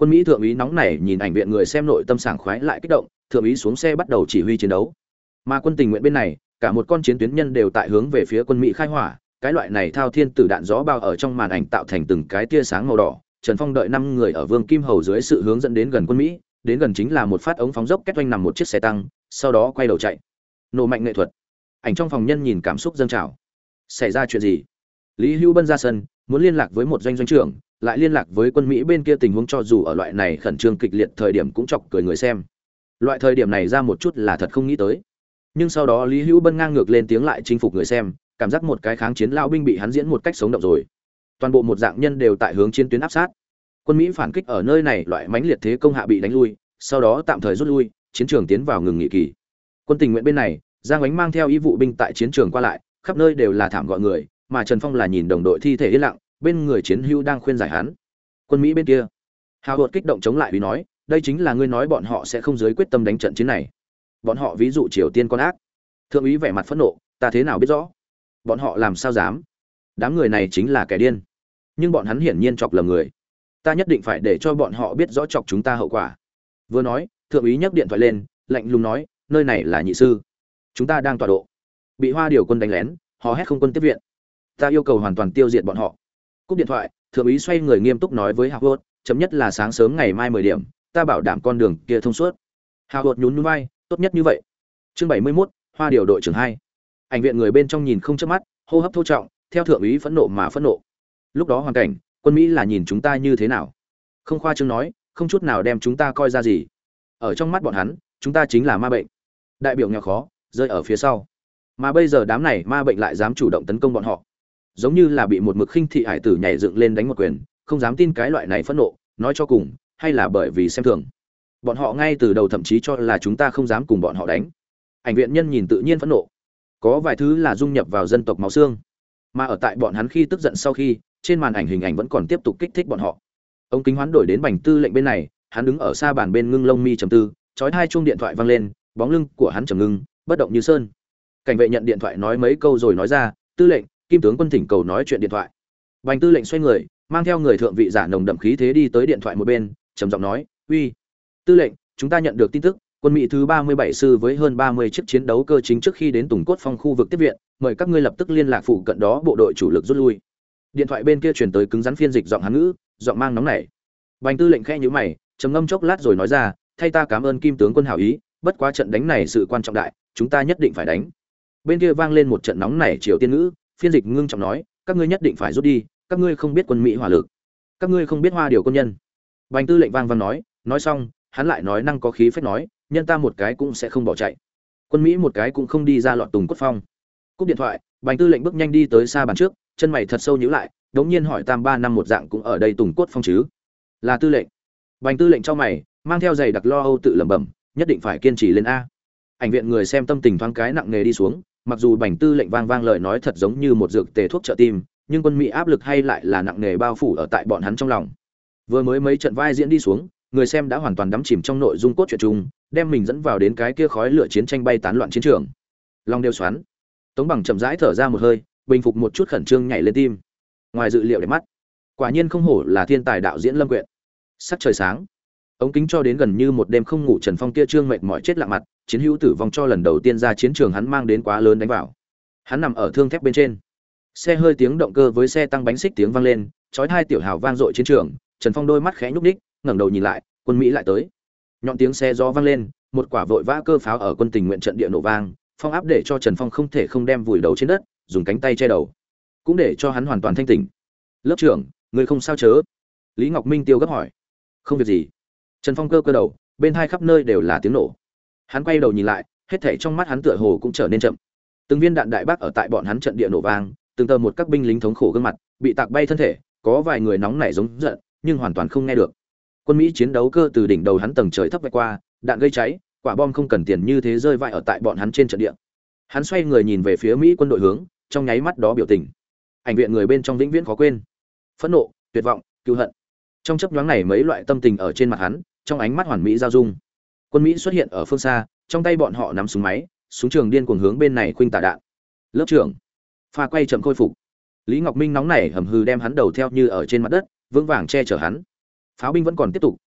Quân Mỹ thượng úy nóng nảy nhìn ảnh viện người xem nội tâm sảng khoái lại kích động, thượng úy xuống xe bắt đầu chỉ huy chiến đấu. Mà quân tình nguyện bên này, cả một con chiến tuyến nhân đều tại hướng về phía quân Mỹ khai hỏa, cái loại này thao thiên tử đạn gió bao ở trong màn ảnh tạo thành từng cái tia sáng màu đỏ. Trần Phong đợi 5 người ở Vương Kim Hầu dưới sự hướng dẫn đến gần quân Mỹ, đến gần chính là một phát ống phóng dốc kết oanh nằm một chiếc xe tăng, sau đó quay đầu chạy. Nổ mạnh nghệ thuật. Ảnh trong phòng nhân nhìn cảm xúc dâng trào. Xảy ra chuyện gì? Lý Hữu Bân ra sân, muốn liên lạc với một doanh trưởng, lại liên lạc với quân Mỹ bên kia, tình huống cho dù ở loại này khẩn trương kịch liệt thời điểm cũng chọc cười người xem. Loại thời điểm này ra một chút là thật không nghĩ tới. Nhưng sau đó Lý Hữu Bân ngang ngược lên tiếng lại chinh phục người xem, cảm giác một cái kháng chiến lão binh bị hắn diễn một cách sống động rồi. Toàn bộ một dạng nhân đều tại hướng chiến tuyến áp sát. Quân Mỹ phản kích ở nơi này loại mãnh liệt thế công hạ bị đánh lui, sau đó tạm thời rút lui, chiến trường tiến vào ngừng nghỉ kỳ. Quân tình nguyện bên này, Giang Ánh mang theo y vụ binh tại chiến trường qua lại, khắp nơi đều là thảm gọi người, mà Trần Phong là nhìn đồng đội thi thể yên lặng, bên người chiến hữu đang khuyên giải hắn. Quân Mỹ bên kia, Hào Hột kích động chống lại, vì nói, đây chính là ngươi nói bọn họ sẽ không dưới quyết tâm đánh trận chiến này. Bọn họ ví dụ Triều Tiên con ác. Thượng úy vẻ mặt phẫn nộ, ta thế nào biết rõ? Bọn họ làm sao dám? Đám người này chính là kẻ điên. Nhưng bọn hắn hiển nhiên chọc lầm người. Ta nhất định phải để cho bọn họ biết rõ chọc chúng ta hậu quả. Vừa nói, thượng úy nhấc điện thoại lên, lạnh lùng nói, nơi này là nhị sư, chúng ta đang tọa độ, bị Hoa Điều quân đánh lén, họ hét không quân tiếp viện, ta yêu cầu hoàn toàn tiêu diệt bọn họ. Cúp điện thoại, thượng úy xoay người nghiêm túc nói với Hào Hột, chấm nhất là sáng sớm ngày mai 10 điểm, ta bảo đảm con đường kia thông suốt. Hào Hột nhún nhún vai, tốt nhất như vậy. Chương 71, Hoa Điều đội trưởng 2. Ảnh viện người bên trong nhìn không chớp mắt, hô hấp thô trọng, theo thượng úy phẫn nộ mà phẫn nộ. Lúc đó hoàn cảnh, quân Mỹ là nhìn chúng ta như thế nào? Không khoa trương nói, không chút nào đem chúng ta coi ra gì. Ở trong mắt bọn hắn, chúng ta chính là ma bệnh, đại biểu nghèo khó, rơi ở phía sau. Mà bây giờ đám này ma bệnh lại dám chủ động tấn công bọn họ, giống như là bị một mực khinh thị hải tử nhảy dựng lên đánh một quyền, không dám tin cái loại này phẫn nộ, nói cho cùng, hay là bởi vì xem thường. Bọn họ ngay từ đầu thậm chí cho là chúng ta không dám cùng bọn họ đánh. Ảnh viện nhân nhìn tự nhiên phẫn nộ. Có vài thứ là dung nhập vào dân tộc máu xương, mà ở tại bọn hắn khi tức giận sau khi, trên màn ảnh hình ảnh vẫn còn tiếp tục kích thích bọn họ. Ông kính hoán đổi đến Bành Tư lệnh bên này, hắn đứng ở xa bàn bên ngưng lông mi trầm tư, chói hai chuông điện thoại vang lên, bóng lưng của hắn trầm ngưng, bất động như sơn. Cảnh vệ nhận điện thoại nói mấy câu rồi nói ra, tư lệnh, Kim tướng quân thỉnh cầu nói chuyện điện thoại. Bành Tư lệnh xoay người, mang theo người thượng vị giả nồng đậm khí thế đi tới điện thoại một bên, trầm giọng nói, uy, tư lệnh, chúng ta nhận được tin tức, quân Mỹ thứ 37 sư với hơn 30 chiếc chiến đấu cơ chính trước khi đến Tùng Cốt Phong khu vực tiếp viện, mời các ngươi lập tức liên lạc phụ cận đó bộ đội chủ lực rút lui. Điện thoại bên kia truyền tới cứng rắn phiên dịch giọng Hán ngữ, giọng mang nóng nảy. Bành Tư lệnh khẽ nhíu mày, trầm ngâm chốc lát rồi nói ra, thay ta cảm ơn Kim tướng quân hảo ý, bất quá trận đánh này sự quan trọng đại, chúng ta nhất định phải đánh. Bên kia vang lên một trận nóng nảy Triều Tiên ngữ, phiên dịch ngưng trọng nói, các ngươi nhất định phải rút đi, các ngươi không biết quân Mỹ hỏa lực, các ngươi không biết Hoa Điều quân nhân. Bành Tư lệnh vang vang nói xong, hắn lại nói năng có khí phách nói, nhân ta một cái cũng sẽ không bỏ chạy, quân Mỹ một cái cũng không đi ra lọt Tùng Cốt Phong. Cúp điện thoại, Bành Tư lệnh bước nhanh đi tới xa bàn trước, chân mày thật sâu nhíu lại, đống nhiên hỏi tam ba năm một dạng cũng ở đây Tùng Cốt Phong chứ? Là tư lệnh. Bành Tư lệnh trong mày, mang theo giày đặc lo âu tự lẩm bẩm, nhất định phải kiên trì lên a. Ảnh viện người xem tâm tình thoáng cái nặng nề đi xuống, mặc dù Bành Tư lệnh vang vang lời nói thật giống như một dược tề thuốc trợ tim, nhưng quân Mỹ áp lực hay lại là nặng nề bao phủ ở tại bọn hắn trong lòng. Vừa mới mấy trận vai diễn đi xuống, người xem đã hoàn toàn đắm chìm trong nội dung cốt truyện chung, đem mình dẫn vào đến cái kia khói lửa chiến tranh bay tán loạn chiến trường. Long đều xoắn. Tống Bằng chậm rãi thở ra một hơi, bình phục một chút khẩn trương nhảy lên tim. Ngoài dự liệu đẹp mắt, quả nhiên không hổ là thiên tài đạo diễn Lâm Quyện. Sắc trời sáng, ống kính cho đến gần như một đêm không ngủ Trần Phong kia trương mệt mỏi chết lặng mặt, chiến hữu tử vong cho lần đầu tiên ra chiến trường hắn mang đến quá lớn đánh vào. Hắn nằm ở thương thép bên trên. Xe hơi tiếng động cơ với xe tăng bánh xích tiếng vang lên, chói hai tiểu hào vang dội chiến trường, Trần Phong đôi mắt khẽ nhúc nhích, ngẩng đầu nhìn lại, quân Mỹ lại tới. Nhọn tiếng xe gió vang lên, một quả vội vã cơ pháo ở quân tình nguyện trận địa nổ vang, phong áp để cho Trần Phong không thể không đem vùi đầu trên đất, dùng cánh tay che đầu, cũng để cho hắn hoàn toàn thanh tỉnh. Lớp trưởng, người không sao chớ? Lý Ngọc Minh tiêu gấp hỏi. Không việc gì. Trần Phong cơ đầu, bên hai khắp nơi đều là tiếng nổ. Hắn quay đầu nhìn lại, hết thảy trong mắt hắn tựa hồ cũng trở nên chậm. Từng viên đạn đại bác ở tại bọn hắn trận địa nổ vang, từng tờ một các binh lính thống khổ gương mặt, bị tạc bay thân thể, có vài người nóng nảy giống giận, nhưng hoàn toàn không nghe được. Quân Mỹ chiến đấu cơ từ đỉnh đầu hắn tầng trời thấp vạch qua, đạn gây cháy, quả bom không cần tiền như thế rơi vãi ở tại bọn hắn trên trận địa. Hắn xoay người nhìn về phía Mỹ quân đội hướng, trong nháy mắt đó biểu tình. Ảnh viện người bên trong vĩnh viễn khó quên. Phẫn nộ, tuyệt vọng, cứu hận. Trong chớp nhoáng này mấy loại tâm tình ở trên mặt hắn, trong ánh mắt hoàn mỹ giao dung. Quân Mỹ xuất hiện ở phương xa, trong tay bọn họ nắm súng máy, súng trường điên cuồng hướng bên này khuynh tả đạn. Lớp trưởng, pha quay chậm khôi phục. Lý Ngọc Minh nóng nảy hầm hừ đem hắn đầu theo như ở trên mặt đất, vững vàng che chở hắn. Pháo binh vẫn còn tiếp tục,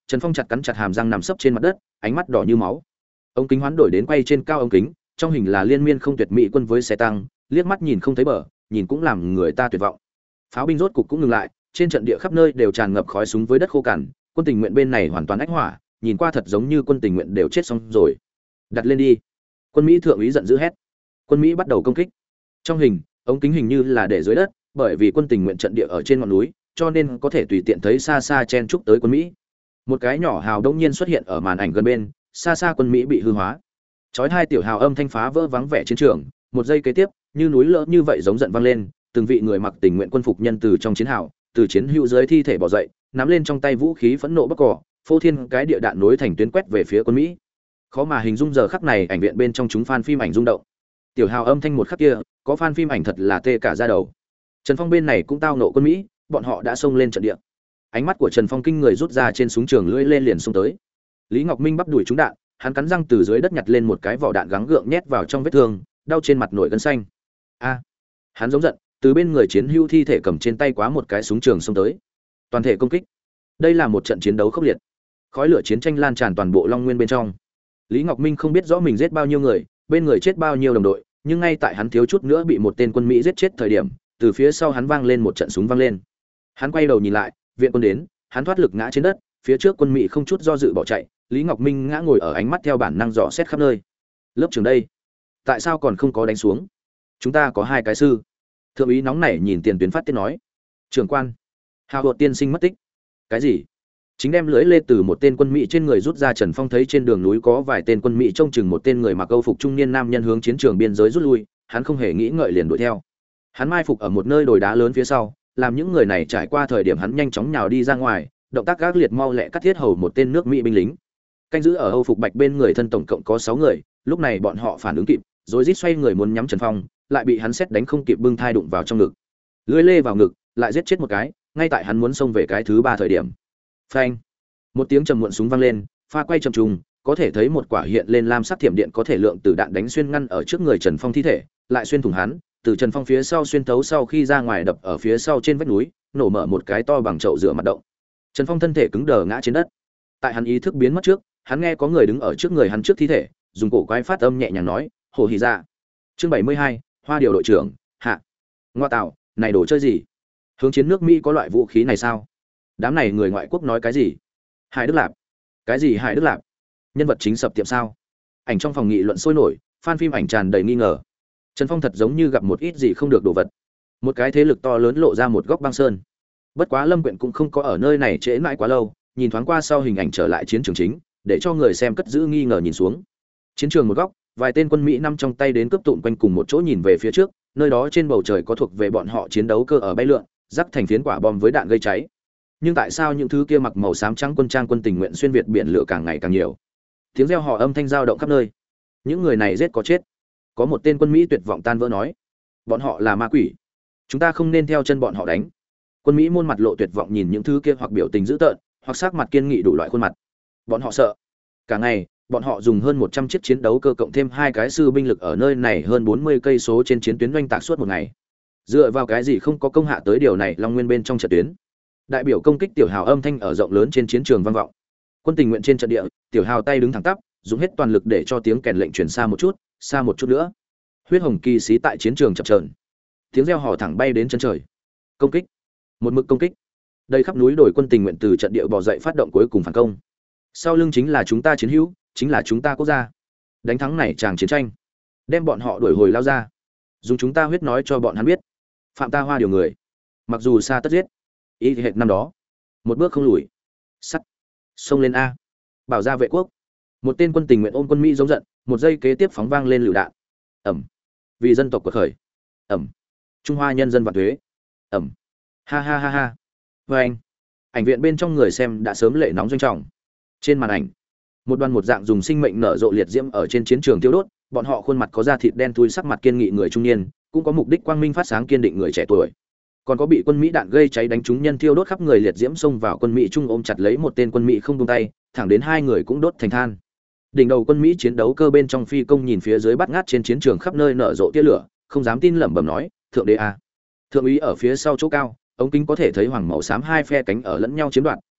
Trần Phong chặt cắn chặt hàm răng nằm sấp trên mặt đất, ánh mắt đỏ như máu. Ống kính hoán đổi đến quay trên cao ống kính, trong hình là liên miên không tuyệt mỹ quân với xe tăng, liếc mắt nhìn không thấy bờ, nhìn cũng làm người ta tuyệt vọng. Pháo binh rốt cục cũng ngừng lại, trên trận địa khắp nơi đều tràn ngập khói súng với đất khô cằn, quân tình nguyện bên này hoàn toàn ách hỏa, nhìn qua thật giống như quân tình nguyện đều chết xong rồi. Đặt lên đi. Quân Mỹ thượng úy giận dữ hét. Quân Mỹ bắt đầu công kích. Trong hình, ống kính hình như là để dưới đất, bởi vì quân tình nguyện trận địa ở trên ngọn núi, cho nên có thể tùy tiện thấy xa xa chen chúc tới quân Mỹ. Một cái nhỏ hào đông nhiên xuất hiện ở màn ảnh gần bên, xa xa quân Mỹ bị hư hóa. Chói hai tiểu hào âm thanh phá vỡ vắng vẻ chiến trường, một giây kế tiếp, như núi lỡ như vậy giống giận vang lên, từng vị người mặc tình nguyện quân phục nhân từ trong chiến hào, từ chiến hữu dưới thi thể bò dậy, nắm lên trong tay vũ khí phẫn nộ bắc cỏ, phô thiên cái địa đạn nối thành tuyến quét về phía quân Mỹ. Khó mà hình dung giờ khắc này ảnh viện bên trong chúng fan phim ảnh rung động. Tiểu hào âm thanh một khắc kia, có fan phim ảnh thật là tê cả da đầu. Trần Phong bên này cũng tao nộ quân Mỹ, bọn họ đã xông lên trận địa. Ánh mắt của Trần Phong kinh người rút ra trên súng trường lưỡi lên liền xông tới. Lý Ngọc Minh bắp đuổi trúng đạn, hắn cắn răng từ dưới đất nhặt lên một cái vỏ đạn gắng gượng nhét vào trong vết thương, đau trên mặt nổi gân xanh. A! Hắn giống giận, từ bên người chiến hữu thi thể cầm trên tay quá một cái súng trường xông tới. Toàn thể công kích. Đây là một trận chiến đấu khốc liệt. Khói lửa chiến tranh lan tràn toàn bộ Long Nguyên bên trong. Lý Ngọc Minh không biết rõ mình giết bao nhiêu người, bên người chết bao nhiêu đồng đội, nhưng ngay tại hắn thiếu chút nữa bị một tên quân Mỹ giết chết thời điểm, từ phía sau hắn vang lên một trận súng vang lên. Hắn quay đầu nhìn lại, viện quân đến, hắn thoát lực ngã trên đất, phía trước quân Mỹ không chút do dự bỏ chạy, Lý Ngọc Minh ngã ngồi ở ánh mắt theo bản năng dò xét khắp nơi. Lớp trưởng đây, tại sao còn không có đánh xuống? Chúng ta có hai cái sư. Thượng úy nóng nảy nhìn tiền tuyến phát tiết nói. Trưởng quan, Hào Hột tiên sinh mất tích. Cái gì? Chính đem lưỡi lê từ một tên quân Mỹ trên người rút ra. Trần Phong thấy trên đường núi có vài tên quân Mỹ trông chừng một tên người mặc âu phục trung niên nam nhân hướng chiến trường biên giới rút lui, hắn không hề nghĩ ngợi liền đuổi theo. Hắn mai phục ở một nơi đồi đá lớn phía sau, làm những người này trải qua thời điểm hắn nhanh chóng nhào đi ra ngoài, động tác gác liệt mau lẹ cắt thiết hầu một tên nước Mỹ binh lính. Canh giữ ở âu phục bạch bên người thân tổng cộng có 6 người, lúc này bọn họ phản ứng kịp, rồi rít xoay người muốn nhắm Trần Phong, lại bị hắn xét đánh không kịp bưng thai đụng vào trong ngực. Lưỡi lê vào ngực, lại giết chết một cái, ngay tại hắn muốn xông về cái thứ 3 thời điểm. Phanh! Một tiếng trầm muộn súng vang lên, pha quay trầm trùng, có thể thấy một quả hiện lên lam sắc thiểm điện có thể lượng tử đạn đánh xuyên ngăn ở trước người Trần Phong thi thể, lại xuyên thủng hắn, từ Trần Phong phía sau xuyên thấu sau khi ra ngoài đập ở phía sau trên vách núi, nổ mở một cái to bằng chậu rửa mặt động. Trần Phong thân thể cứng đờ ngã trên đất. Tại hắn ý thức biến mất trước, hắn nghe có người đứng ở trước người hắn trước thi thể, dùng cổ quái phát âm nhẹ nhàng nói, "Hồ Hỉ Dạ." Chương 72, Hoa điều đội trưởng, hạ. Ngoa tạo, này đồ chơi gì? Hướng chiến nước Mỹ có loại vũ khí này sao? Đám này người ngoại quốc nói cái gì? Hải Đức Lạp. Cái gì Hải Đức Lạp? Nhân vật chính sập tiệm sao? Ảnh trong phòng nghị luận sôi nổi, fan phim ảnh tràn đầy nghi ngờ. Trần Phong thật giống như gặp một ít gì không được đồ vật. Một cái thế lực to lớn lộ ra một góc băng sơn. Bất quá Lâm Quyện cũng không có ở nơi này trễ mãi quá lâu, nhìn thoáng qua sau hình ảnh trở lại chiến trường chính, để cho người xem cất giữ nghi ngờ nhìn xuống. Chiến trường một góc, vài tên quân Mỹ nắm trong tay đến cướp tụn quanh cùng một chỗ nhìn về phía trước, nơi đó trên bầu trời có thuộc về bọn họ chiến đấu cơ ở bay lượn, rắc thành phiến quả bom với đạn gây cháy. Nhưng tại sao những thứ kia mặc màu xám trắng quân trang quân tình nguyện xuyên việt biển lửa càng ngày càng nhiều? Tiếng reo hò âm thanh dao động khắp nơi. Những người này giết có chết. Có một tên quân Mỹ tuyệt vọng tan vỡ nói, bọn họ là ma quỷ, chúng ta không nên theo chân bọn họ đánh. Quân Mỹ muôn mặt lộ tuyệt vọng nhìn những thứ kia hoặc biểu tình dữ tợn, hoặc sắc mặt kiên nghị đủ loại khuôn mặt. Bọn họ sợ. Cả ngày, bọn họ dùng hơn 100 chiếc chiến đấu cơ cộng thêm 2 cái sư binh lực ở nơi này hơn 40 cây số trên chiến tuyến doanh tạc suốt một ngày. Dựa vào cái gì không có công hạ tới điều này Long Nguyên bên trong trận tuyến. Đại biểu công kích tiểu hào âm thanh ở rộng lớn trên chiến trường vang vọng. Quân tình nguyện trên trận địa, tiểu hào tay đứng thẳng tắp, dùng hết toàn lực để cho tiếng kèn lệnh truyền xa một chút nữa. Huyết hồng kỳ sĩ tại chiến trường chập chờn. Tiếng reo hò thẳng bay đến chân trời. Công kích, một mực công kích. Đây khắp núi đồi quân tình nguyện từ trận địa bò dậy phát động cuối cùng phản công. Sau lưng chính là chúng ta chiến hữu, chính là chúng ta quốc gia. Đánh thắng này chàng chiến tranh, đem bọn họ đuổi hồi lao ra. Dùng chúng ta huyết nói cho bọn hắn biết, phạm ta Hoa điều người, mặc dù xa tất giết. Ý thì hệt năm đó, một bước không lùi. Sắt, xông lên a, bảo gia vệ quốc. Một tên quân tình nguyện ôm quân Mỹ giống giận, một giây kế tiếp phóng vang lên lựu đạn. Ẩm, vì dân tộc quật khởi. Ẩm, Trung Hoa nhân dân vạn thuế. Ẩm, ha ha ha ha. Và anh, ảnh viện bên trong người xem đã sớm lệ nóng doanh trọng. Trên màn ảnh, một đoàn một dạng dùng sinh mệnh nở rộ liệt diễm ở trên chiến trường tiêu đốt, bọn họ khuôn mặt có da thịt đen thui, sắc mặt kiên nghị người trung niên, cũng có mục đích quang minh phát sáng kiên định người trẻ tuổi. Còn có bị quân Mỹ đạn gây cháy đánh trúng nhân thiêu đốt khắp người liệt diễm xông vào quân Mỹ trung ôm chặt lấy một tên quân Mỹ không buông tay, thẳng đến hai người cũng đốt thành than. Đỉnh đầu quân Mỹ chiến đấu cơ bên trong phi công nhìn phía dưới bắt ngát trên chiến trường khắp nơi nở rộ tia lửa, không dám tin lẩm bẩm nói, thượng đế a. Thượng úy ở phía sau chỗ cao, ống kính có thể thấy hoàng màu xám hai phe cánh ở lẫn nhau chiếm đoạt,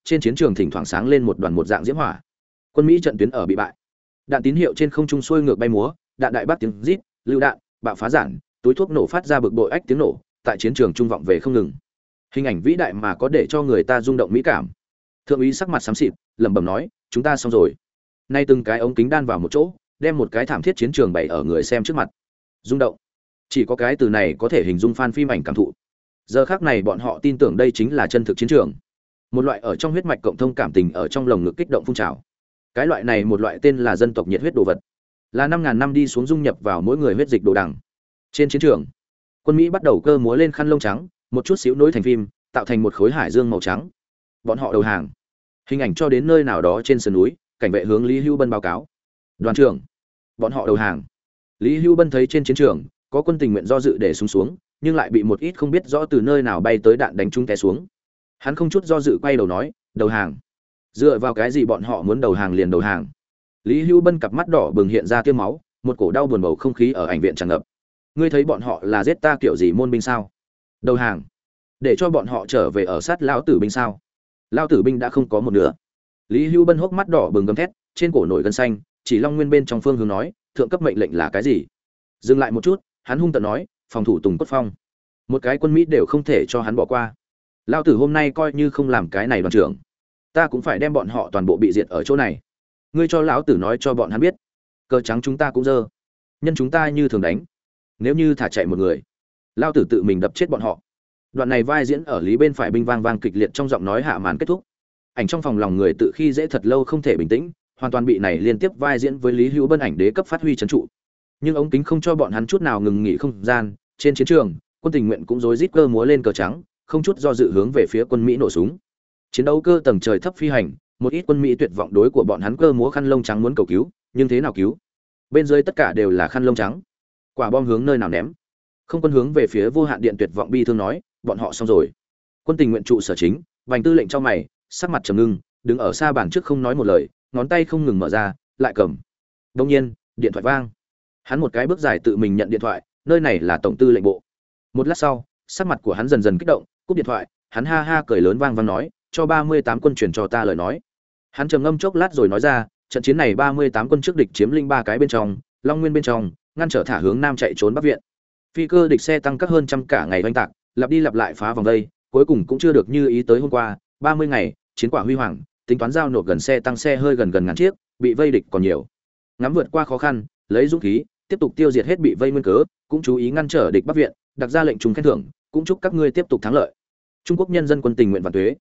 trên chiến trường thỉnh thoảng sáng lên một đoàn một dạng diễm hỏa. Quân Mỹ trận tuyến ở bị bại. Đạn tín hiệu trên không trung xuôi ngược bay múa, đạn đại bác tiếng rít, lựu đạn, bạo phá giản, túi thuốc nổ phát ra bực bội ách tiếng nổ, tại chiến trường trung vọng về không ngừng. Hình ảnh vĩ đại mà có để cho người ta rung động mỹ cảm. Thượng úy sắc mặt xám xịt, lẩm bẩm nói, chúng ta xong rồi. Nay từng cái ống kính đan vào một chỗ, đem một cái thảm thiết chiến trường bày ở người xem trước mặt. Rung động. Chỉ có cái từ này có thể hình dung fan phim ảnh cảm thụ. Giờ khắc này bọn họ tin tưởng đây chính là chân thực chiến trường. Một loại ở trong huyết mạch cộng thông cảm tình ở trong lồng ngực kích động phun trào. Cái loại này một loại tên là dân tộc nhiệt huyết đồ vật, là 5000 năm đi xuống dung nhập vào mỗi người huyết dịch đồ đằng. Trên chiến trường, quân Mỹ bắt đầu cơ múa lên khăn lông trắng, một chút xíu nối thành phim, tạo thành một khối hải dương màu trắng. Bọn họ đầu hàng. Hình ảnh cho đến nơi nào đó trên sườn núi, cảnh vệ hướng Lý Hưu Bân báo cáo. Đoàn trưởng, bọn họ đầu hàng. Lý Hưu Bân thấy trên chiến trường có quân tình nguyện do dự để xuống, nhưng lại bị một ít không biết rõ từ nơi nào bay tới đạn đánh trúng té xuống. Hắn không chút do dự quay đầu nói, đầu hàng. Dựa vào cái gì bọn họ muốn đầu hàng liền đầu hàng? Lý Hưu Bân cặp mắt đỏ bừng hiện ra tia máu, một cổ đau buồn bầu không khí ở ảnh viện tràn ngập. Ngươi thấy bọn họ là giết ta kiểu gì môn binh sao? Đầu hàng, để cho bọn họ trở về ở sát lão tử binh sao? Lão tử binh đã không có một nửa. Lý Hưu Bân hốc mắt đỏ bừng gầm thét, trên cổ nổi gân xanh, chỉ Long Nguyên bên trong phương hướng nói, thượng cấp mệnh lệnh là cái gì? Dừng lại một chút, hắn hung tợn nói, phòng thủ Tùng Cốt Phong. Một cái quân Mỹ đều không thể cho hắn bỏ qua. Lão tử hôm nay coi như không làm cái này đoàn trưởng, ta cũng phải đem bọn họ toàn bộ bị diệt ở chỗ này. Ngươi cho lão tử nói cho bọn hắn biết, cờ trắng chúng ta cũng dơ, nhân chúng ta như thường đánh. Nếu như thả chạy một người, lão tử tự mình đập chết bọn họ. Đoạn này vai diễn ở lý bên phải binh vang vang kịch liệt trong giọng nói hạ màn kết thúc. Ảnh trong phòng lòng người tự khi dễ thật lâu không thể bình tĩnh, hoàn toàn bị này liên tiếp vai diễn với Lý Hữu Bân ảnh đế cấp phát huy trấn trụ. Nhưng ống kính không cho bọn hắn chút nào ngừng nghỉ không gian, trên chiến trường, quân tình nguyện cũng rối rít cơ múa lên cờ trắng, không chút do dự hướng về phía quân Mỹ nổ súng. Chiến đấu cơ tầng trời thấp phi hành, một ít quân Mỹ tuyệt vọng đối của bọn hắn cơ múa khăn lông trắng muốn cầu cứu, nhưng thế nào cứu? Bên dưới tất cả đều là khăn lông trắng. Quả bom hướng nơi nào ném? Không quân hướng về phía vô hạn điện tuyệt vọng bi thương nói, bọn họ xong rồi. Quân tình nguyện trụ sở chính, Bành Tư lệnh cho mày, sắc mặt trầm ngưng, đứng ở xa bàn trước không nói một lời, ngón tay không ngừng mở ra, lại cầm. Đột nhiên, điện thoại vang. Hắn một cái bước dài tự mình nhận điện thoại, nơi này là tổng tư lệnh bộ. Một lát sau, sắc mặt của hắn dần dần kích động, cúp điện thoại, hắn ha ha cười lớn vang vang nói, cho 38 quân truyền cho ta lời nói. Hắn trầm ngâm chốc lát rồi nói ra, trận chiến này 38 quân trước địch chiếm linh ba cái bên trong, Long Nguyên bên trong, ngăn trở thả hướng nam chạy trốn Bắc viện. Phi cơ địch xe tăng các hơn trăm cả ngày oanh tạc, lặp đi lặp lại phá vòng vây, cuối cùng cũng chưa được như ý tới hôm qua, 30 ngày, chiến quả huy hoàng, tính toán giao nộp gần xe tăng xe hơi gần ngàn chiếc, bị vây địch còn nhiều. Ngắm vượt qua khó khăn, lấy dũng khí, tiếp tục tiêu diệt hết bị vây nguyên cớ, cũng chú ý ngăn trở địch Bắc viện, đặc ra lệnh trùng khen thưởng, cũng chúc các ngươi tiếp tục thắng lợi. Trung Quốc nhân dân quân tình nguyện vạn tuế.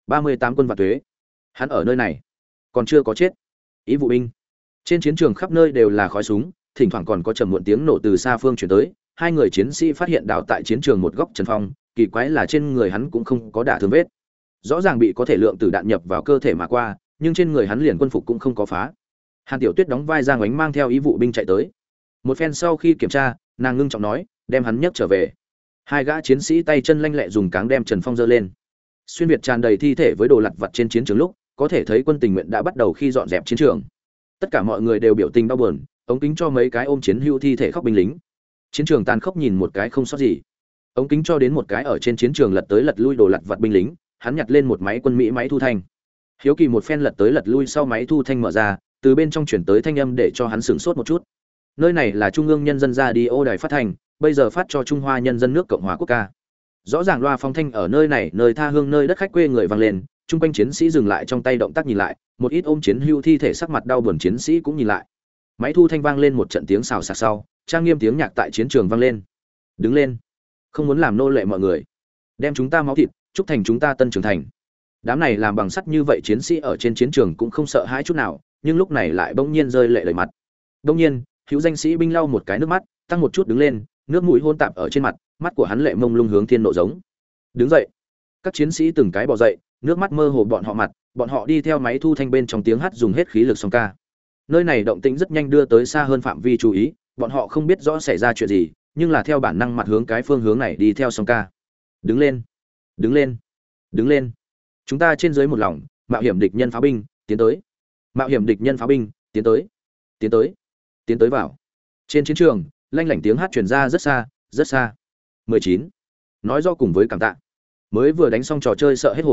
38 quân vạn tuế. Hắn ở nơi này, còn chưa có chết. Ý vụ binh. Trên chiến trường khắp nơi đều là khói súng, thỉnh thoảng còn có trầm muộn tiếng nổ từ xa phương truyền tới. Hai người chiến sĩ phát hiện đào tại chiến trường một góc Trần Phong, kỳ quái là trên người hắn cũng không có đả thương vết. Rõ ràng bị có thể lượng tử đạn nhập vào cơ thể mà qua, nhưng trên người hắn liền quân phục cũng không có phá. Hàn Tiểu Tuyết đóng vai Giang Ánh mang theo ý vụ binh chạy tới. Một phen sau khi kiểm tra, nàng ngưng trọng nói, đem hắn nhấc trở về. Hai gã chiến sĩ tay chân lanh lẹ dùng cáng đem Trần Phong giơ lên. Xuyên việt tràn đầy thi thể với đồ lặt vặt trên chiến trường lúc, có thể thấy quân tình nguyện đã bắt đầu khi dọn dẹp chiến trường. Tất cả mọi người đều biểu tình đau buồn, ống kính cho mấy cái ôm chiến hữu thi thể khóc binh lính. Chiến trường tàn khốc nhìn một cái không sót gì. Ống kính cho đến một cái ở trên chiến trường lật tới lật lui đồ lặt vặt binh lính, hắn nhặt lên một máy quân Mỹ máy thu thanh. Hiếu kỳ một phen lật tới lật lui sau máy thu thanh mở ra, từ bên trong chuyển tới thanh âm để cho hắn sửng sốt một chút. Nơi này là Trung ương Nhân dân Radio đài phát thanh, bây giờ phát cho Trung Hoa Nhân dân nước Cộng hòa Quốc ca. Rõ ràng loa phóng thanh ở nơi này, nơi tha hương nơi đất khách quê người vang lên, trung quanh chiến sĩ dừng lại trong tay động tác nhìn lại, một ít ôm chiến hữu thi thể sắc mặt đau buồn chiến sĩ cũng nhìn lại. Máy thu thanh vang lên một trận tiếng xào xạc sau, trang nghiêm tiếng nhạc tại chiến trường vang lên. Đứng lên, không muốn làm nô lệ mọi người, đem chúng ta máu thịt, chúc thành chúng ta tân trưởng thành. Đám này làm bằng sắt như vậy chiến sĩ ở trên chiến trường cũng không sợ hãi chút nào, nhưng lúc này lại bỗng nhiên rơi lệ đầy mặt. Bỗng nhiên, hữu danh sĩ binh lau một cái nước mắt, tăng một chút đứng lên, nước mũi hôn tạp ở trên mặt, mắt của hắn lệ mông lung hướng thiên nộ giống. Đứng dậy. Các chiến sĩ từng cái bò dậy, nước mắt mơ hồ bọn họ mặt, bọn họ đi theo máy thu thanh bên trong tiếng hát dùng hết khí lực song ca. Nơi này động tĩnh rất nhanh đưa tới xa hơn phạm vi chú ý, bọn họ không biết rõ xảy ra chuyện gì, nhưng là theo bản năng mặt hướng cái phương hướng này đi theo song ca. Đứng lên, đứng lên, đứng lên. Chúng ta trên dưới một lòng, mạo hiểm địch nhân pháo binh, tiến tới. Mạo hiểm địch nhân pháo binh, tiến tới. Tiến tới. Tiến tới vào. Trên chiến trường, lanh lảnh tiếng hát truyền ra rất xa, rất xa. 19. Nói do cùng với cảm tạ. Mới vừa đánh xong trò chơi sợ hết hồn,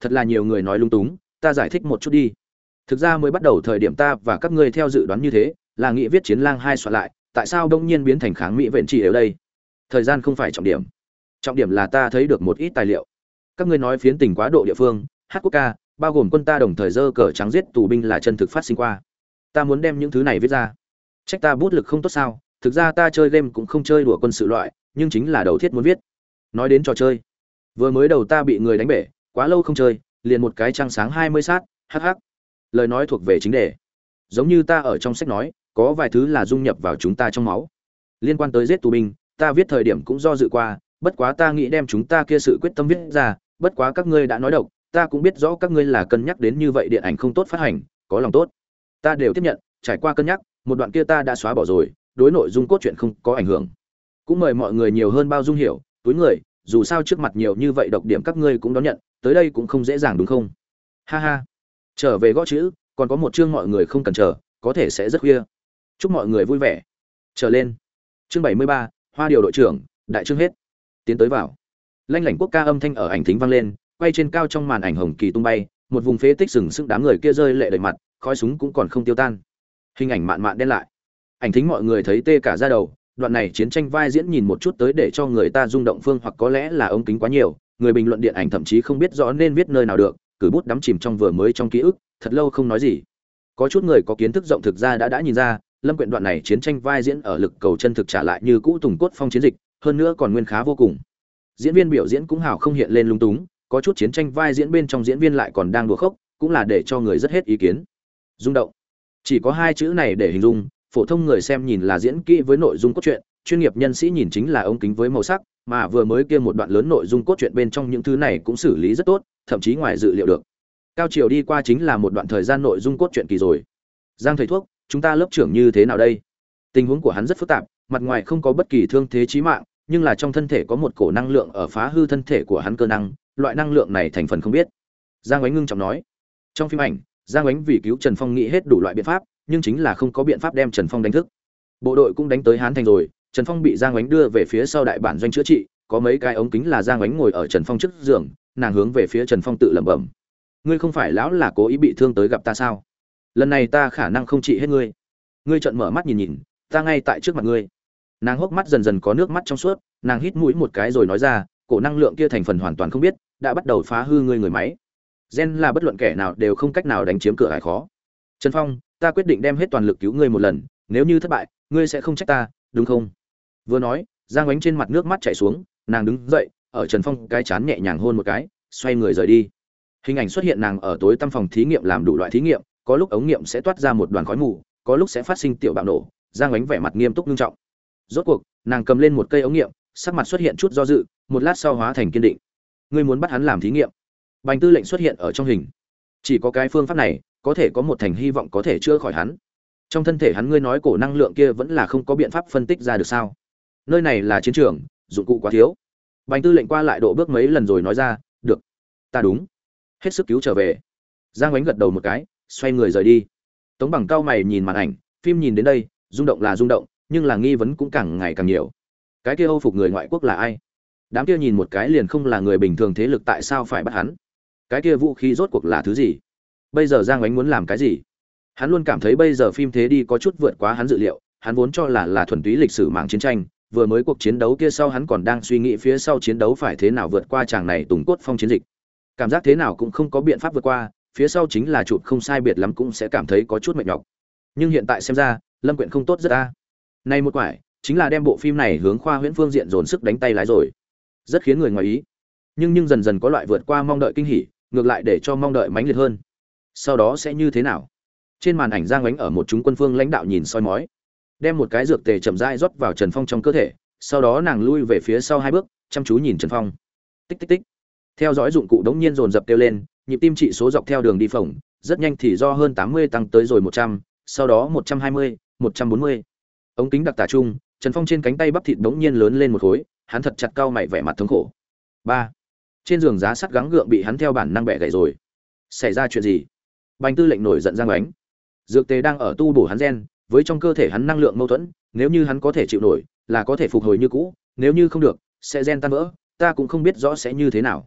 Thật là nhiều người nói lung túng, ta giải thích một chút đi. Thực ra mới bắt đầu thời điểm ta và các ngươi theo dự đoán như thế, là nghị viết Chiến Lang 2 soạn lại, tại sao đông nhiên biến thành kháng Mỹ vện chỉ ở đây? Thời gian không phải trọng điểm. Trọng điểm là ta thấy được một ít tài liệu. Các ngươi nói phiến tình quá độ địa phương, hát quốc ca, bao gồm quân ta đồng thời giơ cờ trắng giết tù binh là chân thực phát sinh qua. Ta muốn đem những thứ này viết ra. Trách ta bút lực không tốt sao? Thực ra ta chơi game cũng không chơi đùa quân sự loại, nhưng chính là đầu thiết muốn viết. Nói đến trò chơi, vừa mới đầu ta bị người đánh bể, quá lâu không chơi, liền một cái trăng sáng 20 sát, hắc hắc. Lời nói thuộc về chính đề. Giống như ta ở trong sách nói, có vài thứ là dung nhập vào chúng ta trong máu. Liên quan tới giết tù binh, ta viết thời điểm cũng do dự qua, bất quá ta nghĩ đem chúng ta kia sự quyết tâm viết ra, bất quá các ngươi đã nói độc, ta cũng biết rõ các ngươi là cân nhắc đến như vậy điện ảnh không tốt phát hành, có lòng tốt. Ta đều tiếp nhận, trải qua cân nhắc, một đoạn kia ta đã xóa bỏ rồi, đối nội dung cốt truyện không có ảnh hưởng. Cũng mời mọi người nhiều hơn bao dung hiểu, túi người, dù sao trước mặt nhiều như vậy độc điểm các ngươi cũng đón nhận, tới đây cũng không dễ dàng đúng không? Ha ha. Trở về gõ chữ, còn có một chương mọi người không cần chờ, có thể sẽ rất khuya. Chúc mọi người vui vẻ. Trở lên. Chương 73, Hoa điều đội trưởng, đại chương hết. Tiến tới vào. Lanh lảnh quốc ca âm thanh ở ảnh thính vang lên, quay trên cao trong màn ảnh hồng kỳ tung bay, một vùng phế tích sừng sững đám người kia rơi lệ đầy mặt, khói súng cũng còn không tiêu tan. Hình ảnh mạn mạn đen lại. Ảnh thính mọi người thấy tê cả da đầu, đoạn này chiến tranh vai diễn nhìn một chút tới để cho người ta rung động phương hoặc có lẽ là ống kính quá nhiều, người bình luận điện ảnh thậm chí không biết rõ nên viết nơi nào được, cử bút đắm chìm trong vừa mới trong ký ức, thật lâu không nói gì. Có chút người có kiến thức rộng thực ra đã nhìn ra, Lâm Quyện đoạn này chiến tranh vai diễn ở lực cầu chân thực trả lại như cũ tùng cốt phong chiến dịch, hơn nữa còn nguyên khá vô cùng. Diễn viên biểu diễn cũng hào không hiện lên lung túng, có chút chiến tranh vai diễn bên trong diễn viên lại còn đang đùa khốc, cũng là để cho người rất hết ý kiến. Rung động. Chỉ có hai chữ này để hình dung, phổ thông người xem nhìn là diễn kỹ với nội dung cốt truyện, chuyên nghiệp nhân sĩ nhìn chính là ống kính với màu sắc, mà vừa mới kia một đoạn lớn nội dung cốt truyện bên trong những thứ này cũng xử lý rất tốt, thậm chí ngoài dự liệu được. Cao chiều đi qua chính là một đoạn thời gian nội dung cốt truyện kỳ rồi. Giang thầy thuốc, chúng ta lớp trưởng như thế nào đây? Tình huống của hắn rất phức tạp, mặt ngoài không có bất kỳ thương thế chí mạng, nhưng là trong thân thể có một cổ năng lượng ở phá hư thân thể của hắn cơ năng, loại năng lượng này thành phần không biết. Giang Ánh ngưng trọng nói. Trong phim ảnh, Giang Ánh vì cứu Trần Phong nghĩ hết đủ loại biện pháp, nhưng chính là không có biện pháp đem Trần Phong đánh thức. Bộ đội cũng đánh tới Hán Thành rồi, Trần Phong bị Giang Ánh đưa về phía sau đại bản doanh chữa trị, có mấy cái ống kính là Giang Ánh ngồi ở Trần Phong trước giường, nàng hướng về phía Trần Phong tự lẩm bẩm: "Ngươi không phải lão là cố ý bị thương tới gặp ta sao? Lần này ta khả năng không trị hết ngươi." Ngươi trợn mở mắt nhìn nhìn, ta ngay tại trước mặt ngươi. Nàng hốc mắt dần dần có nước mắt trong suốt, nàng hít mũi một cái rồi nói ra, cổ năng lượng kia thành phần hoàn toàn không biết, đã bắt đầu phá hư ngươi người máy. Gen là bất luận kẻ nào đều không cách nào đánh chiếm cửa ải khó. Trần Phong, ta quyết định đem hết toàn lực cứu ngươi một lần, nếu như thất bại, ngươi sẽ không trách ta, đúng không? Vừa nói, Giang Ánh trên mặt nước mắt chảy xuống, nàng đứng dậy, ở Trần Phong cái chán nhẹ nhàng hôn một cái, xoay người rời đi. Hình ảnh xuất hiện nàng ở tối tăm phòng thí nghiệm làm đủ loại thí nghiệm, có lúc ống nghiệm sẽ toát ra một đoàn khói mù, có lúc sẽ phát sinh tiểu bạo nổ. Giang Ánh vẻ mặt nghiêm túc nghiêm trọng. Rốt cuộc, nàng cầm lên một cây ống nghiệm, sắc mặt xuất hiện chút do dự, một lát sau hóa thành kiên định. Ngươi muốn bắt hắn làm thí nghiệm? Bành Tư lệnh xuất hiện ở trong hình. Chỉ có cái phương pháp này, có thể có một thành hy vọng có thể chữa khỏi hắn. Trong thân thể hắn ngươi nói cổ năng lượng kia vẫn là không có biện pháp phân tích ra được sao? Nơi này là chiến trường, dụng cụ quá thiếu. Bành Tư lệnh qua lại độ bước mấy lần rồi nói ra, được, ta đúng. Hết sức cứu trở về. Giang Ánh gật đầu một cái, xoay người rời đi. Tống Bằng cao mày nhìn màn ảnh, phim nhìn đến đây, rung động là rung động, nhưng là nghi vấn cũng càng ngày càng nhiều. Cái kia Âu phục người ngoại quốc là ai? Đám kia nhìn một cái liền không là người bình thường thế lực, tại sao phải bắt hắn? Cái kia vũ khí rốt cuộc là thứ gì? Bây giờ Giang Ánh muốn làm cái gì? Hắn luôn cảm thấy bây giờ phim thế đi có chút vượt quá hắn dự liệu, hắn vốn cho là thuần túy lịch sử mạng chiến tranh, vừa mới cuộc chiến đấu kia sau hắn còn đang suy nghĩ phía sau chiến đấu phải thế nào vượt qua chàng này tùng cốt phong chiến dịch. Cảm giác thế nào cũng không có biện pháp vượt qua, phía sau chính là chụp không sai biệt lắm cũng sẽ cảm thấy có chút mệt nhọc. Nhưng hiện tại xem ra, Lâm Quyện không tốt rất a. Nay một quải, chính là đem bộ phim này hướng khoa huyễn phương diện dồn sức đánh tay lái rồi. Rất khiến người ngoài ý. Nhưng dần dần có loại vượt qua mong đợi kinh hỉ, ngược lại để cho mong đợi mãnh liệt hơn. Sau đó sẽ như thế nào? Trên màn ảnh Giang Ánh ở một chúng quân phương lãnh đạo nhìn soi mói, đem một cái dược tề chậm rãi rót vào Trần Phong trong cơ thể, sau đó nàng lui về phía sau hai bước, chăm chú nhìn Trần Phong. Tích tích tích. Theo dõi dụng cụ đống nhiên dồn dập kêu lên, nhịp tim trị số dọc theo đường đi phồng, rất nhanh thì do hơn 80 tăng tới rồi 100, sau đó 120, 140. Ống kính đặc tả chung, Trần Phong trên cánh tay bắp thịt đống nhiên lớn lên một khối, hắn thật chặt cau mày vẻ mặt thống khổ. 3. Trên giường giá sắt gắng gượng bị hắn theo bản năng bẻ gãy rồi. Xảy ra chuyện gì? Bành Tư lệnh nổi giận Giang Ánh. Dược tề đang ở tu bổ hắn gen, với trong cơ thể hắn năng lượng mâu thuẫn, nếu như hắn có thể chịu nổi, là có thể phục hồi như cũ, nếu như không được, sẽ gen tan vỡ, ta cũng không biết rõ sẽ như thế nào.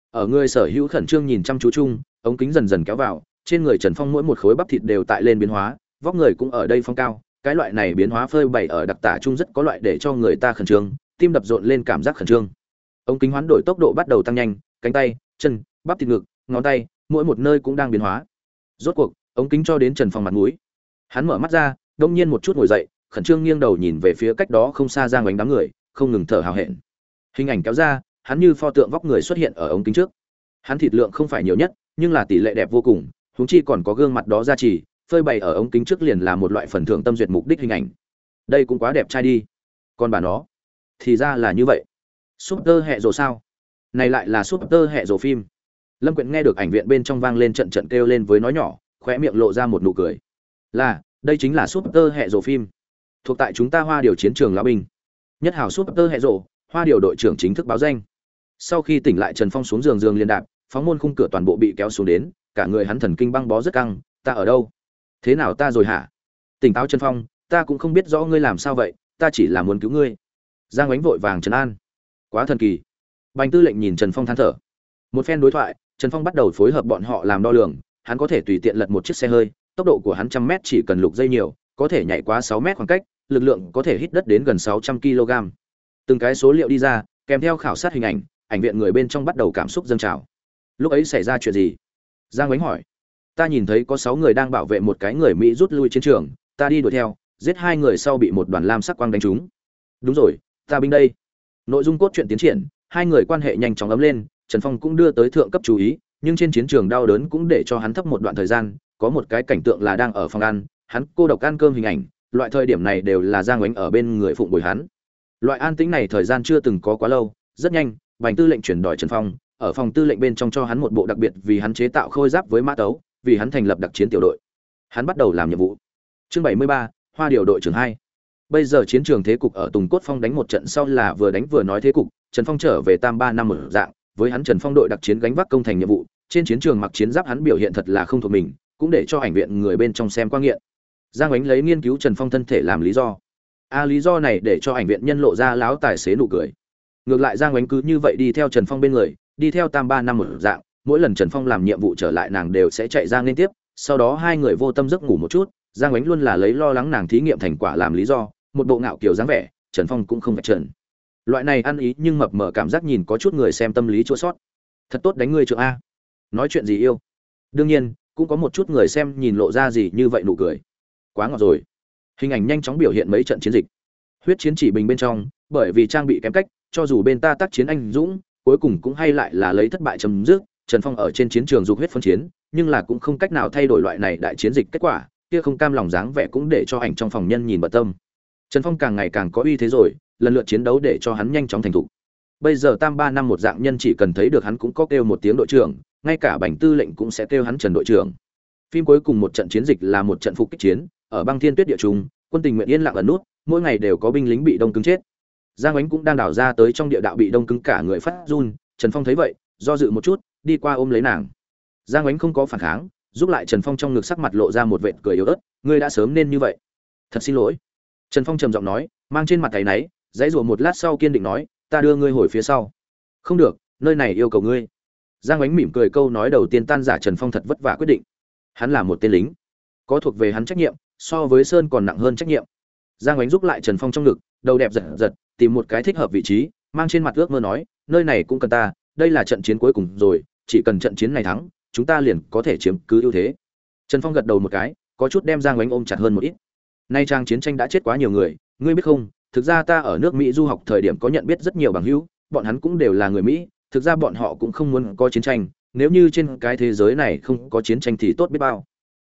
Ở người sở hữu khẩn trương nhìn chăm chú chung, ống kính dần dần kéo vào, trên người Trần Phong mỗi một khối bắp thịt đều tại lên biến hóa, vóc người cũng ở đây phong cao, cái loại này biến hóa phơi bày ở đặc tả chung rất có loại để cho người ta khẩn trương, tim đập rộn lên cảm giác khẩn trương. Ống kính hoán đổi tốc độ bắt đầu tăng nhanh, cánh tay, chân, bắp thịt ngực, ngón tay, mỗi một nơi cũng đang biến hóa. Rốt cuộc, ống kính cho đến Trần Phong mặt mũi. Hắn mở mắt ra, đông nhiên một chút ngồi dậy, khẩn trương nghiêng đầu nhìn về phía cách đó không xa Giang Ngoánh đám người, không ngừng thở hào hẹn. Hình ảnh kéo ra, hắn như pho tượng vóc người xuất hiện ở ống kính trước. Hắn thịt lượng không phải nhiều nhất, nhưng là tỷ lệ đẹp vô cùng, huống chi còn có gương mặt đó gia trì, phơi bày ở ống kính trước liền là một loại phần thưởng tâm duyệt mục đích hình ảnh. Đây cũng quá đẹp trai đi. Còn bà nó, thì ra là như vậy. Super hệ rồ sao? Này lại là super hệ rồ phim. Lâm Quyện nghe được ảnh viện bên trong vang lên trận trận kêu lên với nói nhỏ, khóe miệng lộ ra một nụ cười. Là, đây chính là super hệ rồ phim. Thuộc tại chúng ta Hoa Điều chiến trường lão binh. Nhất hào super hệ rồ, Hoa Điều đội trưởng chính thức báo danh. Sau khi tỉnh lại Trần Phong xuống giường liền đạp, phóng môn khung cửa toàn bộ bị kéo xuống đến, cả người hắn thần kinh băng bó rất căng, ta ở đâu? Thế nào ta rồi hả? Tỉnh táo Trần Phong, ta cũng không biết rõ ngươi làm sao vậy, ta chỉ là muốn cứu ngươi. Giang Ánh vội vàng trấn an. Quá thần kỳ. Bành Tư lệnh nhìn Trần Phong than thở. Một phen đối thoại, Trần Phong bắt đầu phối hợp bọn họ làm đo lường, hắn có thể tùy tiện lật một chiếc xe hơi, tốc độ của hắn 100m chỉ cần lục giây nhiều, có thể nhảy quá 6m khoảng cách, lực lượng có thể hít đất đến gần 600 kg. Từng cái số liệu đi ra, kèm theo khảo sát hình ảnh, ảnh viện người bên trong bắt đầu cảm xúc dâng trào. Lúc ấy xảy ra chuyện gì? Giang Ánh hỏi. Ta nhìn thấy có 6 người đang bảo vệ một cái người Mỹ rút lui chiến trường, ta đi đuổi theo, giết 2 người sau bị một đoàn lam sắc quang đánh trúng. Đúng rồi, ta binh đây. Nội dung cốt truyện tiến triển, 2 người quan hệ nhanh chóng ấm lên, Trần Phong cũng đưa tới thượng cấp chú ý, nhưng trên chiến trường đau đớn cũng để cho hắn thấp một đoạn thời gian, có một cái cảnh tượng là đang ở phòng ăn, hắn cô độc ăn cơm hình ảnh, loại thời điểm này đều là Giang Ánh ở bên người phụng bồi hắn. Loại an tĩnh này thời gian chưa từng có quá lâu, rất nhanh, Bành Tư lệnh chuyển đổi Trần Phong, ở phòng tư lệnh bên trong cho hắn một bộ đặc biệt vì hắn chế tạo khôi giáp với mã tấu, vì hắn thành lập đặc chiến tiểu đội. Hắn bắt đầu làm nhiệm vụ. Chương 73, Hoa Điều đội trưởng 2. Bây giờ chiến trường thế cục ở Tùng Cốt Phong đánh một trận sau là vừa đánh vừa nói thế cục, Trần Phong trở về tam 3 năm một dạng, với hắn Trần Phong đội đặc chiến gánh vác công thành nhiệm vụ, trên chiến trường mặc chiến giáp hắn biểu hiện thật là không thuộc mình, cũng để cho ảnh viện người bên trong xem qua nghiện. Giang Ánh lấy nghiên cứu Trần Phong thân thể làm lý do. Lý do này để cho ảnh viện nhân lộ ra láo tài xế nụ cười. Ngược lại Giang Ánh cứ như vậy đi theo Trần Phong bên người, đi theo tam 3 năm một dạng, mỗi lần Trần Phong làm nhiệm vụ trở lại nàng đều sẽ chạy ra liên tiếp, sau đó hai người vô tâm giấc ngủ một chút, Giang Ánh luôn là lấy lo lắng nàng thí nghiệm thành quả làm lý do, một bộ ngạo kiều dáng vẻ, Trần Phong cũng không vạch trần. Loại này ăn ý nhưng mập mờ cảm giác nhìn có chút người xem tâm lý chua sót. Thật tốt đánh ngươi trượng a. Nói chuyện gì yêu? Đương nhiên, cũng có một chút người xem nhìn lộ ra gì như vậy nụ cười. Quá ngọt rồi. Hình ảnh nhanh chóng biểu hiện mấy trận chiến dịch. Huyết chiến chỉ bình bên trong, bởi vì trang bị kém cách, cho dù bên ta tác chiến anh dũng, cuối cùng cũng hay lại là lấy thất bại chấm dứt. Trần Phong ở trên chiến trường dục huyết phân chiến, nhưng là cũng không cách nào thay đổi loại này đại chiến dịch kết quả, kia không cam lòng dáng vẻ cũng để cho ảnh trong phòng nhân nhìn bận tâm. Trần Phong càng ngày càng có uy thế rồi, lần lượt chiến đấu để cho hắn nhanh chóng thành thục. Bây giờ tam 3 năm một dạng nhân chỉ cần thấy được hắn cũng có kêu một tiếng đội trưởng, ngay cả Bành Tư lệnh cũng sẽ kêu hắn Trần đội trưởng. Phim cuối cùng một trận chiến dịch là một trận phục kích chiến, ở băng thiên tuyết địa trung, quân tình nguyện yên lặng ẩn nút, mỗi ngày đều có binh lính bị đông cứng chết. Giang Ánh cũng đang đào ra tới trong địa đạo bị đông cứng cả người phát run, Trần Phong thấy vậy, do dự một chút, đi qua ôm lấy nàng. Giang Ánh không có phản kháng, giúp lại Trần Phong trong ngực sắc mặt lộ ra một vệt cười yếu ớt, ngươi đã sớm nên như vậy. Thật xin lỗi. Trần Phong trầm giọng nói, mang trên mặt áy náy, dãy rủa một lát sau kiên định nói, ta đưa ngươi hồi phía sau. Không được, nơi này yêu cầu ngươi. Giang Ánh mỉm cười câu nói đầu tiên tan giả Trần Phong thật vất vả quyết định. Hắn là một tên lính, có thuộc về hắn trách nhiệm, so với Sơn còn nặng hơn trách nhiệm. Giang Ánh giúp lại Trần Phong trong ngực, đầu đẹp giật giật, tìm một cái thích hợp vị trí, mang trên mặt ước mơ nói, nơi này cũng cần ta, đây là trận chiến cuối cùng rồi, chỉ cần trận chiến này thắng, chúng ta liền có thể chiếm cứ ưu thế. Trần Phong gật đầu một cái, có chút đem Giang Ánh ôm chặt hơn một ít. Nay trang chiến tranh đã chết quá nhiều người, ngươi biết không, thực ra ta ở nước Mỹ du học thời điểm có nhận biết rất nhiều bằng hữu, bọn hắn cũng đều là người Mỹ, thực ra bọn họ cũng không muốn có chiến tranh, nếu như trên cái thế giới này không có chiến tranh thì tốt biết bao.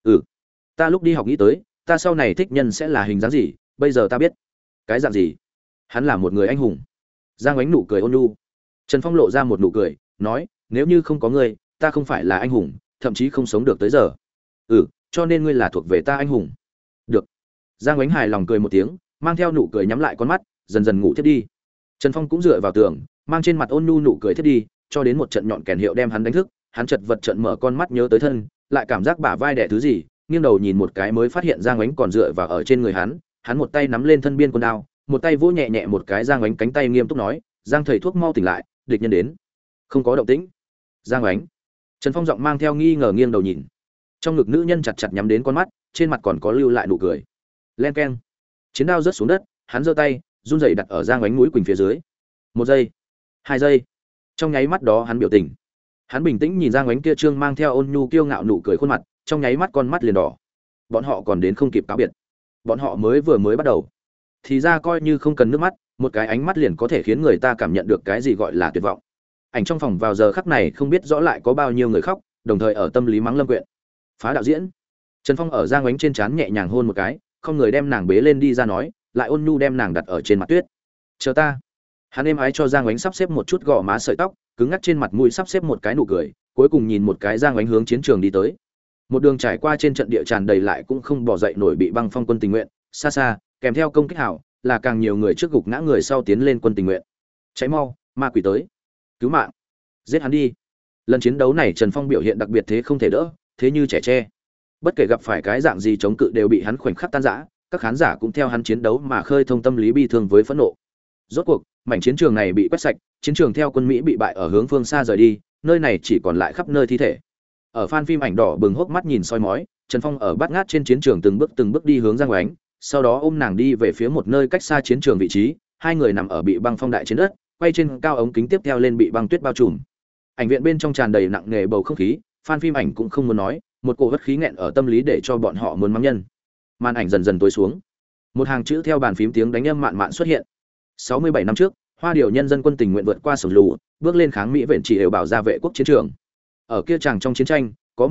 Ta lúc đi học nghĩ tới, ta sau này thích nhân sẽ là hình dáng gì, bây giờ ta biết. Cái dạng gì? Hắn là một người anh hùng. Giang Ánh nụ cười ôn nhu. Trần Phong lộ ra một nụ cười, nói, nếu như không có ngươi, ta không phải là anh hùng, thậm chí không sống được tới giờ. Cho nên ngươi là thuộc về ta anh hùng. Được. Giang Ánh hài lòng cười một tiếng, mang theo nụ cười nhắm lại con mắt, dần dần ngủ thiếp đi. Trần Phong cũng dựa vào tường, mang trên mặt ôn nhu nụ cười thiếp đi, cho đến một trận nhọn kèn hiệu đem hắn đánh thức, hắn chợt vật trận mở con mắt nhớ tới thân, lại cảm giác bả vai đè thứ gì, nghiêng đầu nhìn một cái mới phát hiện Giang Ánh còn dựa vào ở trên người hắn, hắn một tay nắm lên thân biên con đao, một tay vỗ nhẹ nhẹ một cái Giang Ánh cánh tay nghiêm túc nói, Giang thầy thuốc mau tỉnh lại, địch nhân đến. Không có động tĩnh. Giang Ánh. Trần Phong giọng mang theo nghi ngờ nghiêng đầu nhìn. Trong ngực nữ nhân chặt chặt nhắm đến con mắt, trên mặt còn có lưu lại nụ cười. Len keng. Chiến đao rớt xuống đất, hắn giơ tay, run rẩy đặt ở Giang Ánh mũi quỳnh phía dưới. 1 giây, 2 giây. Trong nháy mắt đó hắn biểu tình. Hắn bình tĩnh nhìn Giang Ánh kia trương mang theo ôn nhu kiêu ngạo nụ cười khuôn mặt, trong nháy mắt con mắt liền đỏ. Bọn họ còn đến không kịp cáo biệt. Bọn họ mới bắt đầu. Thì ra coi như không cần nước mắt, một cái ánh mắt liền có thể khiến người ta cảm nhận được cái gì gọi là tuyệt vọng. Ảnh trong phòng vào giờ khắc này không biết rõ lại có bao nhiêu người khóc, đồng thời ở tâm lý mắng Lâm Quyện. Phá đạo diễn. Trần Phong ở Giang Ánh trên trán nhẹ nhàng hôn một cái, không người đem nàng bế lên đi ra nói, lại ôn nhu đem nàng đặt ở trên mặt tuyết. "Chờ ta." Hắn êm ái cho Giang Ánh sắp xếp một chút gò má sợi tóc, cứng ngắc trên mặt mũi sắp xếp một cái nụ cười, cuối cùng nhìn một cái Giang Ánh hướng chiến trường đi tới. Một đường trải qua trên trận địa tràn đầy lại cũng không bỏ dậy nổi bị băng phong quân tình nguyện, xa xa, kèm theo công kích hảo, là càng nhiều người trước gục ngã người sau tiến lên quân tình nguyện. "Cháy mau, ma quỷ tới. Cứu mạng. Giết hắn đi." Lần chiến đấu này Trần Phong biểu hiện đặc biệt thế không thể đỡ, thế như trẻ tre. Bất kể gặp phải cái dạng gì chống cự đều bị hắn khoảnh khắc tan rã, các khán giả cũng theo hắn chiến đấu mà khơi thông tâm lý bi thương với phẫn nộ. Rốt cuộc, mảnh chiến trường này bị quét sạch, chiến trường theo quân Mỹ bị bại ở hướng phương xa rời đi, nơi này chỉ còn lại khắp nơi thi thể. Ở fan phim ảnh đỏ bừng hốc mắt nhìn soi mói, Trần Phong ở bát ngát trên chiến trường từng bước đi hướng Giang Ánh, sau đó ôm nàng đi về phía một nơi cách xa chiến trường vị trí, hai người nằm ở bị băng phong đại trên đất, quay trên cao ống kính tiếp theo lên bị băng tuyết bao trùm. Ảnh viện bên trong tràn đầy nặng nề bầu không khí, fan phim ảnh cũng không muốn nói, một cổ bất khí nghẹn ở tâm lý để cho bọn họ muốn mắng nhân. Màn ảnh dần dần tối xuống, một hàng chữ theo bàn phím tiếng đánh âm mạn mạn xuất hiện. 67 năm trước, Hoa Điều nhân dân quân tình nguyện vượt qua sổng lù, bước lên kháng Mỹ viện chỉ đều bảo ra vệ quốc chiến trường. Ở kia tràng trong chiến tranh, có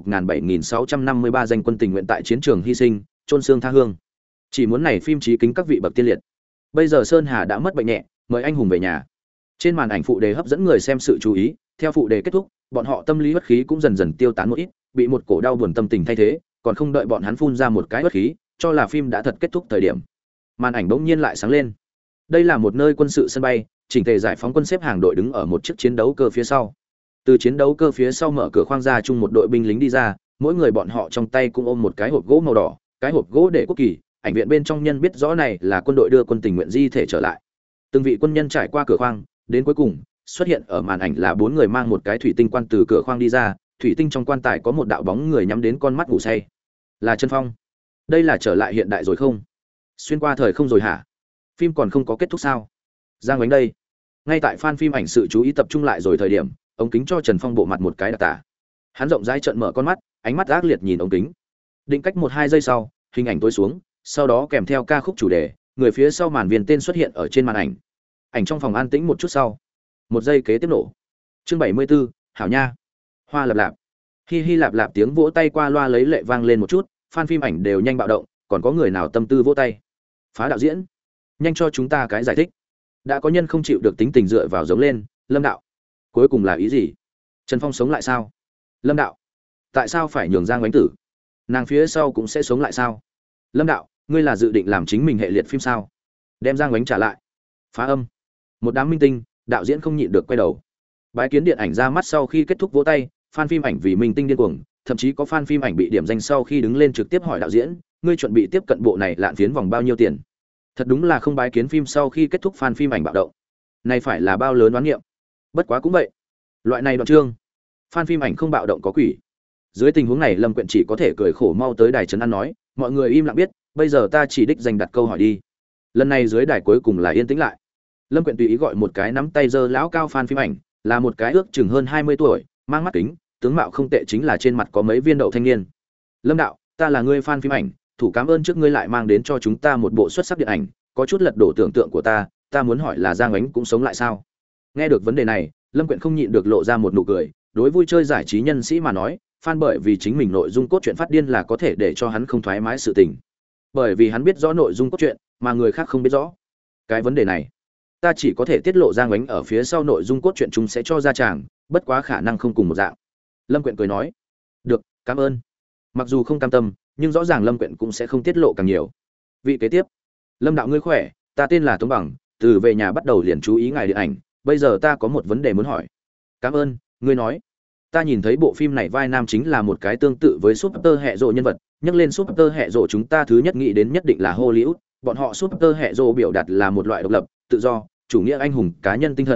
19.7.653 danh quân tình nguyện tại chiến trường hy sinh, chôn xương tha hương. Chỉ muốn này phim chí kính các vị bậc tiên liệt. Bây giờ Sơn Hà đã mất bệnh nhẹ, mời anh hùng về nhà. Trên màn ảnh phụ đề hấp dẫn người xem sự chú ý, theo phụ đề kết thúc, bọn họ tâm lý bất khí cũng dần dần tiêu tán một ít, bị một cổ đau buồn tâm tình thay thế, còn không đợi bọn hắn phun ra một cái bất khí, cho là phim đã thật kết thúc thời điểm. Màn ảnh bỗng nhiên lại sáng lên. Đây là một nơi quân sự sân bay, chỉnh tề giải phóng quân xếp hàng đội đứng ở một chiếc chiến đấu cơ phía sau. Từ chiến đấu cơ phía sau mở cửa khoang ra chung một đội binh lính đi ra, mỗi người bọn họ trong tay cũng ôm một cái hộp gỗ màu đỏ, cái hộp gỗ để quốc kỳ. Ảnh viện bên trong nhân biết rõ này là quân đội đưa quân tình nguyện di thể trở lại. Từng vị quân nhân trải qua cửa khoang, đến cuối cùng xuất hiện ở màn ảnh là 4 người mang một cái thủy tinh quan từ cửa khoang đi ra, thủy tinh trong quan tài có một đạo bóng người nhắm đến con mắt ngủ say. Là Trần Phong. Đây là trở lại hiện đại rồi không? Xuyên qua thời không rồi hả? Phim còn không có kết thúc sao? Giang Ánh đây. Ngay tại fan phim ảnh sự chú ý tập trung lại rồi thời điểm, ống kính cho Trần Phong bộ mặt một cái đặc tả. Hắn rộng rãi trợn mở con mắt, ánh mắt ác liệt nhìn ống kính. Định cách 1-2 giây sau, hình ảnh tối xuống, sau đó kèm theo ca khúc chủ đề, người phía sau màn viên tên xuất hiện ở trên màn ảnh. Ảnh trong phòng an tĩnh một chút sau, 1 giây kế tiếp nổ. Chương 74, hảo nha. Hoa lập lạp. Hi hi lạp lạp tiếng vỗ tay qua loa lấy lệ vang lên một chút, fan phim ảnh đều nhanh bạo động, còn có người nào tâm tư vỗ tay. Phá đạo diễn, nhanh cho chúng ta cái giải thích. Đã có nhân không chịu được tính tình dựa vào giống lên, Lâm đạo. Cuối cùng là ý gì? Trần Phong sống lại sao? Lâm đạo, tại sao phải nhường Giang Ánh tử? Nàng phía sau cũng sẽ sống lại sao? Lâm đạo, ngươi là dự định làm chính mình hệ liệt phim sao? Đem Giang Ánh trả lại. Phá âm. Một đám minh tinh, đạo diễn không nhịn được quay đầu. Bái kiến điện ảnh ra mắt sau khi kết thúc vỗ tay, fan phim ảnh vì minh tinh điên cuồng, thậm chí có fan phim ảnh bị điểm danh sau khi đứng lên trực tiếp hỏi đạo diễn, ngươi chuẩn bị tiếp cận bộ này lạn phiến vòng bao nhiêu tiền? Thật đúng là không bái kiến phim sau khi kết thúc fan phim ảnh bạo động. Này phải là bao lớn đoán nghiệm. Bất quá cũng vậy. Loại này đoạn chương, fan phim ảnh không bạo động có quỷ. Dưới tình huống này Lâm Quyện chỉ có thể cười khổ mau tới đài trấn an nói, mọi người im lặng biết, bây giờ ta chỉ đích dành đặt câu hỏi đi. Lần này dưới đài cuối cùng là yên tĩnh lại. Lâm Quyện tùy ý gọi một cái nắm tay giơ lão cao fan phim ảnh, là một cái ước chừng hơn 20 tuổi, mang mắt kính, tướng mạo không tệ chính là trên mặt có mấy viên đậu thanh niên. Lâm đạo, ta là người fan phim ảnh, thủ cảm ơn trước ngươi lại mang đến cho chúng ta một bộ xuất sắc điện ảnh, có chút lật đổ tưởng tượng của ta muốn hỏi là Giang Ánh cũng sống lại sao? Nghe được vấn đề này, Lâm Quyện không nhịn được lộ ra một nụ cười, đối vui chơi giải trí nhân sĩ mà nói, fan bởi vì chính mình nội dung cốt truyện phát điên là có thể để cho hắn không thoải mái sự tình. Bởi vì hắn biết rõ nội dung cốt truyện, mà người khác không biết rõ. Cái vấn đề này, ta chỉ có thể tiết lộ Giang Ánh ở phía sau nội dung cốt truyện chúng sẽ cho ra tràng, bất quá khả năng không cùng một dạng. Lâm Quyện cười nói, được, cảm ơn. Mặc dù không cam tâm, nhưng rõ ràng Lâm Quyện cũng sẽ không tiết lộ càng nhiều. Vị kế tiếp, Lâm đạo ngươi khỏe, ta tên là Tống Bằng, từ về nhà bắt đầu liền chú ý ngài điện ảnh, bây giờ ta có một vấn đề muốn hỏi. Cảm ơn, ngươi nói. Ta nhìn thấy bộ phim này vai nam chính là một cái tương tự với Super hệ rộ nhân vật, nhắc lên Super hệ rộ chúng ta thứ nhất nghĩ đến nhất định là Hollywood, bọn họ Super hệ rộ biểu đạt là một loại độc lập, tự do, chủ nghĩa anh hùng, cá nhân tinh thần,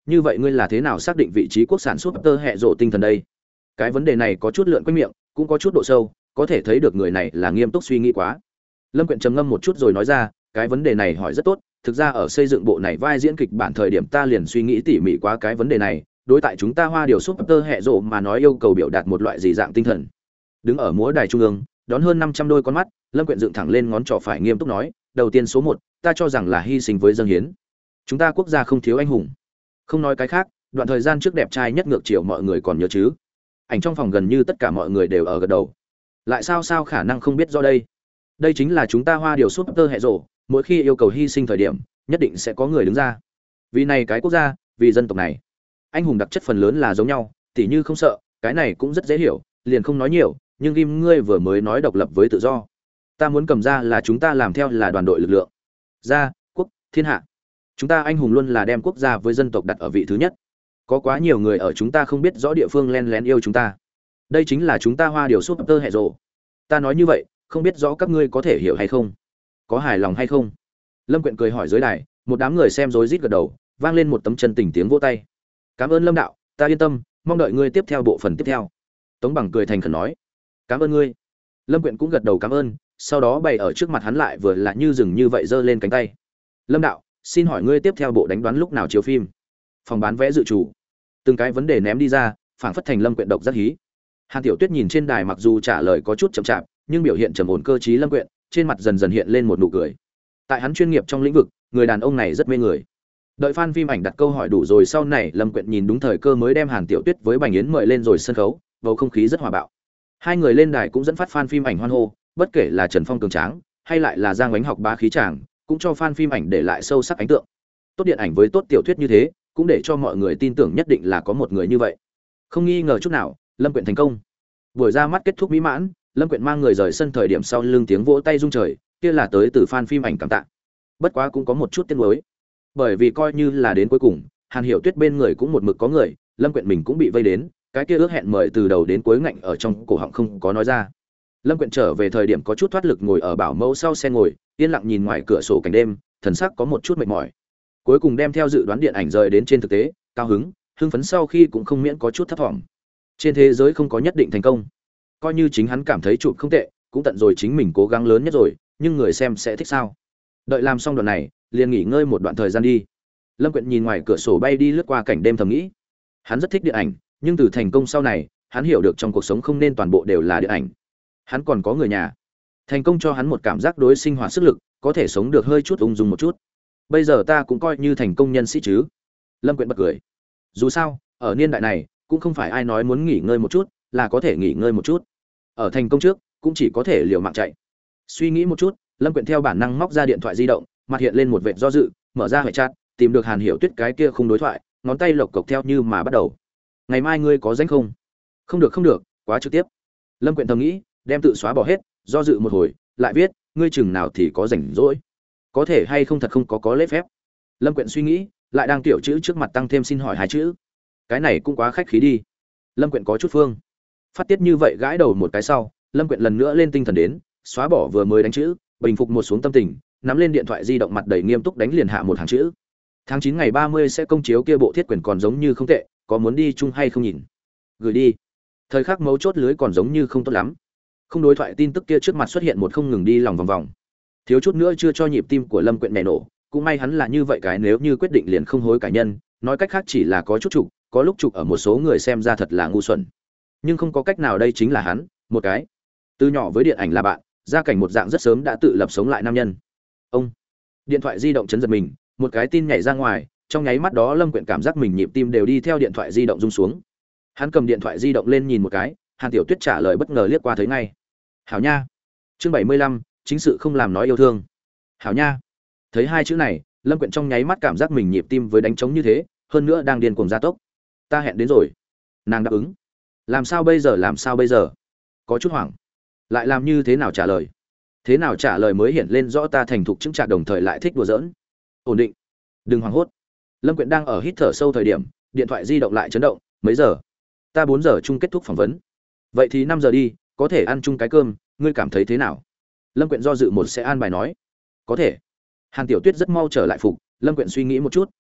như vậy ngươi là thế nào xác định vị trí quốc sản súp tơ hệ rộ tinh thần đây? Cái vấn đề này có chút lượn quanh miệng, cũng có chút độ sâu, có thể thấy được người này là nghiêm túc suy nghĩ quá. Lâm Quyện trầm ngâm một chút rồi nói ra, cái vấn đề này hỏi rất tốt, thực ra ở xây dựng bộ này vai diễn kịch bản thời điểm ta liền suy nghĩ tỉ mỉ quá cái vấn đề này, đối tại chúng ta Hoa Điều súp tơ hệ rộ mà nói yêu cầu biểu đạt một loại gì dạng tinh thần. Đứng ở múa đài trung ương, đón hơn 500 đôi con mắt, Lâm Quyện dựng thẳng lên ngón trỏ phải nghiêm túc nói, đầu tiên số 1, ta cho rằng là hy sinh với dâng hiến. Chúng ta quốc gia không thiếu anh hùng. Không nói cái khác, đoạn thời gian trước đẹp trai nhất ngược chiều mọi người còn nhớ chứ? Ảnh trong phòng gần như tất cả mọi người đều ở gật đầu. Lại sao khả năng không biết do đây? Đây chính là chúng ta Hoa Điều súp tơ hệ rộ, mỗi khi yêu cầu hy sinh thời điểm, nhất định sẽ có người đứng ra. Vì này cái quốc gia, vì dân tộc này. Anh hùng đặc chất phần lớn là giống nhau, tỉ như không sợ, cái này cũng rất dễ hiểu, liền không nói nhiều, nhưng Kim ngươi vừa mới nói độc lập với tự do. Ta muốn cầm ra là chúng ta làm theo là đoàn đội lực lượng. Gia, quốc, thiên hạ. Chúng ta anh hùng luôn là đem quốc gia với dân tộc đặt ở vị thứ nhất. Có quá nhiều người ở chúng ta không biết rõ địa phương len lén yêu chúng ta. Đây chính là chúng ta Hoa Điều súp tơ hệ rộ. Ta nói như vậy, không biết rõ các ngươi có thể hiểu hay không? Có hài lòng hay không? Lâm Quyện cười hỏi dưới đài, một đám người xem rối rít gật đầu, vang lên một tấm chân tình tiếng vỗ tay. Cảm ơn Lâm đạo, ta yên tâm, mong đợi ngươi tiếp theo bộ phần tiếp theo. Tống Bằng cười thành khẩn nói, cảm ơn ngươi. Lâm Quyện cũng gật đầu cảm ơn, sau đó bày ở trước mặt hắn lại vừa là như rừng như vậy giơ lên cánh tay. Lâm đạo, xin hỏi ngươi tiếp theo bộ đánh đoán lúc nào chiếu phim? Phòng bán vé dự trù. Từng cái vấn đề ném đi ra, phảng phất thành Lâm Quyện độc giác hí. Hàn Tiểu Tuyết nhìn trên đài mặc dù trả lời có chút chậm chạp, nhưng biểu hiện trầm ổn cơ trí Lâm Quyện, trên mặt dần dần hiện lên một nụ cười. Tại hắn chuyên nghiệp trong lĩnh vực, người đàn ông này rất mê người. Đợi fan phim ảnh đặt câu hỏi đủ rồi sau này, Lâm Quyện nhìn đúng thời cơ mới đem Hàn Tiểu Tuyết với Bành Yến mời lên rồi sân khấu, bầu không khí rất hòa bạo. Hai người lên đài cũng dẫn phát fan phim ảnh hoan hô, bất kể là Trần Phong cường tráng, hay lại là Giang Ánh học bá khí tràng, cũng cho fan phim ảnh để lại sâu sắc ấn tượng. Tốt điện ảnh với tốt tiểu thuyết như thế, cũng để cho mọi người tin tưởng nhất định là có một người như vậy. Không nghi ngờ chút nào, Lâm Quyện thành công. Buổi ra mắt kết thúc mỹ mãn, Lâm Quyện mang người rời sân thời điểm sau lưng tiếng vỗ tay rung trời, kia là tới từ fan phim ảnh cảm tạ. Bất quá cũng có một chút tiếc nuối, bởi vì coi như là đến cuối cùng, Hàn Hiểu Tuyết bên người cũng một mực có người, Lâm Quyện mình cũng bị vây đến, cái kia ước hẹn mời từ đầu đến cuối ngạnh ở trong cổ họng không có nói ra. Lâm Quyện trở về thời điểm có chút thoát lực ngồi ở bảo mẫu sau xe ngồi, yên lặng nhìn ngoài cửa sổ cảnh đêm, thần sắc có một chút mệt mỏi. Cuối cùng đem theo dự đoán điện ảnh rời đến trên thực tế, cao hứng, hưng phấn sau khi cũng không miễn có chút thất vọng. Trên thế giới không có nhất định thành công. Coi như chính hắn cảm thấy chụp không tệ, cũng tận rồi chính mình cố gắng lớn nhất rồi, nhưng người xem sẽ thích sao? Đợi làm xong đoạn này, liền nghỉ ngơi một đoạn thời gian đi. Lâm Quyện nhìn ngoài cửa sổ bay đi lướt qua cảnh đêm thầm nghĩ, hắn rất thích điện ảnh, nhưng từ thành công sau này, hắn hiểu được trong cuộc sống không nên toàn bộ đều là điện ảnh. Hắn còn có người nhà. Thành công cho hắn một cảm giác đối sinh hoạt sức lực, có thể sống được hơi chút ung dung một chút. Bây giờ ta cũng coi như thành công nhân sĩ chứ? Lâm Quyện bật cười. Dù sao, ở niên đại này, cũng không phải ai nói muốn nghỉ ngơi một chút, là có thể nghỉ ngơi một chút. Ở thành công trước, cũng chỉ có thể liều mạng chạy. Suy nghĩ một chút, Lâm Quyện theo bản năng móc ra điện thoại di động, mặt hiện lên một vệt do dự, mở ra hệ chat, tìm được Hàn Hiểu Tuyết cái kia không đối thoại, ngón tay lộc cộc theo như mà bắt đầu. Ngày mai ngươi có rảnh không? Không được, quá trực tiếp. Lâm Quyện thầm nghĩ, đem tự xóa bỏ hết, do dự một hồi, lại viết, ngươi chừng nào thì có rảnh rỗi? Có thể hay không thật không có lễ phép. Lâm Quyện suy nghĩ, lại đang tiểu chữ trước mặt tăng thêm xin hỏi hai chữ. Cái này cũng quá khách khí đi. Lâm Quyện có chút phương. Phát tiết như vậy gãi đầu một cái sau, Lâm Quyện lần nữa lên tinh thần đến, xóa bỏ vừa mới đánh chữ, bình phục một xuống tâm tình, nắm lên điện thoại di động mặt đầy nghiêm túc đánh liền hạ một hàng chữ. Tháng 9 ngày 30 sẽ công chiếu kia bộ Thiết Quyền còn giống như không tệ, có muốn đi chung hay không nhìn? Gửi đi. Thời khắc mấu chốt lưới còn giống như không tốt lắm. Không đối thoại tin tức kia trước mặt xuất hiện một không ngừng đi lòng vòng vòng. Thiếu chút nữa chưa cho nhịp tim của Lâm Quyện nảy nổ, cũng may hắn là như vậy cái nếu như quyết định liền không hối cải nhân, nói cách khác chỉ là có chút trục, có lúc trục ở một số người xem ra thật là ngu xuẩn. Nhưng không có cách nào, đây chính là hắn, một cái từ nhỏ với điện ảnh là bạn, gia cảnh một dạng rất sớm đã tự lập sống lại nam nhân. Ông điện thoại di động chấn giật mình, một cái tin nhảy ra ngoài, trong nháy mắt đó Lâm Quyện cảm giác mình nhịp tim đều đi theo điện thoại di động rung xuống. Hắn cầm điện thoại di động lên nhìn một cái, Hàn Tiểu Tuyết trả lời bất ngờ liếc qua thấy ngay. Hảo nha. Chương 75, chính sự không làm nói yêu thương. Hảo nha. Thấy hai chữ này, Lâm Quyện trong nháy mắt cảm giác mình nhịp tim với đánh trống như thế, hơn nữa đang điên cuồng gia tốc. Ta hẹn đến rồi. Nàng đáp ứng. Làm sao bây giờ? Có chút hoảng. Lại làm như thế nào trả lời? Thế nào trả lời mới hiện lên rõ ta thành thục chứng trạc đồng thời lại thích đùa giỡn. Ổn định. Đừng hoảng hốt. Lâm Quyện đang ở hít thở sâu thời điểm, điện thoại di động lại chấn động. Mấy giờ? Ta 4 giờ chung kết thúc phỏng vấn. Vậy thì 5 giờ đi, có thể ăn chung cái cơm, ngươi cảm thấy thế nào? Lâm Quyện do dự một sẽ an bài nói. Có thể. Hàn Tiểu Tuyết rất mau trở lại phục, Lâm Quyện suy nghĩ một chút,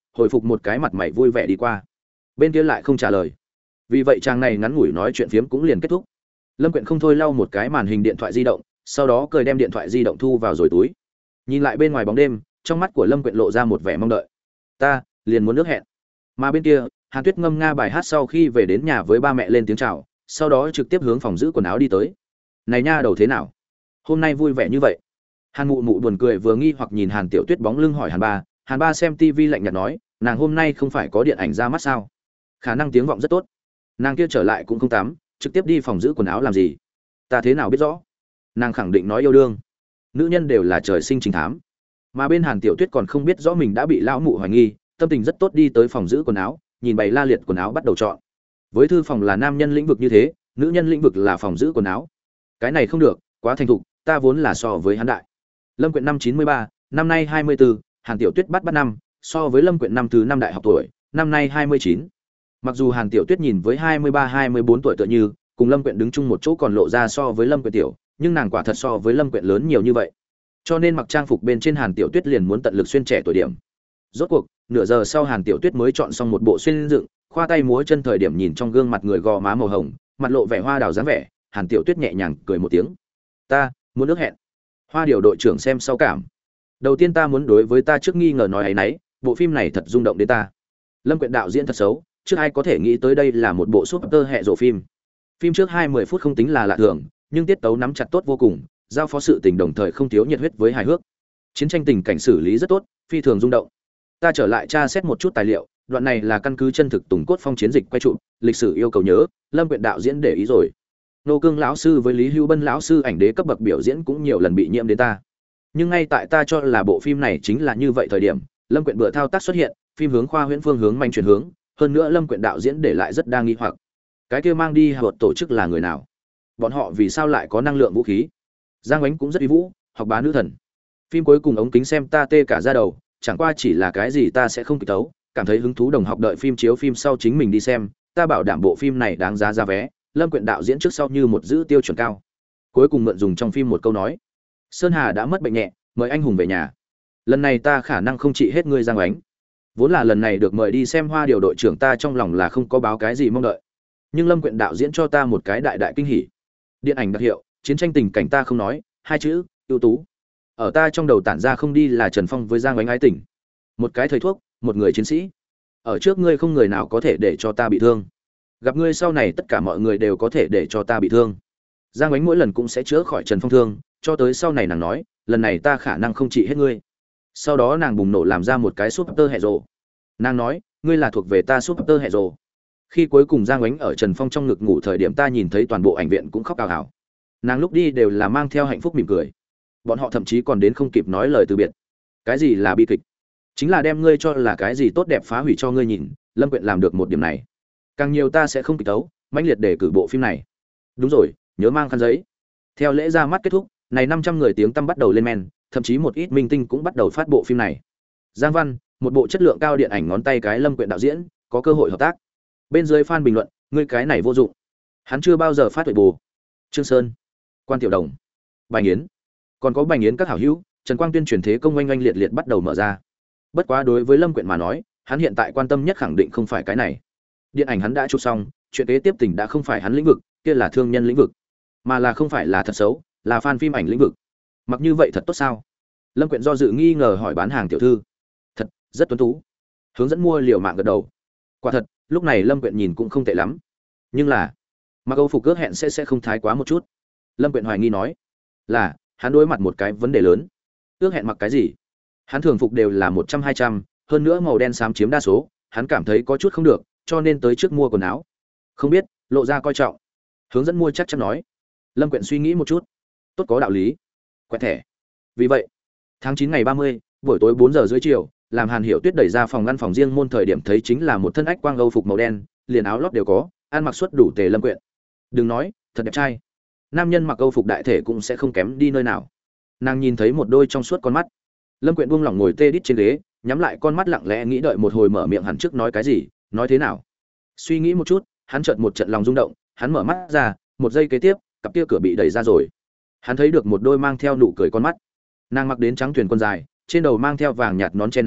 hồi phục một cái mặt mày vui vẻ đi qua. Bên kia lại không trả lời. Vì vậy chàng này ngắn ngủi nói chuyện phiếm cũng liền kết thúc. Lâm Quyện không thôi lau một cái màn hình điện thoại di động, sau đó cười đem điện thoại di động thu vào rồi túi. Nhìn lại bên ngoài bóng đêm, trong mắt của Lâm Quyện lộ ra một vẻ mong đợi. Ta liền muốn nước hẹn. Mà bên kia, Hàn Tuyết ngâm nga bài hát sau khi về đến nhà với ba mẹ lên tiếng chào, sau đó trực tiếp hướng phòng giữ quần áo đi tới. Này nha đầu thế nào? Hôm nay vui vẻ như vậy? Hàn Mụ Mụ buồn cười vừa nghi hoặc nhìn Hàn Tiểu Tuyết bóng lưng hỏi Hàn Ba xem TV lạnh nhạt nói, nàng hôm nay không phải có điện ảnh ra mắt sao? Khả năng tiếng vọng rất tốt. Nàng kia trở lại cũng không tắm, trực tiếp đi phòng giữ quần áo làm gì? Ta thế nào biết rõ? Nàng khẳng định nói yêu đương. Nữ nhân đều là trời sinh trinh thám. Mà bên Hàn Tiểu Tuyết còn không biết rõ mình đã bị lão mụ hoài nghi, tâm tình rất tốt đi tới phòng giữ quần áo, nhìn bày la liệt quần áo bắt đầu chọn. Với thư phòng là nam nhân lĩnh vực như thế, nữ nhân lĩnh vực là phòng giữ quần áo. Cái này không được, quá thành thục, ta vốn là so với hắn đại. Lâm Quyện năm 93, năm nay 24, Hàn Tiểu Tuyết bắt năm, so với Lâm Quyện năm thứ 5 đại học tuổi, năm nay 29. Mặc dù Hàn Tiểu Tuyết nhìn với 23-24 tuổi tựa như, cùng Lâm Quyện đứng chung một chỗ còn lộ ra so với Lâm Quyện tiểu, nhưng nàng quả thật so với Lâm Quyện lớn nhiều như vậy. Cho nên mặc trang phục bên trên Hàn Tiểu Tuyết liền muốn tận lực xuyên trẻ tuổi điểm. Rốt cuộc, nửa giờ sau Hàn Tiểu Tuyết mới chọn xong một bộ xuyên dựng, khoa tay múa chân thời điểm nhìn trong gương mặt người gò má màu hồng, mặt lộ vẻ hoa đào dáng vẻ, Hàn Tiểu Tuyết nhẹ nhàng cười một tiếng. Ta muốn nước hẹn. Hoa điều đội trưởng xem sau cảm. Đầu tiên ta muốn đối với ta trước nghi ngờ nói ấy nấy, bộ phim này thật rung động đến ta. Lâm Quyện đạo diễn thật xấu, trước ai có thể nghĩ tới đây là một bộ super hệ rộ phim. Phim trước 20 phút không tính là lạ thường, nhưng tiết tấu nắm chặt tốt vô cùng, giao phó sự tình đồng thời không thiếu nhiệt huyết với hài hước. Chiến tranh tình cảnh xử lý rất tốt, phi thường rung động. Ta trở lại tra xét một chút tài liệu, đoạn này là căn cứ chân thực Tùng Cốt Phong chiến dịch quay trụ, lịch sử yêu cầu nhớ, Lâm Quyện đạo diễn để ý rồi. Nô Cương lão sư với Lý Hữu Bân lão sư ảnh đế cấp bậc biểu diễn cũng nhiều lần bị nhiễm đến ta. Nhưng ngay tại ta cho là bộ phim này chính là như vậy thời điểm, Lâm Quyện bữa thao tác xuất hiện, phim hướng khoa huyễn phương hướng manh chuyển hướng, hơn nữa Lâm Quyện đạo diễn để lại rất đa nghi hoặc. Cái kia mang đi hợp tổ chức là người nào? Bọn họ vì sao lại có năng lượng vũ khí? Giang Ánh cũng rất uy vũ, học bá nữ thần. Phim cuối cùng ống kính xem ta tê cả da đầu, chẳng qua chỉ là cái gì ta sẽ không kịp tấu, cảm thấy hứng thú đồng học đợi phim chiếu phim sau chính mình đi xem, ta bảo đảm bộ phim này đáng giá vé. Lâm Quyện đạo diễn trước sau như một giữ tiêu chuẩn cao. Cuối cùng mượn dùng trong phim một câu nói: Sơn Hà đã mất bệnh nhẹ, mời anh hùng về nhà. Lần này ta khả năng không trị hết ngươi Giang Ánh. Vốn là lần này được mời đi xem Hoa điều đội trưởng ta trong lòng là không có báo cái gì mong đợi. Nhưng Lâm Quyện đạo diễn cho ta một cái đại đại kinh hỉ. Điện ảnh đặc hiệu, chiến tranh tình cảnh ta không nói, hai chữ, ưu tú. Ở ta trong đầu tản ra không đi là Trần Phong với Giang Ánh ái tình. Một cái thầy thuốc, một người chiến sĩ. Ở trước ngươi không người nào có thể để cho ta bị thương. Gặp ngươi sau này tất cả mọi người đều có thể để cho ta bị thương. Giang Ánh mỗi lần cũng sẽ chữa khỏi Trần Phong thương, cho tới sau này nàng nói, lần này ta khả năng không trị hết ngươi. Sau đó nàng bùng nổ làm ra một cái super hệ rồ. Nàng nói, ngươi là thuộc về ta super hệ rồ. Khi cuối cùng Giang Ánh ở Trần Phong trong ngực ngủ thời điểm ta nhìn thấy toàn bộ ảnh viện cũng khóc ào ào. Nàng lúc đi đều là mang theo hạnh phúc mỉm cười. Bọn họ thậm chí còn đến không kịp nói lời từ biệt. Cái gì là bi kịch? Chính là đem ngươi cho là cái gì tốt đẹp phá hủy cho ngươi nhìn, Lâm Quyện làm được một điểm này. Càng nhiều ta sẽ không kịch tấu, mãnh liệt để cử bộ phim này. Đúng rồi, nhớ mang khăn giấy. Theo lễ ra mắt kết thúc, này 500 người tiếng tăm bắt đầu lên men, thậm chí một ít minh tinh cũng bắt đầu phát bộ phim này. Giang Văn, một bộ chất lượng cao điện ảnh ngón tay cái Lâm Quyện đạo diễn, có cơ hội hợp tác. Bên dưới fan bình luận, ngươi cái này vô dụng. Hắn chưa bao giờ phát huệ bù. Trương Sơn, Quan Tiểu Đồng, Bành Yến, còn có Bành Yến các hảo hữu, Trần Quang tuyên truyền thế công oanh oanh liệt liệt bắt đầu mở ra. Bất quá đối với Lâm Quyện mà nói, hắn hiện tại quan tâm nhất khẳng định không phải cái này. Điện ảnh hắn đã chụp xong, chuyện kế tiếp tình đã không phải hắn lĩnh vực, kia là thương nhân lĩnh vực, mà là không phải là thật xấu, là fan phim ảnh lĩnh vực. Mặc như vậy thật tốt sao? Lâm Quyện do dự nghi ngờ hỏi bán hàng tiểu thư. Thật, rất tuấn tú. Hướng dẫn mua liều mạng gật đầu. Quả thật, lúc này Lâm Quyện nhìn cũng không tệ lắm. Nhưng là, mặc Âu phục ước hẹn sẽ không thái quá một chút. Lâm Quyện hoài nghi nói, là hắn đối mặt một cái vấn đề lớn. Ước hẹn mặc cái gì? Hắn thường phục đều là 100-200, hơn nữa màu đen xám chiếm đa số, hắn cảm thấy có chút không được, cho nên tới trước mua quần áo. Không biết, lộ ra coi trọng. Hướng dẫn mua chắc chắn nói. Lâm Quyện suy nghĩ một chút, tốt có đạo lý. Quẹt thẻ. Vì vậy, tháng 9 ngày 30, buổi tối 4 giờ rưỡi chiều, làm Hàn Hiểu Tuyết đẩy ra phòng ngăn phòng riêng môn thời điểm thấy chính là một thân ách quang Âu phục màu đen, liền áo lót đều có, ăn mặc suất đủ tề Lâm Quyện. Đừng nói, thật đẹp trai. Nam nhân mặc Âu phục đại thể cũng sẽ không kém đi nơi nào. Nàng nhìn thấy một đôi trong suốt con mắt. Lâm Quyện buông lỏng ngồi tê đít trên ghế, nhắm lại con mắt lặng lẽ nghĩ đợi một hồi mở miệng hắn trước nói cái gì, nói thế nào. Suy nghĩ một chút, hắn chợt một trận lòng rung động, hắn mở mắt ra, một giây kế tiếp, cặp kia cửa bị đẩy ra rồi. Hắn thấy được một đôi mang theo nụ cười con mắt. Nàng mặc đến trắng thuyền quần dài, trên đầu mang theo vàng nhạt nón che nắng,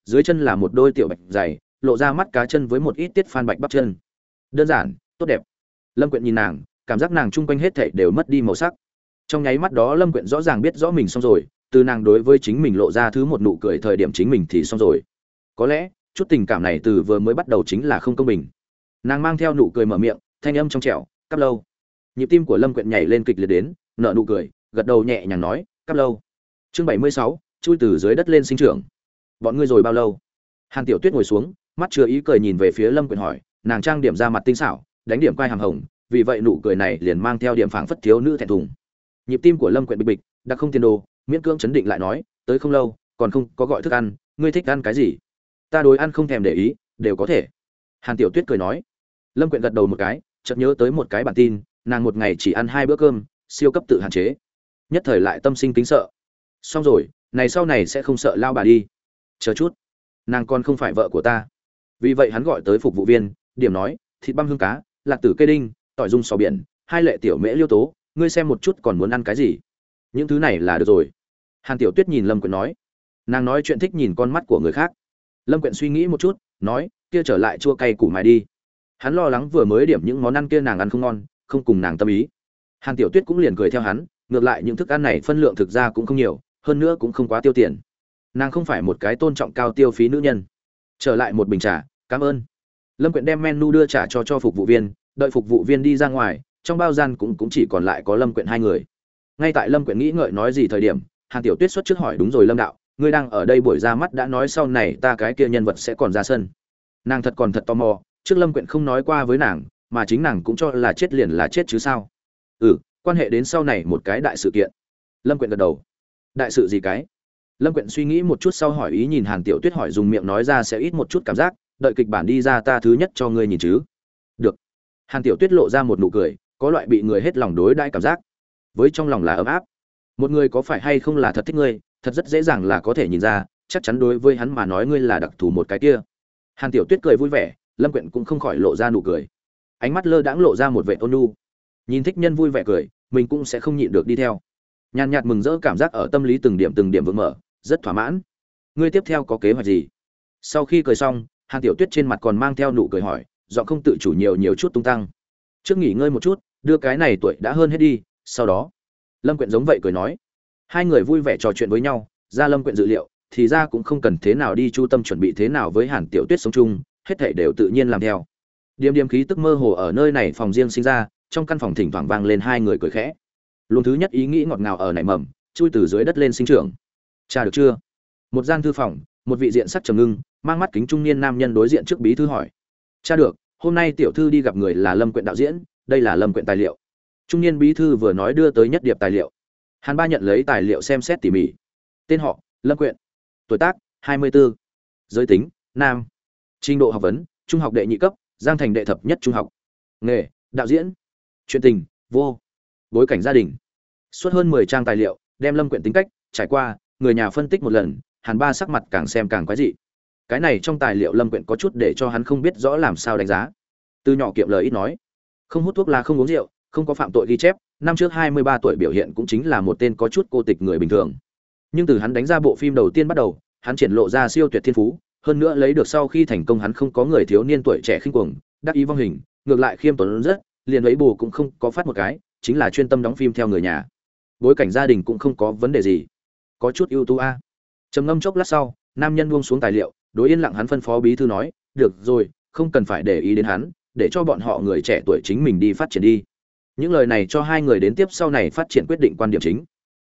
dưới chân là một đôi tiểu bạch dày, lộ ra mắt cá chân với một ít tiết phan bạch bắp chân. Đơn giản, tốt đẹp. Lâm Quyện nhìn nàng, cảm giác nàng chung quanh hết thảy đều mất đi màu sắc. Trong nháy mắt đó Lâm Quyện rõ ràng biết rõ mình xong rồi, từ nàng đối với chính mình lộ ra thứ một nụ cười thời điểm chính mình thì xong rồi. Có lẽ, chút tình cảm này từ vừa mới bắt đầu chính là không công bình. Nàng mang theo nụ cười mở miệng, thanh âm trong trẻo, "Cắp lâu." Nhịp tim của Lâm Quyện nhảy lên kịch liệt đến, nở nụ cười, gật đầu nhẹ nhàng nói, "Cắp lâu." Chương 76, chui từ dưới đất lên sinh trưởng. "Bọn ngươi rồi bao lâu?" Hàn Tiểu Tuyết ngồi xuống, mắt chứa ý cười nhìn về phía Lâm Quyện hỏi, nàng trang điểm ra mặt tinh xảo, đánh điểm quai hàm hồng, vì vậy nụ cười này liền mang theo điểm phảng phất thiếu nữ thẹn thùng. Nhịp tim của Lâm Quyện bịch bịch, đặc không tiền đồ, miễn cưỡng chấn định lại nói, "Tới không lâu, còn không có gọi thức ăn, ngươi thích ăn cái gì?" "Ta đối ăn không thèm để ý, đều có thể." Hàn Tiểu Tuyết cười nói. Lâm Quyện gật đầu một cái, chợt nhớ tới một cái bản tin, nàng một ngày chỉ ăn 2 bữa cơm, siêu cấp tự hạn chế. Nhất thời lại tâm sinh kính sợ. Xong rồi, này sau này sẽ không sợ lao bà đi. Chờ chút, nàng còn không phải vợ của ta. Vì vậy hắn gọi tới phục vụ viên, điểm nói, "Thịt băm hương cá, lạc tử cây đinh, tỏi dung sò biển, 2 lệ tiểu mễ liêu tố, ngươi xem một chút còn muốn ăn cái gì?" "Những thứ này là được rồi." Hàn Tiểu Tuyết nhìn Lâm Quyện nói. Nàng nói chuyện thích nhìn con mắt của người khác. Lâm Quyện suy nghĩ một chút, nói, "Kia trở lại chua cay củ mài đi." Hắn lo lắng vừa mới điểm những món ăn kia nàng ăn không ngon, không cùng nàng tâm ý. Hàn Tiểu Tuyết cũng liền cười theo hắn, ngược lại những thức ăn này phân lượng thực ra cũng không nhiều, hơn nữa cũng không quá tiêu tiền. Nàng không phải một cái tôn trọng cao tiêu phí nữ nhân. Trở lại một bình trà, "Cảm ơn." Lâm Quyện đem menu đưa trả cho phục vụ viên, đợi phục vụ viên đi ra ngoài, trong bao gian cũng chỉ còn lại có Lâm Quyện hai người. Ngay tại Lâm Quyện nghĩ ngợi nói gì thời điểm, Hàn Tiểu Tuyết xuất trước hỏi, "Đúng rồi Lâm đạo, ngươi đang ở đây buổi ra mắt đã nói sau này ta cái kia nhân vật sẽ còn ra sân." Nàng thật tò mò, trước Lâm Quyện không nói qua với nàng, mà chính nàng cũng cho là chết liền là chết chứ sao. Quan hệ đến sau này một cái đại sự kiện. Lâm Quyện gật đầu. "Đại sự gì cái?" Lâm Quyện suy nghĩ một chút sau hỏi ý nhìn Hàn Tiểu Tuyết hỏi dùng miệng nói ra sẽ ít một chút cảm giác, đợi kịch bản đi ra ta thứ nhất cho ngươi nhìn chứ. "Được." Hàn Tiểu Tuyết lộ ra một nụ cười, có loại bị người hết lòng đối đãi cảm giác. Với trong lòng là ấm áp. Một người có phải hay không là thật thích ngươi, thật rất dễ dàng là có thể nhìn ra, chắc chắn đối với hắn mà nói ngươi là đặc thù một cái kia. Hàn Tiểu Tuyết cười vui vẻ, Lâm Quyện cũng không khỏi lộ ra nụ cười. Ánh mắt lơ đãng lộ ra một vẻ ôn nhu. Nhìn thích nhân vui vẻ cười, mình cũng sẽ không nhịn được đi theo. Nhàn nhạt mừng rỡ cảm giác ở tâm lý từng điểm vững mở, rất thỏa mãn. "Ngươi tiếp theo có kế hoạch gì?" Sau khi cười xong, Hàn Tiểu Tuyết trên mặt còn mang theo nụ cười hỏi, giọng không tự chủ nhiều chút tung tăng. "Trước nghỉ ngơi một chút, đưa cái này tuổi đã hơn hết đi, sau đó." Lâm Quyện giống vậy cười nói. Hai người vui vẻ trò chuyện với nhau, ra Lâm Quyện dự liệu, thì ra cũng không cần thế nào đi chu tâm chuẩn bị thế nào với Hàn Tiểu Tuyết sống chung, hết thảy đều tự nhiên làm theo. Điềm khí tức mơ hồ ở nơi này phòng riêng sinh ra, trong căn phòng thỉnh thoảng vang lên hai người cười khẽ. Luôn thứ nhất ý nghĩ ngọt ngào ở nảy mầm, chui từ dưới đất lên sinh trưởng. "Cha được chưa?" Một gian thư phòng, một vị diện sắc trầm ngưng, mang mắt kính trung niên nam nhân đối diện trước bí thư hỏi. "Cha được, hôm nay tiểu thư đi gặp người là Lâm Quyện đạo diễn, đây là Lâm Quyện tài liệu." Trung niên bí thư vừa nói đưa tới nhất điệp tài liệu. Hàn Ba nhận lấy tài liệu xem xét tỉ mỉ. Tên họ: Lâm Quyện, tuổi tác: 24, giới tính: nam, trình độ học vấn: trung học đệ nhị cấp, Giang Thành đệ thập nhất trung học, nghề: đạo diễn, chuyện tình: vô, bối cảnh gia đình. Suốt hơn 10 trang tài liệu, đem Lâm Quyện tính cách, trải qua, người nhà phân tích một lần, Hàn Ba sắc mặt càng xem càng quái dị. Cái này trong tài liệu Lâm Quyện có chút để cho hắn không biết rõ làm sao đánh giá. Từ nhỏ kiệm lời ít nói, không hút thuốc lá, không uống rượu, không có phạm tội ghi chép, năm trước 23 tuổi biểu hiện cũng chính là một tên có chút cô tịch người bình thường. Nhưng từ hắn đánh ra bộ phim đầu tiên bắt đầu, hắn triển lộ ra siêu tuyệt thiên phú, hơn nữa lấy được sau khi thành công hắn không có người thiếu niên tuổi trẻ khinh cuồng, đắc ý vong hình, ngược lại khiêm tốn rất, liền lấy bù cũng không có phát một cái, chính là chuyên tâm đóng phim theo người nhà. Bối cảnh gia đình cũng không có vấn đề gì, có chút ưu tú a. Trầm ngâm chốc lát sau, nam nhân buông xuống tài liệu, đối yên lặng hắn phân phó bí thư nói, "Được rồi, không cần phải để ý đến hắn, để cho bọn họ người trẻ tuổi chính mình đi phát triển đi." Những lời này cho hai người đến tiếp sau này phát triển quyết định quan điểm chính.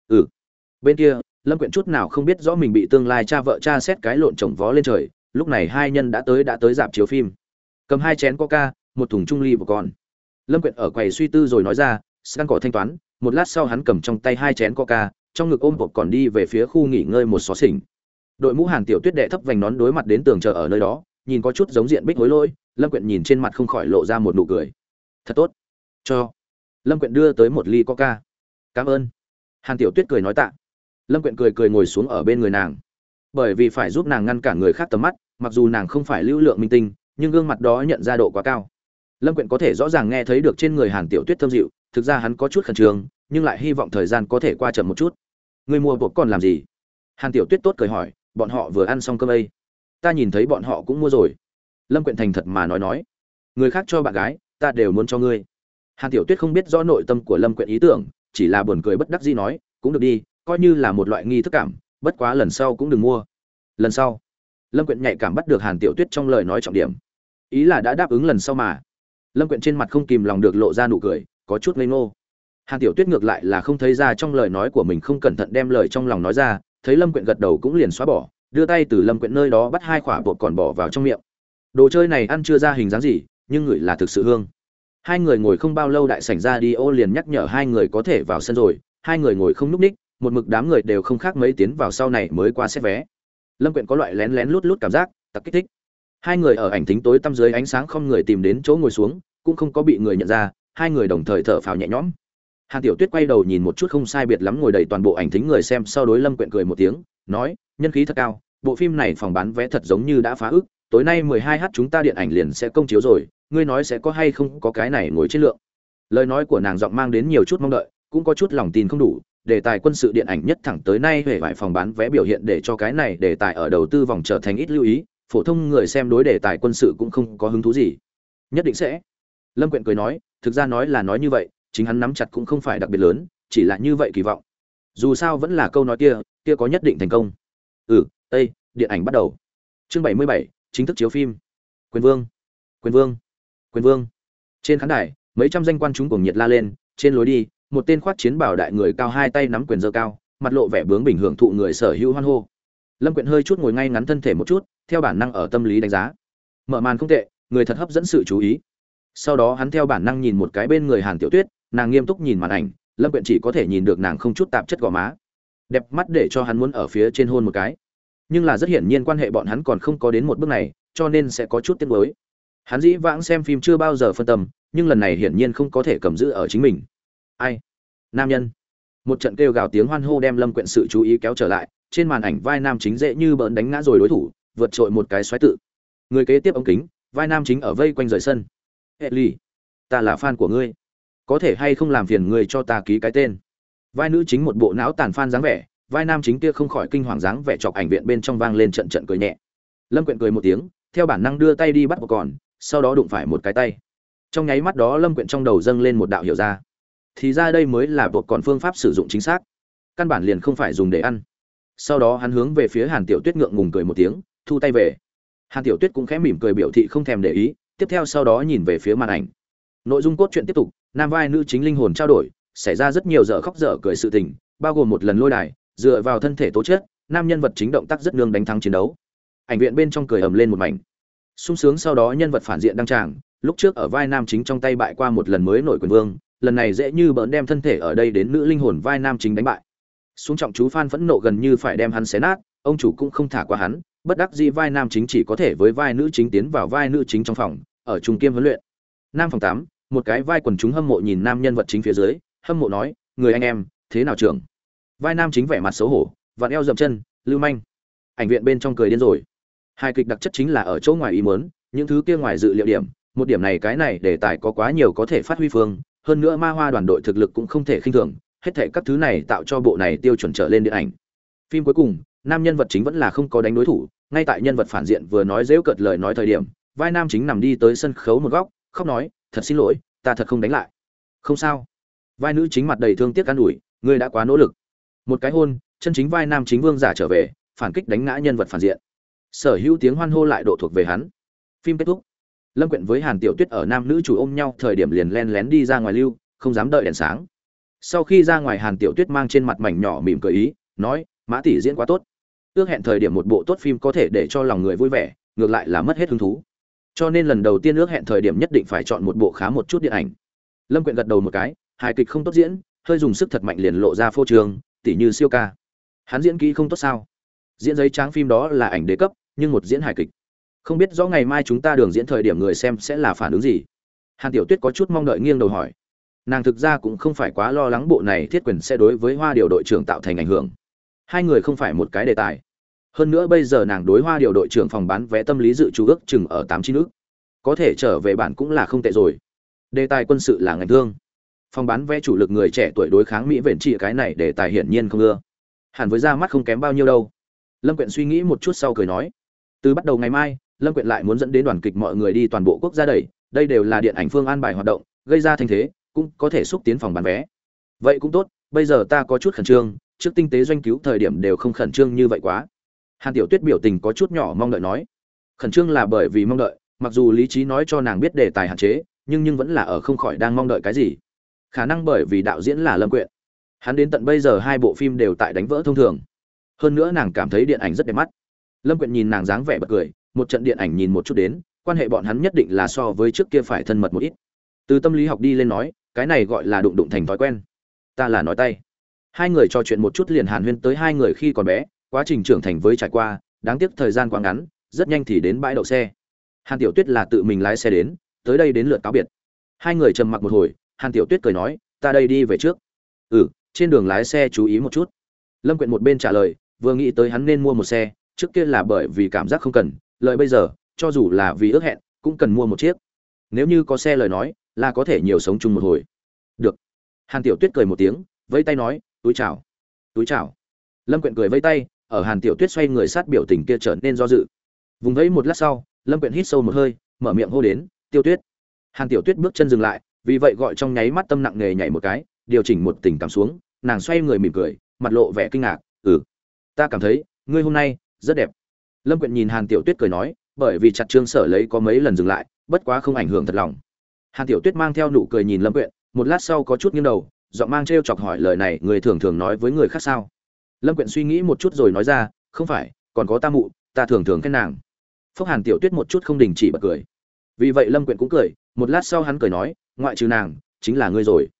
Bên kia, Lâm Quyện chút nào không biết rõ mình bị tương lai cha vợ tra xét cái lộn chồng vó lên trời, lúc này hai nhân đã tới rạp chiếu phim. Cầm 2 chén Coca, một thùng trung ly và con. Lâm Quyện ở quầy suy tư rồi nói ra, "Sang cỏ thanh toán." Một lát sau hắn cầm trong tay 2 chén Coca, trong ngực ôm hộp còn đi về phía khu nghỉ ngơi một xó xỉnh. Đội mũ Hàn Tiểu Tuyết đệ thấp vành nón đối mặt đến tường chờ ở nơi đó, nhìn có chút giống diện Bích Hối Lỗi, Lâm Quyện nhìn trên mặt không khỏi lộ ra một nụ cười. "Thật tốt." "Cho." Lâm Quyện đưa tới một ly Coca. "Cảm ơn." Hàn Tiểu Tuyết cười nói tạ. Lâm Quyện cười ngồi xuống ở bên người nàng. Bởi vì phải giúp nàng ngăn cản người khác tầm mắt, mặc dù nàng không phải lưu lượng minh tinh, nhưng gương mặt đó nhận ra độ quá cao. Lâm Quyện có thể rõ ràng nghe thấy được trên người Hàn Tiểu Tuyết thơm dịu, thực ra hắn có chút khẩn trương, nhưng lại hy vọng thời gian có thể qua chậm một chút. "Ngươi mua bột còn làm gì?" Hàn Tiểu Tuyết tốt cười hỏi, "Bọn họ vừa ăn xong cơm ấy." Ta nhìn thấy bọn họ cũng mua rồi. Lâm Quyện thành thật mà nói, người khác cho bạn gái, ta đều muốn cho ngươi. Hàn Tiểu Tuyết không biết rõ nội tâm của Lâm Quyện ý tưởng, chỉ là buồn cười bất đắc dĩ nói, cũng được đi, coi như là một loại nghi thức cảm, bất quá lần sau cũng đừng mua. Lần sau? Lâm Quyện nhạy cảm bắt được Hàn Tiểu Tuyết trong lời nói trọng điểm, ý là đã đáp ứng lần sau mà. Lâm Quyện trên mặt không kìm lòng được lộ ra nụ cười, có chút ngây ngô. Hàn Tiểu Tuyết ngược lại là không thấy ra trong lời nói của mình không cẩn thận đem lời trong lòng nói ra, thấy Lâm Quyện gật đầu cũng liền xóa bỏ, đưa tay từ Lâm Quyện nơi đó bắt hai quả bột còn bỏ vào trong miệng. Đồ chơi này ăn chưa ra hình dáng gì, nhưng ngửi là thực sự hương. Hai người ngồi không bao lâu đại sảnh ra đi ô liền nhắc nhở hai người có thể vào sân rồi, hai người ngồi không nhúc ních, một mực đám người đều không khác mấy tiến vào sau này mới qua xét vé. Lâm Quyện có loại lén lén lút lút cảm giác, tặc kích thích. Hai người ở ảnh thính tối tăm dưới ánh sáng không người tìm đến chỗ ngồi xuống, cũng không có bị người nhận ra, hai người đồng thời thở phào nhẹ nhõm. Hàn Tiểu Tuyết quay đầu nhìn một chút không sai biệt lắm ngồi đầy toàn bộ ảnh thính người xem, sau đối Lâm Quyện cười một tiếng, nói, nhân khí thật cao, bộ phim này phòng bán vé thật giống như đã phá ức, tối nay 12h chúng ta điện ảnh liền sẽ công chiếu rồi, ngươi nói sẽ có hay không có cái này ngồi trên lượng. Lời nói của nàng giọng mang đến nhiều chút mong đợi, cũng có chút lòng tin không đủ, đề tài quân sự điện ảnh nhất thẳng tới nay về vài phòng bán vé biểu hiện để cho cái này đề tài ở đầu tư vòng trở thành ít lưu ý, phổ thông người xem đối đề tài quân sự cũng không có hứng thú gì. Nhất định sẽ. Lâm Quyện cười nói, thực ra nói là nói như vậy, chính hắn nắm chặt cũng không phải đặc biệt lớn, chỉ là như vậy kỳ vọng. Dù sao vẫn là câu nói kia có nhất định thành công. Đây, điện ảnh bắt đầu. Chương 77, chính thức chiếu phim. Quyền Vương, Quyền Vương, Quyền Vương. Trên khán đài, mấy trăm danh quan chúng cuồng nhiệt la lên, trên lối đi, một tên khoác chiến bào đại người cao hai tay nắm quyền giơ cao, mặt lộ vẻ bướng bỉnh hưởng thụ người sở hữu hoan hô. Lâm Quyện hơi chút ngồi ngay ngắn thân thể một chút, theo bản năng ở tâm lý đánh giá. Mở màn không tệ, người thật hấp dẫn sự chú ý. Sau đó hắn theo bản năng nhìn một cái bên người Hàn Tiểu Tuyết, nàng nghiêm túc nhìn màn ảnh, Lâm Quyện chỉ có thể nhìn được nàng không chút tạp chất gò má, đẹp mắt để cho hắn muốn ở phía trên hôn một cái. Nhưng là rất hiển nhiên quan hệ bọn hắn còn không có đến một bước này, cho nên sẽ có chút tiếc nuối. Hắn dĩ vãng xem phim chưa bao giờ phân tâm, nhưng lần này hiển nhiên không có thể cầm giữ ở chính mình. Ai? Nam nhân. Một trận kêu gào tiếng hoan hô đem Lâm Quyện sự chú ý kéo trở lại, trên màn ảnh vai nam chính dễ như bỡn đánh ngã rồi đối thủ, vượt trội một cái xoáy tự. Người kế tiếp ống kính, vai nam chính ở vây quanh rời sân. Ellie, ta là fan của ngươi, có thể hay không làm phiền ngươi cho ta ký cái tên. Vai nữ chính một bộ não tàn fan dáng vẻ, vai nam chính kia không khỏi kinh hoàng dáng vẻ chọc ảnh viện bên trong vang lên trận trận cười nhẹ. Lâm Quyện cười một tiếng, theo bản năng đưa tay đi bắt bột còn, sau đó đụng phải một cái tay. Trong nháy mắt đó Lâm Quyện trong đầu dâng lên một đạo hiểu ra. Thì ra đây mới là bột còn phương pháp sử dụng chính xác, căn bản liền không phải dùng để ăn. Sau đó hắn hướng về phía Hàn Tiểu Tuyết ngượng ngùng cười một tiếng, thu tay về. Hàn Tiểu Tuyết cũng khẽ mỉm cười biểu thị không thèm để ý, tiếp theo sau đó nhìn về phía màn ảnh. Nội dung cốt truyện tiếp tục, nam vai nữ chính linh hồn trao đổi, xảy ra rất nhiều dở khóc dở cười sự tình, bao gồm một lần lôi đài, dựa vào thân thể tố chất, nam nhân vật chính động tác rất nương đánh thắng chiến đấu. Ảnh viện bên trong cười ầm lên một mảnh. Sung sướng sau đó nhân vật phản diện đăng tràng, lúc trước ở vai nam chính trong tay bại qua một lần mới nổi quyền vương, lần này dễ như bỡn đem thân thể ở đây đến nữ linh hồn vai nam chính đánh bại. Xuống trọng chú fan phẫn nộ gần như phải đem hắn xé nát, ông chủ cũng không thả qua hắn, bất đắc dĩ vai nam chính chỉ có thể với vai nữ chính tiến vào vai nữ chính trong phòng, ở trung kiêm huấn luyện. Nam phòng 8, một cái vai quần chúng hâm mộ nhìn nam nhân vật chính phía dưới, hâm mộ nói, người anh em, thế nào trưởng? Vai nam chính vẻ mặt xấu hổ, vặn eo dậm chân, lưu manh. Ảnh viện bên trong cười điên rồi. Hai kịch đặc chất chính là ở chỗ ngoài ý muốn, những thứ kia ngoài dự liệu điểm, một điểm này cái này đề tài có quá nhiều có thể phát huy phương, hơn nữa ma hoa đoàn đội thực lực cũng không thể khinh thường, hết thảy các thứ này tạo cho bộ này tiêu chuẩn trở lên điện ảnh. Phim cuối cùng, nam nhân vật chính vẫn là không có đánh đối thủ, ngay tại nhân vật phản diện vừa nói giễu cợt lời nói thời điểm, vai nam chính nằm đi tới sân khấu một góc, khóc nói, thật xin lỗi, ta thật không đánh lại. Không sao. Vai nữ chính mặt đầy thương tiếc an ủi, ngươi đã quá nỗ lực. Một cái hôn, chân chính vai nam chính vương giả trở về, phản kích đánh ngã nhân vật phản diện. Sở hữu tiếng hoan hô lại độ thuộc về hắn. Phim kết thúc. Lâm Quyện với Hàn Tiểu Tuyết ở nam nữ chủ ôm nhau thời điểm liền len lén đi ra ngoài lưu, không dám đợi đèn sáng. Sau khi ra ngoài Hàn Tiểu Tuyết mang trên mặt mảnh nhỏ mỉm cười ý, nói, Mã tỷ diễn quá tốt. Ước hẹn thời điểm một bộ tốt phim có thể để cho lòng người vui vẻ, ngược lại là mất hết hứng thú. Cho nên lần đầu tiên ước hẹn thời điểm nhất định phải chọn một bộ khá một chút điện ảnh. Lâm Quyện gật đầu một cái, hài kịch không tốt diễn, hơi dùng sức thật mạnh liền lộ ra phô trương, tỉ như siêu ca. Hắn diễn kỹ không tốt sao? Diễn giấy trắng phim đó là ảnh đế cấp, nhưng một diễn hài kịch. Không biết rõ ngày mai chúng ta đường diễn thời điểm người xem sẽ là phản ứng gì. Hàn Tiểu Tuyết có chút mong đợi nghiêng đầu hỏi. Nàng thực ra cũng không phải quá lo lắng bộ này thiết quyền sẽ đối với Hoa Điều đội trưởng tạo thành ảnh hưởng. Hai người không phải một cái đề tài. Hơn nữa bây giờ nàng đối Hoa Điều đội trưởng phòng bán vé tâm lý dự trù ước chừng ở 8-9 nước. Có thể trở về bản cũng là không tệ rồi. Đề tài quân sự là ngành thương. Phòng bán vé chủ lực người trẻ tuổi đối kháng Mỹ vẹn trị cái này đề tài hiển nhiên không ưa. Hẳn với ra mắt không kém bao nhiêu đâu. Lâm Quyện suy nghĩ một chút sau cười nói. Từ bắt đầu ngày mai, Lâm Quyện lại muốn dẫn đến đoàn kịch mọi người đi toàn bộ quốc gia đẩy, đây đều là điện ảnh phương an bài hoạt động, gây ra thành thế, cũng có thể xúc tiến phòng bán vé. Vậy cũng tốt, bây giờ ta có chút khẩn trương, trước tinh tế doanh cứu thời điểm đều không khẩn trương như vậy quá. Hàn Tiểu Tuyết biểu tình có chút nhỏ mong đợi nói. Khẩn trương là bởi vì mong đợi, mặc dù lý trí nói cho nàng biết đề tài hạn chế, nhưng vẫn là ở không khỏi đang mong đợi cái gì. Khả năng bởi vì đạo diễn là Lâm Quyện. Hắn đến tận bây giờ hai bộ phim đều tại đánh vỡ thông thường. Hơn nữa nàng cảm thấy điện ảnh rất đẹp mắt. Lâm Quyện nhìn nàng dáng vẻ bật cười, một trận điện ảnh nhìn một chút đến, quan hệ bọn hắn nhất định là so với trước kia phải thân mật một ít. Từ tâm lý học đi lên nói, cái này gọi là đụng đụng thành thói quen. Ta là nói tay. Hai người trò chuyện một chút liền hàn huyên tới hai người khi còn bé, quá trình trưởng thành với trải qua, đáng tiếc thời gian quá ngắn, rất nhanh thì đến bãi đậu xe. Hàn Tiểu Tuyết là tự mình lái xe đến, tới đây đến lượt cáo biệt. Hai người trầm mặc một hồi, Hàn Tiểu Tuyết cười nói, ta đây đi về trước. Ừ, trên đường lái xe chú ý một chút. Lâm Quyện một bên trả lời, vừa nghĩ tới hắn nên mua một xe, trước kia là bởi vì cảm giác không cần, lợi bây giờ, cho dù là vì ước hẹn, cũng cần mua một chiếc. Nếu như có xe lời nói, là có thể nhiều sống chung một hồi. Được. Hàn Tiểu Tuyết cười một tiếng, vẫy tay nói, túi chào. Túi chào. Lâm Quyện cười vẫy tay, ở Hàn Tiểu Tuyết xoay người sát biểu tình kia trở nên do dự. Vùng vẫy một lát sau, Lâm Quyện hít sâu một hơi, mở miệng hô đến, Tiêu Tuyết. Hàn Tiểu Tuyết bước chân dừng lại, vì vậy gọi trong nháy mắt tâm nặng nề nhảy một cái, điều chỉnh một tình cảm xuống, nàng xoay người mỉm cười, mặt lộ vẻ kinh ngạc, ta cảm thấy ngươi hôm nay rất đẹp. Lâm Quyện nhìn Hàn Tiểu Tuyết cười nói, bởi vì chặt Trương Sở lấy có mấy lần dừng lại, bất quá không ảnh hưởng thật lòng. Hàn Tiểu Tuyết mang theo nụ cười nhìn Lâm Quyện, một lát sau có chút nghiêng đầu, giọng mang trêu chọc hỏi, lời này người thường thường nói với người khác sao? Lâm Quyện suy nghĩ một chút rồi nói ra, không phải, còn có ta mụ, ta thường thường khen nàng. Phúc Hàn Tiểu Tuyết một chút không đình chỉ bật cười. Vì vậy Lâm Quyện cũng cười, một lát sau hắn cười nói, ngoại trừ nàng, chính là ngươi rồi.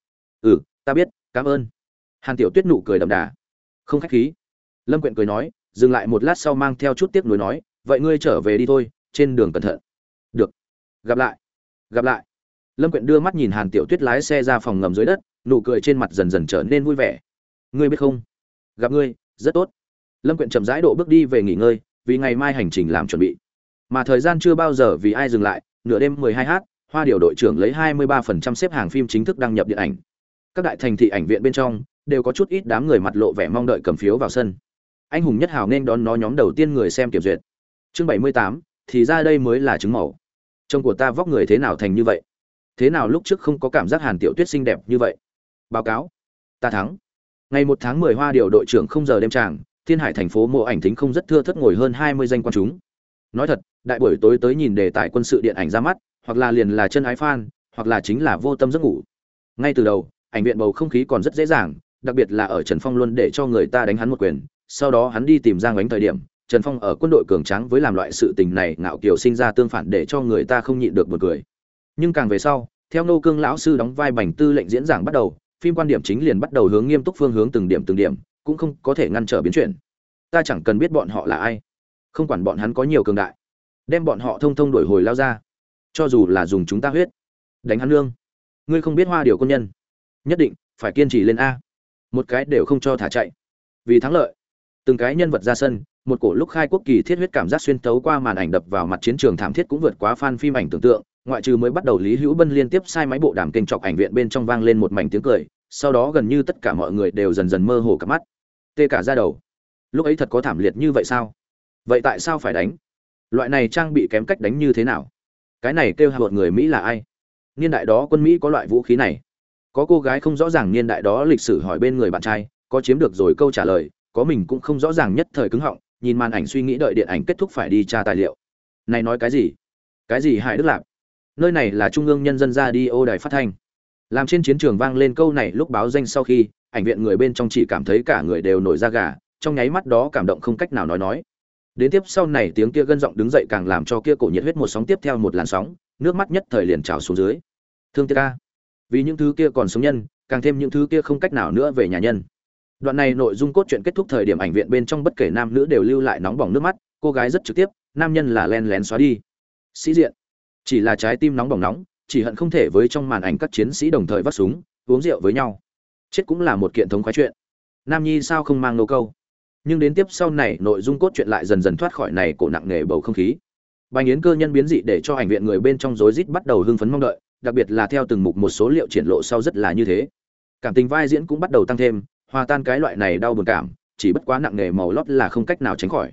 Ta biết, cảm ơn. Hàn Tiểu Tuyết nụ cười đậm đà. Không khách khí. Lâm Quyện cười nói, dừng lại một lát sau mang theo chút tiếc nuối nói, vậy ngươi trở về đi thôi, trên đường cẩn thận. Được. Gặp lại. Gặp lại. Lâm Quyện đưa mắt nhìn Hàn Tiểu Tuyết lái xe ra phòng ngầm dưới đất, nụ cười trên mặt dần dần trở nên vui vẻ. Ngươi biết không? Gặp ngươi, rất tốt. Lâm Quyện chậm rãi độ bước đi về nghỉ ngơi, vì ngày mai hành trình làm chuẩn bị. Mà thời gian chưa bao giờ vì ai dừng lại, nửa đêm 12h, Hoa Điều đội trưởng lấy 23% xếp hàng phim chính thức đăng nhập điện ảnh. Các đại thành thị ảnh viện bên trong đều có chút ít đám người mặt lộ vẻ mong đợi cầm phiếu vào sân. Anh hùng nhất hào nên đón nó nhóm đầu tiên người xem kiểm duyệt. Chương 78, thì ra đây mới là chứng mẫu. Trông của ta vóc người thế nào thành như vậy? Thế nào lúc trước không có cảm giác Hàn Tiểu Tuyết xinh đẹp như vậy? Báo cáo, ta thắng. Ngày 1 tháng 10 Hoa Điều đội trưởng không giờ đêm tràng, Thiên Hải thành phố mộ ảnh thính không rất thưa thớt ngồi hơn 20 danh quan chúng. Nói thật, đại buổi tối tới nhìn đề tài quân sự điện ảnh ra mắt, hoặc là liền là chân ái fan, hoặc là chính là vô tâm giấc ngủ. Ngay từ đầu, ảnh viện bầu không khí còn rất dễ dàng, đặc biệt là ở Trần Phong luôn để cho người ta đánh hắn một quyền, sau đó hắn đi tìm Giang Ánh thời điểm, Trần Phong ở quân đội cường tráng với làm loại sự tình này ngạo kiều sinh ra tương phản để cho người ta không nhịn được một cười. Nhưng càng về sau, theo Nô Cương lão sư đóng vai Bành Tư lệnh diễn giảng bắt đầu, phim quan điểm chính liền bắt đầu hướng nghiêm túc phương hướng từng điểm, cũng không có thể ngăn trở biến chuyển. Ta chẳng cần biết bọn họ là ai, không quản bọn hắn có nhiều cường đại, đem bọn họ thông thông đuổi hồi lao ra, cho dù là dùng chúng ta huyết đánh hắn lương. Ngươi không biết Hoa Điều quân nhân, nhất định phải kiên trì lên a, một cái đều không cho thả chạy. Vì thắng lợi, từng cái nhân vật ra sân, một cổ lúc khai quốc kỳ thiết huyết cảm giác xuyên tấu qua màn ảnh đập vào mặt chiến trường thảm thiết cũng vượt quá fan phim ảnh tưởng tượng. Ngoại trừ mới bắt đầu Lý Hữu Bân liên tiếp sai máy bộ đàm kênh chọc ảnh viện bên trong vang lên một mảnh tiếng cười, sau đó gần như tất cả mọi người đều dần dần mơ hồ cả mắt, tê cả da đầu. Lúc ấy thật có thảm liệt như vậy sao? Vậy tại sao phải đánh? Loại này trang bị kém cách đánh như thế nào? Cái này kêu hạ người Mỹ là ai? Niên đại đó quân Mỹ có loại vũ khí này? Có cô gái không rõ ràng niên đại đó lịch sử hỏi bên người bạn trai, có chiếm được rồi câu trả lời, có mình cũng không rõ ràng nhất thời cứng họng, nhìn màn ảnh suy nghĩ đợi điện ảnh kết thúc phải đi tra tài liệu. Này nói cái gì? Cái gì Hải Đức Lạp? Nơi này là Trung ương Nhân dân Radio đài phát thanh. Làm trên chiến trường vang lên câu này lúc báo danh sau khi, ảnh viện người bên trong chỉ cảm thấy cả người đều nổi da gà, trong nháy mắt đó cảm động không cách nào nói. Đến tiếp sau này tiếng kia gân giọng đứng dậy càng làm cho kia cổ nhiệt huyết một sóng tiếp theo một làn sóng, nước mắt nhất thời liền trào xuống dưới. Thương tiếc ca, vì những thứ kia còn sống nhân, càng thêm những thứ kia không cách nào nữa về nhà nhân. Đoạn này nội dung cốt truyện kết thúc thời điểm ảnh viện bên trong bất kể nam nữ đều lưu lại nóng bỏng nước mắt, cô gái rất trực tiếp, nam nhân là len lén xóa đi. Sĩ diện, chỉ là trái tim nóng bỏng nóng, chỉ hận không thể với trong màn ảnh các chiến sĩ đồng thời vắt súng, uống rượu với nhau. Chết cũng là một kiện thống khoái chuyện. Nam nhi sao không mang nô câu. Nhưng đến tiếp sau này nội dung cốt truyện lại dần dần thoát khỏi này cổ nặng nề bầu không khí. Bành Yến cơ nhân biến dị để cho ảnh viện người bên trong rối rít bắt đầu hưng phấn mong đợi, đặc biệt là theo từng mục một số liệu triển lộ sau rất là như thế. Cảm tình vai diễn cũng bắt đầu tăng thêm, hòa tan cái loại này đau buồn cảm, chỉ bất quá nặng nề màu lót là không cách nào tránh khỏi.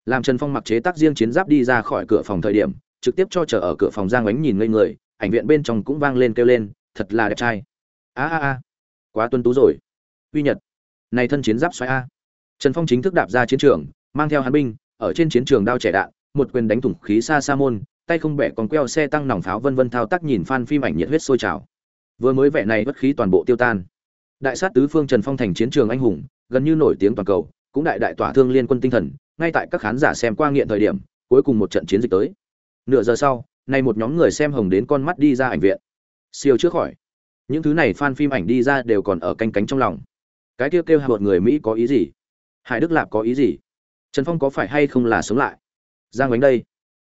Làm Trần Phong mặc chế tác riêng chiến giáp đi ra khỏi cửa phòng thời điểm, trực tiếp cho chờ ở cửa phòng Giang Ánh nhìn ngây người, ảnh viện bên trong cũng vang lên kêu lên, thật là đẹp trai. A, quá tuấn tú rồi. Uy Nhật, này thân chiến giáp xoáy a. Trần Phong chính thức đạp ra chiến trường, mang theo hàn binh, ở trên chiến trường đao trẻ đạn, một quyền đánh thủng khí xa xa môn, tay không bẻ còn queo xe tăng nòng pháo vân vân thao tác nhìn fan phim ảnh nhiệt huyết sôi trào. Vừa mới vẻ này bất khí toàn bộ tiêu tan. Đại sát tứ phương Trần Phong thành chiến trường anh hùng, gần như nổi tiếng toàn cầu, cũng đại tỏa thương liên quân tinh thần, ngay tại các khán giả xem qua nghiện thời điểm, cuối cùng một trận chiến dịch tới. Nửa giờ sau, nay một nhóm người xem hồng đến con mắt đi ra ảnh viện. Siêu trước khỏi. Những thứ này fan phim ảnh đi ra đều còn ở canh cánh trong lòng. Cái kêu hạ một người Mỹ có ý gì? Hải Đức Lạp có ý gì? Trần Phong có phải hay không là sống lại? Giang Ánh đây.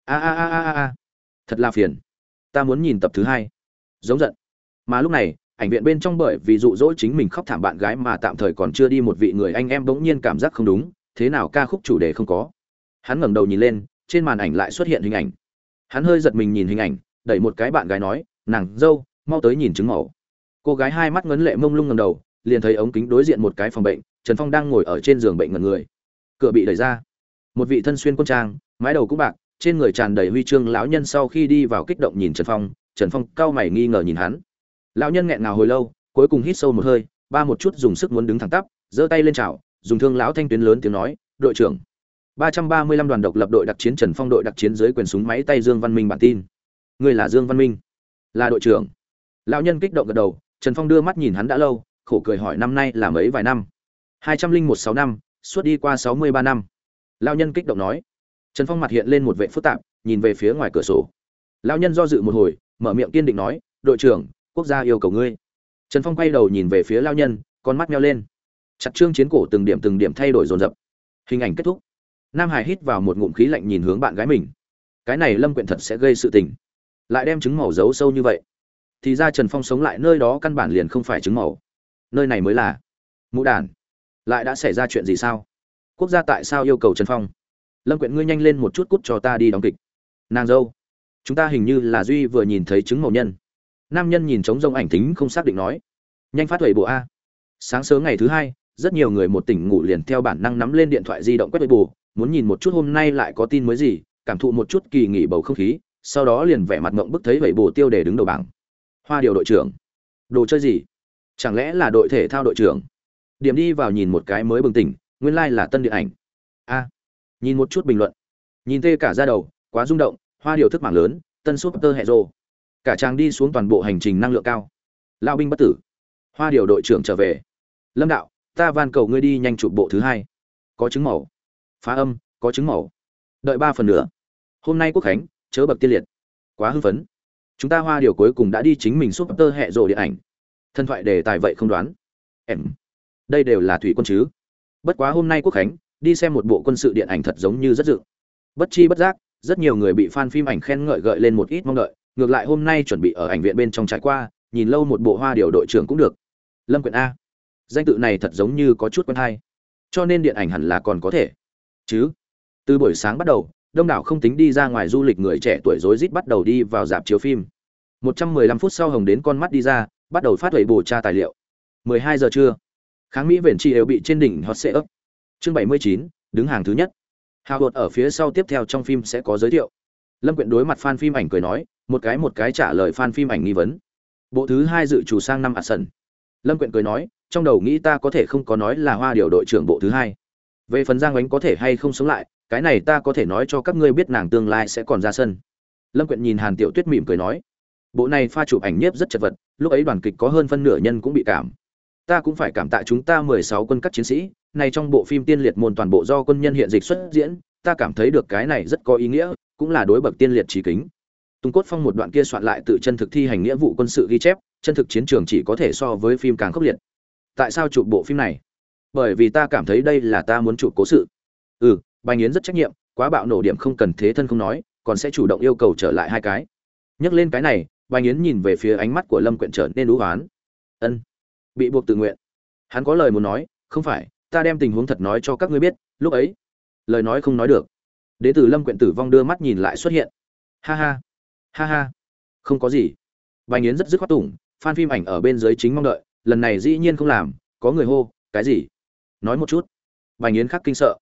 A. Thật là phiền. Ta muốn nhìn tập thứ 2. Giống giận. Mà lúc này, ảnh viện bên trong bởi vì dụ dỗ chính mình khóc thảm bạn gái mà tạm thời còn chưa đi một vị người anh em bỗng nhiên cảm giác không đúng, thế nào ca khúc chủ đề không có. Hắn ngẩng đầu nhìn lên, trên màn ảnh lại xuất hiện hình ảnh. Hắn hơi giật mình nhìn hình ảnh, đẩy một cái bạn gái nói, "Nàng dâu, mau tới nhìn chứng mẫu." Cô gái hai mắt ngấn lệ mông lung ngẩng đầu, liền thấy ống kính đối diện một cái phòng bệnh, Trần Phong đang ngồi ở trên giường bệnh ngẩn người. Cửa bị đẩy ra. Một vị thân xuyên quân trang, mái đầu cũng bạc, trên người tràn đầy huy chương lão nhân sau khi đi vào kích động nhìn Trần Phong cau mày nghi ngờ nhìn hắn. Lão nhân nghẹn ngào hồi lâu, cuối cùng hít sâu một hơi, ba một chút dùng sức muốn đứng thẳng tắp, giơ tay lên chào, dùng thương lão thanh tuyến lớn tiếng nói, "Đội trưởng." 335 đoàn độc lập đội đặc chiến Trần Phong đội đặc chiến dưới quyền súng máy tay Dương Văn Minh bản tin. "Ngươi là Dương Văn Minh?" "Là đội trưởng." Lão nhân kích động gật đầu, Trần Phong đưa mắt nhìn hắn đã lâu, khổ cười hỏi năm nay là mấy vài năm. 201 năm, suốt đi qua 63 năm. Lão nhân kích động nói. Trần Phong mặt hiện lên một vẻ phức tạp, nhìn về phía ngoài cửa sổ. Lão nhân do dự một hồi, mở miệng kiên định nói, "Đội trưởng, quốc gia yêu cầu ngươi." Trần Phong quay đầu nhìn về phía lão nhân, con mắt nheo lên. Chặt chương chiến cổ từng điểm thay đổi dồn dập. Hình ảnh kết thúc. Nam Hải hít vào một ngụm khí lạnh nhìn hướng bạn gái mình. Cái này Lâm Quyện thật sẽ gây sự tình. Lại đem trứng màu giấu sâu như vậy. Thì ra Trần Phong sống lại nơi đó căn bản liền không phải trứng màu. Nơi này mới là. Mụ đàn. Lại đã xảy ra chuyện gì sao? Quốc gia tại sao yêu cầu Trần Phong? Lâm Quyện ngươi nhanh lên một chút cút cho ta đi đóng kịch. Nàng dâu. Chúng ta hình như là Duy vừa nhìn thấy trứng màu nhân. Nam nhân nhìn trống rông ảnh thính không xác định nói. Nhanh phát huệ bộ a. Sáng sớm ngày thứ 2, rất nhiều người một tỉnh ngủ liền theo bản năng nắm lên điện thoại di động quét huệ bộ, muốn nhìn một chút hôm nay lại có tin mới gì, cảm thụ một chút kỳ nghỉ bầu không khí, sau đó liền vẻ mặt ngộng bức thấy huệ bộ tiêu đề đứng đầu bảng. Hoa điều đội trưởng. Đồ chơi gì? Chẳng lẽ là đội thể thao đội trưởng? Điểm đi vào nhìn một cái mới bừng tỉnh, nguyên lai là tân điện ảnh. A. Nhìn một chút bình luận. Nhìn tê cả da đầu, quá rung động, hoa điều thức mảng lớn, tân super hero. Cả trang đi xuống toàn bộ hành trình năng lượng cao. Lão binh bất tử. Hoa điều đội trưởng trở về. Lâm đạo, ta van cầu ngươi đi nhanh chụp bộ thứ 2. Có chứng màu. Phá âm, có chứng màu. Đợi 3 phần nữa. Hôm nay quốc khánh, chớ bậc tiên liệt. Quá hưng phấn. Chúng ta hoa điều cuối cùng đã đi chính mình super hero điện ảnh. Thân thoại đề tài vậy không đoán. Em. Đây đều là thủy quân chứ. Bất quá hôm nay quốc khánh, đi xem một bộ quân sự điện ảnh thật giống như rất dự. Bất chi bất giác, rất nhiều người bị fan phim ảnh khen ngợi gợi lên một ít mong đợi, ngược lại hôm nay chuẩn bị ở ảnh viện bên trong trải qua, nhìn lâu một bộ hoa điều đội trưởng cũng được. Lâm Quyện a. Danh tự này thật giống như có chút quen hay. Cho nên điện ảnh hẳn là còn có thể. Chứ. Từ buổi sáng bắt đầu, đông đảo không tính đi ra ngoài du lịch người trẻ tuổi rối rít bắt đầu đi vào rạp chiếu phim. 115 phút sau hồng đến con mắt đi ra, bắt đầu phát huệ bổ tra tài liệu. 12 giờ trưa. Kháng Mỹ vẻn chi đều bị trên đỉnh hot sẽ ấp. Chương 79, đứng hàng thứ nhất. Hào hột ở phía sau tiếp theo trong phim sẽ có giới thiệu. Lâm Quyện đối mặt fan phim ảnh cười nói, một cái trả lời fan phim ảnh nghi vấn. Bộ thứ 2 dự trù sang năm sân. Lâm Quyện cười nói, trong đầu nghĩ ta có thể không có nói là hoa điều đội trưởng bộ thứ 2. Về phần Giang Ánh có thể hay không sống lại, cái này ta có thể nói cho các ngươi biết nàng tương lai sẽ còn ra sân. Lâm Quyện nhìn Hàn Tiểu Tuyết mỉm cười nói, bộ này pha chụp ảnh nhiếp rất chật vật, lúc ấy đoàn kịch có hơn phân nửa nhân cũng bị cảm. Ta cũng phải cảm tạ chúng ta 16 quân các chiến sĩ, này trong bộ phim tiên liệt môn toàn bộ do quân nhân hiện dịch xuất diễn, ta cảm thấy được cái này rất có ý nghĩa, cũng là đối bậc tiên liệt chí kính. Tùng Cốt Phong một đoạn kia soạn lại tự chân thực thi hành nghĩa vụ quân sự ghi chép, chân thực chiến trường chỉ có thể so với phim càng khốc liệt. Tại sao chụp bộ phim này? Bởi vì ta cảm thấy đây là ta muốn chụp cố sự. Bài Nghiến rất trách nhiệm, quá bạo nổ điểm không cần thế thân không nói, còn sẽ chủ động yêu cầu trở lại 2 cái. Nhắc lên cái này, Bài Nghiến nhìn về phía ánh mắt của Lâm Quyện trở nên u hoán. Ân, bị buộc tự nguyện. Hắn có lời muốn nói, không phải, ta đem tình huống thật nói cho các ngươi biết, lúc ấy, lời nói không nói được. Đế tử Lâm Quyện tử vong đưa mắt nhìn lại xuất hiện. Ha ha, không có gì. Bài Nghiến rất dứt khoát tủng, fan phim ảnh ở bên dưới chính mong đợi, lần này dĩ nhiên không làm, có người hô, cái gì? Nói một chút. Bài Nghiến khắc kinh sợ.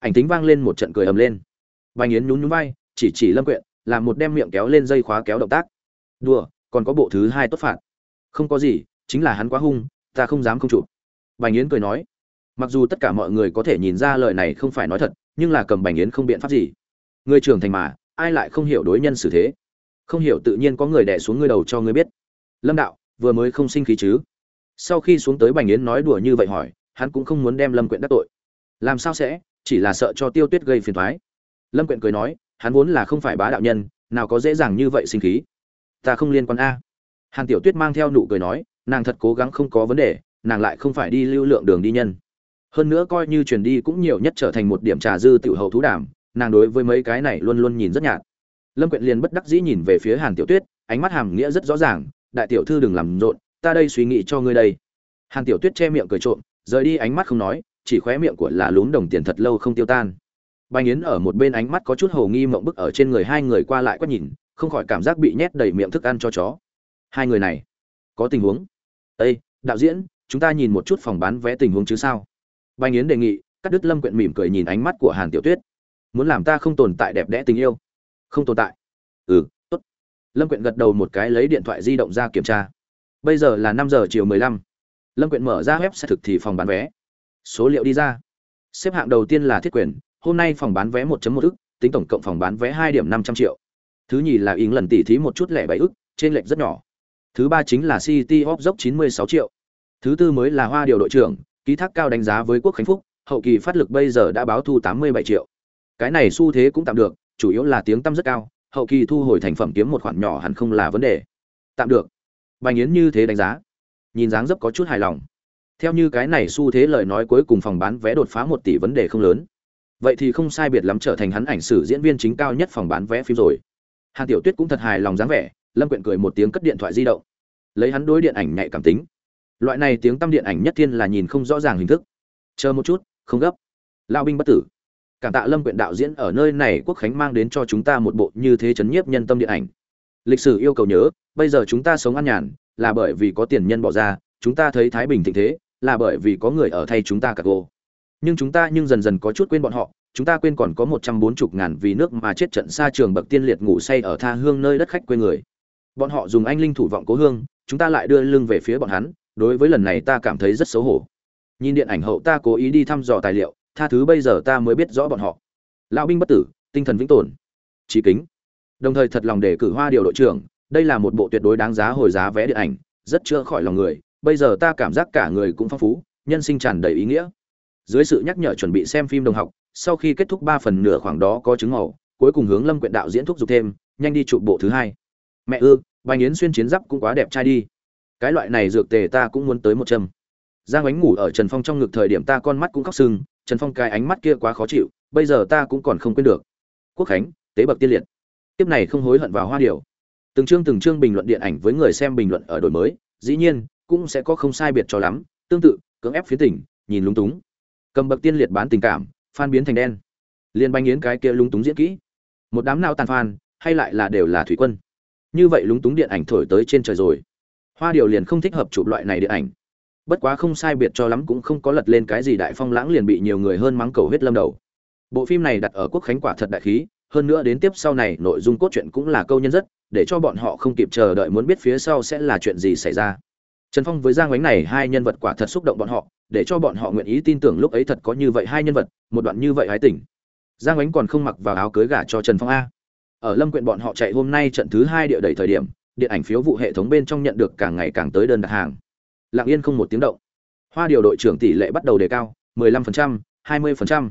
ảnh tính vang lên một trận cười ầm lên. Bành Yến nhún nhún vai, chỉ Lâm Quyện, làm một đem miệng kéo lên dây khóa kéo động tác. Đùa, còn có bộ thứ hai tốt phạt. Không có gì, chính là hắn quá hung, ta không dám không chụp. Bành Yến cười nói. Mặc dù tất cả mọi người có thể nhìn ra lời này không phải nói thật, nhưng là cầm Bành Yến không biện pháp gì. Người trưởng thành mà, ai lại không hiểu đối nhân xử thế. Không hiểu tự nhiên có người đè xuống ngươi đầu cho ngươi biết. Lâm đạo, vừa mới không sinh khí chứ? Sau khi xuống tới, Bành Yến nói đùa như vậy hỏi, hắn cũng không muốn đem Lâm Quyện đắc tội. Làm sao sẽ, chỉ là sợ cho Tiêu Tuyết gây phiền toái. Lâm Quyện cười nói, hắn vốn là không phải bá đạo nhân, nào có dễ dàng như vậy sinh khí. Ta không liên quan a. Hàn Tiểu Tuyết mang theo nụ cười nói, nàng thật cố gắng không có vấn đề, nàng lại không phải đi lưu lượng đường đi nhân. Hơn nữa coi như truyền đi cũng nhiều nhất trở thành một điểm trà dư tiểu hậu thú đàm, nàng đối với mấy cái này luôn luôn nhìn rất nhạt. Lâm Quyện liền bất đắc dĩ nhìn về phía Hàn Tiểu Tuyết, ánh mắt hàm nghĩa rất rõ ràng, đại tiểu thư đừng làm rộn, ta đây suy nghĩ cho ngươi đây. Hàn Tiểu Tuyết che miệng cười trộm, rời đi ánh mắt không nói, chỉ khóe miệng của là lún đồng tiền thật lâu không tiêu tan. Bành Yến ở một bên ánh mắt có chút hồ nghi mộng bức ở trên người hai người qua lại quét nhìn, không khỏi cảm giác bị nhét đầy miệng thức ăn cho chó. Hai người này có tình huống. Ê, đạo diễn, chúng ta nhìn một chút phòng bán vé tình huống chứ sao? Bành Yến đề nghị, cắt đứt Lâm Quyện mỉm cười nhìn ánh mắt của Hàn Tiểu Tuyết. Muốn làm ta không tồn tại đẹp đẽ tình yêu? Không tồn tại. Ừ, tốt. Lâm Quyện gật đầu một cái lấy điện thoại di động ra kiểm tra. Bây giờ là 5 giờ chiều 15. Lâm Quyện mở ra web sẽ thực thì phòng bán vé. Số liệu đi ra. Xếp hạng đầu tiên là Thiết Quyền, hôm nay phòng bán vé 1.1 ức, tính tổng cộng phòng bán vé 2.500 triệu. Thứ nhì là Yến lần tỷ thí một chút lẻ 7 ức, trên lệch rất nhỏ. Thứ ba chính là City of dốc 96 triệu. Thứ tư mới là Hoa Điều đội trưởng, ký thác cao đánh giá với Quốc Khánh Phúc, hậu kỳ phát lực bây giờ đã báo thu 87 triệu. Cái này xu thế cũng tạm được, chủ yếu là tiếng tăm rất cao, hậu kỳ thu hồi thành phẩm kiếm một khoản nhỏ hẳn không là vấn đề. Tạm được. Bành Yến như thế đánh giá. Nhìn dáng dấp có chút hài lòng. Theo như cái này xu thế lời nói cuối cùng phòng bán vé đột phá 1 tỷ vấn đề không lớn. Vậy thì không sai biệt lắm trở thành hắn ảnh sử diễn viên chính cao nhất phòng bán vé phim rồi. Hàn Tiểu Tuyết cũng thật hài lòng dáng vẻ, Lâm Quyện cười một tiếng cất điện thoại di động. Lấy hắn đối điện ảnh nhạy cảm tính. Loại này tiếng tăm điện ảnh nhất thiên là nhìn không rõ ràng hình thức. Chờ một chút, không gấp. Lão binh bất tử. Cảm tạ Lâm Quyện đạo diễn ở nơi này Quốc Khánh mang đến cho chúng ta một bộ như thế chấn nhiếp nhân tâm điện ảnh. Lịch sử yêu cầu nhớ, bây giờ chúng ta sống an nhàn, là bởi vì có tiền nhân bỏ ra, chúng ta thấy thái bình thịnh thế, là bởi vì có người ở thay chúng ta cả gô. Nhưng chúng ta dần dần có chút quên bọn họ, chúng ta quên còn có 140.000 vì nước mà chết trận xa trường bậc tiên liệt ngủ say ở tha hương nơi đất khách quê người. Bọn họ dùng anh linh thủ vọng cố hương, chúng ta lại đưa lưng về phía bọn hắn, đối với lần này ta cảm thấy rất xấu hổ. Nhìn điện ảnh hậu ta cố ý đi thăm dò tài liệu, tha thứ bây giờ ta mới biết rõ bọn họ. Lão binh bất tử, tinh thần vĩnh tồn. Chí kính. Đồng thời thật lòng đề cử Hoa Điều đội trưởng, đây là một bộ tuyệt đối đáng giá hồi giá vé điện ảnh, rất chữa khỏi lòng người, bây giờ ta cảm giác cả người cũng phong phú, nhân sinh tràn đầy ý nghĩa. Dưới sự nhắc nhở chuẩn bị xem phim đồng học, sau khi kết thúc 3 phần nửa khoảng đó có chứng màu, cuối cùng hướng Lâm Quyện đạo diễn thúc giục thêm, nhanh đi chụp bộ thứ hai. Mẹ ư, Bành Yến xuyên chiến giáp cũng quá đẹp trai đi. Cái loại này dược tề ta cũng muốn tới 100. Giang Ánh ngủ ở Trần Phong trong ngực thời điểm ta con mắt cũng khóc sưng, Trần Phong cái ánh mắt kia quá khó chịu, bây giờ ta cũng còn không quên được. Quốc Khánh, tế bậc tiên liệt. Tiếp này không hối hận vào Hoa Điều. Từng chương bình luận điện ảnh với người xem bình luận ở đổi mới, dĩ nhiên cũng sẽ có không sai biệt cho lắm, tương tự, cưỡng ép phiến tỉnh, nhìn lúng túng. Cầm bậc tiên liệt bán tình cảm, fan biến thành đen. Liên Bành Yến cái kia lúng túng diễn kỹ. Một đám nào tàn fan, hay lại là đều là thủy quân. Như vậy lúng túng điện ảnh thổi tới trên trời rồi. Hoa Điều liền không thích hợp chụp loại này điện ảnh. Bất quá không sai biệt cho lắm cũng không có lật lên cái gì đại phong lãng liền bị nhiều người hơn mắng cầu huyết lâm đầu. Bộ phim này đặt ở Quốc Khánh quả thật đại khí, hơn nữa đến tiếp sau này nội dung cốt truyện cũng là câu nhân rất, để cho bọn họ không kịp chờ đợi muốn biết phía sau sẽ là chuyện gì xảy ra. Trần Phong với Giang Ánh này hai nhân vật quả thật xúc động bọn họ, để cho bọn họ nguyện ý tin tưởng lúc ấy thật có như vậy hai nhân vật, một đoạn như vậy hái tỉnh. Giang Ánh còn không mặc vào áo cưới gả cho Trần Phong a. Ở Lâm Quyện bọn họ chạy hôm nay trận thứ 2 địa đẩy thời điểm, điện ảnh phiếu vụ hệ thống bên trong nhận được càng ngày càng tới đơn đặt hàng. Lặng yên không một tiếng động. Hoa Điều đội trưởng tỷ lệ bắt đầu đề cao, 15%, 20%,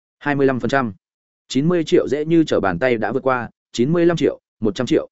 25%. 90 triệu dễ như trở bàn tay đã vượt qua, 95 triệu, 100 triệu,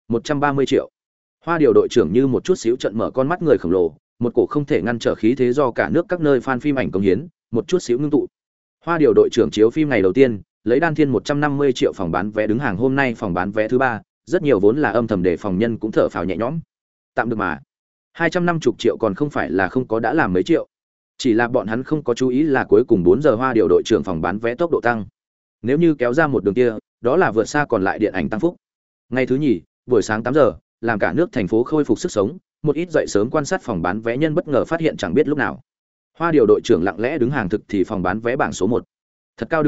130 triệu. Hoa Điều đội trưởng như một chút xíu trận mở con mắt người khổng lồ, một cổ không thể ngăn trở khí thế do cả nước các nơi fan phim ảnh cống hiến, một chút xíu ngưng tụ. Hoa Điều đội trưởng chiếu phim ngày đầu tiên, lấy đan thiên 150 triệu phòng bán vé đứng hàng hôm nay phòng bán vé thứ 3, rất nhiều vốn là âm thầm để phòng nhân cũng thở phào nhẹ nhõm. Tạm được mà. 250 triệu còn không phải là không có đã làm mấy triệu. Chỉ là bọn hắn không có chú ý là cuối cùng 4 giờ Hoa Điều đội trưởng phòng bán vé tốc độ tăng. Nếu như kéo ra một đường kia, đó là vượt xa còn lại điện ảnh tăng phúc. Ngày thứ nhì, buổi sáng 8 giờ, làm cả nước thành phố khôi phục sức sống, một ít dậy sớm quan sát phòng bán vé nhân bất ngờ phát hiện chẳng biết lúc nào. Hoa Điều đội trưởng lặng lẽ đứng hàng thực thì phòng bán vé bảng số 1. Thật cao đứng lặng,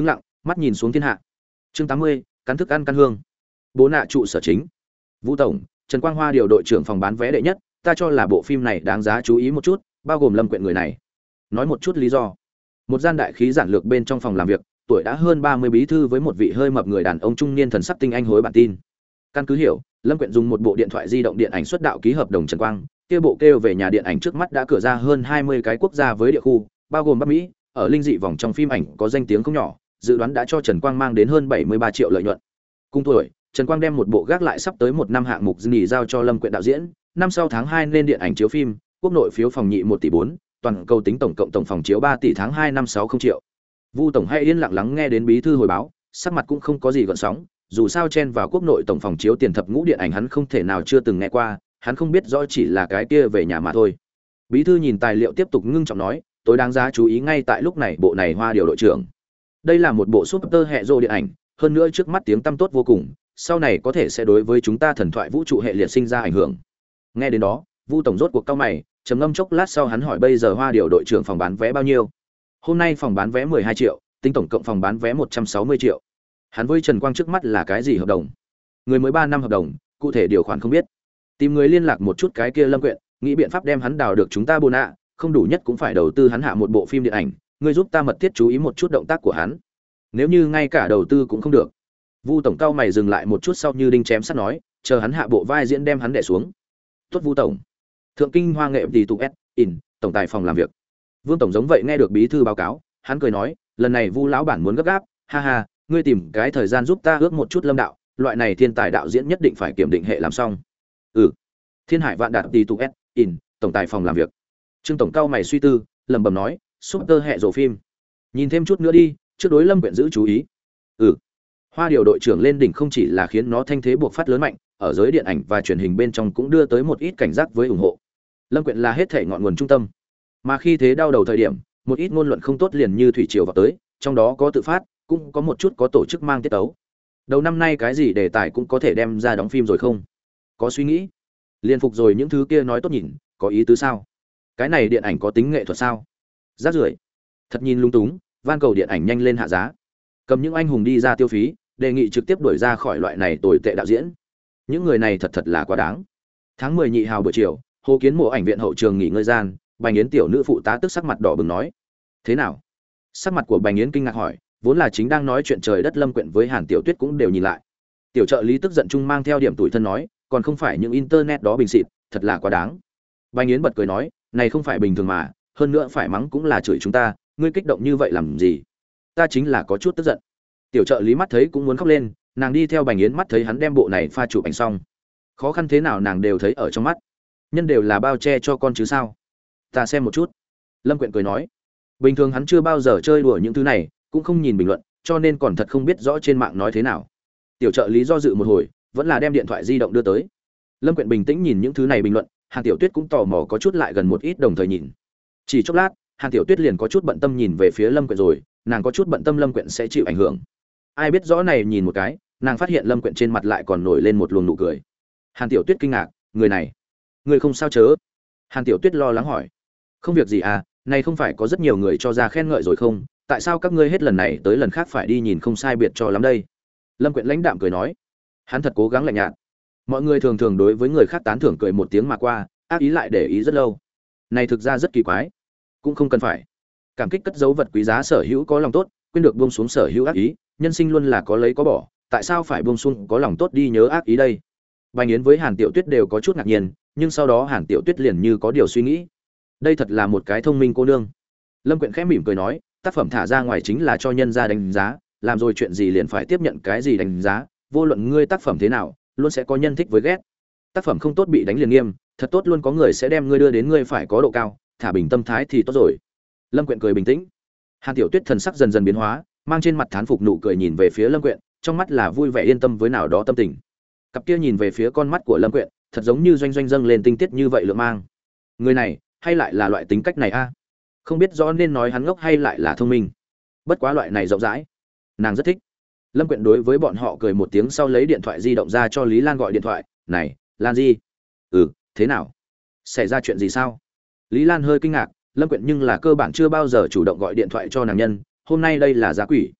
mắt nhìn xuống thiên hạ. Chương 80, cắn thức ăn căn hương. Bố nạ trụ sở chính. Vũ tổng, Trần Quang Hoa điều đội trưởng phòng bán vé đệ nhất, ta cho là bộ phim này đáng giá chú ý một chút, bao gồm Lâm Quyện người này. Nói một chút lý do. Một gian đại khí giản lược bên trong phòng làm việc, tuổi đã hơn 30 bí thư với một vị hơi mập người đàn ông trung niên thần sắc tinh anh hối bản tin. Căn cứ hiểu, Lâm Quyện dùng một bộ điện thoại di động điện ảnh xuất đạo ký hợp đồng Trần Quang, kia bộ kêu về nhà điện ảnh trước mắt đã cửa ra hơn 20 cái quốc gia với địa khu, bao gồm Bắc Mỹ, ở linh dị vòng trong phim ảnh có danh tiếng không nhỏ, dự đoán đã cho Trần Quang mang đến hơn 73 triệu lợi nhuận. Cùng tuổi, Trần Quang đem một bộ gác lại sắp tới một năm hạng mục nghỉ giao cho Lâm Quyện đạo diễn, năm sau tháng 2 nên điện ảnh chiếu phim, quốc nội phiếu phòng nhị 1 tỷ 4, toàn cầu tính tổng cộng tổng phòng chiếu 3 tỷ tháng 2 năm 60 triệu. Vu tổng hay yên lặng lắng nghe đến bí thư hồi báo, sắc mặt cũng không có gì gợn sóng, dù sao chen vào quốc nội tổng phòng chiếu tiền thập ngũ điện ảnh hắn không thể nào chưa từng nghe qua, hắn không biết rõ chỉ là cái kia về nhà mà thôi. Bí thư nhìn tài liệu tiếp tục ngưng trọng nói, tối đáng giá chú ý ngay tại lúc này bộ này Hoa điều đội trưởng. Đây là một bộ super hệ rô điện ảnh, hơn nữa trước mắt tiếng tăm tốt vô cùng, sau này có thể sẽ đối với chúng ta thần thoại vũ trụ hệ liệt sinh ra ảnh hưởng. Nghe đến đó, Vu tổng rốt cuộc cau mày, trầm ngâm chốc lát sau hắn hỏi bây giờ Hoa điều đội trưởng phòng bán vé bao nhiêu? Hôm nay phòng bán vé 12 triệu, tính tổng cộng phòng bán vé 160 triệu. Hắn với Trần Quang trước mắt là cái gì hợp đồng? Người mới 3 năm hợp đồng, cụ thể điều khoản không biết. Tìm người liên lạc một chút cái kia Lâm Quyện, nghĩ biện pháp đem hắn đào được chúng ta bồn ạ, không đủ nhất cũng phải đầu tư hắn hạ một bộ phim điện ảnh, ngươi giúp ta mật thiết chú ý một chút động tác của hắn. Nếu như ngay cả đầu tư cũng không được. Vu tổng cao mày dừng lại một chút sau như đinh chém sắt nói, chờ hắn hạ bộ vai diễn đem hắn đè xuống. Tốt Vu tổng. Thượng kinh Hoa nghệ tỷ tụ in, tổng tài phòng làm việc. Vương tổng giống vậy nghe được bí thư báo cáo, hắn cười nói, lần này Vu lão bản muốn gấp gáp, ha ha, ngươi tìm cái thời gian giúp ta ước một chút Lâm đạo, loại này thiên tài đạo diễn nhất định phải kiểm định hệ làm xong. Ừ. Thiên Hải Vạn Đạt tỷ tụ in, tổng tài phòng làm việc. Trương tổng cao mày suy tư, lẩm bẩm nói, super hệ rồ phim. Nhìn thêm chút nữa đi, trước đối Lâm Quyện giữ chú ý. Ừ. Hoa điều đội trưởng lên đỉnh không chỉ là khiến nó thanh thế buộc phát lớn mạnh, ở giới điện ảnh và truyền hình bên trong cũng đưa tới một ít cảnh giác với ủng hộ. Lâm Quyện là hết thể ngọn nguồn trung tâm, mà khi thế đau đầu thời điểm, một ít ngôn luận không tốt liền như thủy triều vào tới, trong đó có tự phát, cũng có một chút có tổ chức mang tiết tấu. Đầu năm nay cái gì đề tài cũng có thể đem ra đóng phim rồi không? Có suy nghĩ? Liên phục rồi những thứ kia nói tốt nhìn, có ý tứ sao? Cái này điện ảnh có tính nghệ thuật sao? Rác rưởi. Thật nhìn lung túng, van cầu điện ảnh nhanh lên hạ giá. Cầm những anh hùng đi ra tiêu phí, đề nghị trực tiếp đuổi ra khỏi loại này tồi tệ đạo diễn. Những người này thật là quá đáng. Tháng 10 nhị hào buổi chiều, Hồ Kiến Mộ ảnh viện hậu trường nghỉ ngơi gian, Bành Yến tiểu nữ phụ tá tức sắc mặt đỏ bừng nói: "Thế nào?" Sắc mặt của Bành Yến kinh ngạc hỏi, vốn là chính đang nói chuyện trời đất Lâm Quyện với Hàn Tiểu Tuyết cũng đều nhìn lại. Tiểu trợ lý tức giận chung mang theo điểm tủi thân nói, còn không phải những internet đó bình xịt, thật là quá đáng. Bành Yến bật cười nói, này không phải bình thường mà, hơn nữa phải mắng cũng là chửi chúng ta, ngươi kích động như vậy làm gì? Ta chính là có chút tức giận. Tiểu trợ lý mắt thấy cũng muốn khóc lên, nàng đi theo Bành Yến mắt thấy hắn đem bộ này pha chụp ảnh xong. Khó khăn thế nào nàng đều thấy ở trong mắt. Nhân đều là bao che cho con chứ sao? Ta xem một chút. Lâm Quyện cười nói, bình thường hắn chưa bao giờ chơi đùa những thứ này, cũng không nhìn bình luận, cho nên còn thật không biết rõ trên mạng nói thế nào. Tiểu trợ lý do dự một hồi, vẫn là đem điện thoại di động đưa tới. Lâm Quyện bình tĩnh nhìn những thứ này bình luận, Hàn Tiểu Tuyết cũng tò mò có chút lại gần một ít đồng thời nhìn. Chỉ chốc lát, Hàn Tiểu Tuyết liền có chút bận tâm nhìn về phía Lâm Quyện rồi, nàng có chút bận tâm Lâm Quyện sẽ chịu ảnh hưởng. Ai biết rõ này nhìn một cái, nàng phát hiện Lâm Quyện trên mặt lại còn nổi lên một luồng nụ cười. Hàn Tiểu Tuyết kinh ngạc, người này, người không sao chớ? Hàn Tiểu Tuyết lo lắng hỏi. Không việc gì à, này không phải có rất nhiều người cho ra khen ngợi rồi không? Tại sao các ngươi hết lần này tới lần khác phải đi nhìn không sai biệt cho lắm đây? Lâm Quyện lãnh đạm cười nói. Hắn thật cố gắng lạnh nhạt. Mọi người thường thường đối với người khác tán thưởng cười một tiếng mà qua, ác ý lại để ý rất lâu. Này thực ra rất kỳ quái, cũng không cần phải. Cảm kích cất giấu vật quý giá sở hữu có lòng tốt, quên được buông xuống sở hữu ác ý, nhân sinh luôn là có lấy có bỏ, tại sao phải buông xuống có lòng tốt đi nhớ ác ý đây? Bành Yến với Hàn Tiểu Tuyết đều có chút ngạc nhiên, nhưng sau đó Hàn Tiểu Tuyết liền như có điều suy nghĩ. Đây thật là một cái thông minh cô nương. Lâm Quyện khẽ mỉm cười nói, tác phẩm thả ra ngoài chính là cho nhân ra đánh giá, làm rồi chuyện gì liền phải tiếp nhận cái gì đánh giá, vô luận ngươi tác phẩm thế nào, luôn sẽ có nhân thích với ghét. Tác phẩm không tốt bị đánh liền nghiêm, thật tốt luôn có người sẽ đem ngươi đưa đến ngươi phải có độ cao, thả bình tâm thái thì tốt rồi. Lâm Quyện cười bình tĩnh. Hàn Tiểu Tuyết thần sắc dần dần biến hóa, mang trên mặt thán phục nụ cười nhìn về phía Lâm Quyện, trong mắt là vui vẻ yên tâm với nào đó tâm tình. Cặp kia nhìn về phía con mắt của Lâm Quyện, thật giống như doanh doanh dâng lên tinh tiết như vậy lượng mang. Người này, hay lại là loại tính cách này a? Không biết rõ nên nói hắn ngốc hay lại là thông minh. Bất quá loại này rộng rãi, nàng rất thích. Lâm Quyện đối với bọn họ cười một tiếng sau lấy điện thoại di động ra cho Lý Lan gọi điện thoại, "Này, Lan gì? Ừ, thế nào? Xảy ra chuyện gì sao?" Lý Lan hơi kinh ngạc, Lâm Quyện nhưng là cơ bản chưa bao giờ chủ động gọi điện thoại cho nàng nhân, hôm nay đây là giá quỷ.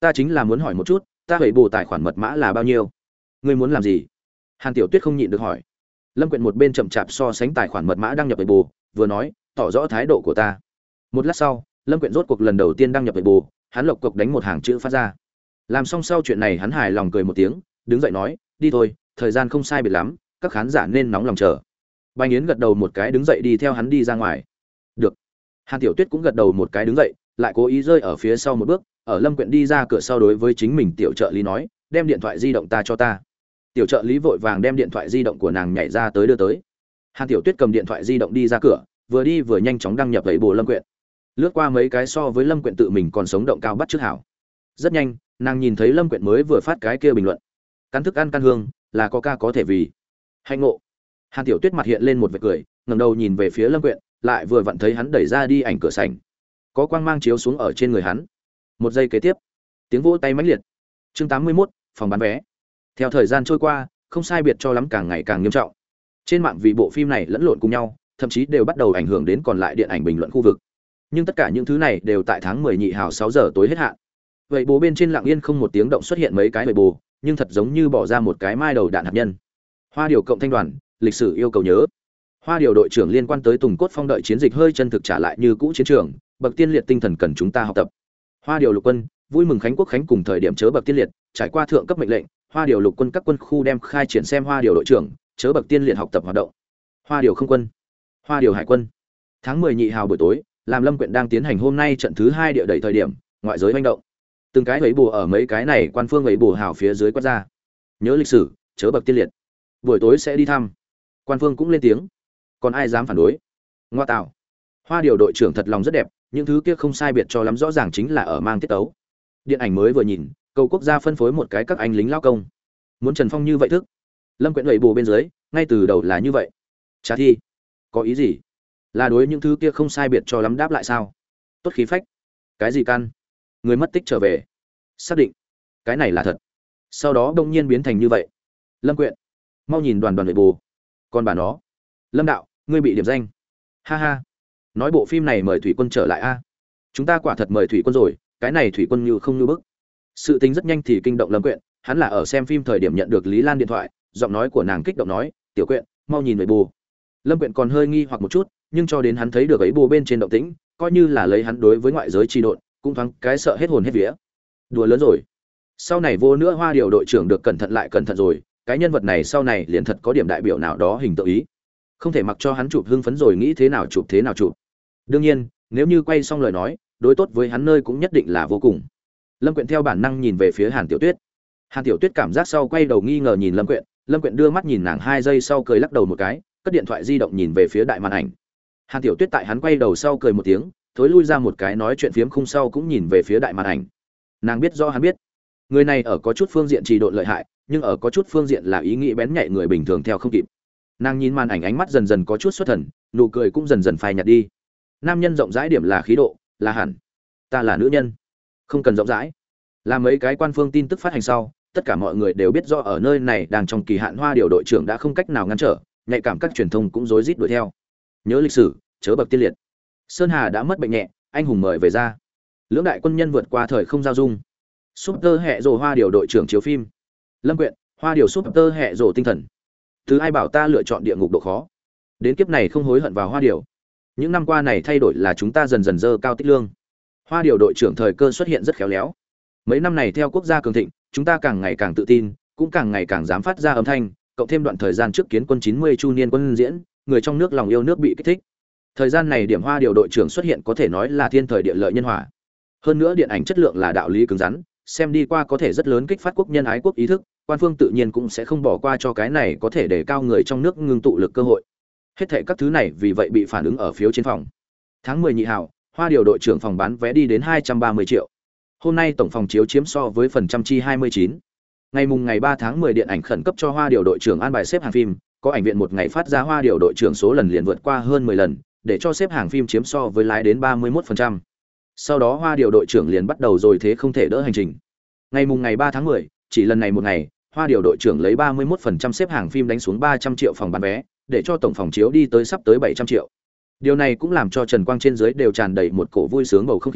Ta chính là muốn hỏi một chút, ta hủy bù tài khoản mật mã là bao nhiêu? Ngươi muốn làm gì? Hàn Tiểu Tuyết không nhịn được hỏi. Lâm Quyện một bên chậm chạp so sánh tài khoản mật mã đăng nhập hủy bù, vừa nói, tỏ rõ thái độ của ta. Một lát sau, Lâm Quyện rốt cuộc lần đầu tiên đăng nhập hủy bù, hắn lộc cộc đánh một hàng chữ phát ra. Làm xong sau chuyện này hắn hài lòng cười một tiếng, đứng dậy nói, đi thôi, thời gian không sai biệt lắm, các khán giả nên nóng lòng chờ. Bành Yến gật đầu một cái đứng dậy đi theo hắn đi ra ngoài. Được. Hàn Tiểu Tuyết cũng gật đầu một cái đứng dậy, lại cố ý rơi ở phía sau một bước, ở Lâm Quyện đi ra cửa sau đối với chính mình tiểu trợ lý nói, đem điện thoại di động ta cho ta. Tiểu trợ lý vội vàng đem điện thoại di động của nàng nhảy ra tới đưa tới. Hàn Tiểu Tuyết cầm điện thoại di động đi ra cửa, vừa đi vừa nhanh chóng đăng nhập lấy bồ Lâm Quyện. Lướt qua mấy cái so với Lâm Quyện tự mình còn sống động cao bắt trước hảo. Rất nhanh, nàng nhìn thấy Lâm Quyện mới vừa phát cái kia bình luận. Cắn thức ăn căn hương, là có ca có thể vì. Hạnh ngộ. Hàn Tiểu Tuyết mặt hiện lên một vệt cười, ngẩng đầu nhìn về phía Lâm Quyện, lại vừa vặn thấy hắn đẩy ra đi ảnh cửa sảnh. Có quang mang chiếu xuống ở trên người hắn. Một giây kế tiếp, tiếng vỗ tay mãnh liệt. Chương 81, phòng bán vé. Theo thời gian trôi qua, không sai biệt cho lắm càng ngày càng nghiêm trọng. Trên mạng vì bộ phim này lẫn lộn cùng nhau, thậm chí đều bắt đầu ảnh hưởng đến còn lại điện ảnh bình luận khu vực. Nhưng tất cả những thứ này đều tại tháng 10 nhị hào 6 giờ tối hết hạn. Vậy bố bên trên lặng yên không một tiếng động xuất hiện mấy cái vậy bù, nhưng thật giống như bỏ ra một cái mai đầu đạn hạt nhân. Hoa điều cộng thanh đoàn, lịch sử yêu cầu nhớ. Hoa điều đội trưởng liên quan tới Tùng Cốt Phong đợi chiến dịch hơi chân thực trả lại như cũ chiến trường, bậc tiên liệt tinh thần cần chúng ta học tập. Hoa điều lục quân, vui mừng khánh quốc khánh cùng thời điểm chớ bậc tiên liệt, trải qua thượng cấp mệnh lệnh, Hoa điều lục quân các quân khu đem khai triển xem Hoa điều đội trưởng, chớ bậc tiên liệt học tập hoạt động. Hoa điều không quân, Hoa điều hải quân. Tháng 10 nhị hào buổi tối, làm Lâm Quyện đang tiến hành hôm nay trận thứ 2 địa đẩy thời điểm, ngoại giới manh động. Từng cái ấy bù ở mấy cái này quan phương ấy bù hào phía dưới quát ra. Nhớ lịch sử, chớ bậc tiên liệt. Buổi tối sẽ đi thăm. Quan phương cũng lên tiếng. Còn ai dám phản đối? Ngoa tạo. Hoa điều đội trưởng thật lòng rất đẹp, những thứ kia không sai biệt cho lắm, rõ ràng chính là ở mang tiết tấu. Điện ảnh mới vừa nhìn, cầu quốc gia phân phối một cái các anh lính lao công. Muốn Trần Phong như vậy thức. Lâm Quyện ấy bù bên dưới, ngay từ đầu là như vậy. Trả thi. Có ý gì? Là đối những thứ kia không sai biệt cho lắm đáp lại sao? Tốt khí phách. Cái gì căn? Người mất tích trở về. Xác định. Cái này là thật. Sau đó đông nhiên biến thành như vậy. Lâm Quyện, mau nhìn đoàn đội bù. Còn bà nó. Lâm đạo, ngươi bị điểm danh. Ha ha. Nói bộ phim này mời Thủy Quân trở lại a. Chúng ta quả thật mời Thủy Quân rồi, cái này Thủy Quân như không như bức. Sự tính rất nhanh thì kinh động Lâm Quyện, hắn là ở xem phim thời điểm nhận được Lý Lan điện thoại, giọng nói của nàng kích động nói, "Tiểu Quyện, mau nhìn đội bù." Lâm Quyện còn hơi nghi hoặc một chút, nhưng cho đến hắn thấy được ấy bù bên trên động tĩnh, coi như là lấy hắn đối với ngoại giới trì độn, cũng thoáng cái sợ hết hồn hết vía. Đùa lớn rồi. Sau này vô nữa Hoa điều đội trưởng được cẩn thận lại cẩn thận rồi, cái nhân vật này sau này liền thật có điểm đại biểu nào đó hình tượng ý. Không thể mặc cho hắn chụp hưng phấn rồi nghĩ thế nào chụp thế nào chụp. Đương nhiên, nếu như quay xong lời nói, đối tốt với hắn nơi cũng nhất định là vô cùng. Lâm Quyện theo bản năng nhìn về phía Hàn Tiểu Tuyết. Hàn Tiểu Tuyết cảm giác sau quay đầu nghi ngờ nhìn Lâm Quyện, Lâm Quyện đưa mắt nhìn nàng 2 giây sau cười lắc đầu một cái, cất điện thoại di động nhìn về phía đại màn ảnh. Hàn Tiểu Tuyết tại hắn quay đầu sau cười một tiếng, thối lui ra một cái nói chuyện phiếm khung sau cũng nhìn về phía đại màn ảnh. Nàng biết do hắn biết, người này ở có chút phương diện trì độn lợi hại, nhưng ở có chút phương diện là ý nghĩ bén nhạy người bình thường theo không kịp. Nàng nhìn màn ảnh ánh mắt dần dần có chút xuất thần, nụ cười cũng dần dần phai nhạt đi. Nam nhân rộng rãi điểm là khí độ, là hẳn. Ta là nữ nhân, không cần rộng rãi. Làm mấy cái quan phương tin tức phát hành sau, tất cả mọi người đều biết rõ ở nơi này đang trong kỳ hạn Hoa điều đội trưởng đã không cách nào ngăn trở, nhạy cảm các truyền thông cũng rối rít đuổi theo. Nhớ lịch sử, chớ bậc tiên liệt. Sơn Hà đã mất bệnh nhẹ, anh hùng mời về ra. Lưỡng đại quân nhân vượt qua thời không giao dung. Super hệ rồ Hoa điều đội trưởng chiếu phim. Lâm Quyện, Hoa điều Super hệ rồ tinh thần. Thứ ai bảo ta lựa chọn địa ngục độ khó? Đến kiếp này không hối hận vào Hoa điều. Những năm qua này thay đổi là chúng ta dần dần dơ cao tích lương. Hoa điều đội trưởng thời cơ xuất hiện rất khéo léo. Mấy năm này theo quốc gia cường thịnh, chúng ta càng ngày càng tự tin, cũng càng ngày càng dám phát ra âm thanh, cộng thêm đoạn thời gian trước kiến quân 90 chu niên quân diễn, người trong nước lòng yêu nước bị kích thích. Thời gian này điểm Hoa điều đội trưởng xuất hiện có thể nói là thiên thời địa lợi nhân hòa. Hơn nữa điện ảnh chất lượng là đạo lý cứng rắn, xem đi qua có thể rất lớn kích phát quốc nhân ái quốc ý thức, quan phương tự nhiên cũng sẽ không bỏ qua cho cái này có thể để cao người trong nước ngưng tụ lực cơ hội. Hết thảy các thứ này vì vậy bị phản ứng ở phiếu trên phòng. Tháng 10 nhị hào, Hoa điều đội trưởng phòng bán vé đi đến 230 triệu. Hôm nay tổng phòng chiếu chiếm so với phần trăm chi 29. Ngày 3 tháng 10 điện ảnh khẩn cấp cho Hoa điều đội trưởng an bài xếp hàng phim, có ảnh viện một ngày phát ra Hoa điều đội trưởng số lần liền vượt qua hơn 10 lần, để cho xếp hàng phim chiếm so với lái đến 31%. Sau đó Hoa điều đội trưởng liền bắt đầu rồi thế không thể đỡ hành trình. Ngày 3 tháng 10, chỉ lần này một ngày, Hoa điều đội trưởng lấy 31% xếp hàng phim đánh xuống 300 triệu phòng bán vé, để cho tổng phòng chiếu đi tới sắp tới 700 triệu. Điều này cũng làm cho Trần Quang trên dưới đều tràn đầy một cổ vui sướng bầu không khí,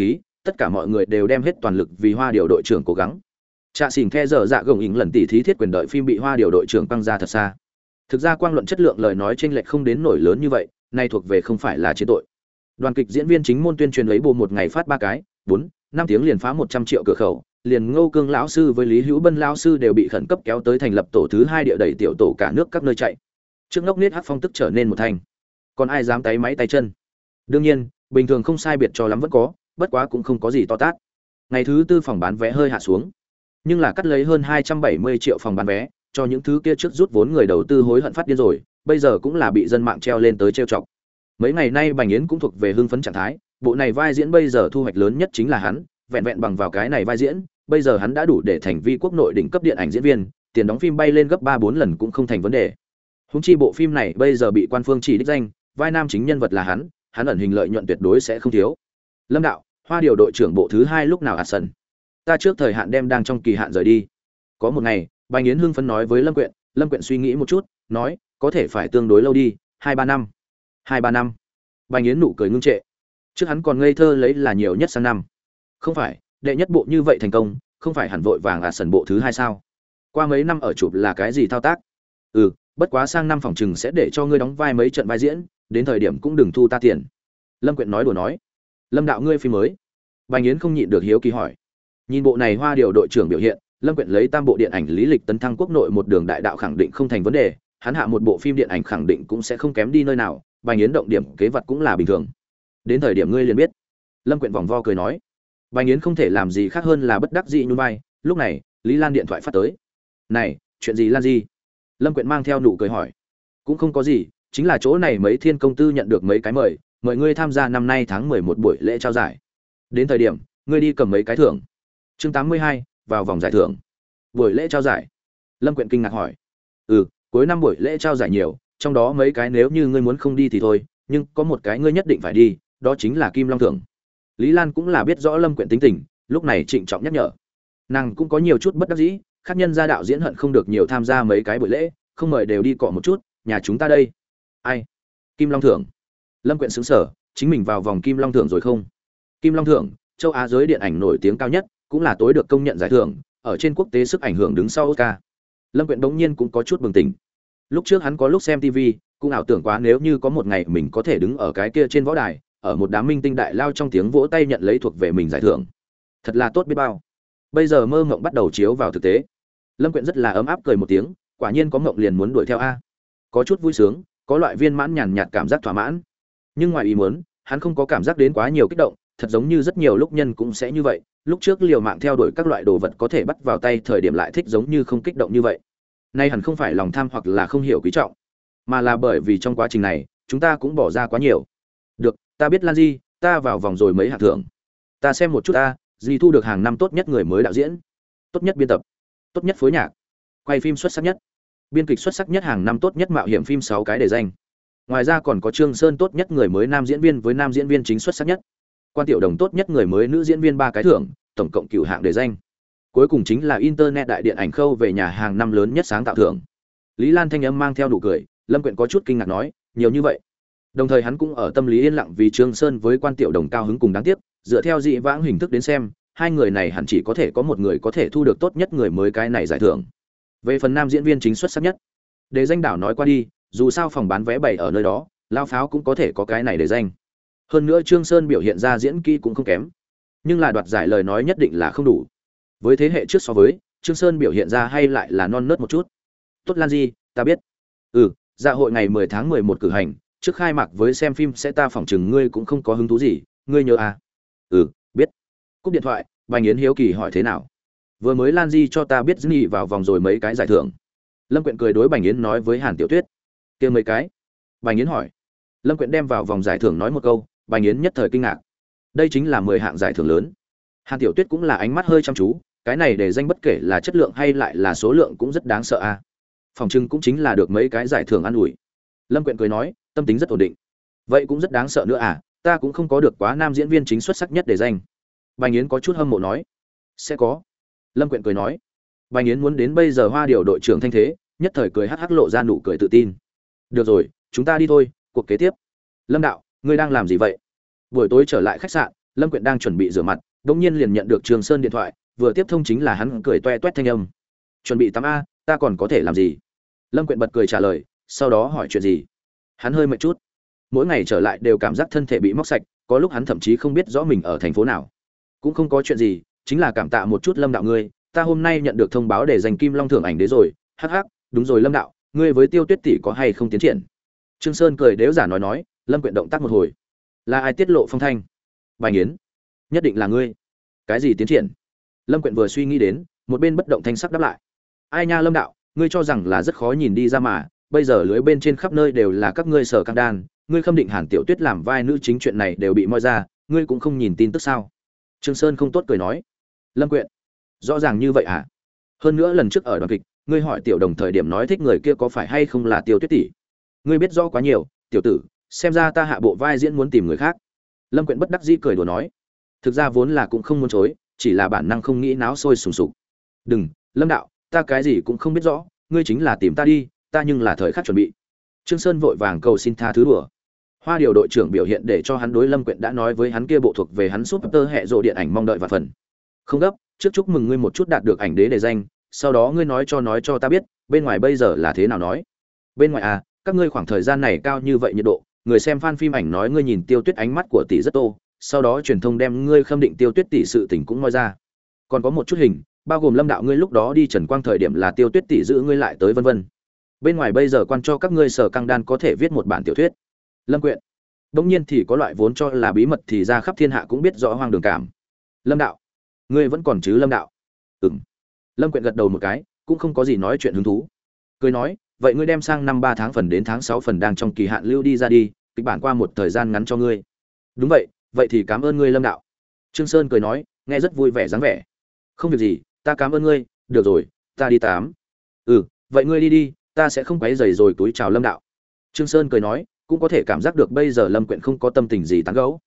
tất cả mọi người đều đem hết toàn lực vì Hoa Điều đội trưởng cố gắng. Trạ xỉn the giờ dạ gồng ỉng lần tỷ thí thiết quyền đợi phim bị Hoa Điều đội trưởng băng ra thật xa. Thực ra quang luận chất lượng lời nói chênh lệch không đến nổi lớn như vậy, nay thuộc về không phải là chế tội. Đoàn kịch diễn viên chính môn tuyên truyền lấy bộ một ngày phát 3 cái, 4, 5 tiếng liền phá 100 triệu cửa khẩu, liền Ngô Cương lão sư với Lý Hữu Bân lão sư đều bị khẩn cấp kéo tới thành lập tổ thứ 2 địa đẩy tiểu tổ cả nước các nơi chạy. Trước ngốc nết hắc phong tức trở nên một thành. Còn ai dám tay máy tay chân? Đương nhiên, bình thường không sai biệt cho lắm vẫn có, bất quá cũng không có gì to tát. Ngày thứ tư phòng bán vé hơi hạ xuống, nhưng là cắt lấy hơn 270 triệu phòng bán vé, cho những thứ kia trước rút vốn người đầu tư hối hận phát điên rồi, bây giờ cũng là bị dân mạng treo lên tới trêu chọc. Mấy ngày nay Bành Yến cũng thuộc về hưng phấn trạng thái, bộ này vai diễn bây giờ thu hoạch lớn nhất chính là hắn, vẹn vẹn bằng vào cái này vai diễn, bây giờ hắn đã đủ để thành vi quốc nội đỉnh cấp điện ảnh diễn viên, tiền đóng phim bay lên gấp 3-4 lần cũng không thành vấn đề. Huống chi bộ phim này bây giờ bị quan phương chỉ đích danh, vai nam chính nhân vật là hắn ẩn hình lợi nhuận tuyệt đối sẽ không thiếu. Lâm đạo, Hoa Điều đội trưởng bộ thứ 2 lúc nào sân? Ta trước thời hạn đem đang trong kỳ hạn rời đi. Có một ngày, Bành Yến hưng phấn nói với Lâm Quyện suy nghĩ một chút, nói, có thể phải tương đối lâu đi, 2-3 năm. 2-3 năm. Bành Yến nụ cười ngưng trệ. Trước hắn còn ngây thơ lấy là nhiều nhất sang năm. Không phải, đệ nhất bộ như vậy thành công, không phải hẳn vội vàng sân bộ thứ 2 sao? Qua mấy năm ở chụp là cái gì thao tác? Bất quá sang năm phòng trừng sẽ để cho ngươi đóng vai mấy trận vai diễn, đến thời điểm cũng đừng thu ta tiền. Lâm Quyện nói đùa nói. Lâm đạo ngươi phim mới? Bành Yến không nhịn được hiếu kỳ hỏi. Nhìn bộ này Hoa Điều đội trưởng biểu hiện, Lâm Quyện lấy tam bộ điện ảnh lý lịch tấn thăng quốc nội một đường đại đạo khẳng định không thành vấn đề, hắn hạ một bộ phim điện ảnh khẳng định cũng sẽ không kém đi nơi nào, Bành Yến động điểm kế vật cũng là bình thường. Đến thời điểm ngươi liền biết. Lâm Quyện vòng vo cười nói. Bành Yến không thể làm gì khác hơn là bất đắc dĩ nhún vai, lúc này, Lý Lan điện thoại phát tới. "Này, chuyện gì Lan gì?" Lâm Quyện mang theo nụ cười hỏi. "Cũng không có gì, chính là chỗ này mấy thiên công tư nhận được mấy cái mời ngươi tham gia năm nay tháng 11 buổi lễ trao giải. Đến thời điểm, ngươi đi cầm mấy cái thưởng." Chương 82, vào vòng giải thưởng. Buổi lễ trao giải? Lâm Quyện kinh ngạc hỏi. Cuối năm buổi lễ trao giải nhiều, trong đó mấy cái nếu như ngươi muốn không đi thì thôi, nhưng có một cái ngươi nhất định phải đi, đó chính là Kim Long thưởng. Lý Lan cũng là biết rõ Lâm Quyện tính tình, lúc này trịnh trọng nhắc nhở. Nàng cũng có nhiều chút bất đắc dĩ, khác nhân gia đạo diễn hận không được nhiều tham gia mấy cái buổi lễ, không mời đều đi cọ một chút, nhà chúng ta đây. Ai? Kim Long thưởng? Lâm Quyện sững sờ, chính mình vào vòng Kim Long thưởng rồi không? Kim Long thưởng, châu Á giới điện ảnh nổi tiếng cao nhất, cũng là tối được công nhận giải thưởng, ở trên quốc tế sức ảnh hưởng đứng sau Oscar. Lâm Quyện bỗng nhiên cũng có chút bừng tỉnh. Lúc trước hắn có lúc xem TV, cũng ảo tưởng quá nếu như có một ngày mình có thể đứng ở cái kia trên võ đài, ở một đám minh tinh đại lao trong tiếng vỗ tay nhận lấy thuộc về mình giải thưởng. Thật là tốt biết bao. Bây giờ mơ mộng bắt đầu chiếu vào thực tế. Lâm Quyện rất là ấm áp cười một tiếng, quả nhiên có mộng liền muốn đuổi theo a. Có chút vui sướng, có loại viên mãn nhàn nhạt cảm giác thỏa mãn. Nhưng ngoài ý muốn, hắn không có cảm giác đến quá nhiều kích động, thật giống như rất nhiều lúc nhân cũng sẽ như vậy, lúc trước liều mạng theo đuổi các loại đồ vật có thể bắt vào tay thời điểm lại thích giống như không kích động như vậy. Nay hẳn không phải lòng tham hoặc là không hiểu quý trọng, mà là bởi vì trong quá trình này, chúng ta cũng bỏ ra quá nhiều. Được, ta biết Lan Di, ta vào vòng rồi mấy hạng thưởng. Ta xem một chút ta, Di thu được hàng năm tốt nhất người mới đạo diễn, tốt nhất biên tập, tốt nhất phối nhạc, quay phim xuất sắc nhất, biên kịch xuất sắc nhất hàng năm tốt nhất mạo hiểm phim 6 cái đề danh. Ngoài ra còn có Trương Sơn tốt nhất người mới nam diễn viên với nam diễn viên chính xuất sắc nhất. Quan Tiểu Đồng tốt nhất người mới nữ diễn viên 3 cái thưởng, tổng cộng cửu hạng đề danh. Cuối cùng chính là internet đại điện ảnh khâu về nhà hàng năm lớn nhất sáng tạo thưởng. Lý Lan thanh âm mang theo nụ cười, Lâm Quyện có chút kinh ngạc nói, nhiều như vậy. Đồng thời hắn cũng ở tâm lý yên lặng vì Trương Sơn với Quan Tiểu Đồng cao hứng cùng đáng tiếc, dựa theo dị vãng hình thức đến xem, hai người này hẳn chỉ có thể có một người có thể thu được tốt nhất người mới cái này giải thưởng. Về phần nam diễn viên chính xuất sắc nhất, đề danh đảo nói qua đi, dù sao phòng bán vé bày ở nơi đó, lao pháo cũng có thể có cái này để danh. Hơn nữa Trương Sơn biểu hiện ra diễn kỹ cũng không kém, nhưng là đoạt giải lời nói nhất định là không đủ. Với thế hệ trước so với, Trương Sơn biểu hiện ra hay lại là non nớt một chút. Tốt Lan Di, ta biết. Dạ hội ngày 10 tháng 11 cử hành, trước khai mạc với xem phim sẽ ta phỏng chừng ngươi cũng không có hứng thú gì, ngươi nhớ à? Biết. Cúp điện thoại, Bành Yến hiếu kỳ hỏi thế nào. Vừa mới Lan Di cho ta biết Disney vào vòng rồi mấy cái giải thưởng. Lâm Quyện cười đối Bành Yến nói với Hàn Tiểu Tuyết. Kia mấy cái? Bành Yến hỏi. Lâm Quyện đem vào vòng giải thưởng nói một câu, Bành Yến nhất thời kinh ngạc. Đây chính là 10 hạng giải thưởng lớn. Hàn Tiểu Tuyết cũng là ánh mắt hơi chăm chú, cái này để danh bất kể là chất lượng hay lại là số lượng cũng rất đáng sợ a. Phòng trưng cũng chính là được mấy cái giải thưởng ăn ủi. Lâm Quyện cười nói, tâm tính rất ổn định. Vậy cũng rất đáng sợ nữa à, ta cũng không có được quá nam diễn viên chính xuất sắc nhất để danh. Bành Yến có chút hâm mộ nói. Sẽ có. Lâm Quyện cười nói. Bành Yến muốn đến bây giờ Hoa Điều đội trưởng thanh thế, nhất thời cười hắc hắc lộ ra nụ cười tự tin. Được rồi, chúng ta đi thôi, cuộc kế tiếp. Lâm đạo, ngươi đang làm gì vậy? Buổi tối trở lại khách sạn, Lâm Quyện đang chuẩn bị rửa mặt, Đống nhiên liền nhận được Trường Sơn điện thoại, vừa tiếp thông chính là hắn cười toe toét thanh âm. Chuẩn bị tắm a, ta còn có thể làm gì? Lâm Quyện bật cười trả lời, sau đó hỏi chuyện gì. Hắn hơi mệt chút, mỗi ngày trở lại đều cảm giác thân thể bị móc sạch, có lúc hắn thậm chí không biết rõ mình ở thành phố nào. Cũng không có chuyện gì, chính là cảm tạ một chút Lâm đạo ngươi, ta hôm nay nhận được thông báo để giành Kim Long thưởng ảnh đế rồi, hắc hắc, đúng rồi Lâm đạo, ngươi với Tiêu Tuyết tỷ có hay không tiến triển? Trương Sơn cười đếu giả nói, Lâm Quyện động tác một hồi. Là ai tiết lộ phong thanh? Bài Nghiến, nhất định là ngươi. Cái gì tiến triển? Lâm Quyện vừa suy nghĩ đến, một bên bất động thanh sắc đáp lại. Ai nha Lâm đạo, ngươi cho rằng là rất khó nhìn đi ra mà, bây giờ lưới bên trên khắp nơi đều là các ngươi sở căng đan, ngươi khâm định Hàn Tiểu Tuyết làm vai nữ chính chuyện này đều bị moi ra, ngươi cũng không nhìn tin tức sao? Trương Sơn không tốt cười nói. Lâm Quyện, rõ ràng như vậy à? Hơn nữa lần trước ở đoàn kịch, ngươi hỏi Tiểu Đồng thời điểm nói thích người kia có phải hay không là Tiêu Tuyết tỷ? Ngươi biết rõ quá nhiều, tiểu tử, xem ra ta hạ bộ vai diễn muốn tìm người khác. Lâm Quyện bất đắc dĩ cười đùa nói. Thực ra vốn là cũng không muốn chối, chỉ là bản năng không nghĩ náo sôi sùng sục. Đừng, Lâm đạo, ta cái gì cũng không biết rõ, ngươi chính là tìm ta đi, ta nhưng là thời khắc chuẩn bị. Trương Sơn vội vàng cầu xin tha thứ đùa. Hoa điều đội trưởng biểu hiện để cho hắn đối Lâm Quyện đã nói với hắn kia bộ thuộc về hắn súp tơ hệ rộ điện ảnh mong đợi và phần. Không gấp, trước chúc mừng ngươi một chút đạt được ảnh đế đề danh, sau đó ngươi nói cho ta biết, bên ngoài bây giờ là thế nào nói. Bên ngoài à, các ngươi khoảng thời gian này cao như vậy nhiệt độ, người xem fan phim ảnh nói ngươi nhìn Tiêu Tuyết ánh mắt của tỷ rất tô, sau đó truyền thông đem ngươi khâm định Tiêu Tuyết tỷ sự tình cũng nói ra. Còn có một chút hình, bao gồm Lâm đạo ngươi lúc đó đi Trần Quang thời điểm là Tiêu Tuyết tỷ giữ ngươi lại tới vân vân. Bên ngoài bây giờ quan cho các ngươi sở căng đan có thể viết một bản tiểu thuyết. Lâm Quyện, đương nhiên thì có loại vốn cho là bí mật thì ra khắp thiên hạ cũng biết rõ hoang đường cảm. Lâm đạo, ngươi vẫn còn chứ Lâm đạo? Ừm. Lâm Quyện gật đầu một cái, cũng không có gì nói chuyện hứng thú. Cười nói, vậy ngươi đem sang năm 3 tháng phần đến tháng 6 phần đang trong kỳ hạn lưu đi ra đi, kịch bản qua một thời gian ngắn cho ngươi. Đúng vậy, vậy thì cảm ơn ngươi Lâm đạo. Trương Sơn cười nói, nghe rất vui vẻ dáng vẻ. Không việc gì, ta cảm ơn ngươi, được rồi, ta đi tắm. Vậy ngươi đi đi, ta sẽ không quấy rầy rồi túi chào Lâm đạo. Trương Sơn cười nói, cũng có thể cảm giác được bây giờ Lâm Quyện không có tâm tình gì tán gẫu.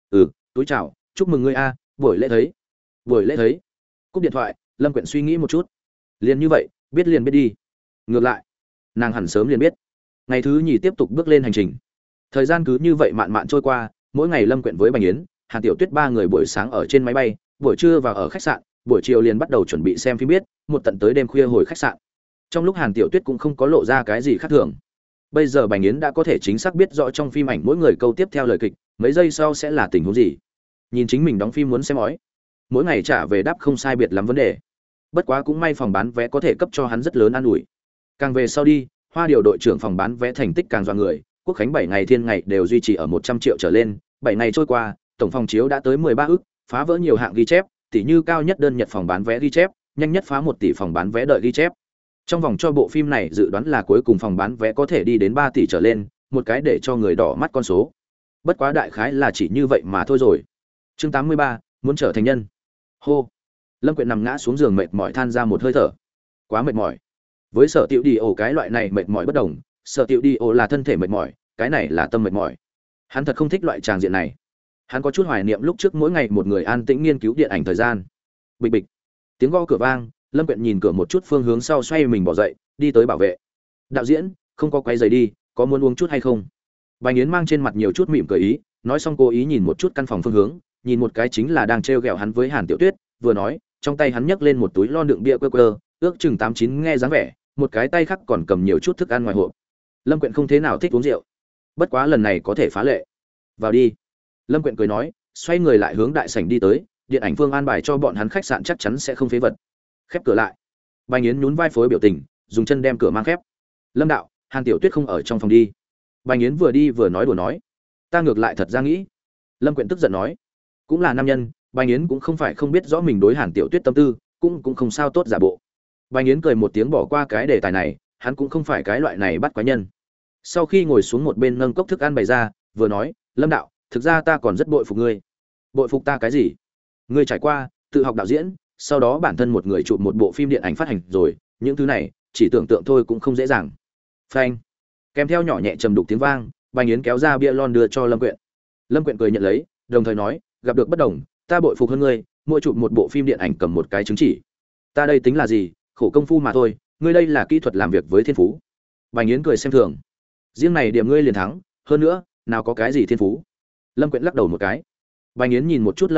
Túi chào, chúc mừng ngươi a, buổi lễ thấy. Buổi lễ thấy. Cúp điện thoại, Lâm Quyện suy nghĩ một chút. Liền như vậy, biết liền biết đi. Ngược lại, nàng hẳn sớm liền biết. Ngày thứ nhì tiếp tục bước lên hành trình. Thời gian cứ như vậy mạn mạn trôi qua, mỗi ngày Lâm Quyện với Bành Yến, Hàn Tiểu Tuyết ba người buổi sáng ở trên máy bay, buổi trưa vào ở khách sạn, buổi chiều liền bắt đầu chuẩn bị xem phim biết, một tận tới đêm khuya hồi khách sạn. Trong lúc Hàn Tiểu Tuyết cũng không có lộ ra cái gì khác thường. Bây giờ Bành Yến đã có thể chính xác biết rõ trong phim ảnh mỗi người câu tiếp theo lời kịch, mấy giây sau sẽ là tình huống gì. Nhìn chính mình đóng phim muốn xem ói. Mỗi ngày trả về đáp không sai biệt lắm vấn đề. Bất quá cũng may phòng bán vé có thể cấp cho hắn rất lớn an ủi. Càng về sau đi, Hoa điều đội trưởng phòng bán vé thành tích càng dọa người, Quốc khánh 7 ngày thiên ngày đều duy trì ở 100 triệu trở lên, 7 ngày trôi qua, tổng phòng chiếu đã tới 13 ức, phá vỡ nhiều hạng ghi chép, tỷ như cao nhất đơn nhật phòng bán vé ghi chép, nhanh nhất phá 1 tỷ phòng bán vé đợi ghi chép. Trong vòng cho bộ phim này dự đoán là cuối cùng phòng bán vé có thể đi đến 3 tỷ trở lên, một cái để cho người đỏ mắt con số. Bất quá đại khái là chỉ như vậy mà thôi rồi. Chương 83, muốn trở thành nhân. Hô. Lâm Quyện nằm ngã xuống giường mệt mỏi than ra một hơi thở. Quá mệt mỏi. Với Sở Tiểu Đi ổ cái loại này mệt mỏi bất đồng, Sở Tiểu Đi ổ là thân thể mệt mỏi, cái này là tâm mệt mỏi. Hắn thật không thích loại tràng diện này. Hắn có chút hoài niệm lúc trước mỗi ngày một người an tĩnh nghiên cứu điện ảnh thời gian. Bịch bịch. Tiếng gõ cửa vang, Lâm Quyện nhìn cửa một chút phương hướng sau xoay mình bỏ dậy, đi tới bảo vệ. Đạo diễn, không có quay giày đi, có muốn uống chút hay không? Bành Yến mang trên mặt nhiều chút mỉm cười ý, nói xong cố ý nhìn một chút căn phòng phương hướng, nhìn một cái chính là đang trêu ghẹo hắn với Hàn Tiểu Tuyết, vừa nói, trong tay hắn nhấc lên một túi lon đựng bia quơ, ước chừng 8-9 nghe dáng vẻ, một cái tay khác còn cầm nhiều chút thức ăn ngoài hộp. Lâm Quyện không thế nào thích uống rượu, bất quá lần này có thể phá lệ. Vào đi. Lâm Quyện cười nói, xoay người lại hướng đại sảnh đi tới, điện ảnh phương an bài cho bọn hắn khách sạn chắc chắn sẽ không phế vật. Khép cửa lại. Bành Yến nhún vai phối biểu tình, dùng chân đem cửa mang khép. Lâm đạo, Hàn Tiểu Tuyết không ở trong phòng đi. Bành Yến vừa đi vừa nói đùa nói, ta ngược lại thật ra nghĩ. Lâm Quyện tức giận nói, cũng là nam nhân, Bành Yến cũng không phải không biết rõ mình đối Hàn Tiểu Tuyết tâm tư, cũng không sao tốt giả bộ. Bành Yến cười một tiếng bỏ qua cái đề tài này, hắn cũng không phải cái loại này bắt quái nhân. Sau khi ngồi xuống một bên nâng cốc thức ăn bày ra, vừa nói, Lâm đạo, thực ra ta còn rất bội phục ngươi. Bội phục ta cái gì? Ngươi trải qua tự học đạo diễn, sau đó bản thân một người chụp một bộ phim điện ảnh phát hành rồi, những thứ này chỉ tưởng tượng thôi cũng không dễ dàng. Phanh. Kèm theo nhỏ nhẹ trầm đục tiếng vang, Bành Yến kéo ra bia lon đưa cho Lâm Quyện. Lâm Quyện cười nhận lấy, đồng thời nói, gặp được bất đồng, ta bội phục hơn ngươi, mỗi chụp một bộ phim điện ảnh cầm một cái chứng chỉ. Ta đây tính là gì, khổ công phu mà thôi, ngươi đây là kỹ thuật làm việc với thiên phú. Bành Yến cười xem thường. Riêng này điểm ngươi liền thắng, hơn nữa, nào có cái gì thiên phú. Lâm Quyện lắc đầu một cái. Bành Yến nhìn một chút Lâm Quyện,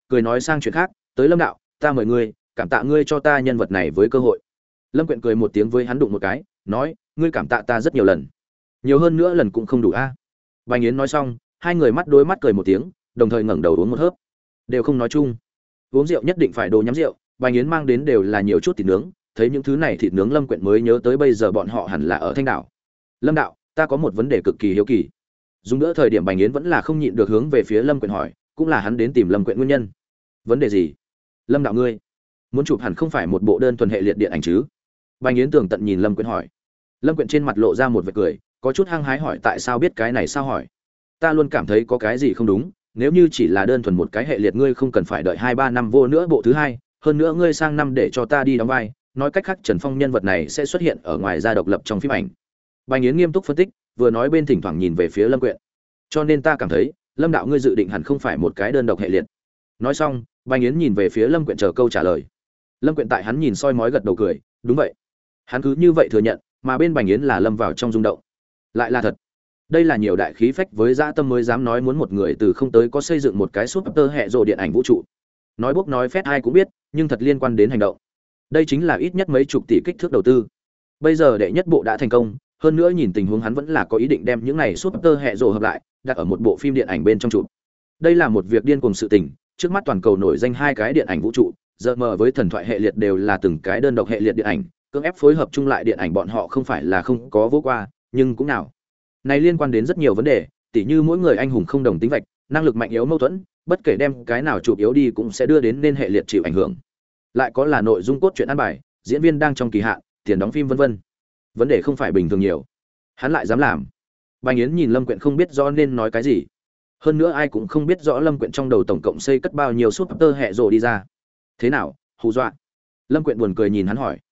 cười nói sang chuyện khác, tới Lâm đạo, ta mời ngươi, cảm tạ ngươi cho ta nhân vật này với cơ hội. Lâm Quyện cười một tiếng với hắn đụng một cái, nói, ngươi cảm tạ ta rất nhiều lần, nhiều hơn nữa lần cũng không đủ a. Bành Yến nói xong, hai người mắt đối mắt cười một tiếng, đồng thời ngẩng đầu uống một hớp, đều không nói chung. Uống rượu nhất định phải đồ nhắm rượu, Bành Yến mang đến đều là nhiều chút thịt nướng, thấy những thứ này thịt nướng Lâm Quyện mới nhớ tới bây giờ bọn họ hẳn là ở Thanh Đảo. Lâm đạo, ta có một vấn đề cực kỳ hiếu kỳ. Dùng nữa thời điểm Bành Yến vẫn là không nhịn được hướng về phía Lâm Quyện hỏi, cũng là hắn đến tìm Lâm Quyện nguyên nhân. Vấn đề gì? Lâm đạo ngươi muốn chụp hẳn không phải một bộ đơn thuần hệ liệt điện ảnh chứ? Bành Yến tường tận nhìn Lâm Quyện hỏi. Lâm Quyện trên mặt lộ ra một vệt cười, có chút hăng hái hỏi tại sao biết cái này sao hỏi. Ta luôn cảm thấy có cái gì không đúng, nếu như chỉ là đơn thuần một cái hệ liệt ngươi không cần phải đợi 2-3 năm vô nữa bộ thứ hai, hơn nữa ngươi sang năm để cho ta đi đóng vai, nói cách khác Trần Phong nhân vật này sẽ xuất hiện ở ngoài ra độc lập trong phim ảnh. Bành Yến nghiêm túc phân tích, vừa nói bên thỉnh thoảng nhìn về phía Lâm Quyện. Cho nên ta cảm thấy, Lâm đạo ngươi dự định hẳn không phải một cái đơn độc hệ liệt. Nói xong, Bành Yến nhìn về phía Lâm Quyện chờ câu trả lời. Lâm Quyện tại hắn nhìn soi mói gật đầu cười, đúng vậy. Hắn cứ như vậy thừa nhận, mà bên Bành Yến là lâm vào trong rung động. Lại là thật. Đây là nhiều đại khí phách với dã tâm mới dám nói muốn một người từ không tới có xây dựng một cái super hệ rồ điện ảnh vũ trụ. Nói bốc nói phét ai cũng biết, nhưng thật liên quan đến hành động. Đây chính là ít nhất mấy chục tỷ kích thước đầu tư. Bây giờ đệ nhất bộ đã thành công, hơn nữa nhìn tình huống hắn vẫn là có ý định đem những này super hệ rồ hợp lại, đặt ở một bộ phim điện ảnh bên trong chụp. Đây là một việc điên cuồng sự tình, trước mắt toàn cầu nổi danh hai cái điện ảnh vũ trụ, giờ mờ với thần thoại hệ liệt đều là từng cái đơn độc hệ liệt điện ảnh, cưỡng ép phối hợp chung lại điện ảnh bọn họ không phải là không có vô qua, nhưng cũng nào. Này liên quan đến rất nhiều vấn đề, tỉ như mỗi người anh hùng không đồng tính vạch, năng lực mạnh yếu mâu thuẫn, bất kể đem cái nào chụp yếu đi cũng sẽ đưa đến nên hệ liệt chịu ảnh hưởng. Lại có là nội dung cốt truyện ăn bài, diễn viên đang trong kỳ hạn, tiền đóng phim vân vân. Vấn đề không phải bình thường nhiều. Hắn lại dám làm. Bành Yến nhìn Lâm Quyện không biết rõ nên nói cái gì. Hơn nữa ai cũng không biết rõ Lâm Quyện trong đầu tổng cộng xây cất bao nhiêu super hệ rồ đi ra. Thế nào, hù dọa? Lâm Quyện buồn cười nhìn hắn hỏi.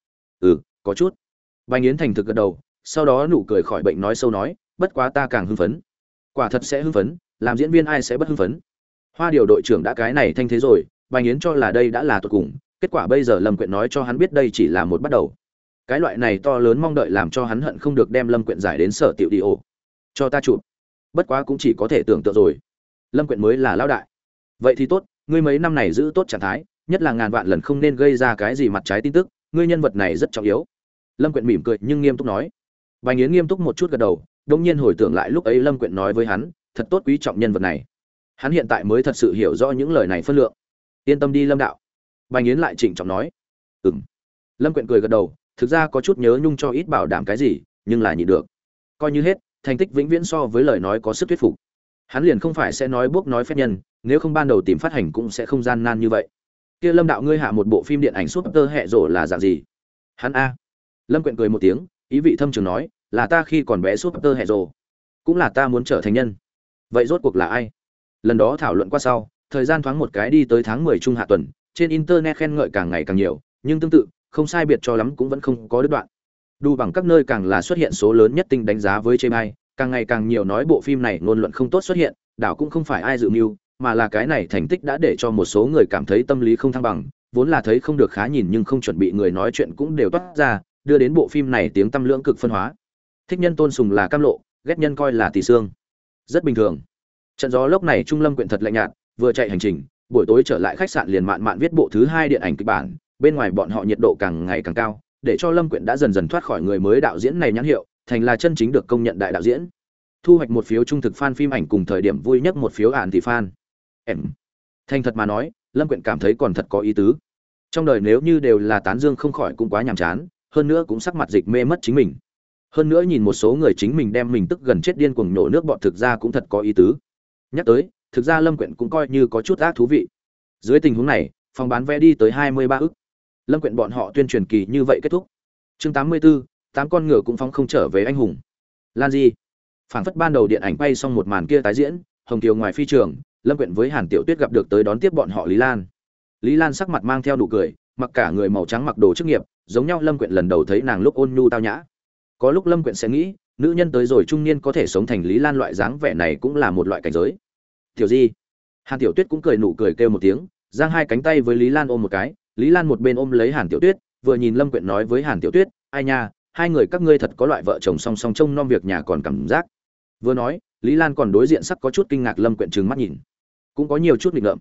Có chút. Bành Yến thành thực gật đầu, sau đó nụ cười khỏi bệnh nói sâu nói, bất quá ta càng hưng phấn. Quả thật sẽ hưng phấn, làm diễn viên ai sẽ bất hưng phấn. Hoa điều đội trưởng đã cái này thanh thế rồi, Bành Yến cho là đây đã là tuyệt cùng, kết quả bây giờ Lâm Quyện nói cho hắn biết đây chỉ là một bắt đầu. Cái loại này to lớn mong đợi làm cho hắn hận không được đem Lâm Quyện giải đến sở tiểu đi ổ. Cho ta chụp. Bất quá cũng chỉ có thể tưởng tượng rồi. Lâm Quyện mới là lão đại. Vậy thì tốt, ngươi mấy năm này giữ tốt trạng thái, nhất là ngàn vạn lần không nên gây ra cái gì mặt trái tin tức, ngươi nhân vật này rất trọng yếu. Lâm Quyện mỉm cười nhưng nghiêm túc nói. Bành Yến nghiêm túc một chút gật đầu, đột nhiên hồi tưởng lại lúc ấy Lâm Quyện nói với hắn, thật tốt quý trọng nhân vật này. Hắn hiện tại mới thật sự hiểu rõ những lời này phân lượng. Yên tâm đi Lâm đạo. Bành Yến lại trịnh trọng nói. Lâm Quyện cười gật đầu, thực ra có chút nhớ nhung cho ít bảo đảm cái gì, nhưng là nhịn được. Coi như hết, thành tích vĩnh viễn so với lời nói có sức thuyết phục. Hắn liền không phải sẽ nói buốc nói phép nhân, nếu không ban đầu tìm phát hành cũng sẽ không gian nan như vậy. Kia Lâm đạo ngươi hạ một bộ phim điện ảnh super hệ rồ là dạng gì? Hắn a. Lâm Quyện cười một tiếng, ý vị thâm trường nói, là ta khi còn bé super hệ rồ, cũng là ta muốn trở thành nhân. Vậy rốt cuộc là ai? Lần đó thảo luận qua sau, thời gian thoáng một cái đi tới tháng 10 trung hạ tuần, trên internet khen ngợi càng ngày càng nhiều, nhưng tương tự, không sai biệt cho lắm cũng vẫn không có đứt đoạn. Đủ bằng các nơi càng là xuất hiện số lớn nhất tinh đánh giá với chê bai, càng ngày càng nhiều nói bộ phim này ngôn luận không tốt xuất hiện, đảo cũng không phải ai dự mưu, mà là cái này thành tích đã để cho một số người cảm thấy tâm lý không thăng bằng, vốn là thấy không được khá nhìn nhưng không chuẩn bị người nói chuyện cũng đều toát ra, đưa đến bộ phim này tiếng tăm lưỡng cực phân hóa. Thích nhân tôn sùng là cam lộ, ghét nhân coi là tỳ xương. Rất bình thường. Trận gió lốc này Trung Lâm quyện thật lạnh nhạt, vừa chạy hành trình, buổi tối trở lại khách sạn liền mạn mạn viết bộ thứ 2 điện ảnh kịch bản, bên ngoài bọn họ nhiệt độ càng ngày càng cao, để cho Lâm quyện đã dần dần thoát khỏi người mới đạo diễn này nhãn hiệu, thành là chân chính được công nhận đại đạo diễn. Thu hoạch một phiếu trung thực fan phim ảnh cùng thời điểm vui nhất một phiếu ạn tỷ fan. Thành thật mà nói, Lâm quyện cảm thấy còn thật có ý tứ. Trong đời nếu như đều là tán dương không khỏi cũng quá nhàm chán, hơn nữa cũng sắc mặt dịch mê mất chính mình. Hơn nữa nhìn một số người chính mình đem mình tức gần chết điên cuồng nổ nước bọt thực ra cũng thật có ý tứ. Nhắc tới, thực ra Lâm quyện cũng coi như có chút ác thú vị. Dưới tình huống này, phòng bán vé đi tới 23 ức. Lâm quyện bọn họ tuyên truyền kỳ như vậy kết thúc. Chương 84, 8 con ngựa cũng phóng không trở về anh hùng. Lan Di. Phảng phất ban đầu điện ảnh bay xong một màn kia tái diễn, Hồng Kiều ngoài phi trường, Lâm quyện với Hàn Tiểu Tuyết gặp được tới đón tiếp bọn họ Lý Lan. Lý Lan sắc mặt mang theo nụ cười, mặc cả người màu trắng mặc đồ chức nghiệp, giống nhau Lâm quyện lần đầu thấy nàng lúc ôn nhu tao nhã. Có lúc Lâm quyện sẽ nghĩ, nữ nhân tới rồi trung niên có thể sống thành Lý Lan loại dáng vẻ này cũng là một loại cảnh giới. Tiểu Di. Hàn Tiểu Tuyết cũng cười nụ cười kêu một tiếng, giang hai cánh tay với Lý Lan ôm một cái, Lý Lan một bên ôm lấy Hàn Tiểu Tuyết, vừa nhìn Lâm quyện nói với Hàn Tiểu Tuyết, ai nha, hai người các ngươi thật có loại vợ chồng song song trông nom việc nhà còn cảm giác. Vừa nói, Lý Lan còn đối diện sắc có chút kinh ngạc Lâm quyện trừng mắt nhìn, cũng có nhiều chút nghịch ngợm.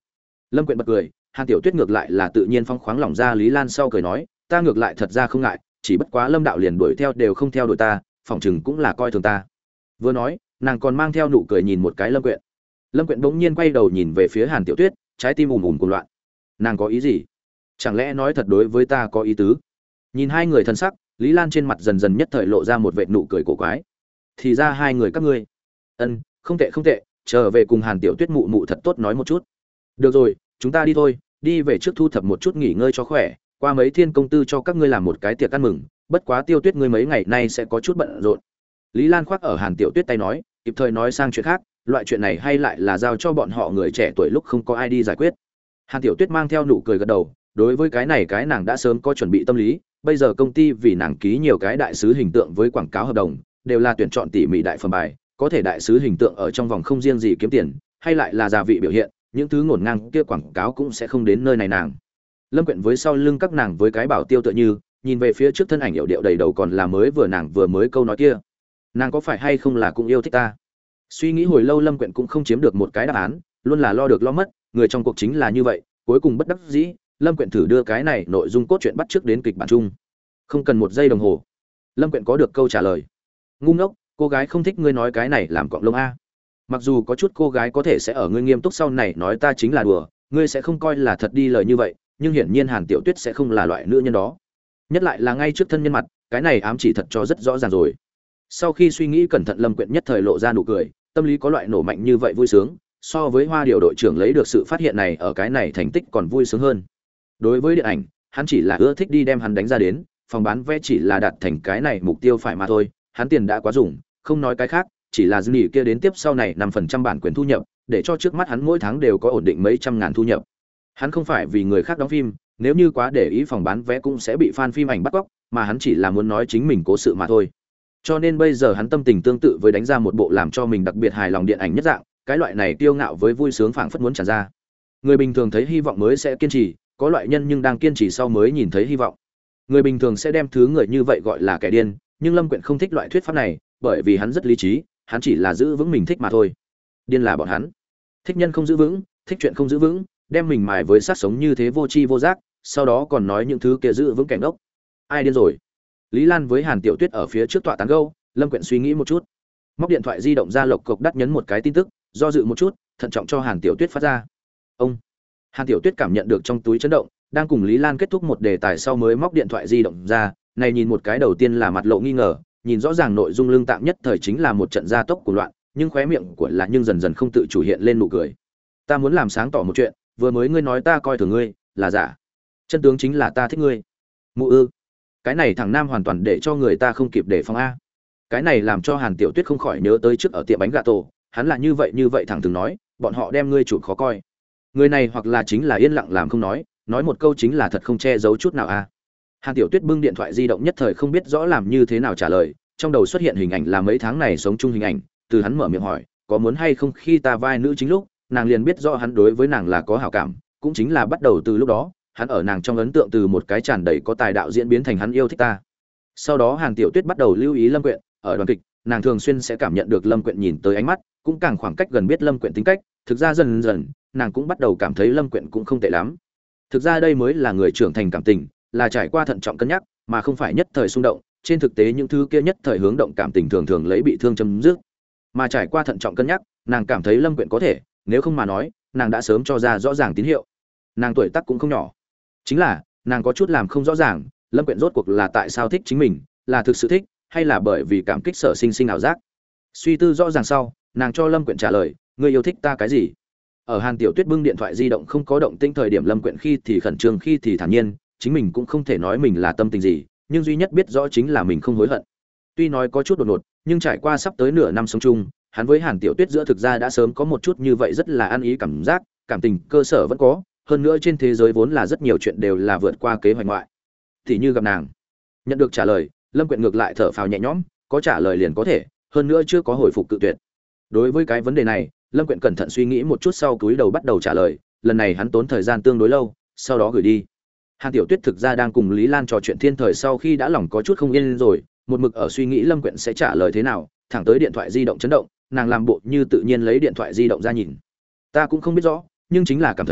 Lâm Quyện bật cười, Hàn Tiểu Tuyết ngược lại là tự nhiên phong khoáng lỏng ra Lý Lan sau cười nói, ta ngược lại thật ra không ngại, chỉ bất quá Lâm đạo liền đuổi theo đều không theo đuổi ta, phỏng chừng cũng là coi thường ta. Vừa nói, nàng còn mang theo nụ cười nhìn một cái Lâm Quyện. Lâm Quyện bỗng nhiên quay đầu nhìn về phía Hàn Tiểu Tuyết, trái tim ùm ùm cuồng loạn. Nàng có ý gì? Chẳng lẽ nói thật đối với ta có ý tứ? Nhìn hai người thân sắc, Lý Lan trên mặt dần dần nhất thời lộ ra một vệt nụ cười cổ quái. Thì ra hai người các ngươi. Ân, không tệ không tệ, trở về cùng Hàn Tiểu Tuyết mụ mụ thật tốt nói một chút. Được rồi, chúng ta đi thôi, đi về trước thu thập một chút nghỉ ngơi cho khỏe, qua mấy thiên công tư cho các ngươi làm một cái tiệc ăn mừng, bất quá Tiêu Tuyết ngươi mấy ngày nay sẽ có chút bận rộn. Lý Lan khoác ở Hàn Tiểu Tuyết tay nói, kịp thời nói sang chuyện khác, loại chuyện này hay lại là giao cho bọn họ người trẻ tuổi lúc không có ai đi giải quyết. Hàn Tiểu Tuyết mang theo nụ cười gật đầu, đối với cái này cái nàng đã sớm có chuẩn bị tâm lý, bây giờ công ty vì nàng ký nhiều cái đại sứ hình tượng với quảng cáo hợp đồng, đều là tuyển chọn tỉ mỉ đại phẩm bài, có thể đại sứ hình tượng ở trong vòng không riêng gì kiếm tiền, hay lại là gia vị biểu hiện, những thứ ngổn ngang kia quảng cáo cũng sẽ không đến nơi này nàng. Lâm Quyện với sau lưng các nàng với cái bảo tiêu tựa như, nhìn về phía trước thân ảnh hiệu điệu đầy đầu còn là mới vừa nàng vừa mới câu nói kia. Nàng có phải hay không là cũng yêu thích ta? Suy nghĩ hồi lâu Lâm Quyện cũng không chiếm được một cái đáp án, luôn là lo được lo mất, người trong cuộc chính là như vậy, cuối cùng bất đắc dĩ, Lâm Quyện thử đưa cái này nội dung cốt truyện bắt trước đến kịch bản chung. Không cần một giây đồng hồ, Lâm Quyện có được câu trả lời. Ngu ngốc, cô gái không thích ngươi nói cái này làm cọng lông a. Mặc dù có chút cô gái có thể sẽ ở ngươi nghiêm túc sau này nói ta chính là đùa, ngươi sẽ không coi là thật đi lời như vậy, nhưng hiển nhiên Hàn Tiểu Tuyết sẽ không là loại nữ nhân đó. Nhất lại là ngay trước thân nhân mặt, cái này ám chỉ thật cho rất rõ ràng rồi. Sau khi suy nghĩ cẩn thận Lâm Quyện nhất thời lộ ra nụ cười, tâm lý có loại nổ mạnh như vậy vui sướng, so với Hoa Điều đội trưởng lấy được sự phát hiện này ở cái này thành tích còn vui sướng hơn. Đối với điện ảnh, hắn chỉ là ưa thích đi đem hắn đánh ra đến, phòng bán vé chỉ là đạt thành cái này mục tiêu phải mà thôi, hắn tiền đã quá dùng, không nói cái khác, chỉ là dư nghị kia đến tiếp sau này 5% bản quyền thu nhập, để cho trước mắt hắn mỗi tháng đều có ổn định mấy trăm ngàn thu nhập. Hắn không phải vì người khác đóng phim, nếu như quá để ý phòng bán vé cũng sẽ bị fan phim ảnh bắt cóc, mà hắn chỉ là muốn nói chính mình cố sự mà thôi. Cho nên bây giờ hắn tâm tình tương tự với đánh ra một bộ làm cho mình đặc biệt hài lòng điện ảnh nhất dạng, cái loại này kiêu ngạo với vui sướng phảng phất muốn tràn ra. Người bình thường thấy hy vọng mới sẽ kiên trì, có loại nhân nhưng đang kiên trì sau mới nhìn thấy hy vọng. Người bình thường sẽ đem thứ người như vậy gọi là kẻ điên, nhưng Lâm Quyện không thích loại thuyết pháp này, bởi vì hắn rất lý trí, hắn chỉ là giữ vững mình thích mà thôi. Điên là bọn hắn. Thích nhân không giữ vững, thích chuyện không giữ vững, đem mình mài với sát sống như thế vô tri vô giác, sau đó còn nói những thứ kia giữ vững cảnh đốc. Ai điên rồi? Lý Lan với Hàn Tiểu Tuyết ở phía trước tọa tán gẫu, Lâm Quyện suy nghĩ một chút, móc điện thoại di động ra lộc cộc đắt nhấn một cái tin tức, do dự một chút, thận trọng cho Hàn Tiểu Tuyết phát ra. Ông. Hàn Tiểu Tuyết cảm nhận được trong túi chấn động, đang cùng Lý Lan kết thúc một đề tài sau mới móc điện thoại di động ra, này nhìn một cái đầu tiên là mặt lộ nghi ngờ, nhìn rõ ràng nội dung lương tạm nhất thời chính là một trận gia tốc của loạn, nhưng khóe miệng của là nhưng dần dần không tự chủ hiện lên nụ cười. Ta muốn làm sáng tỏ một chuyện, vừa mới ngươi nói ta coi thường ngươi, là giả. Chân tướng chính là ta thích ngươi. Mụ ư? Cái này thằng nam hoàn toàn để cho người ta không kịp để phòng a. Cái này làm cho Hàn Tiểu Tuyết không khỏi nhớ tới trước ở tiệm bánh gà tổ, hắn là như vậy thẳng thừng nói, bọn họ đem ngươi chụp khó coi. Người này hoặc là chính là yên lặng làm không nói một câu chính là thật không che giấu chút nào a. Hàn Tiểu Tuyết bưng điện thoại di động nhất thời không biết rõ làm như thế nào trả lời, trong đầu xuất hiện hình ảnh là mấy tháng này sống chung hình ảnh, từ hắn mở miệng hỏi, có muốn hay không khi ta vai nữ chính lúc, nàng liền biết rõ hắn đối với nàng là có hảo cảm, cũng chính là bắt đầu từ lúc đó, hắn ở nàng trong ấn tượng từ một cái tràn đầy có tài đạo diễn biến thành hắn yêu thích ta. Sau đó Hàn Tiểu Tuyết bắt đầu lưu ý Lâm Quyện, ở đoàn kịch, nàng thường xuyên sẽ cảm nhận được Lâm Quyện nhìn tới ánh mắt, cũng càng khoảng cách gần biết Lâm Quyện tính cách, thực ra dần dần, nàng cũng bắt đầu cảm thấy Lâm Quyện cũng không tệ lắm. Thực ra đây mới là người trưởng thành cảm tình, là trải qua thận trọng cân nhắc, mà không phải nhất thời xung động, trên thực tế những thứ kia nhất thời hướng động cảm tình thường thường lấy bị thương chấm dứt. Mà trải qua thận trọng cân nhắc, nàng cảm thấy Lâm Quyện có thể, nếu không mà nói, nàng đã sớm cho ra rõ ràng tín hiệu. Nàng tuổi tác cũng không nhỏ. Chính là, nàng có chút làm không rõ ràng, Lâm Quyện rốt cuộc là tại sao thích chính mình, là thực sự thích, hay là bởi vì cảm kích sở sinh sinh ảo giác. Suy tư rõ ràng sau, nàng cho Lâm Quyện trả lời, ngươi yêu thích ta cái gì? Ở Hàn Tiểu Tuyết bưng điện thoại di động không có động tĩnh thời điểm Lâm Quyện khi thì khẩn trương khi thì thản nhiên, chính mình cũng không thể nói mình là tâm tình gì, nhưng duy nhất biết rõ chính là mình không hối hận. Tuy nói có chút đột ngột, nhưng trải qua sắp tới nửa năm sống chung, hắn với Hàn Tiểu Tuyết giữa thực ra đã sớm có một chút như vậy rất là ăn ý cảm giác, cảm tình cơ sở vẫn có, hơn nữa trên thế giới vốn là rất nhiều chuyện đều là vượt qua kế hoạch ngoại. Thì như gặp nàng. Nhận được trả lời, Lâm Quyện ngược lại thở phào nhẹ nhõm, có trả lời liền có thể, hơn nữa chưa có hồi phục cự tuyệt. Đối với cái vấn đề này, Lâm Quyện cẩn thận suy nghĩ một chút sau cúi đầu bắt đầu trả lời, lần này hắn tốn thời gian tương đối lâu, sau đó gửi đi. Hàn Tiểu Tuyết thực ra đang cùng Lý Lan trò chuyện thiên thời sau khi đã lòng có chút không yên rồi, một mực ở suy nghĩ Lâm Quyện sẽ trả lời thế nào, thẳng tới điện thoại di động chấn động, nàng làm bộ như tự nhiên lấy điện thoại di động ra nhìn. Ta cũng không biết rõ, nhưng chính là cảm thấy,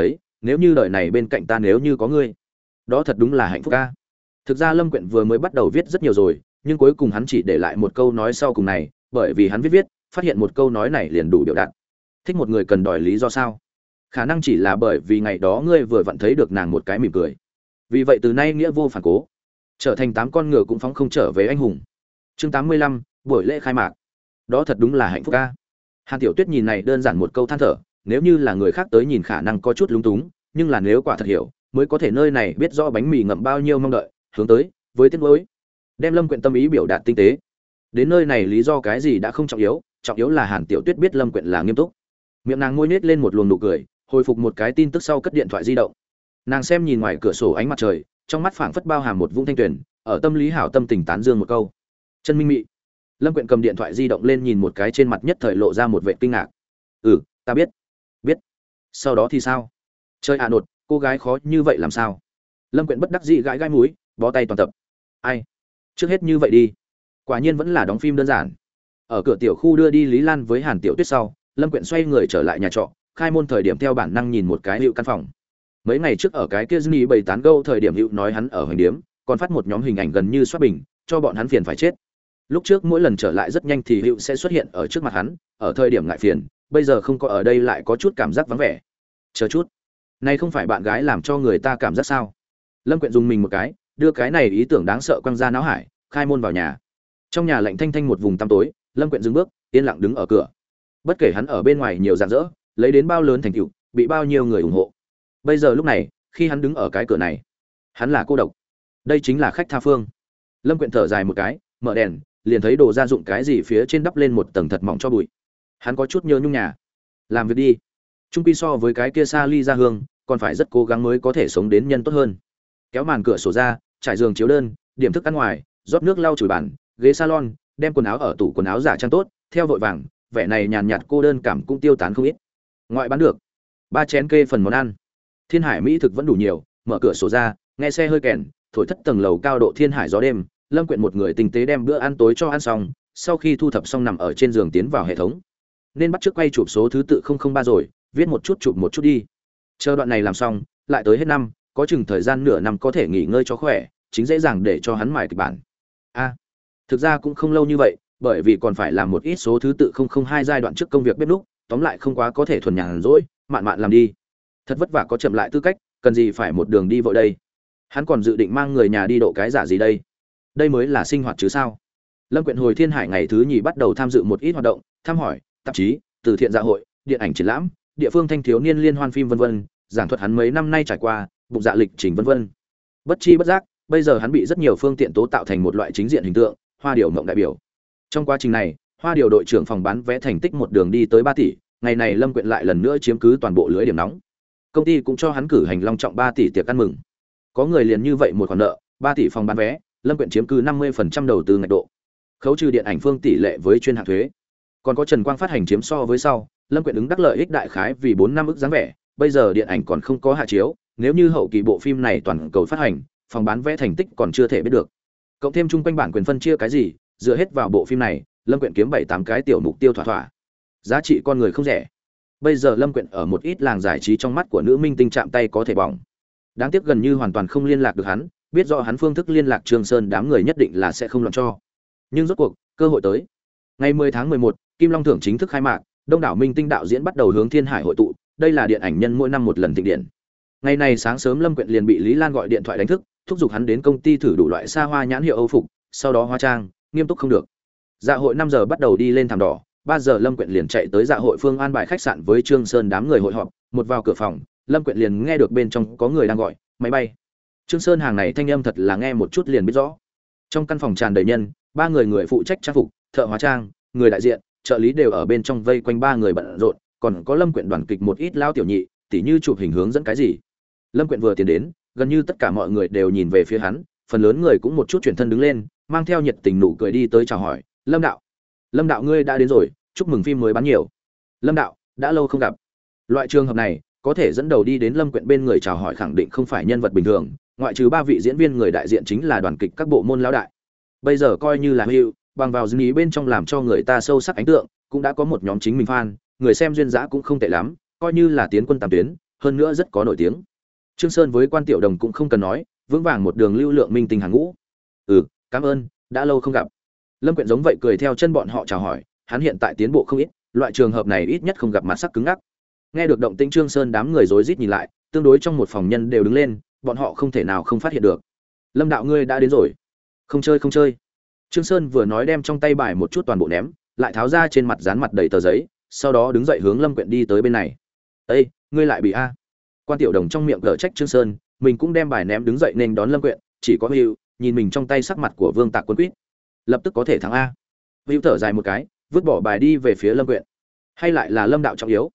nếu như đời này bên cạnh ta nếu như có ngươi, đó thật đúng là hạnh phúc ca. Thực ra Lâm Quyện vừa mới bắt đầu viết rất nhiều rồi, nhưng cuối cùng hắn chỉ để lại một câu nói sau cùng này, bởi vì hắn viết phát hiện một câu nói này liền đủ biểu đạt. Thích một người cần đòi lý do sao? Khả năng chỉ là bởi vì ngày đó ngươi vừa vặn thấy được nàng một cái mỉm cười. Vì vậy từ nay nghĩa vô phản cố, trở thành 8 con ngựa cũng phóng không trở về anh hùng. Chương 85, buổi lễ khai mạc. Đó thật đúng là hạnh phúc ca. Hàn Tiểu Tuyết nhìn này đơn giản một câu than thở, nếu như là người khác tới nhìn khả năng có chút lúng túng, nhưng là nếu quả thật hiểu, mới có thể nơi này biết rõ bánh mì ngậm bao nhiêu mong đợi, hướng tới, với tiếc nuối. Đem Lâm Quyện tâm ý biểu đạt tinh tế. Đến nơi này lý do cái gì đã không trọng yếu là Hàn Tiểu Tuyết biết Lâm Quyện là nghiêm túc. Miệng nàng môi nhếch lên một luồng nụ cười, hồi phục một cái tin tức sau cất điện thoại di động. Nàng xem nhìn ngoài cửa sổ ánh mặt trời, trong mắt phảng phất bao hàm một vũng thanh tuyền, ở tâm lý hảo tâm tình tán dương một câu. Chân minh mị. Lâm Quyện cầm điện thoại di động lên nhìn một cái, trên mặt nhất thời lộ ra một vẻ kinh ngạc. Ta biết. Sau đó thì sao? Chơi nột, cô gái khó như vậy làm sao? Lâm Quyện bất đắc dĩ gãi mũi, bó tay toàn tập. Ai? Trước hết như vậy đi. Quả nhiên vẫn là đóng phim đơn giản. Ở cửa tiểu khu đưa đi Lý Lan với Hàn Tiểu Tuyết sau, Lâm Quyện xoay người trở lại nhà trọ, khai môn thời điểm theo bản năng nhìn một cái hiệu căn phòng. Mấy ngày trước ở cái kia Disney bày tán gẫu thời điểm hiệu nói hắn ở hoành điếm, còn phát một nhóm hình ảnh gần như xoát bình, cho bọn hắn phiền phải chết. Lúc trước mỗi lần trở lại rất nhanh thì hiệu sẽ xuất hiện ở trước mặt hắn, ở thời điểm ngại phiền, bây giờ không có ở đây lại có chút cảm giác vắng vẻ. Chờ chút, này không phải bạn gái làm cho người ta cảm giác sao? Lâm Quyện dùng mình một cái, đưa cái này ý tưởng đáng sợ quăng ra não hải, khai môn vào nhà. Trong nhà lạnh thanh thanh một vùng tăm tối, Lâm Quyện dừng bước, yên lặng đứng ở cửa. Bất kể hắn ở bên ngoài nhiều rạng rỡ, lấy đến bao lớn thành tựu, bị bao nhiêu người ủng hộ. Bây giờ lúc này, khi hắn đứng ở cái cửa này, hắn là cô độc. Đây chính là khách tha phương. Lâm Quyện thở dài một cái, mở đèn, liền thấy đồ gia dụng cái gì phía trên đắp lên một tầng thật mỏng cho bụi. Hắn có chút nhớ nhung nhà. Làm việc đi. Trung pi so với cái kia xa ly ra hương, còn phải rất cố gắng mới có thể sống đến nhân tốt hơn. Kéo màn cửa sổ ra, trải giường chiếu đơn, điểm thức ăn ngoài, rót nước lau chùi bàn, ghế salon, đem quần áo ở tủ quần áo giả trang tốt, theo vội vàng, vẻ này nhàn nhạt cô đơn cảm cũng tiêu tán không ít. Ngoại bán được 3 chén kê phần món ăn. Thiên Hải mỹ thực vẫn đủ nhiều, mở cửa sổ ra, nghe xe hơi kèn, thổi thất tầng lầu cao độ Thiên Hải gió đêm, Lâm Quyện một người tinh tế đem bữa ăn tối cho ăn xong, sau khi thu thập xong nằm ở trên giường tiến vào hệ thống. Nên bắt trước quay chụp số thứ tự 003 rồi, viết một chút chụp một chút đi. Chờ đoạn này làm xong, lại tới hết năm, có chừng thời gian nửa năm có thể nghỉ ngơi cho khỏe, chính dễ dàng để cho hắn mài kịch bản. Thực ra cũng không lâu như vậy, bởi vì còn phải làm một ít số thứ tự 002 giai đoạn trước công việc bếp núc, tóm lại không quá có thể thuần nhàn rỗi, mạn mạn làm đi. Thật vất vả có chậm lại tư cách, cần gì phải một đường đi vội đây. Hắn còn dự định mang người nhà đi độ cái giả gì đây? Đây mới là sinh hoạt chứ sao? Lâm Quyện hồi Thiên Hải ngày thứ nhì bắt đầu tham dự một ít hoạt động, thăm hỏi, tạp chí, từ thiện dạ hội, điện ảnh triển lãm, địa phương thanh thiếu niên liên hoan phim vân vân, giảng thuật hắn mấy năm nay trải qua, bụng dạ lịch trình vân vân. Bất chi bất giác, bây giờ hắn bị rất nhiều phương tiện tố tạo thành một loại chính diện hình tượng, Hoa Điểu mộng đại biểu. Trong quá trình này, Hoa Điểu đội trưởng phòng bán vé thành tích một đường đi tới 3 tỷ, ngày này Lâm Quyện lại lần nữa chiếm cứ toàn bộ lưới điểm nóng. Công ty cũng cho hắn cử hành long trọng 3 tỷ tiệc ăn mừng. Có người liền như vậy một khoản nợ, 3 tỷ phòng bán vé, Lâm Quyện chiếm cứ 50% đầu tư ngạch độ. Khấu trừ điện ảnh phương tỷ lệ với chuyên hạng thuế. Còn có Trần Quang phát hành chiếm so với sau, Lâm Quyện ứng đắc lợi ích đại khái vì 4 năm ức dáng vẻ, bây giờ điện ảnh còn không có hạ chiếu, nếu như hậu kỳ bộ phim này toàn cầu phát hành, phòng bán vé thành tích còn chưa thể biết được. Cộng thêm chung quanh bản quyền phân chia cái gì, dựa hết vào bộ phim này, Lâm Quyện kiếm 7-8 cái tiểu mục tiêu thỏa thỏa. Giá trị con người không rẻ. Bây giờ Lâm Quyện ở một ít làng giải trí trong mắt của nữ minh tinh chạm tay có thể bỏng. Đáng tiếc gần như hoàn toàn không liên lạc được hắn, biết rõ hắn phương thức liên lạc Trương Sơn đám người nhất định là sẽ không loạn cho. Nhưng rốt cuộc, cơ hội tới. Ngày 10 tháng 11, Kim Long thưởng chính thức khai mạc, đông đảo minh tinh đạo diễn bắt đầu hướng Thiên Hải hội tụ, đây là điện ảnh nhân mỗi năm một lần thịnh điện. Ngày này sáng sớm Lâm Quyện liền bị Lý Lan gọi điện thoại đánh thức, thúc giục hắn đến công ty thử đủ loại xa hoa nhãn hiệu Âu phục, sau đó hóa trang, nghiêm túc không được. Dạ hội 5 giờ bắt đầu đi lên thảm đỏ, 3 giờ Lâm Quyện liền chạy tới dạ hội phương an bài khách sạn với Trương Sơn đám người hội họp, một vào cửa phòng, Lâm Quyện liền nghe được bên trong có người đang gọi, máy bay. Trương Sơn hàng này thanh âm thật là nghe một chút liền biết rõ. Trong căn phòng tràn đầy nhân, 3 người phụ trách trang phục, thợ hóa trang, người đại diện, trợ lý đều ở bên trong vây quanh 3 người bận rộn, còn có Lâm Quyện đoàn kịch một ít lao tiểu nhị, tỉ như chụp hình hướng dẫn cái gì. Lâm Quyện vừa tiến đến, gần như tất cả mọi người đều nhìn về phía hắn, phần lớn người cũng một chút chuyển thân đứng lên, mang theo nhiệt tình nụ cười đi tới chào hỏi, Lâm đạo ngươi đã đến rồi, chúc mừng phim mới bán nhiều. Lâm đạo, đã lâu không gặp. Loại trường hợp này, có thể dẫn đầu đi đến Lâm Quyện bên người chào hỏi khẳng định không phải nhân vật bình thường, ngoại trừ 3 vị diễn viên người đại diện chính là đoàn kịch các bộ môn lão đại. Bây giờ coi như là hữu, bằng vào dứng ý bên trong làm cho người ta sâu sắc ấn tượng, cũng đã có một nhóm chính mình fan, người xem duyên dã cũng không tệ lắm, coi như là tiến quân tam tuyến, hơn nữa rất có nổi tiếng. Trương Sơn với Quan Tiểu Đồng cũng không cần nói, vững vàng một đường lưu lượng minh tinh hàng ngũ. Cảm ơn, đã lâu không gặp. Lâm Quyện giống vậy cười theo chân bọn họ chào hỏi, hắn hiện tại tiến bộ không ít, loại trường hợp này ít nhất không gặp mặt sắc cứng ngắc. Nghe được động tĩnh Trương Sơn đám người rối rít nhìn lại, tương đối trong một phòng nhân đều đứng lên, bọn họ không thể nào không phát hiện được. Lâm đạo ngươi đã đến rồi. Không chơi không chơi. Trương Sơn vừa nói đem trong tay bài một chút toàn bộ ném, lại tháo ra trên mặt dán mặt đầy tờ giấy, sau đó đứng dậy hướng Lâm Quyện đi tới bên này. "Ê, ngươi lại bị a?" Quan Tiểu Đồng trong miệng gở trách Trương Sơn, mình cũng đem bài ném đứng dậy nên đón Lâm Quyện, chỉ có Hữu nhìn mình trong tay sắc mặt của Vương Tạc Quân quýt. Lập tức có thể thắng a. Hữu thở dài một cái, vứt bỏ bài đi về phía Lâm Quyện. Hay lại là Lâm đạo trọng yếu?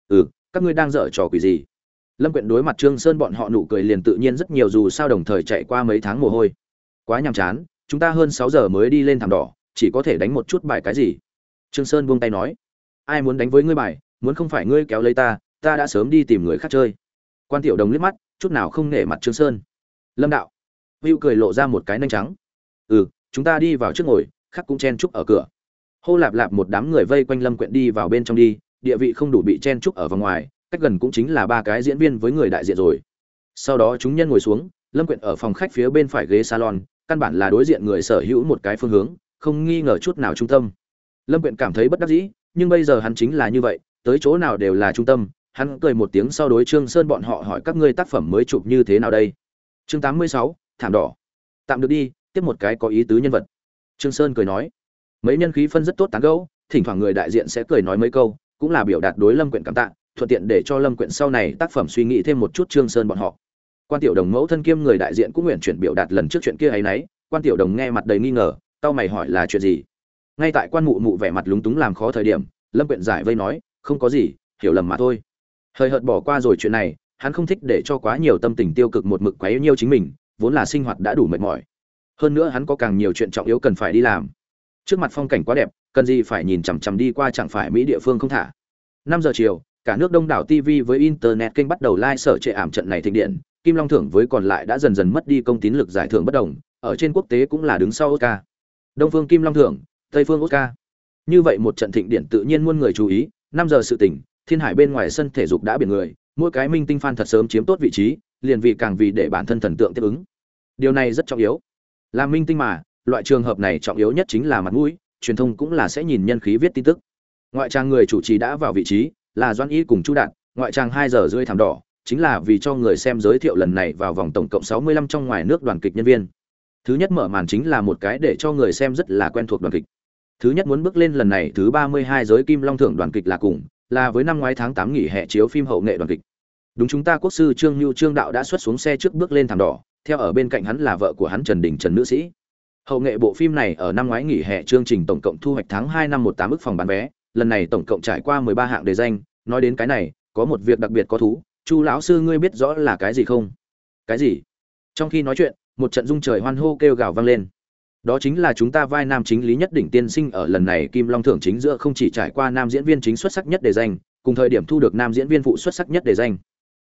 Các ngươi đang dở trò quỷ gì? Lâm Quyện đối mặt Trương Sơn bọn họ nụ cười liền tự nhiên rất nhiều, dù sao đồng thời chạy qua mấy tháng mồ hôi. Quá nhàm chán, chúng ta hơn 6 giờ mới đi lên thảm đỏ, chỉ có thể đánh một chút bài cái gì? Trương Sơn buông tay nói, ai muốn đánh với ngươi bài, muốn không phải ngươi kéo lấy ta đã sớm đi tìm người khác chơi. Quan Tiểu Đồng liếc mắt, chút nào không nể mặt Trương Sơn. Lâm đạo. Hữu cười lộ ra một cái nanh trắng. Chúng ta đi vào trước ngồi, khác cũng chen chúc ở cửa. Hô lạp lạp một đám người vây quanh Lâm Quyện đi vào bên trong đi, địa vị không đủ bị chen chúc ở vòng ngoài, cách gần cũng chính là 3 cái diễn viên với người đại diện rồi. Sau đó chúng nhân ngồi xuống, Lâm Quyện ở phòng khách phía bên phải ghế salon, căn bản là đối diện người sở hữu một cái phương hướng, không nghi ngờ chút nào trung tâm. Lâm Quyện cảm thấy bất đắc dĩ, nhưng bây giờ hắn chính là như vậy, tới chỗ nào đều là trung tâm. Hắn cười một tiếng sau đối Trương Sơn bọn họ hỏi các ngươi tác phẩm mới chụp như thế nào đây? Chương 86, thảm đỏ. Tạm được đi, tiếp một cái có ý tứ nhân vật. Trương Sơn cười nói, mấy nhân khí phân rất tốt tán gẫu, thỉnh thoảng người đại diện sẽ cười nói mấy câu, cũng là biểu đạt đối Lâm Quyện cảm tạ, thuận tiện để cho Lâm Quyện sau này tác phẩm suy nghĩ thêm một chút Trương Sơn bọn họ. Quan Tiểu Đồng mẫu thân kiêm người đại diện cũng nguyện chuyển biểu đạt lần trước chuyện kia ấy nấy. Quan Tiểu Đồng nghe mặt đầy nghi ngờ, tao mày hỏi là chuyện gì? Ngay tại Quan Mụ Mụ vẻ mặt lúng túng làm khó thời điểm, Lâm Quyện giải vây nói, không có gì, hiểu lầm mà thôi. Hơi hợt bỏ qua rồi chuyện này, hắn không thích để cho quá nhiều tâm tình tiêu cực một mực quấy nhiêu chính mình, vốn là sinh hoạt đã đủ mệt mỏi. Hơn nữa hắn có càng nhiều chuyện trọng yếu cần phải đi làm. Trước mặt phong cảnh quá đẹp, cần gì phải nhìn chằm chằm đi qua, chẳng phải mỹ địa phương không thả. 5 giờ chiều, cả nước đông đảo TV với internet kênh bắt đầu live sở trệ ảm trận này thịnh điện, Kim Long thưởng với còn lại đã dần dần mất đi công tín lực giải thưởng bất đồng, ở trên quốc tế cũng là đứng sau Oscar. Đông phương Kim Long thưởng, Tây phương Oscar. Như vậy một trận thịnh điện tự nhiên muôn người chú ý, 5 giờ sự tỉnh, thiên hải bên ngoài sân thể dục đã biển người, mỗi cái minh tinh fan thật sớm chiếm tốt vị trí, liền vì càng vì để bản thân thần tượng tiếp ứng. Điều này rất trọng yếu. Làm minh tinh mà, loại trường hợp này trọng yếu nhất chính là mặt mũi, truyền thông cũng là sẽ nhìn nhân khí viết tin tức. Ngoại trang người chủ trì đã vào vị trí, là Doãn Y cùng Chu Đạt, ngoại trang 2 giờ rưỡi thảm đỏ, chính là vì cho người xem giới thiệu lần này vào vòng tổng cộng 65 trong ngoài nước đoàn kịch nhân viên. Thứ nhất mở màn chính là một cái để cho người xem rất là quen thuộc đoàn kịch. Thứ nhất muốn bước lên lần này thứ 32 giới Kim Long thưởng đoàn kịch là cùng, là với năm ngoái tháng 8 nghỉ hè chiếu phim hậu nghệ đoàn kịch. Đúng, chúng ta quốc sư Trương Nưu Trương đạo đã xuất xuống xe trước bước lên thảm đỏ, theo ở bên cạnh hắn là vợ của hắn Trần Đình Trần nữ sĩ. Hậu nghệ bộ phim này ở năm ngoái nghỉ hè chương trình tổng cộng thu hoạch tháng 2 năm 18 ức phòng bán vé, lần này tổng cộng trải qua 13 hạng đề danh. Nói đến cái này, có một việc đặc biệt có thú, Chu lão sư ngươi biết rõ là cái gì không? Cái gì? Trong khi nói chuyện, một trận rung trời hoan hô kêu gào vang lên. Đó chính là chúng ta vai nam chính Lý Nhất Đỉnh tiên sinh ở lần này Kim Long thưởng chính giữa không chỉ trải qua nam diễn viên chính xuất sắc nhất đề danh, cùng thời điểm thu được nam diễn viên phụ xuất sắc nhất đề danh.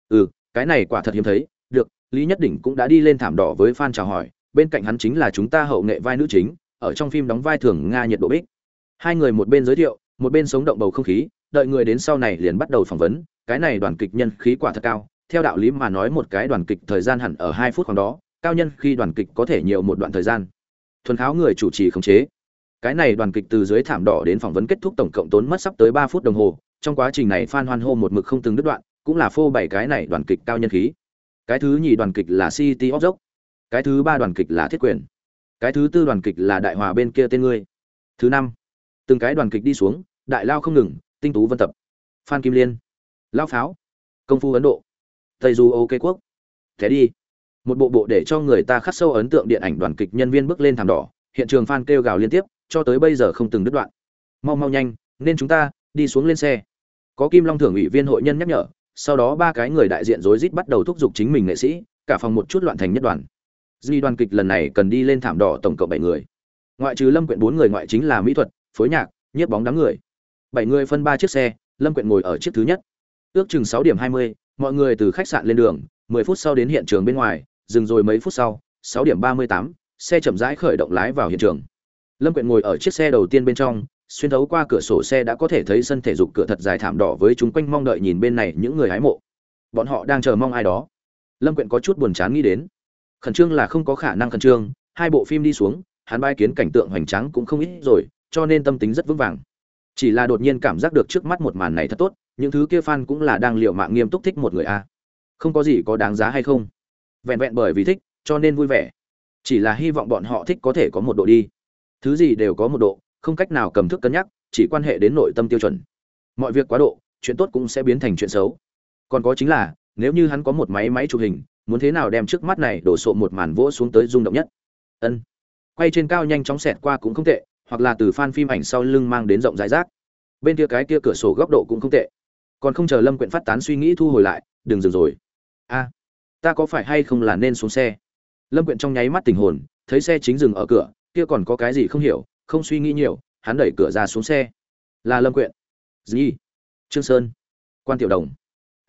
Cái này quả thật hiếm thấy. Được, Lý Nhất Đỉnh cũng đã đi lên thảm đỏ với fan chào hỏi, bên cạnh hắn chính là chúng ta hậu nghệ vai nữ chính, ở trong phim đóng vai thường Nga Nhiệt Độ Bích. Hai người một bên giới thiệu, một bên sống động bầu không khí, đợi người đến sau này liền bắt đầu phỏng vấn. Cái này đoàn kịch nhân khí quả thật cao, theo đạo lý mà nói một cái đoàn kịch thời gian hẳn ở 2 phút khoảng đó, cao nhân khi đoàn kịch có thể nhiều một đoạn thời gian. Thuần kháo người chủ trì khống chế. Cái này đoàn kịch từ dưới thảm đỏ đến phỏng vấn kết thúc tổng cộng tốn mất sắp tới 3 phút đồng hồ, trong quá trình này fan hoan hô một mực không từng đứt đoạn, cũng là phô bày cái này đoàn kịch cao nhân khí. Cái thứ nhì đoàn kịch là City of Rock, cái thứ ba đoàn kịch là Thiết Quyền, cái thứ tư đoàn kịch là Đại Hòa bên kia tên ngươi. Thứ năm, từng cái đoàn kịch đi xuống, Đại Lao không ngừng, Tinh Tú Vân Tập, Phan Kim Liên, Lao Pháo, Công phu Ấn Độ, Tây Du OK Quốc. Thế đi, một bộ để cho người ta khắc sâu ấn tượng điện ảnh đoàn kịch nhân viên bước lên thảm đỏ, hiện trường fan kêu gào liên tiếp, cho tới bây giờ không từng đứt đoạn. Mau mau nhanh, nên chúng ta đi xuống lên xe. Có Kim Long thưởng ủy viên hội nhân nhắc nhở, sau đó 3 cái người đại diện rối rít bắt đầu thúc giục chính mình nghệ sĩ, cả phòng một chút loạn thành nhất đoàn. Duy đoàn kịch lần này cần đi lên thảm đỏ tổng cộng 7 người. Ngoại trừ Lâm Quyện 4 người ngoại chính là mỹ thuật, phối nhạc, nhiếp bóng đám người. 7 người phân 3 chiếc xe, Lâm Quyện ngồi ở chiếc thứ nhất. Ước chừng 6 điểm 20, mọi người từ khách sạn lên đường, 10 phút sau đến hiện trường bên ngoài, dừng rồi mấy phút sau, 6 điểm 38, xe chậm rãi khởi động lái vào hiện trường. Lâm Quyện ngồi ở chiếc xe đầu tiên bên trong, xuyên thấu qua cửa sổ xe đã có thể thấy sân thể dục cửa thật dài thảm đỏ với chúng quanh mong đợi nhìn bên này những người hái mộ. bọn họ đang chờ mong ai đó. Lâm Quyện có chút buồn chán nghĩ đến. Khẩn trương là không có khả năng khẩn trương, hai bộ phim đi xuống, hắn bái kiến cảnh tượng hoành tráng cũng không ít rồi, cho nên tâm tính rất vững vàng. Chỉ là đột nhiên cảm giác được trước mắt một màn này thật tốt, những thứ kia fan cũng là đang liều mạng nghiêm túc thích một người a. Không có gì có đáng giá hay không, vẹn vẹn bởi vì thích, cho nên vui vẻ. Chỉ là hy vọng bọn họ thích có thể có một độ đi. Thứ gì đều có một độ, không cách nào cầm thước cân nhắc, chỉ quan hệ đến nội tâm tiêu chuẩn. Mọi việc quá độ, chuyện tốt cũng sẽ biến thành chuyện xấu. Còn có chính là, nếu như hắn có một máy chụp hình, muốn thế nào đem trước mắt này đổ sộ một màn vỗ xuống tới rung động nhất. Ân. Quay trên cao nhanh chóng xẹt qua cũng không tệ, hoặc là từ fan phim ảnh sau lưng mang đến rộng rãi rác. Bên kia cái kia cửa sổ góc độ cũng không tệ. Còn không chờ Lâm Quyện phát tán suy nghĩ thu hồi lại, đừng dừng rồi. A, ta có phải hay không là nên xuống xe? Lâm Quyện trong nháy mắt tỉnh hồn, thấy xe chính dừng ở cửa, kia còn có cái gì không hiểu, không suy nghĩ nhiều, hắn đẩy cửa ra xuống xe. Là Lâm Quyện. Gì? Trương Sơn, Quan Tiểu Đồng.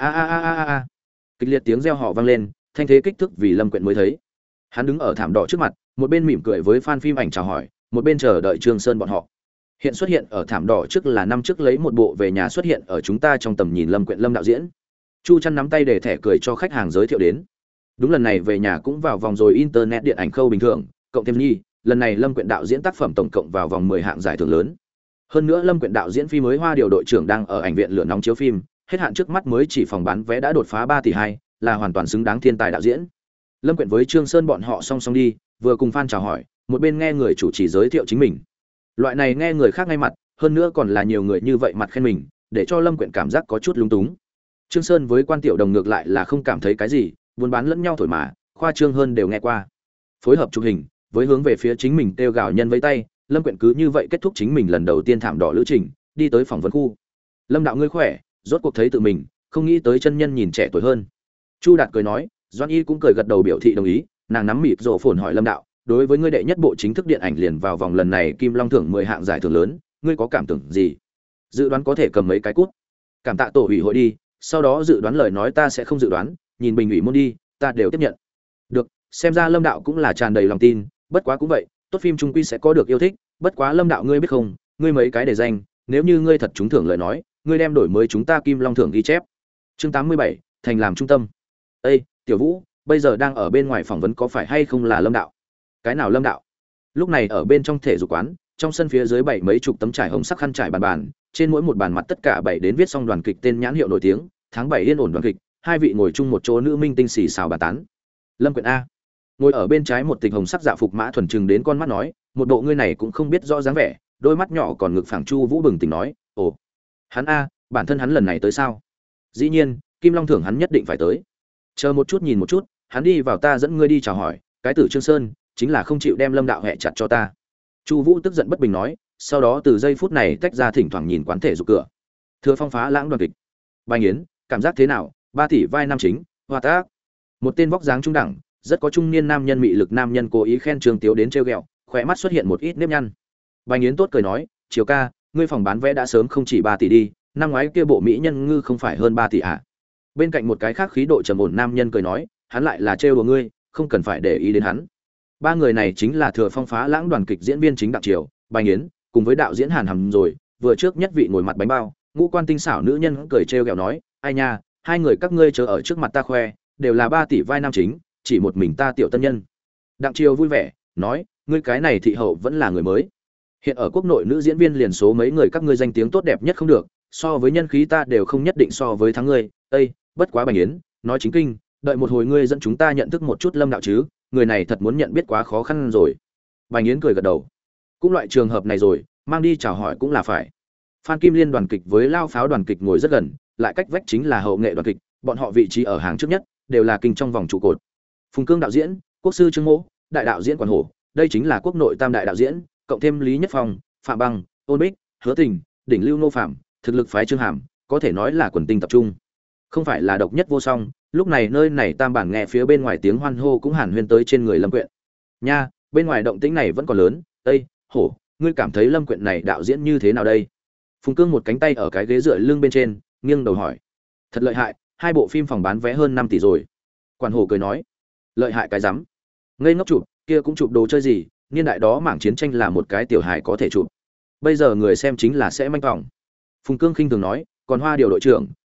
A. Kịch liệt tiếng reo hò vang lên, thanh thế kích thước vì Lâm Quyện mới thấy. Hắn đứng ở thảm đỏ trước mặt, một bên mỉm cười với fan phim ảnh chào hỏi, một bên chờ đợi Trương Sơn bọn họ. Hiện xuất hiện ở thảm đỏ trước là năm trước lấy một bộ về nhà xuất hiện ở chúng ta trong tầm nhìn Lâm Quyện Lâm đạo diễn. Chu Chân nắm tay để thẻ cười cho khách hàng giới thiệu đến. Đúng lần này về nhà cũng vào vòng rồi internet điện ảnh khâu bình thường, cộng thêm nhi, lần này Lâm Quyện đạo diễn tác phẩm tổng cộng vào vòng 10 hạng giải thưởng lớn. Hơn nữa Lâm Quyện đạo diễn phim mới Hoa Điều đội trưởng đang ở ảnh viện lửa nóng chiếu phim, hết hạn trước mắt mới chỉ phòng bán vé đã đột phá 3 tỷ 2, là hoàn toàn xứng đáng thiên tài đạo diễn. Lâm Quyện với Trương Sơn bọn họ song song đi, vừa cùng fan chào hỏi, một bên nghe người chủ trì giới thiệu chính mình. Loại này nghe người khác ngay mặt, hơn nữa còn là nhiều người như vậy mặt khen mình, để cho Lâm Quyện cảm giác có chút lung túng. Trương Sơn với Quan Tiểu Đồng ngược lại là không cảm thấy cái gì, buôn bán lẫn nhau thổi mà, khoa trương hơn đều nghe qua. Phối hợp chụp hình, với hướng về phía chính mình kêu gào nhân với tay, Lâm Quyện cứ như vậy kết thúc chính mình lần đầu tiên thảm đỏ lữ trình, đi tới phỏng vấn khu. Lâm đạo ngươi khỏe, rốt cuộc thấy tự mình, không nghĩ tới chân nhân nhìn trẻ tuổi hơn. Chu Đạt cười nói, Doãn Y cũng cười gật đầu biểu thị đồng ý, nàng nắm mịt rồ phồn hỏi Lâm đạo, đối với ngươi đệ nhất bộ chính thức điện ảnh liền vào vòng lần này Kim Long thưởng 10 hạng giải thưởng lớn, ngươi có cảm tưởng gì? Dự đoán có thể cầm mấy cái cút? Cảm tạ tổ ủy hội đi, sau đó dự đoán lời nói ta sẽ không dự đoán, nhìn bình ủy môn đi, ta đều tiếp nhận. Được, xem ra Lâm đạo cũng là tràn đầy lòng tin, bất quá cũng vậy, tốt phim trung quy sẽ có được yêu thích, bất quá Lâm đạo ngươi biết không, ngươi mấy cái để danh, nếu như ngươi thật trúng thưởng lời nói, ngươi đem đổi mới chúng ta Kim Long thưởng ghi chép. Chương 87, thành làm trung tâm. Ê, Tiểu Vũ, bây giờ đang ở bên ngoài phỏng vấn có phải hay không là Lâm đạo? Cái nào Lâm đạo? Lúc này ở bên trong thể dục quán, trong sân phía dưới bảy mấy chục tấm trải hồng sắc khăn trải bàn, trên mỗi một bàn mặt tất cả bảy đến viết xong đoàn kịch tên nhãn hiệu nổi tiếng, tháng 7 yên ổn đoàn kịch, hai vị ngồi chung một chỗ nữ minh tinh xì xào bàn tán. Lâm Quyện a. Ngồi ở bên trái một tịch hồng sắc dạ phục mã thuần trừng đến con mắt nói, một bộ ngươi này cũng không biết rõ dáng vẻ, đôi mắt nhỏ còn ngực phẳng Chu Vũ bừng tỉnh nói, ồ, hắn a, bản thân hắn lần này tới sao? Dĩ nhiên, Kim Long thưởng hắn nhất định phải tới. Chờ một chút nhìn một chút, hắn đi vào ta dẫn ngươi đi chào hỏi, cái tử Trương Sơn chính là không chịu đem Lâm đạo hẹ chặt cho ta. Chu Vũ tức giận bất bình nói, sau đó từ giây phút này tách ra thỉnh thoảng nhìn quán thể dục cửa. Thừa Phong phá lãng đoàn kịch. Bành Yến, cảm giác thế nào? 3 tỷ vai nam chính, hoa tác. Một tên vóc dáng trung đẳng, rất có trung niên nam nhân mị lực nam nhân cố ý khen Trương Tiếu đến trêu ghẹo, khóe mắt xuất hiện một ít nếp nhăn. Bành Yến tốt cười nói, "Chiều ca, ngươi phòng bán vé đã sớm không chỉ 3 tỷ đi, năm ngoái kia bộ mỹ nhân ngư không phải hơn 3 tỷ à?" Bên cạnh một cái khác khí độ trầm ổn nam nhân cười nói, hắn lại là trêu đùa ngươi, không cần phải để ý đến hắn. Ba người này chính là Thừa Phong phá lãng đoàn kịch diễn viên chính Đặng Triều, Bành Yến, cùng với đạo diễn Hàn Hầm rồi, vừa trước nhất vị ngồi mặt bánh bao, ngũ quan tinh xảo nữ nhân cười trêu ghẹo nói, "Ai nha, hai người các ngươi chờ ở trước mặt ta khoe, đều là 3 tỷ vai nam chính, chỉ một mình ta tiểu tân nhân." Đặng Triều vui vẻ, nói, "Ngươi cái này thị hậu vẫn là người mới. Hiện ở quốc nội nữ diễn viên liền số mấy người các ngươi danh tiếng tốt đẹp nhất không được, so với nhân khí ta đều không nhất định so với thắng ngươi. Ê, bất quá Bành Yến, nói chính kinh, đợi một hồi ngươi dẫn chúng ta nhận thức một chút Lâm đạo chứ, người này thật muốn nhận biết quá khó khăn rồi." Bành Yến cười gật đầu. Cũng loại trường hợp này rồi, mang đi chào hỏi cũng là phải. Phan Kim Liên đoàn kịch với Lao Pháo đoàn kịch ngồi rất gần, lại cách vách chính là hậu nghệ đoàn kịch, bọn họ vị trí ở hàng trước nhất, đều là kinh trong vòng trụ cột. Phùng Cương đạo diễn, quốc sư Trương Mỗ, đại đạo diễn Quản Hổ, đây chính là quốc nội tam đại đạo diễn, cộng thêm Lý Nhất Phong, Phạm Băng, Ôn Bích, Hứa Tình, đỉnh lưu Nô Phạm, thực lực phái Trương Hàm, có thể nói là quần tinh tập trung. Không phải là độc nhất vô song, lúc này nơi này tam bản nghe phía bên ngoài tiếng hoan hô cũng hàn huyên tới trên người Lâm Quyện. Nha, bên ngoài động tĩnh này vẫn còn lớn, "Ê, Hổ, ngươi cảm thấy Lâm Quyện này đạo diễn như thế nào đây?" Phùng Cương một cánh tay ở cái ghế dựa lưng bên trên, nghiêng đầu hỏi. "Thật lợi hại, hai bộ phim phòng bán vé hơn 5 tỷ rồi." Quản Hổ cười nói. "Lợi hại cái rắm. Ngây ngốc chụp, kia cũng chụp đồ chơi gì, niên đại đó mảng chiến tranh là một cái tiểu hài có thể chụp. Bây giờ người xem chính là sẽ manh vòng." Phùng Cương khinh thường nói, "Còn Hoa Điều đội trưởng,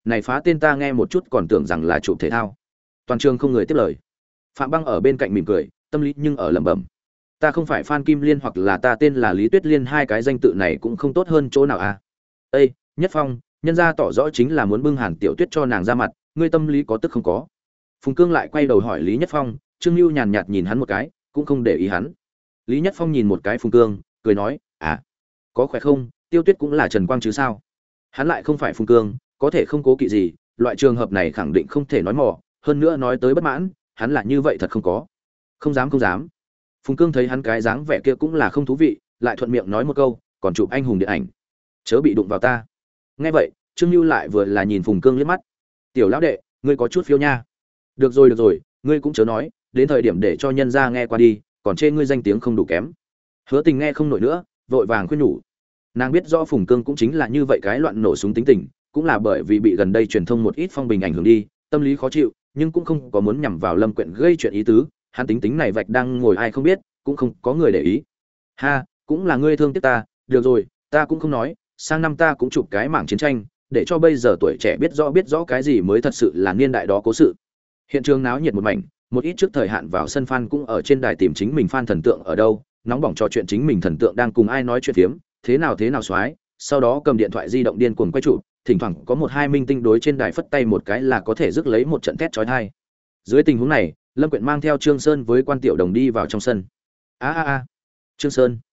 này phá tên ta nghe một chút còn tưởng rằng là chụp thể thao. Toàn trường không người tiếp lời. Phạm Băng ở bên cạnh mỉm cười, tâm lý nhưng ở lẩm bẩm. Ta không phải Phan Kim Liên hoặc là ta tên là Lý Tuyết Liên, hai cái danh tự này cũng không tốt hơn chỗ nào à? Ê, Nhất Phong, nhân gia tỏ rõ chính là muốn bưng Hàn Tiểu Tuyết cho nàng ra mặt, ngươi tâm lý có tức không có? Phùng Cương lại quay đầu hỏi Lý Nhất Phong, Trương Nưu nhàn nhạt nhìn hắn một cái, cũng không để ý hắn. Lý Nhất Phong nhìn một cái Phùng Cương, cười nói, "À, có khỏe không? Tiêu Tuyết cũng là Trần Quang chứ sao?" Hắn lại không phải Phùng Cương, có thể không cố kỵ gì, loại trường hợp này khẳng định không thể nói mỏ, hơn nữa nói tới bất mãn, hắn là như vậy thật không có. Không dám không dám. Phùng Cương thấy hắn cái dáng vẻ kia cũng là không thú vị, lại thuận miệng nói một câu, còn chụp anh hùng điện ảnh, chớ bị đụng vào ta. Nghe vậy, Trương Nưu lại vừa là nhìn Phùng Cương liếc mắt. "Tiểu lão đệ, ngươi có chút phiêu nha." Được rồi, ngươi cũng chớ nói, đến thời điểm để cho nhân gia nghe qua đi, còn chê ngươi danh tiếng không đủ kém." Hứa Tình nghe không nổi nữa, vội vàng khuyên nhủ. Nàng biết rõ Phùng Cương cũng chính là như vậy cái loạn nổ súng tính tình, cũng là bởi vì bị gần đây truyền thông một ít phong bình ảnh hưởng đi, tâm lý khó chịu, nhưng cũng không có muốn nhằm vào Lâm Quyện gây chuyện ý tứ, hắn tính này vạch đang ngồi ai không biết, cũng không có người để ý. "Ha, cũng là ngươi thương tiếc ta, được rồi, ta cũng không nói, sang năm ta cũng chụp cái mảng chiến tranh, để cho bây giờ tuổi trẻ biết rõ cái gì mới thật sự là niên đại đó cố sự." Hiện trường náo nhiệt một mảnh, một ít trước thời hạn vào sân fan cũng ở trên đài tìm chính mình fan thần tượng ở đâu, nóng bỏng trò chuyện chính mình thần tượng đang cùng ai nói chuyện phiếm, thế nào soái, sau đó cầm điện thoại di động điên cuồng quay chụp, thỉnh thoảng có một hai minh tinh đối trên đài phất tay một cái là có thể rước lấy một trận thét chói tai. Dưới tình huống này, Lâm Quyện mang theo Trương Sơn với Quan Tiểu Đồng đi vào trong sân. A, Trương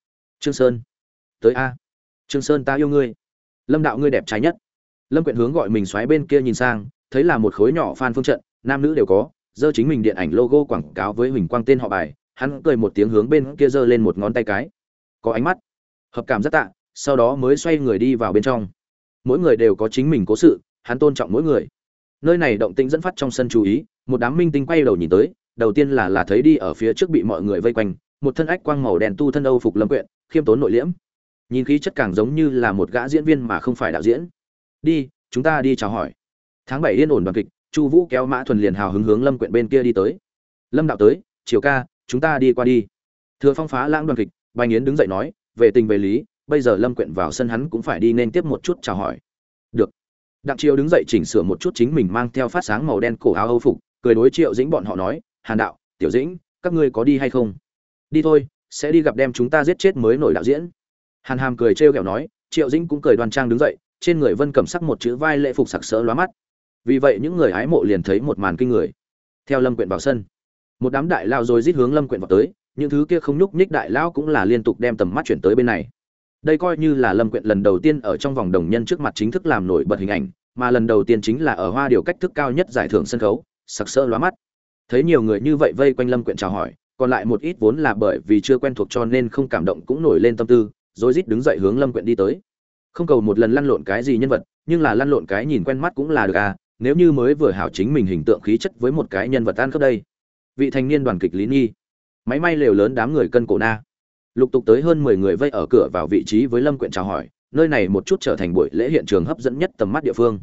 Sơn, tới a. Trương Sơn ta yêu ngươi. Lâm đạo ngươi đẹp trai nhất. Lâm Quyện hướng gọi mình xoáy bên kia nhìn sang, thấy là một khối nhỏ fan phương trận, nam nữ đều có, giơ chính mình điện ảnh logo quảng cáo với huỳnh quang tên họ bài, hắn cười một tiếng hướng bên kia giơ lên một ngón tay cái. Có ánh mắt, hợp cảm rất tạ, sau đó mới xoay người đi vào bên trong. Mỗi người đều có chính mình cố sự, hắn tôn trọng mỗi người. Nơi này động tĩnh dẫn phát trong sân chú ý, một đám minh tinh quay đầu nhìn tới, đầu tiên là thấy đi ở phía trước bị mọi người vây quanh, một thân ách quang màu đen tu thân Âu phục Lâm Quyện, khiêm tốn nội liễm. Nhìn khí chất càng giống như là một gã diễn viên mà không phải đạo diễn. Đi, chúng ta đi chào hỏi. Tháng 7 yên ổn đoàn kịch, Chu Vũ kéo Mã Thuần liền hào hứng hướng Lâm Quyện bên kia đi tới. Lâm đạo tới, Triều ca, chúng ta đi qua đi. Thừa Phong phá lãng đoàn kịch, Bành Yến đứng dậy nói, về tình về lý, bây giờ Lâm Quyện vào sân hắn cũng phải đi nên tiếp một chút chào hỏi. Được. Đặng Triều đứng dậy chỉnh sửa một chút chính mình mang theo phát sáng màu đen cổ áo Âu phục, cười đối Triệu Dĩnh bọn họ nói, Hàn đạo, Tiểu Dĩnh, các ngươi có đi hay không? Đi thôi, sẽ đi gặp đem chúng ta giết chết mới nổi đạo diễn. Hàn Hàm cười trêu ghẹo nói, Triệu Dĩnh cũng cười đoan trang đứng dậy, trên người Vân Cẩm sắc một chữ vai lễ phục sặc sỡ lóa mắt. Vì vậy những người hái mộ liền thấy một màn kinh người. Theo Lâm Quyện vào sân, một đám đại lao rồi rít hướng Lâm Quyện vào tới, những thứ kia không nhúc nhích đại lao cũng là liên tục đem tầm mắt chuyển tới bên này. Đây coi như là Lâm Quyện lần đầu tiên ở trong vòng đồng nhân trước mặt chính thức làm nổi bật hình ảnh, mà lần đầu tiên chính là ở Hoa Điều cách thức cao nhất giải thưởng sân khấu, sặc sỡ lóa mắt. Thấy nhiều người như vậy vây quanh Lâm Quyện chào hỏi, còn lại một ít vốn là bởi vì chưa quen thuộc cho nên không cảm động cũng nổi lên tâm tư, rồi rít đứng dậy hướng Lâm Quyện đi tới. Không cầu một lần lăn lộn cái gì nhân vật, nhưng là lăn lộn cái nhìn quen mắt cũng là được à, nếu như mới vừa hảo chính mình hình tượng khí chất với một cái nhân vật ăn khớp đây. Vị thanh niên đoàn kịch Lý Nhi, máy may lều lớn đám người cân cổ na. Lục tục tới hơn 10 người vây ở cửa vào vị trí với Lâm Quyện chào hỏi, nơi này một chút trở thành buổi lễ hiện trường hấp dẫn nhất tầm mắt địa phương.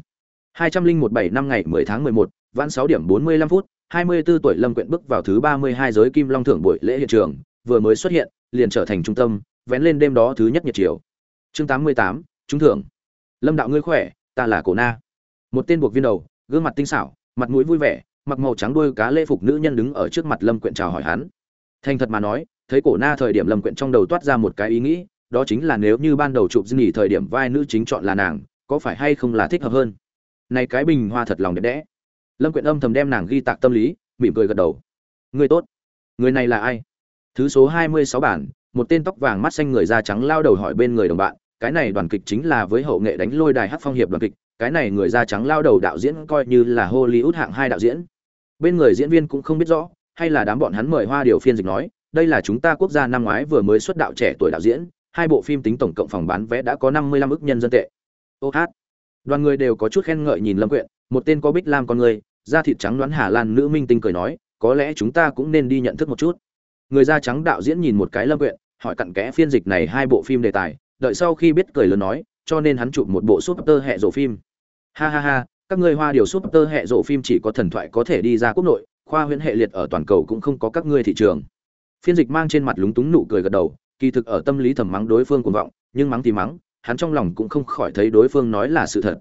201 năm ngày 10 tháng 11, vãn 6 điểm 45 phút, 24 tuổi Lâm Quyện bước vào thứ 32 giới Kim Long thưởng buổi lễ hiện trường, vừa mới xuất hiện, liền trở thành trung tâm, vén lên đêm đó thứ nhất nhiệt chiều. Chương 88, trúng thưởng. Lâm đạo ngươi khỏe, ta là Cổ Na. Một tên buộc viên đầu, gương mặt tinh xảo, mặt mũi vui vẻ, mặc màu trắng đuôi cá lễ phục nữ nhân đứng ở trước mặt Lâm Quyện chào hỏi hắn. Thành thật mà nói, thấy Cổ Na thời điểm Lâm Quyện trong đầu toát ra một cái ý nghĩ, đó chính là nếu như ban đầu chụp nghỉ thời điểm vai nữ chính chọn là nàng, có phải hay không là thích hợp hơn. Này cái bình hoa thật lòng đẹp đẽ. Lâm Quyện âm thầm đem nàng ghi tạc tâm lý, mỉm cười gật đầu. Người tốt. Người này là ai? Thứ số 26 bản, một tên tóc vàng mắt xanh người da trắng lao đầu hỏi bên người đồng bạn, cái này đoàn kịch chính là với hậu nghệ đánh lôi đài hát phong hiệp đoàn kịch, cái này người da trắng lao đầu đạo diễn coi như là Hollywood hạng 2 đạo diễn. Bên người diễn viên cũng không biết rõ, hay là đám bọn hắn mời Hoa Điều phiên dịch nói, đây là chúng ta quốc gia năm ngoái vừa mới xuất đạo trẻ tuổi đạo diễn, hai bộ phim tính tổng cộng phòng bán vé đã có 55 ức nhân dân tệ. Ô hát. Đoàn người đều có chút khen ngợi nhìn Lâm Quyện, một tên có bích lam con người, da thịt trắng đoán Hà Lan nữ minh tinh cười nói, có lẽ chúng ta cũng nên đi nhận thức một chút. Người da trắng đạo diễn nhìn một cái Lâm Quyện, hỏi cặn kẽ phiên dịch này hai bộ phim đề tài, đợi sau khi biết cười lớn nói, cho nên hắn chụp một bộ super hệ rộ phim. Ha ha ha, các ngươi Hoa Điều super hệ rộ phim chỉ có thần thoại có thể đi ra quốc nội, khoa huyễn hệ liệt ở toàn cầu cũng không có các ngươi thị trường. Phiên dịch mang trên mặt lúng túng nụ cười gật đầu, kỳ thực ở tâm lý thầm mắng đối phương cuồng vọng, nhưng mắng thì mắng, hắn trong lòng cũng không khỏi thấy đối phương nói là sự thật.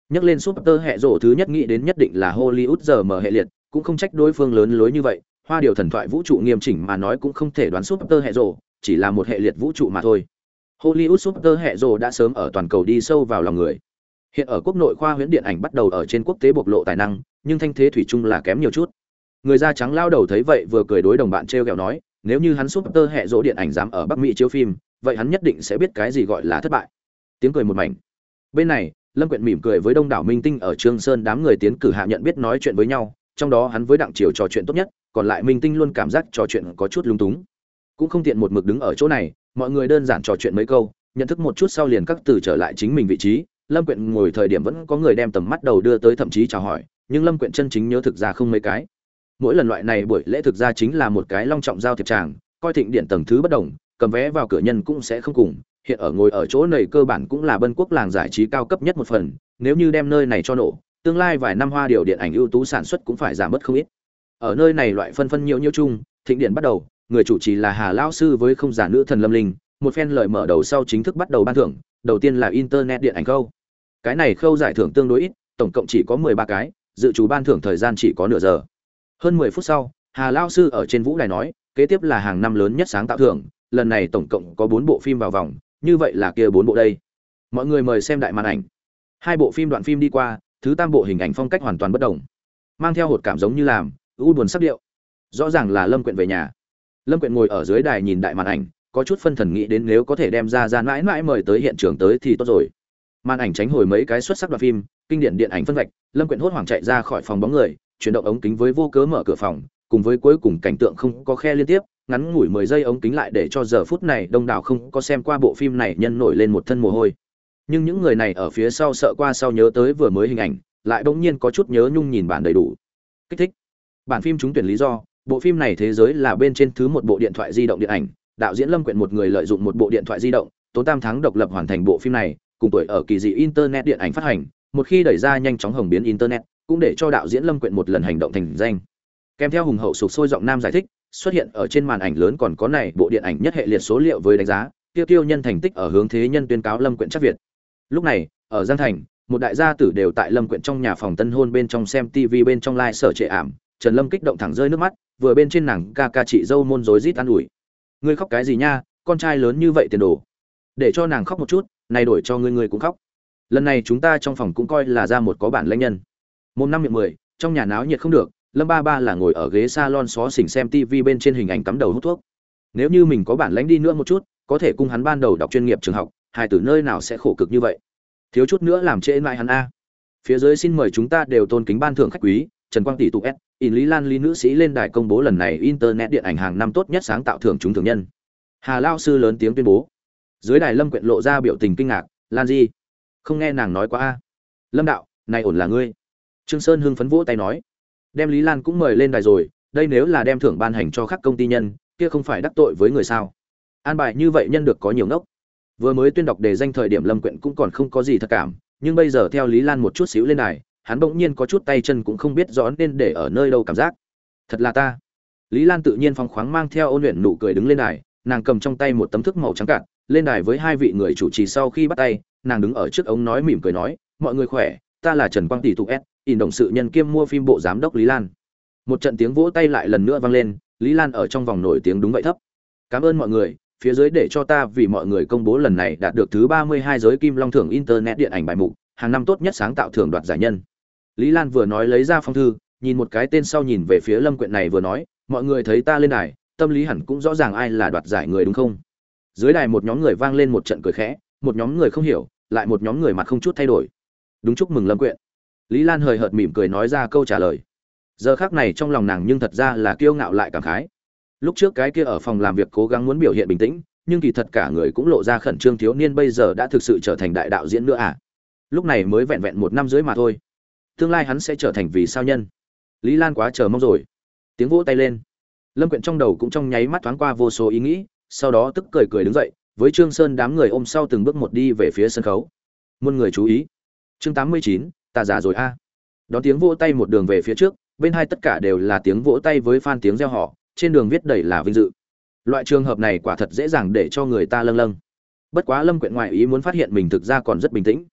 Nhắc lên Super hệ rộ thứ nhất nghĩ đến nhất định là Hollywood giờ mở hệ liệt, cũng không trách đối phương lớn lối như vậy, Hoa Điều thần thoại vũ trụ nghiêm chỉnh mà nói cũng không thể đoán Super hệ rộ, chỉ là một hệ liệt vũ trụ mà thôi. Hollywood Super hệ rộ đã sớm ở toàn cầu đi sâu vào lòng người. Hiện ở quốc nội khoa huyễn điện ảnh bắt đầu ở trên quốc tế bộc lộ tài năng, nhưng thanh thế thủy chung là kém nhiều chút. Người da trắng lao đầu thấy vậy vừa cười đối đồng bạn trêu ghẹo nói, nếu như hắn Super hệ rộ điện ảnh dám ở Bắc Mỹ chiếu phim, vậy hắn nhất định sẽ biết cái gì gọi là thất bại. Tiếng cười một mảnh. Bên này, Lâm Quyện mỉm cười với đông đảo minh tinh ở Trương Sơn, đám người tiến cử hạ nhận biết nói chuyện với nhau, trong đó hắn với Đặng Triều trò chuyện tốt nhất, còn lại minh tinh luôn cảm giác trò chuyện có chút lung túng. Cũng không tiện một mực đứng ở chỗ này, mọi người đơn giản trò chuyện mấy câu, nhận thức một chút sau liền các từ trở lại chính mình vị trí. Lâm Quyện ngồi thời điểm vẫn có người đem tầm mắt đầu đưa tới, thậm chí chào hỏi, nhưng Lâm Quyện chân chính nhớ thực ra không mấy cái. Mỗi lần loại này buổi lễ thực ra chính là một cái long trọng giao thiệp tràng, coi thịnh điện tầng thứ bất đồng, cầm vé vào cửa nhân cũng sẽ không cùng. Hiện ở ngồi ở chỗ này cơ bản cũng là Bân Quốc làng giải trí cao cấp nhất một phần, nếu như đem nơi này cho nổ, tương lai vài năm Hoa Điều điện ảnh ưu tú sản xuất cũng phải giảm bớt không ít. Ở nơi này loại phân phân nhiễu nhiễu chung, thịnh điện bắt đầu, người chủ trì là Hà lão sư với không giả nữ thần Lâm Linh, một phen lời mở đầu sau chính thức bắt đầu ban thưởng, đầu tiên là internet điện ảnh khâu. Cái này khâu giải thưởng tương đối ít, tổng cộng chỉ có 13 cái, dự trù ban thưởng thời gian chỉ có nửa giờ. Hơn 10 phút sau, Hà lão sư ở trên vũ đài nói, kế tiếp là hàng năm lớn nhất sáng tạo thưởng, lần này tổng cộng có 4 bộ phim vào vòng, như vậy là kia 4 bộ đây. Mọi người mời xem đại màn ảnh. Hai bộ phim đoạn phim đi qua, thứ tam bộ hình ảnh phong cách hoàn toàn bất đồng, mang theo hột cảm giống như làm u buồn sắc điệu. Rõ ràng là Lâm Quyện về nhà. Lâm Quyện ngồi ở dưới đài nhìn đại màn ảnh, có chút phân thần nghĩ đến nếu có thể đem ra mãi mãi mời tới hiện trường tới thì tốt rồi. Màn ảnh tránh hồi mấy cái xuất sắc đoạn phim, kinh điển điện ảnh phân vạch, Lâm Quyện hốt hoảng chạy ra khỏi phòng bóng người, chuyển động ống kính với vô cớ mở cửa phòng, cùng với cuối cùng cảnh tượng không có khe liên tiếp, ngắn ngủi 10 giây ống kính lại để cho giờ phút này đông đảo không có xem qua bộ phim này nhân nổi lên một thân mồ hôi. Nhưng những người này ở phía sau sợ qua sau nhớ tới vừa mới hình ảnh, lại bỗng nhiên có chút nhớ nhung nhìn bản đầy đủ. Kích thích. Bản phim trúng tuyển lý do, bộ phim này thế giới là bên trên thứ một bộ điện thoại di động điện ảnh, đạo diễn Lâm Quyện một người lợi dụng một bộ điện thoại di động, tốn 8 tháng độc lập hoàn thành bộ phim này, cùng tuổi ở kỳ dị internet điện ảnh phát hành, một khi đẩy ra nhanh chóng hồng biến internet, cũng để cho đạo diễn Lâm Quyện một lần hành động thành danh. Kèm theo hùng hậu sục sôi giọng nam giải thích, xuất hiện ở trên màn ảnh lớn còn có này bộ điện ảnh nhất hệ liệt số liệu với đánh giá, tiêu nhân thành tích ở hướng thế nhân tuyên cáo Lâm Quyện chắc Việt. Lúc này, ở Giang Thành, một đại gia tử đều tại Lâm Quyện trong nhà phòng tân hôn bên trong xem TV bên trong live sở trệ ảm, Trần Lâm kích động thẳng rơi nước mắt, vừa bên trên nàng ca chị dâu môn rối rít an ủi. Ngươi khóc cái gì nha, con trai lớn như vậy tiền đồ. Để cho nàng khóc một chút, này đổi cho ngươi cũng khóc. Lần này chúng ta trong phòng cũng coi là ra một có bản lãnh nhân. Môn 5 miệng 10, trong nhà náo nhiệt không được, Lâm Ba Ba là ngồi ở ghế salon xó xỉnh xem TV bên trên hình ảnh cắm đầu hút thuốc. Nếu như mình có bản lãnh đi nữa một chút, có thể cùng hắn ban đầu đọc chuyên nghiệp trường học, hai từ nơi nào sẽ khổ cực như vậy. Thiếu chút nữa làm trễ mãi hắn a. Phía dưới xin mời chúng ta đều tôn kính ban thưởng khách quý, Trần Quang tỷ tụ S, In Lý Lan Lý nữ sĩ lên đài công bố lần này internet điện ảnh hàng năm tốt nhất sáng tạo thưởng chúng thưởng nhân. Hà lao sư lớn tiếng tuyên bố. Dưới đài Lâm Quyện lộ ra biểu tình kinh ngạc, Lan gì? Không nghe nàng nói quá a. Lâm đạo, này ổn là ngươi. Trương Sơn hưng phấn vỗ tay nói, đem Lý Lan cũng mời lên đài rồi, đây nếu là đem thưởng ban hành cho các công ty nhân, kia không phải đắc tội với người sao? An bài như vậy nhân được có nhiều ngốc. Vừa mới tuyên đọc đề danh thời điểm Lâm Quyện cũng còn không có gì thật cảm, nhưng bây giờ theo Lý Lan một chút xíu lên đài, hắn bỗng nhiên có chút tay chân cũng không biết rõ nên để ở nơi đâu cảm giác. Thật là ta. Lý Lan tự nhiên phóng khoáng mang theo ôn luyện nụ cười đứng lên đài, nàng cầm trong tay một tấm thước màu trắng cạn, lên đài với hai vị người chủ trì sau khi bắt tay, nàng đứng ở trước ống nói mỉm cười nói, mọi người khỏe, ta là Trần Quang tỷ tụ S, in đồng sự nhân kiêm mua phim bộ giám đốc Lý Lan. Một trận tiếng vỗ tay lại lần nữa vang lên, Lý Lan ở trong vòng nổi tiếng đúng vậy thấp. Cảm ơn mọi người, phía dưới để cho ta vì mọi người công bố lần này đạt được thứ 32 giới Kim Long thưởng internet điện ảnh bài mục, hàng năm tốt nhất sáng tạo thưởng đoạt giải nhân. Lý Lan vừa nói lấy ra phong thư, nhìn một cái tên sau nhìn về phía Lâm Quyện này vừa nói, mọi người thấy ta lên đài, tâm lý hẳn cũng rõ ràng ai là đoạt giải người đúng không? Dưới đài một nhóm người vang lên một trận cười khẽ, một nhóm người không hiểu, lại một nhóm người mặt không chút thay đổi. Đúng, chúc mừng Lâm Quyện. Lý Lan hời hợt mỉm cười nói ra câu trả lời. Giờ khắc này trong lòng nàng nhưng thật ra là kiêu ngạo lại cảm khái. Lúc trước cái kia ở phòng làm việc cố gắng muốn biểu hiện bình tĩnh, nhưng kỳ thật cả người cũng lộ ra khẩn trương thiếu niên bây giờ đã thực sự trở thành đại đạo diễn nữa à? Lúc này mới vẹn vẹn 1 năm rưỡi mà thôi. Tương lai hắn sẽ trở thành vì sao nhân. Lý Lan quá chờ mong rồi. Tiếng vỗ tay lên. Lâm Quyện trong đầu cũng trong nháy mắt thoáng qua vô số ý nghĩ, sau đó tức cười cười đứng dậy, với Trương Sơn đám người ôm sau từng bước một đi về phía sân khấu. Muôn người chú ý. Chương 89, ta già rồi a. Đón tiếng vỗ tay một đường về phía trước, bên hai tất cả đều là tiếng vỗ tay với fan tiếng reo hò, trên đường viết đầy là vinh dự. Loại trường hợp này quả thật dễ dàng để cho người ta lâng lâng. Bất quá Lâm Quyện ngoại ý muốn phát hiện mình thực ra còn rất bình tĩnh.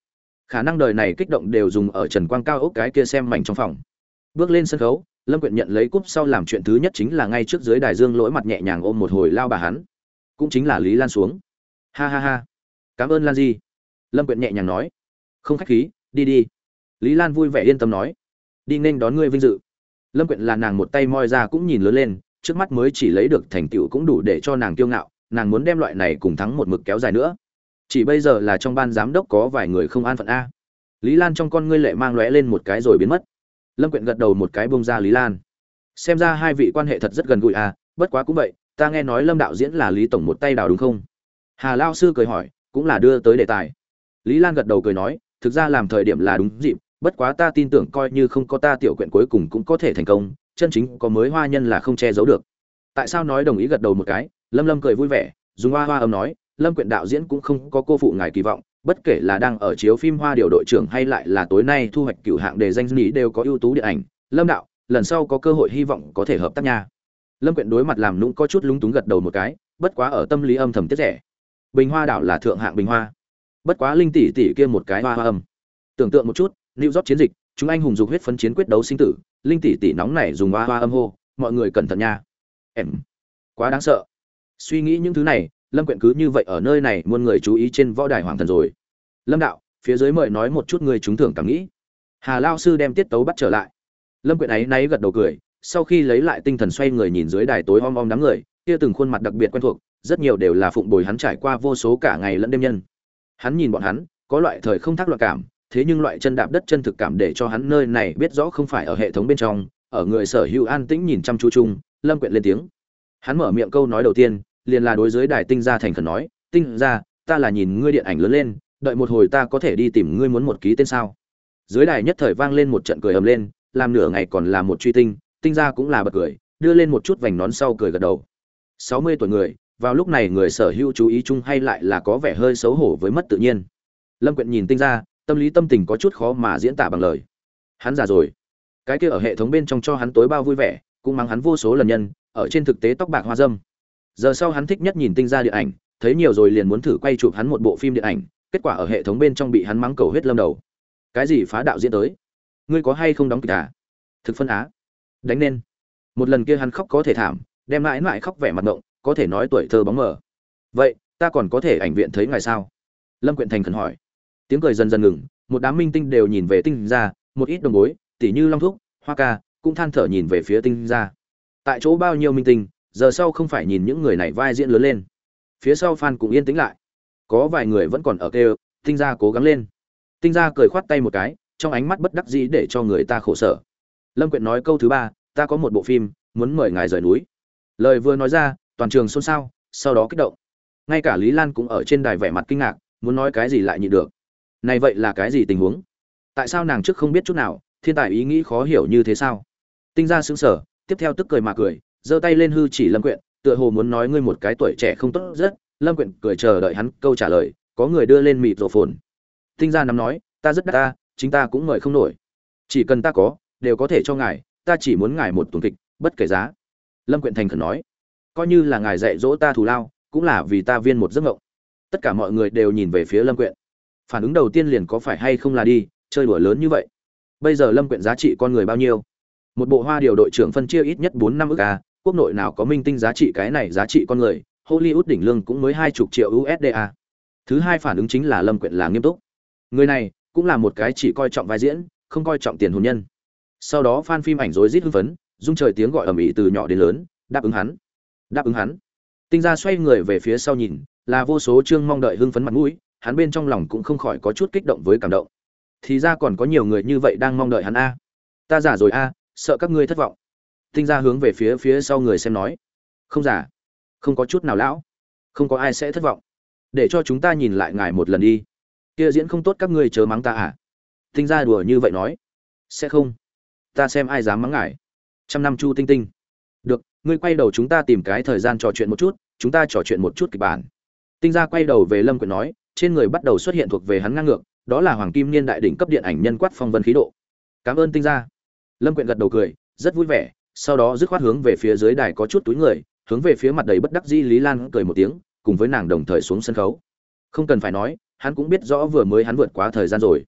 Khả năng đời này kích động đều dùng ở Trần Quang cao ốc cái kia xem mảnh trong phòng. Bước lên sân khấu, Lâm Quyện nhận lấy cúp sau làm chuyện thứ nhất chính là ngay trước dưới đài Dương Lỗi mặt nhẹ nhàng ôm một hồi lao bà hắn, cũng chính là Lý Lan xuống. Ha ha ha, cảm ơn Lan Di. Lâm Quyện nhẹ nhàng nói. Không khách khí, đi đi. Lý Lan vui vẻ yên tâm nói. Đi nên đón ngươi vinh dự. Lâm Quyện là nàng một tay moi ra cũng nhìn lớn lên, trước mắt mới chỉ lấy được thành tựu cũng đủ để cho nàng kiêu ngạo, nàng muốn đem loại này cùng thắng một mực kéo dài nữa. Chỉ bây giờ là trong ban giám đốc có vài người không an phận a. Lý Lan trong con ngươi lệ mang lóe lên một cái rồi biến mất. Lâm Quyện gật đầu một cái buông ra Lý Lan. Xem ra hai vị quan hệ thật rất gần gũi a, bất quá cũng vậy, ta nghe nói Lâm đạo diễn là Lý tổng một tay đào đúng không? Hà lao sư cười hỏi, cũng là đưa tới đề tài. Lý Lan gật đầu cười nói, thực ra làm thời điểm là đúng dịp, bất quá ta tin tưởng coi như không có ta tiểu quyện cuối cùng cũng có thể thành công, chân chính có mới hoa nhân là không che giấu được. Tại sao nói đồng ý gật đầu một cái, Lâm Lâm cười vui vẻ, dùng hoa hoa âm nói, Lâm quyện đạo diễn cũng không có cô phụ ngài kỳ vọng, bất kể là đang ở chiếu phim Hoa Điều đội trưởng hay lại là tối nay thu hoạch cửu hạng đề danh lý đều có ưu tú điện ảnh. Lâm đạo, lần sau có cơ hội hy vọng có thể hợp tác nha. Lâm quyện đối mặt làm nũng có chút lúng túng gật đầu một cái, bất quá ở tâm lý âm thầm tiếc rẻ. Bình Hoa đảo là thượng hạng bình hoa, bất quá Linh tỷ tỷ kia một cái hoa hoa âm. Tưởng tượng một chút, New York chiến dịch, chúng anh hùng dục huyết phấn chiến quyết đấu sinh tử, Linh tỷ tỷ nóng này dùng hoa hoa âm hô, mọi người cẩn thận nha. Em, quá đáng sợ. Suy nghĩ những thứ này, Lâm quyện cứ như vậy ở nơi này muôn người chú ý trên võ đài hoàng thần rồi. Lâm đạo, phía dưới mời nói một chút người trúng thưởng cảm nghĩ. Hà lao sư đem tiết tấu bắt trở lại. Lâm quyện ấy náy gật đầu cười, sau khi lấy lại tinh thần xoay người nhìn dưới đài tối om om đám người, kia từng khuôn mặt đặc biệt quen thuộc, rất nhiều đều là phụng bồi hắn trải qua vô số cả ngày lẫn đêm nhân. Hắn nhìn bọn hắn, có loại thời không thác loạn cảm, thế nhưng loại chân đạp đất chân thực cảm để cho hắn nơi này biết rõ không phải ở hệ thống bên trong, ở người sở hữu an tĩnh nhìn chăm chú chung, Lâm quyện lên tiếng. Hắn mở miệng câu nói đầu tiên, liền là đối dưới đài Tinh gia thành khẩn nói, Tinh gia, ta là nhìn ngươi điện ảnh lớn lên, đợi một hồi ta có thể đi tìm ngươi muốn một ký tên sao? Dưới đài nhất thời vang lên một trận cười ầm lên, làm nửa ngày còn là một truy tinh, Tinh gia cũng là bật cười, đưa lên một chút vành nón sau cười gật đầu. 60 tuổi người, vào lúc này người sở hữu chú ý chung hay lại là có vẻ hơi xấu hổ với mất tự nhiên. Lâm quyện nhìn Tinh gia, tâm lý tâm tình có chút khó mà diễn tả bằng lời. Hắn già rồi, cái kia ở hệ thống bên trong cho hắn tối bao vui vẻ, cũng mắng hắn vô số lần nhân, ở trên thực tế tóc bạc hoa dâm. Giờ sau hắn thích nhất nhìn Tinh gia điện ảnh, thấy nhiều rồi liền muốn thử quay chụp hắn một bộ phim điện ảnh, kết quả ở hệ thống bên trong bị hắn mắng cầu huyết lâm đầu. Cái gì phá đạo diễn tới? Ngươi có hay không đóng kịch à? Thực phân á. Đánh nên. Một lần kia hắn khóc có thể thảm, đem mãi mãi khóc vẻ mặt ngộng, có thể nói tuổi thơ bóng mờ. Vậy, ta còn có thể ảnh viện thấy ngài sao? Lâm quyện thành khẩn hỏi. Tiếng cười dần dần ngừng, một đám minh tinh đều nhìn về Tinh gia, một ít đồng bối, tỷ như Long Thúc, Hoa Ca, cũng than thở nhìn về phía Tinh gia. Tại chỗ bao nhiêu minh tinh, giờ sau không phải nhìn những người này vai diễn lớn lên. Phía sau fan cũng yên tĩnh lại. Có vài người vẫn còn ở kêu, Tinh gia cố gắng lên. Tinh gia cười khoát tay một cái, trong ánh mắt bất đắc dĩ để cho người ta khổ sở. Lâm quyện nói câu thứ ba, ta có một bộ phim, muốn mời ngài rời núi. Lời vừa nói ra, toàn trường xôn xao, sau đó kích động. Ngay cả Lý Lan cũng ở trên đài vẻ mặt kinh ngạc, muốn nói cái gì lại nhịn được. Này vậy là cái gì tình huống? Tại sao nàng trước không biết chút nào, thiên tài ý nghĩ khó hiểu như thế sao? Tinh gia sững sờ, tiếp theo tức cười mà cười, giơ tay lên hư chỉ Lâm quyện, tựa hồ muốn nói ngươi một cái tuổi trẻ không tốt rất. Lâm quyện cười chờ đợi hắn câu trả lời, có người đưa lên mịt rổ phồn. Tinh gia nắm nói, ta rất đắt ta, chính ta cũng mời không nổi. Chỉ cần ta có, đều có thể cho ngài, ta chỉ muốn ngài một tuần kịch, bất kể giá. Lâm quyện thành khẩn nói, coi như là ngài dạy dỗ ta thù lao, cũng là vì ta viên một giấc mộng. Tất cả mọi người đều nhìn về phía Lâm quyện. Phản ứng đầu tiên liền có phải hay không là đi chơi đùa lớn như vậy. Bây giờ Lâm quyện giá trị con người bao nhiêu? Một bộ Hoa Điều đội trưởng phân chia ít nhất 4 năm ức a, quốc nội nào có minh tinh giá trị cái này giá trị con người, Hollywood đỉnh lương cũng mới 20 triệu USD a. Thứ hai phản ứng chính là Lâm quyện là nghiêm túc. Người này cũng là một cái chỉ coi trọng vai diễn, không coi trọng tiền hồn nhân. Sau đó fan phim ảnh rối rít hưng phấn, rung trời tiếng gọi ầm ĩ từ nhỏ đến lớn, đáp ứng hắn. Đáp ứng hắn. Tinh gia xoay người về phía sau nhìn, là vô số trương mong đợi hưng phấn mặt mũi, hắn bên trong lòng cũng không khỏi có chút kích động với cảm động. Thì ra còn có nhiều người như vậy đang mong đợi hắn a. Ta giả rồi a, sợ các ngươi thất vọng. Tinh gia hướng về phía sau người xem nói, không giả, không có chút nào lão, không có ai sẽ thất vọng. Để cho chúng ta nhìn lại ngài một lần đi. Kia diễn không tốt các ngươi chớ mắng ta à? Tinh gia đùa như vậy nói, sẽ không. Ta xem ai dám mắng ngài. Trăm năm Chu Tinh Tinh. Được, ngươi quay đầu chúng ta tìm cái thời gian trò chuyện một chút, chúng ta trò chuyện một chút kịch bản. Tinh gia quay đầu về Lâm quyện nói, trên người bắt đầu xuất hiện thuộc về hắn ngang ngược, đó là hoàng kim niên đại đỉnh cấp điện ảnh nhân quát phong vân khí độ. Cảm ơn Tinh gia. Lâm quyện gật đầu cười, rất vui vẻ, sau đó dứt khoát hướng về phía dưới đài có chút túi người, hướng về phía mặt đầy bất đắc dĩ Lý Lan cười một tiếng, cùng với nàng đồng thời xuống sân khấu. Không cần phải nói, hắn cũng biết rõ vừa mới hắn vượt quá thời gian rồi.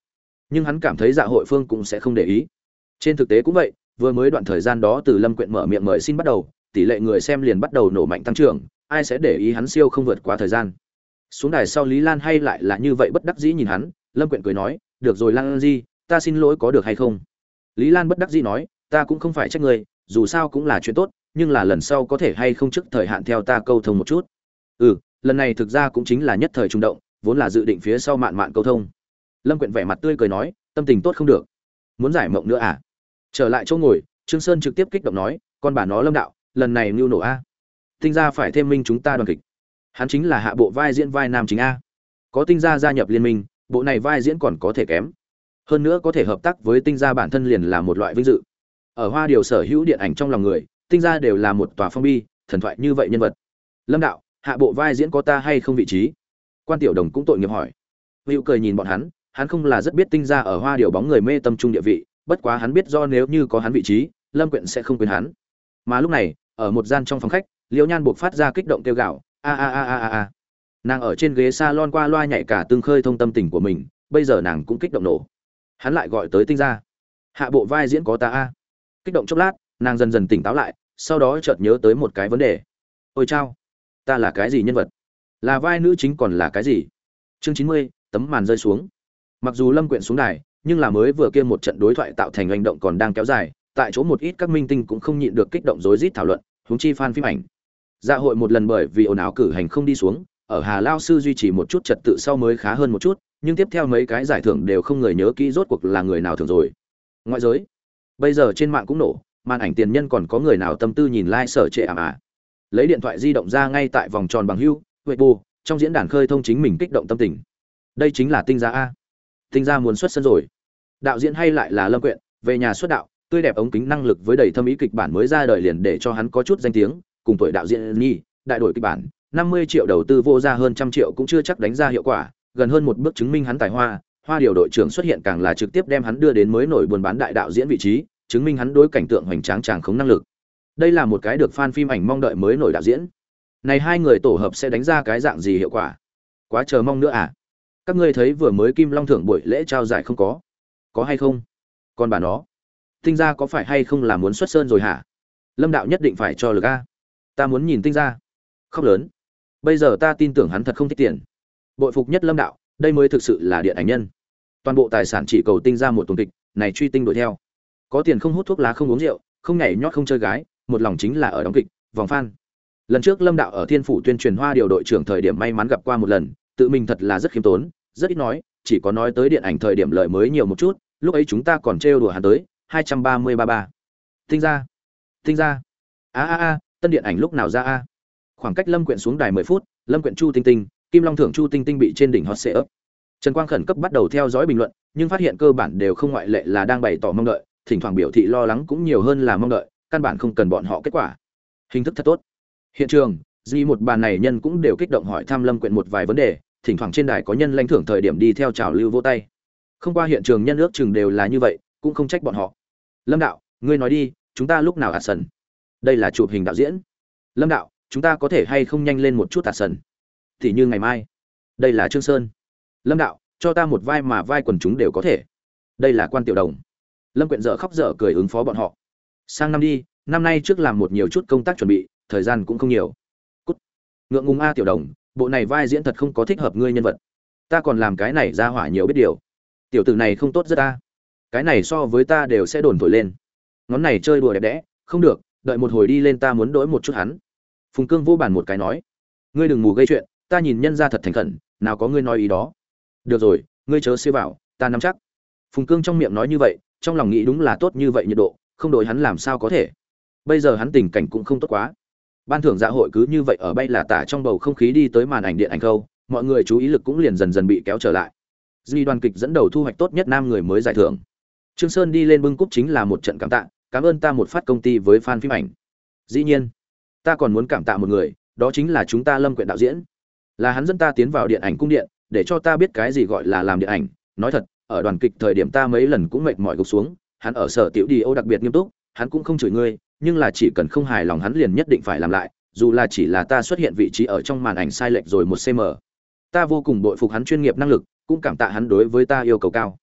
nhưng hắn cảm thấy Dạ Hội Phương cũng sẽ không để ý. Trên thực tế cũng vậy, vừa mới đoạn thời gian đó từ Lâm Quyện mở miệng mời xin bắt đầu, tỷ lệ người xem liền bắt đầu nổ mạnh tăng trưởng, ai sẽ để ý hắn siêu không vượt quá thời gian. Xuống đài sau Lý Lan hay lại là như vậy bất đắc dĩ nhìn hắn, Lâm Quyện cười nói, "Được rồi Lan Di, ta xin lỗi có được hay không?" Lý Lan bất đắc dĩ nói, "Ta cũng không phải trách ngươi, dù sao cũng là chuyện tốt, nhưng là lần sau có thể hay không trước thời hạn theo ta câu thông một chút." Lần này thực ra cũng chính là nhất thời trung động, vốn là dự định phía sau mạn mạn câu thông. Lâm Quyện vẻ mặt tươi cười nói, "Tâm tình tốt không được, muốn giải mộng nữa à?" Trở lại chỗ ngồi, Trương Sơn trực tiếp kích động nói, "Con bà nó Lâm đạo, lần này mưu nổ a. Tinh gia phải thêm minh chúng ta đoàn kịch. Hắn chính là hạ bộ vai diễn vai nam chính a. Có Tinh gia gia nhập liên minh, bộ này vai diễn còn có thể kém. Hơn nữa có thể hợp tác với Tinh gia bản thân liền là một loại vinh dự. Ở Hoa Điều sở hữu điện ảnh trong lòng người, Tinh gia đều là một tòa phong bi, thần thoại như vậy nhân vật. Lâm đạo, hạ bộ vai diễn có ta hay không vị trí?" Quan Tiểu Đồng cũng tội nghiệp hỏi. Hữu cười nhìn bọn hắn không là rất biết Tinh gia ở Hoa Điều bóng người mê tâm trung địa vị, bất quá hắn biết do nếu như có hắn vị trí, Lâm Quyện sẽ không quên hắn. Mà lúc này, ở một gian trong phòng khách, Liễu Nhan buộc phát ra kích động kêu gào, a a a a a. Nàng ở trên ghế salon qua loa nhảy cả tương khơi thông tâm tình của mình, bây giờ nàng cũng kích động nổ. Hắn lại gọi tới Tinh gia. Hạ bộ vai diễn có ta a. Kích động chốc lát, nàng dần dần tỉnh táo lại, sau đó chợt nhớ tới một cái vấn đề. Ôi chao, ta là cái gì nhân vật? Là vai nữ chính còn là cái gì? Chương 90, tấm màn rơi xuống. Mặc dù Lâm Quyện xuống đài, nhưng là mới vừa kia một trận đối thoại tạo thành hành động còn đang kéo dài, tại chỗ một ít các minh tinh cũng không nhịn được kích động rối rít thảo luận, huống chi fan phim ảnh. Dạ hội một lần bởi vì ồn ào cử hành không đi xuống, ở Hà Lao sư duy trì một chút trật tự sau mới khá hơn một chút, nhưng tiếp theo mấy cái giải thưởng đều không người nhớ kỹ rốt cuộc là người nào thưởng rồi. Ngoại giới, bây giờ trên mạng cũng nổ, màn ảnh tiền nhân còn có người nào tâm tư nhìn like sở trệ à. Lấy điện thoại di động ra ngay tại vòng tròn bằng hưu, Weibo, trong diễn đàn khơi thông chính mình kích động tâm tình. Đây chính là Tinh gia a. Tinh gia muốn xuất sân rồi. Đạo diễn hay lại là Lâm Quyện, về nhà xuất đạo, tươi đẹp ống kính năng lực với đầy thâm ý kịch bản mới ra đời liền để cho hắn có chút danh tiếng, cùng tuổi đạo diễn Nhi, đại đổi kịch bản, 50 triệu đầu tư vô ra hơn trăm triệu cũng chưa chắc đánh ra hiệu quả, gần hơn một bước chứng minh hắn tài hoa, Hoa Điều đội trưởng xuất hiện càng là trực tiếp đem hắn đưa đến mới nổi buôn bán đại đạo diễn vị trí, chứng minh hắn đối cảnh tượng hoành tráng tràng không năng lực. Đây là một cái được fan phim ảnh mong đợi mới nổi đạo diễn. Này hai người tổ hợp sẽ đánh ra cái dạng gì hiệu quả? Quá chờ mong nữa à? Các ngươi thấy vừa mới Kim Long thưởng buổi lễ trao giải không có? Có hay không? Còn bà nó, Tinh gia có phải hay không là muốn xuất sơn rồi hả? Lâm đạo nhất định phải cho lực a. Ta muốn nhìn Tinh gia. Khóc lớn. Bây giờ ta tin tưởng hắn thật không thích tiền. Bội phục nhất Lâm đạo, đây mới thực sự là điện ảnh nhân. Toàn bộ tài sản chỉ cầu Tinh gia một tuần kịch, này truy tinh đuổi theo. Có tiền không hút thuốc lá không uống rượu, không nhảy nhót không chơi gái, một lòng chính là ở đóng kịch, vòng fan. Lần trước Lâm đạo ở Thiên phủ tuyên truyền Hoa Điều đội trưởng thời điểm may mắn gặp qua một lần, tự mình thật là rất khiêm tốn, rất ít nói, chỉ có nói tới điện ảnh thời điểm lời mới nhiều một chút, lúc ấy chúng ta còn trêu đùa hắn tới 233. Tinh gia tân điện ảnh lúc nào ra a? Khoảng cách Lâm Quyện xuống đài 10 phút, Lâm Quyện Chu Tinh Tinh, Kim Long thưởng Chu Tinh Tinh bị trên đỉnh hot setup. Trần Quang khẩn cấp bắt đầu theo dõi bình luận, nhưng phát hiện cơ bản đều không ngoại lệ là đang bày tỏ mong đợi, thỉnh thoảng biểu thị lo lắng cũng nhiều hơn là mong đợi, căn bản không cần bọn họ kết quả. Hình thức thật tốt. Hiện trường, Di một bàn này nhân cũng đều kích động hỏi thăm Lâm Quyện một vài vấn đề, thỉnh thoảng trên đài có nhân lãnh thưởng thời điểm đi theo chào lưu vỗ tay. Không qua hiện trường nhân ước chừng đều là như vậy, cũng không trách bọn họ. Lâm đạo, ngươi nói đi, chúng ta lúc nào sân? Đây là chụp hình đạo diễn. Lâm đạo, chúng ta có thể hay không nhanh lên một chút sân? Thì như ngày mai. Đây là Trương Sơn. Lâm đạo, cho ta một vai mà vai quần chúng đều có thể. Đây là Quan Tiểu Đồng. Lâm Quyện dở khóc dở cười ứng phó bọn họ. Sang năm đi, năm nay trước làm một nhiều chút công tác chuẩn bị, thời gian cũng không nhiều. Cút. Ngượng ngùng a Tiểu Đồng, bộ này vai diễn thật không có thích hợp ngươi nhân vật. Ta còn làm cái này ra hỏa nhiều biết điều. Tiểu tử này không tốt rất ta. Cái này so với ta đều sẽ đồn thổi lên. Ngón này chơi đùa đẹp đẽ, không được, đợi một hồi đi lên ta muốn đổi một chút hắn. Phùng Cương vô bản một cái nói, ngươi đừng mù gây chuyện, ta nhìn nhân ra thật thành khẩn, nào có ngươi nói ý đó. Được rồi, ngươi chớ xê vào, ta nắm chắc. Phùng Cương trong miệng nói như vậy, trong lòng nghĩ đúng là tốt như vậy nhiệt độ, không đổi hắn làm sao có thể. Bây giờ hắn tình cảnh cũng không tốt quá. Ban thưởng dạ hội cứ như vậy ở bay là tả trong bầu không khí đi tới màn ảnh điện ảnh khâu, mọi người chú ý lực cũng liền dần dần bị kéo trở lại. Di đoàn kịch dẫn đầu thu hoạch tốt nhất nam người mới giải thưởng. Trương Sơn đi lên bưng cúp chính là một trận cảm tạ, cảm ơn ta một phát công ty với fan phim ảnh. Dĩ nhiên, ta còn muốn cảm tạ một người, đó chính là chúng ta Lâm Quyện đạo diễn. Là hắn dẫn ta tiến vào điện ảnh cung điện, để cho ta biết cái gì gọi là làm điện ảnh. Nói thật, ở đoàn kịch thời điểm ta mấy lần cũng mệt mỏi gục xuống, hắn ở sở tiểu đi ô đặc biệt nghiêm túc, hắn cũng không chửi ngươi, nhưng là chỉ cần không hài lòng hắn liền nhất định phải làm lại, dù là chỉ là ta xuất hiện vị trí ở trong màn ảnh sai lệch rồi 1 cm. Ta vô cùng bội phục hắn chuyên nghiệp năng lực, cũng cảm tạ hắn đối với ta yêu cầu cao.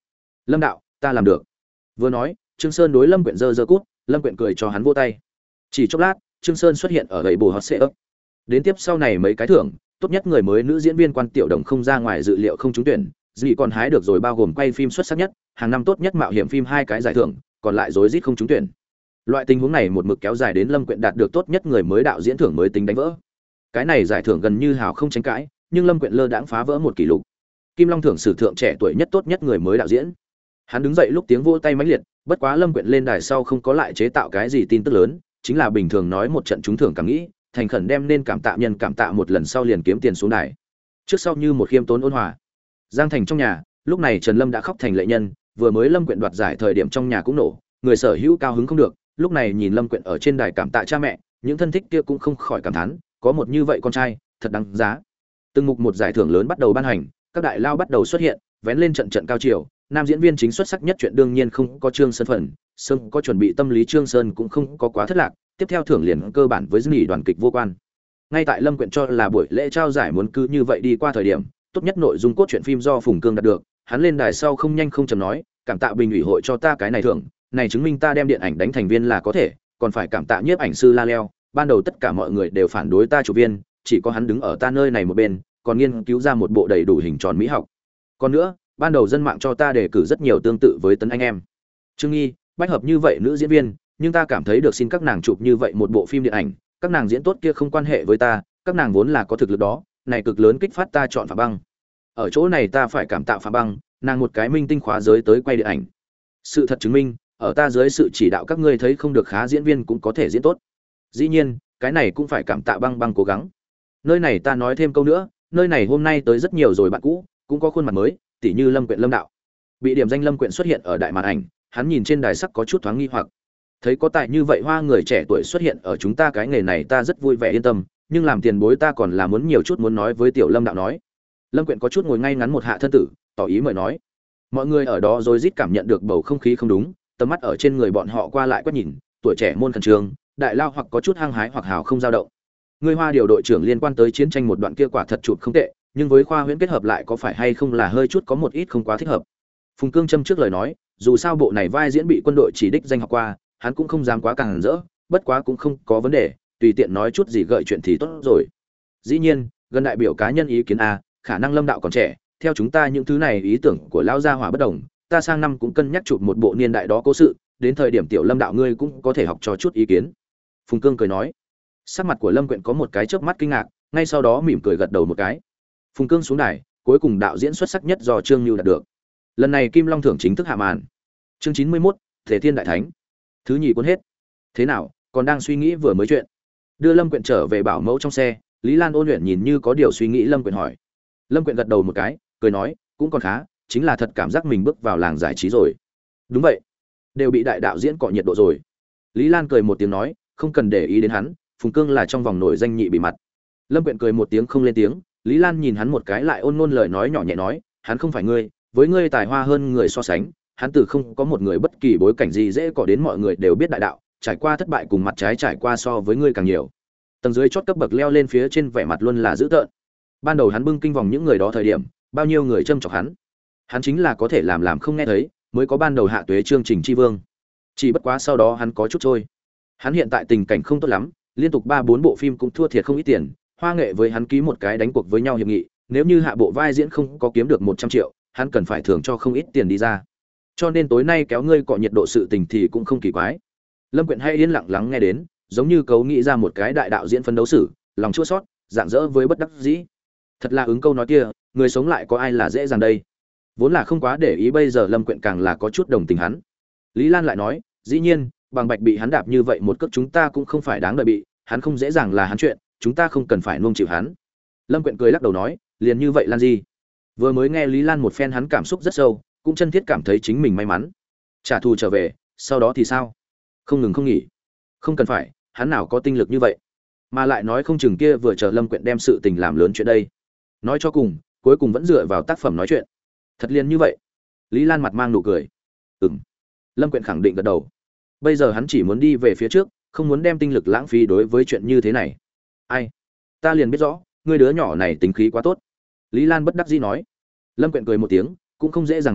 Lâm đạo, ta làm được. Vừa nói, Trương Sơn đối Lâm Quyện giơ cút, Lâm Quyện cười cho hắn vỗ tay. Chỉ chốc lát, Trương Sơn xuất hiện ở gậy bù hot sệ ấp. Đến tiếp sau này mấy cái thưởng, tốt nhất người mới nữ diễn viên Quan Tiểu Đồng không ra ngoài dự liệu không trúng tuyển, gì còn hái được rồi, bao gồm quay phim xuất sắc nhất, hàng năm tốt nhất mạo hiểm phim 2 cái giải thưởng, còn lại rối rít không trúng tuyển. Loại tình huống này một mực kéo dài đến Lâm Quyện đạt được tốt nhất người mới đạo diễn thưởng mới tính đánh vỡ. Cái này giải thưởng gần như hào không tranh cãi, nhưng Lâm Quyện lơ đãng phá vỡ một kỷ lục. Kim Long thưởng sử thượng trẻ tuổi nhất tốt nhất người mới đạo diễn. Hắn đứng dậy lúc tiếng vỗ tay mãnh liệt, bất quá Lâm Quyện lên đài sau không có lại chế tạo cái gì tin tức lớn, chính là bình thường nói một trận trúng thưởng cảm nghĩ, thành khẩn đem nên cảm tạ nhân cảm tạ một lần sau liền kiếm tiền xuống đài. Trước sau như một khiêm tốn ôn hòa. Giang Thành trong nhà, lúc này Trần Lâm đã khóc thành lệ nhân, vừa mới Lâm Quyện đoạt giải thời điểm trong nhà cũng nổ, người sở hữu cao hứng không được, lúc này nhìn Lâm Quyện ở trên đài cảm tạ cha mẹ, những thân thích kia cũng không khỏi cảm thán, có một như vậy con trai, thật đáng giá. Từng mục một giải thưởng lớn bắt đầu ban hành, các đại lao bắt đầu xuất hiện, vén lên trận trận cao chiều, nam diễn viên chính xuất sắc nhất chuyện đương nhiên không có Trương Sơn phần, Sơn có chuẩn bị tâm lý Trương Sơn cũng không có quá thất lạc, tiếp theo thưởng liền cơ bản với nghỉ đoàn kịch vô quan. Ngay tại Lâm Quyện cho là buổi lễ trao giải muốn cứ như vậy đi qua thời điểm, tốt nhất nội dung cốt truyện phim do Phùng Cương đạt được, hắn lên đài sau không nhanh không chậm nói, cảm tạ bình ủy hội cho ta cái này thưởng, này chứng minh ta đem điện ảnh đánh thành viên là có thể, còn phải cảm tạ nhiếp ảnh sư La Leo, ban đầu tất cả mọi người đều phản đối ta chủ viên, chỉ có hắn đứng ở ta nơi này một bên, còn nghiên cứu ra một bộ đầy đủ hình tròn mỹ học. Còn nữa, ban đầu dân mạng cho ta đề cử rất nhiều tương tự với Tấn Anh em, Trương Nghi, bách hợp như vậy nữ diễn viên, nhưng ta cảm thấy được xin các nàng chụp như vậy một bộ phim điện ảnh, các nàng diễn tốt kia không quan hệ với ta, các nàng vốn là có thực lực đó, này cực lớn kích phát ta chọn Phạm Băng. Ở chỗ này ta phải cảm tạ Phạm Băng, nàng một cái minh tinh khóa giới tới quay điện ảnh. Sự thật chứng minh, ở ta dưới sự chỉ đạo các ngươi thấy không được khá diễn viên cũng có thể diễn tốt. Dĩ nhiên, cái này cũng phải cảm tạ Băng Băng cố gắng. Nơi này ta nói thêm câu nữa, nơi này hôm nay tới rất nhiều rồi bạn cũ, cũng có khuôn mặt mới, tỉ như Lâm Quyện Lâm đạo. Bị điểm danh Lâm Quyện xuất hiện ở đại màn ảnh, hắn nhìn trên đài sắc có chút thoáng nghi hoặc. Thấy có tài như vậy hoa người trẻ tuổi xuất hiện ở chúng ta cái nghề này ta rất vui vẻ yên tâm, nhưng làm tiền bối ta còn là muốn nhiều chút muốn nói với tiểu Lâm đạo nói. Lâm Quyện có chút ngồi ngay ngắn một hạ thân tử, tỏ ý mời nói. Mọi người ở đó rồi rít cảm nhận được bầu không khí không đúng, tầm mắt ở trên người bọn họ qua lại quét nhìn, tuổi trẻ môn khẩn trương, đại lao hoặc có chút hăng hái hoặc hào không dao động. Người Hoa điều đội trưởng liên quan tới chiến tranh một đoạn kia quả thật chụp không tệ, nhưng với khoa huyễn kết hợp lại có phải hay không là hơi chút có một ít không quá thích hợp. Phùng Cương châm trước lời nói, dù sao bộ này vai diễn bị quân đội chỉ đích danh học qua, hắn cũng không dám quá càng rỡ, bất quá cũng không có vấn đề, tùy tiện nói chút gì gợi chuyện thì tốt rồi. Dĩ nhiên, gần đại biểu cá nhân ý kiến a, khả năng Lâm đạo còn trẻ, theo chúng ta những thứ này ý tưởng của lão gia hỏa bất đồng, ta sang năm cũng cân nhắc chụp một bộ niên đại đó cố sự, đến thời điểm tiểu Lâm đạo ngươi cũng có thể học cho chút ý kiến. Phùng Cương cười nói. Sắc mặt của Lâm Quyện có một cái chớp mắt kinh ngạc, ngay sau đó mỉm cười gật đầu một cái. Phùng Cương xuống đài, cuối cùng đạo diễn xuất sắc nhất do Trương Nưu đạt được. Lần này Kim Long thưởng chính thức hạ màn. Chương 91, Thể Thiên Đại Thánh. Thứ nhì cuốn hết. Thế nào, còn đang suy nghĩ vừa mới chuyện. Đưa Lâm Quyện trở về bảo mẫu trong xe, Lý Lan ôn luyện nhìn như có điều suy nghĩ Lâm Quyện hỏi. Lâm Quyện gật đầu một cái, cười nói, cũng còn khá, chính là thật cảm giác mình bước vào làng giải trí rồi. Đúng vậy, đều bị đại đạo diễn cọ nhiệt độ rồi. Lý Lan cười một tiếng nói, không cần để ý đến hắn, Phùng Cương là trong vòng nổi danh nhị bị mặt. Lâm Quyện cười một tiếng không lên tiếng, Lý Lan nhìn hắn một cái lại ôn ngôn lời nói nhỏ nhẹ nói, hắn không phải ngươi, với ngươi tài hoa hơn người so sánh, hắn từ không có một người bất kỳ bối cảnh gì dễ cọ đến mọi người đều biết đại đạo, trải qua thất bại cùng mặt trái trải qua so với ngươi càng nhiều. Tầng dưới chót cấp bậc leo lên phía trên vẻ mặt luôn là dữ tợn. Ban đầu hắn bưng kinh vòng những người đó thời điểm, bao nhiêu người châm chọc hắn. Hắn chính là có thể làm không nghe thấy, mới có ban đầu hạ tuế chương trình tri vương. Chỉ bất quá sau đó hắn có chút trôi. Hắn hiện tại tình cảnh không tốt lắm, liên tục 3-4 bộ phim cũng thua thiệt không ít tiền, Hoa Nghệ với hắn ký một cái đánh cuộc với nhau hiệp nghị, nếu như hạ bộ vai diễn không có kiếm được 100 triệu, hắn cần phải thưởng cho không ít tiền đi ra. Cho nên tối nay kéo ngươi cọ nhiệt độ sự tình thì cũng không kỳ quái. Lâm Quyện hay yên lặng lắng nghe đến, giống như cấu nghĩ ra một cái đại đạo diễn phân đấu sử, lòng chua xót, dạng dỡ với bất đắc dĩ. Thật là ứng câu nói kia, người sống lại có ai là dễ dàng đây. Vốn là không quá để ý, bây giờ Lâm Quyện càng là có chút đồng tình hắn. Lý Lan lại nói, dĩ nhiên, Bằng Bạch bị hắn đạp như vậy một cước chúng ta cũng không phải đáng đợi bị, hắn không dễ dàng là hắn chuyện, chúng ta không cần phải nuông chịu hắn. Lâm Quyện cười lắc đầu nói, liền như vậy Lan gì? Vừa mới nghe Lý Lan một phen hắn cảm xúc rất sâu, cũng chân thiết cảm thấy chính mình may mắn. Trả thù trở về, sau đó thì sao? Không ngừng không nghỉ. Không cần phải, hắn nào có tinh lực như vậy. Mà lại nói không chừng kia vừa chờ Lâm Quyện đem sự tình làm lớn chuyện đây. Nói cho cùng, cuối cùng vẫn dựa vào tác phẩm nói chuyện. Thật liền như vậy. Lý Lan mặt mang nụ cười. Lâm Quyện khẳng định gật đầu. Bây giờ hắn chỉ muốn đi về phía trước, không muốn đem tinh lực lãng phí đối với chuyện như thế này. Ai? Ta liền biết rõ, ngươi đứa nhỏ này tính khí quá tốt. Lý Lan bất đắc dĩ nói. Lâm Quyện cười một tiếng, cũng không dễ dàng mà,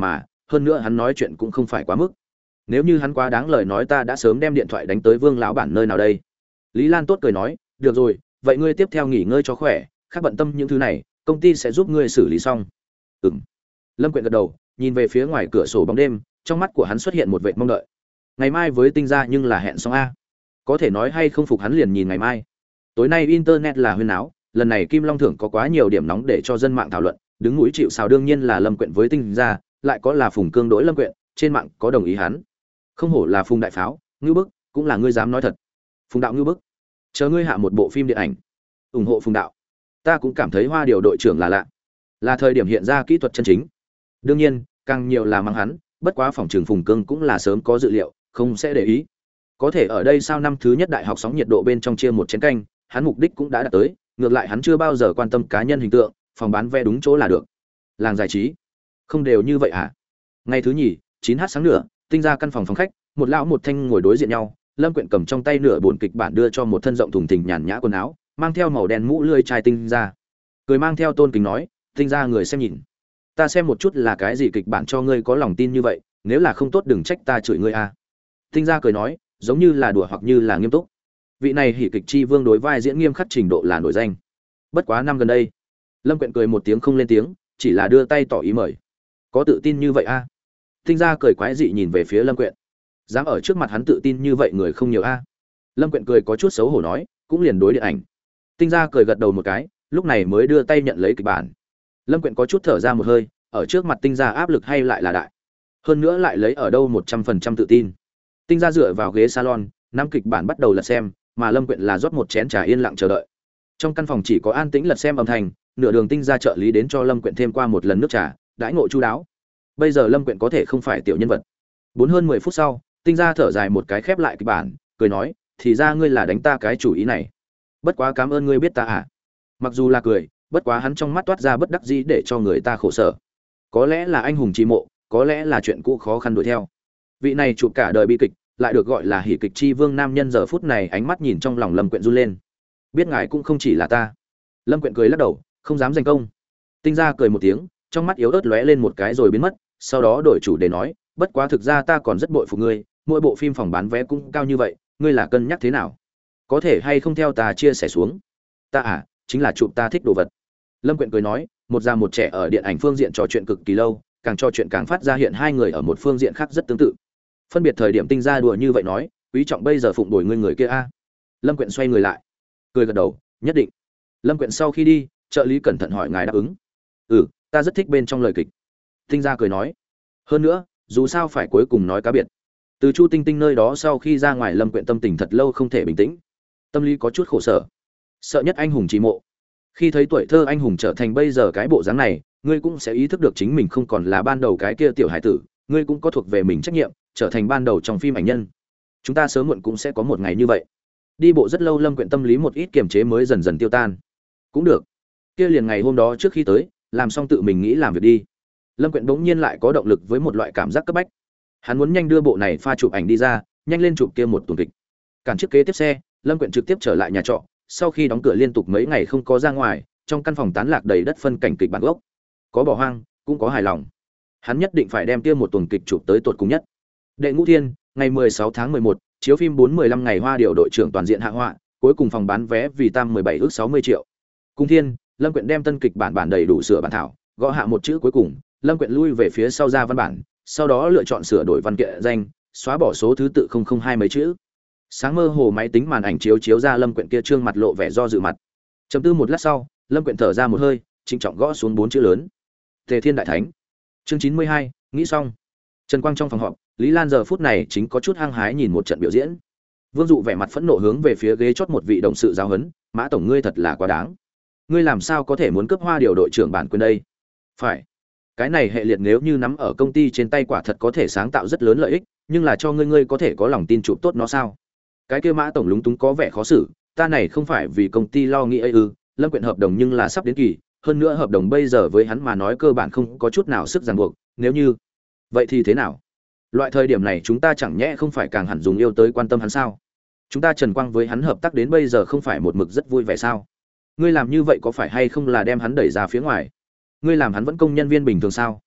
hơn nữa hắn nói chuyện cũng không phải quá mức. Nếu như hắn quá đáng lời nói ta đã sớm đem điện thoại đánh tới Vương lão bản nơi nào đây. Lý Lan tốt cười nói, được rồi, vậy ngươi tiếp theo nghỉ ngơi cho khỏe, khác bận tâm những thứ này, công ty sẽ giúp ngươi xử lý xong. Ừm. Lâm Quyện gật đầu, nhìn về phía ngoài cửa sổ bóng đêm, trong mắt của hắn xuất hiện một vệt mong đợi. Ngày mai với Tinh gia nhưng là hẹn xong a. Có thể nói hay không phục hắn liền nhìn ngày mai. Tối nay internet là huyên náo, lần này Kim Long thưởng có quá nhiều điểm nóng để cho dân mạng thảo luận, đứng mũi chịu sào đương nhiên là Lâm Quyện với Tinh gia, lại có là Phùng Cương đối Lâm Quyện, trên mạng có đồng ý hắn. Không hổ là Phùng đại pháo, ngưu bức, cũng là ngươi dám nói thật. Phùng đạo ngưu bức. Chờ ngươi hạ một bộ phim điện ảnh, ủng hộ Phùng đạo. Ta cũng cảm thấy Hoa Điều đội trưởng là lạ. Là thời điểm hiện ra kỹ thuật chân chính. Đương nhiên, càng nhiều là mắng hắn, bất quá phòng trường Phùng Cương cũng là sớm có dự liệu, không sẽ để ý. Có thể ở đây sao năm thứ nhất đại học sóng nhiệt độ bên trong chia một chén canh, hắn mục đích cũng đã đạt tới, ngược lại hắn chưa bao giờ quan tâm cá nhân hình tượng, phòng bán vé đúng chỗ là được. Làng giải trí, không đều như vậy hả? Ngày thứ nhì, 9h sáng nửa, Tinh ra căn phòng phòng khách, một lão một thanh ngồi đối diện nhau, Lâm Quyện cầm trong tay nửa buồn kịch bản đưa cho một thân rộng thùng thình nhàn nhã quần áo, mang theo màu đen mũ lưỡi chai Tinh ra. Cười mang theo tôn kính nói, Tinh ra người xem nhìn. Ta xem một chút là cái gì kịch bản cho ngươi có lòng tin như vậy, nếu là không tốt đừng trách ta chửi ngươi a. Tinh ra cười nói, giống như là đùa hoặc như là nghiêm túc. Vị này hỉ kịch chi vương đối vai diễn nghiêm khắc trình độ là nổi danh. Bất quá năm gần đây, Lâm Quyện cười một tiếng không lên tiếng, chỉ là đưa tay tỏ ý mời. Có tự tin như vậy a? Tinh ra cười quái dị nhìn về phía Lâm Quyện. Dám ở trước mặt hắn tự tin như vậy người không nhiều a. Lâm Quyện cười có chút xấu hổ nói, cũng liền đối điện ảnh. Tinh ra cười gật đầu một cái, lúc này mới đưa tay nhận lấy kịch bản. Lâm Quyện có chút thở ra một hơi, ở trước mặt Tinh ra áp lực hay lại là đại. Hơn nữa lại lấy ở đâu 100% tự tin. Tinh ra dựa vào ghế salon, năm kịch bản bắt đầu lật xem, mà Lâm Quyện là rót một chén trà yên lặng chờ đợi. Trong căn phòng chỉ có an tĩnh lật xem âm thanh, nửa đường Tinh ra trợ lý đến cho Lâm Quyện thêm qua một lần nước trà, đãi ngộ chu đáo. Bây giờ Lâm Quyện có thể không phải tiểu nhân vật. 4 hơn 10 phút sau, Tinh ra thở dài một cái khép lại kịch bản, cười nói, thì ra ngươi là đánh ta cái chủ ý này. Bất quá cảm ơn ngươi biết ta à. Mặc dù là cười, bất quá hắn trong mắt toát ra bất đắc dĩ để cho người ta khổ sở. Có lẽ là anh hùng chi mộ, có lẽ là chuyện cũ khó khăn đuổi theo. Vị này chụp cả đời bi kịch, lại được gọi là hỉ kịch chi vương nam nhân giờ phút này ánh mắt nhìn trong lòng Lâm Quyện run lên. Biết ngài cũng không chỉ là ta. Lâm Quyện cười lắc đầu, không dám giành công. Tinh ra cười một tiếng, trong mắt yếu ớt lóe lên một cái rồi biến mất, sau đó đổi chủ đề nói, bất quá thực ra ta còn rất bội phục ngươi, mỗi bộ phim phòng bán vé cũng cao như vậy, ngươi là cân nhắc thế nào? Có thể hay không theo ta chia sẻ xuống? Ta à, chính là chụp ta thích đồ vật. Lâm Quyện cười nói, một già một trẻ ở điện ảnh phương diện trò chuyện cực kỳ lâu, càng trò chuyện càng phát ra hiện hai người ở một phương diện khác rất tương tự. Phân biệt thời điểm Tinh ra đùa như vậy nói, quý trọng bây giờ phụng đổi ngươi người kia a. Lâm Quyện xoay người lại, cười gật đầu, nhất định. Lâm Quyện sau khi đi, trợ lý cẩn thận hỏi ngài đáp ứng. Ừ, ta rất thích bên trong lời kịch. Tinh ra cười nói, hơn nữa, dù sao phải cuối cùng nói cá biệt. Từ Chu Tinh Tinh nơi đó sau khi ra ngoài, Lâm Quyện tâm tình thật lâu không thể bình tĩnh, tâm lý có chút khổ sở. Sợ nhất anh hùng chỉ mộ. Khi thấy tuổi thơ anh hùng trở thành bây giờ cái bộ dáng này, ngươi cũng sẽ ý thức được chính mình không còn là ban đầu cái kia tiểu hải tử, ngươi cũng có thuộc về mình trách nhiệm, trở thành ban đầu trong phim ảnh nhân. Chúng ta sớm muộn cũng sẽ có một ngày như vậy. Đi bộ rất lâu, Lâm Quyện tâm lý một ít kiềm chế mới dần dần tiêu tan. Cũng được. Kia liền ngày hôm đó trước khi tới, làm xong tự mình nghĩ làm việc đi. Lâm Quyện bỗng nhiên lại có động lực với một loại cảm giác cấp bách. Hắn muốn nhanh đưa bộ này pha chụp ảnh đi ra, nhanh lên chụp kia một tuần kịch. Cản chiếc kế tiếp xe, Lâm Quyện trực tiếp trở lại nhà trọ, sau khi đóng cửa liên tục mấy ngày không có ra ngoài, trong căn phòng tán lạc đầy đất phân cảnh kịch bản gốc. Có bỏ hoang, cũng có hài lòng. Hắn nhất định phải đem kia một tuần kịch chụp tới tột cùng nhất. Đệ Ngũ Thiên, ngày 16 tháng 11, chiếu phim 4-15 ngày Hoa Điều đội trưởng toàn diện hạ họa, cuối cùng phòng bán vé vì tam 17 ước 60 triệu. Cùng Thiên, Lâm Quyện đem tân kịch bản đầy đủ sửa bản thảo, gõ hạ một chữ cuối cùng, Lâm Quyện lui về phía sau ra văn bản, sau đó lựa chọn sửa đổi văn kiện danh, xóa bỏ số thứ tự 002 mấy chữ. Sáng mơ hồ máy tính màn ảnh chiếu ra Lâm Quyện kia trương mặt lộ vẻ do dự mặt. Chấm tư một lát sau, Lâm Quyện thở ra một hơi, trịnh trọng gõ xuống 4 chữ lớn. Tề Thiên Đại Thánh. Chương 92, nghĩ xong. Trần Quang trong phòng họp, Lý Lan giờ phút này chính có chút hăng hái nhìn một trận biểu diễn. Vương Dụ vẻ mặt phẫn nộ hướng về phía ghế chót một vị đồng sự giáo huấn, "Mã tổng ngươi thật là quá đáng. Ngươi làm sao có thể muốn cướp Hoa Điều đội trưởng bản quyền đây?" "Phải. Cái này hệ liệt nếu như nắm ở công ty trên tay quả thật có thể sáng tạo rất lớn lợi ích, nhưng là cho ngươi có thể có lòng tin chụp tốt nó sao?" Cái kia Mã tổng lúng túng có vẻ khó xử, "Ta này không phải vì công ty lo nghĩ ấy ư? Lâm Quyện hợp đồng nhưng là sắp đến kỳ, hơn nữa hợp đồng bây giờ với hắn mà nói cơ bản không có chút nào sức ràng buộc, nếu như vậy thì thế nào? Loại thời điểm này chúng ta chẳng nhẽ không phải càng hẳn dùng yêu tới quan tâm hắn sao? Chúng ta Trần Quang với hắn hợp tác đến bây giờ không phải một mực rất vui vẻ sao? Ngươi làm như vậy có phải hay không là đem hắn đẩy ra phía ngoài? Ngươi làm hắn vẫn công nhân viên bình thường sao?"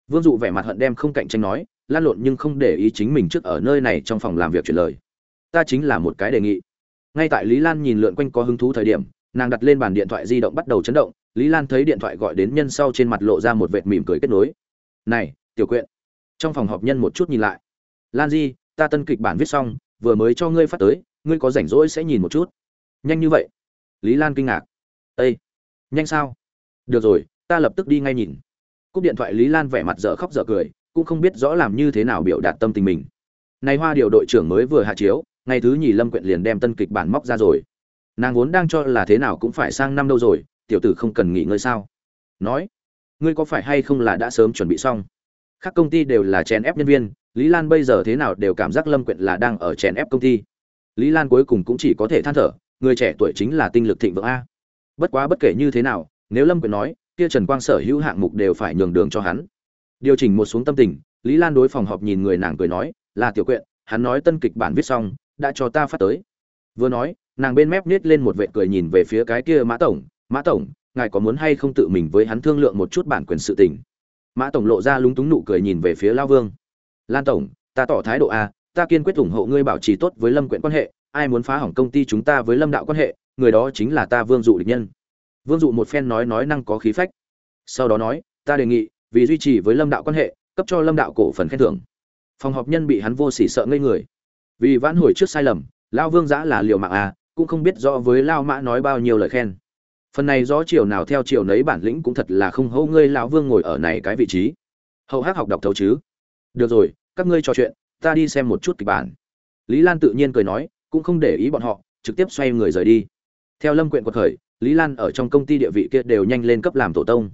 Vương Dụ vẻ mặt hận đem không cạnh tranh nói, lan lộn nhưng không để ý chính mình trước ở nơi này trong phòng làm việc chuyển lời. Ta chính là một cái đề nghị. Ngay tại Lý Lan nhìn lượn quanh có hứng thú thời điểm, nàng đặt lên bàn điện thoại di động bắt đầu chấn động. Lý Lan thấy điện thoại gọi đến nhân sau trên mặt lộ ra một vệt mỉm cười kết nối. Này, tiểu quyện. Trong phòng họp nhân một chút nhìn lại. Lan Di, ta tân kịch bản viết xong, vừa mới cho ngươi phát tới, ngươi có rảnh rỗi sẽ nhìn một chút. Nhanh như vậy? Lý Lan kinh ngạc. Ê, nhanh sao? Được rồi, ta lập tức đi ngay nhìn. Cúp điện thoại, Lý Lan vẻ mặt dở khóc dở cười, cũng không biết rõ làm như thế nào biểu đạt tâm tình mình. Này Hoa điều đội trưởng mới vừa hạ chiếu, ngày thứ nhì Lâm Quyện liền đem tân kịch bản móc ra rồi. Nàng vốn đang cho là thế nào cũng phải sang năm đâu rồi, tiểu tử không cần nghỉ ngơi sao? Nói, ngươi có phải hay không là đã sớm chuẩn bị xong? Các công ty đều là chèn ép nhân viên, Lý Lan bây giờ thế nào đều cảm giác Lâm Quyện là đang ở chèn ép công ty. Lý Lan cuối cùng cũng chỉ có thể than thở, người trẻ tuổi chính là tinh lực thịnh vượng a. Bất quá bất kể như thế nào, nếu Lâm Quyện nói, kia Trần Quang sở hữu hạng mục đều phải nhường đường cho hắn. Điều chỉnh một xuống tâm tình, Lý Lan đối phòng họp nhìn người nàng cười nói, là tiểu quyện, hắn nói tân kịch bản viết xong, đã cho ta phát tới. Vừa nói, nàng bên mép nhếch lên một vệt cười nhìn về phía cái kia Mã tổng, ngài có muốn hay không tự mình với hắn thương lượng một chút bản quyền sự tình. Mã tổng lộ ra lúng túng nụ cười nhìn về phía Lão Vương. Lan tổng, ta tỏ thái độ a, ta kiên quyết ủng hộ ngươi bảo trì tốt với Lâm Quyện quan hệ, ai muốn phá hỏng công ty chúng ta với Lâm đạo quan hệ, người đó chính là ta Vương Dụ địch nhân. Vương Dụ một phen nói năng có khí phách. Sau đó nói, ta đề nghị, vì duy trì với Lâm đạo quan hệ, cấp cho Lâm đạo cổ phần khen thưởng. Phòng họp nhân bị hắn vô sỉ sợ ngây người. Vì vãn hồi trước sai lầm, Lão Vương dã là liều mạng a, cũng không biết rõ với Lão Mã nói bao nhiêu lời khen. Phần này rõ chiều nào theo chiều nấy, bản lĩnh cũng thật là không hâu ngươi lão Vương ngồi ở này cái vị trí. Hậu hắc học đọc thấu chứ. Được rồi, các ngươi trò chuyện, ta đi xem một chút kịch bản. Lý Lan tự nhiên cười nói, cũng không để ý bọn họ, trực tiếp xoay người rời đi. Theo Lâm Quyện quật khởi, Lý Lan ở trong công ty địa vị kia đều nhanh lên cấp làm tổ tông.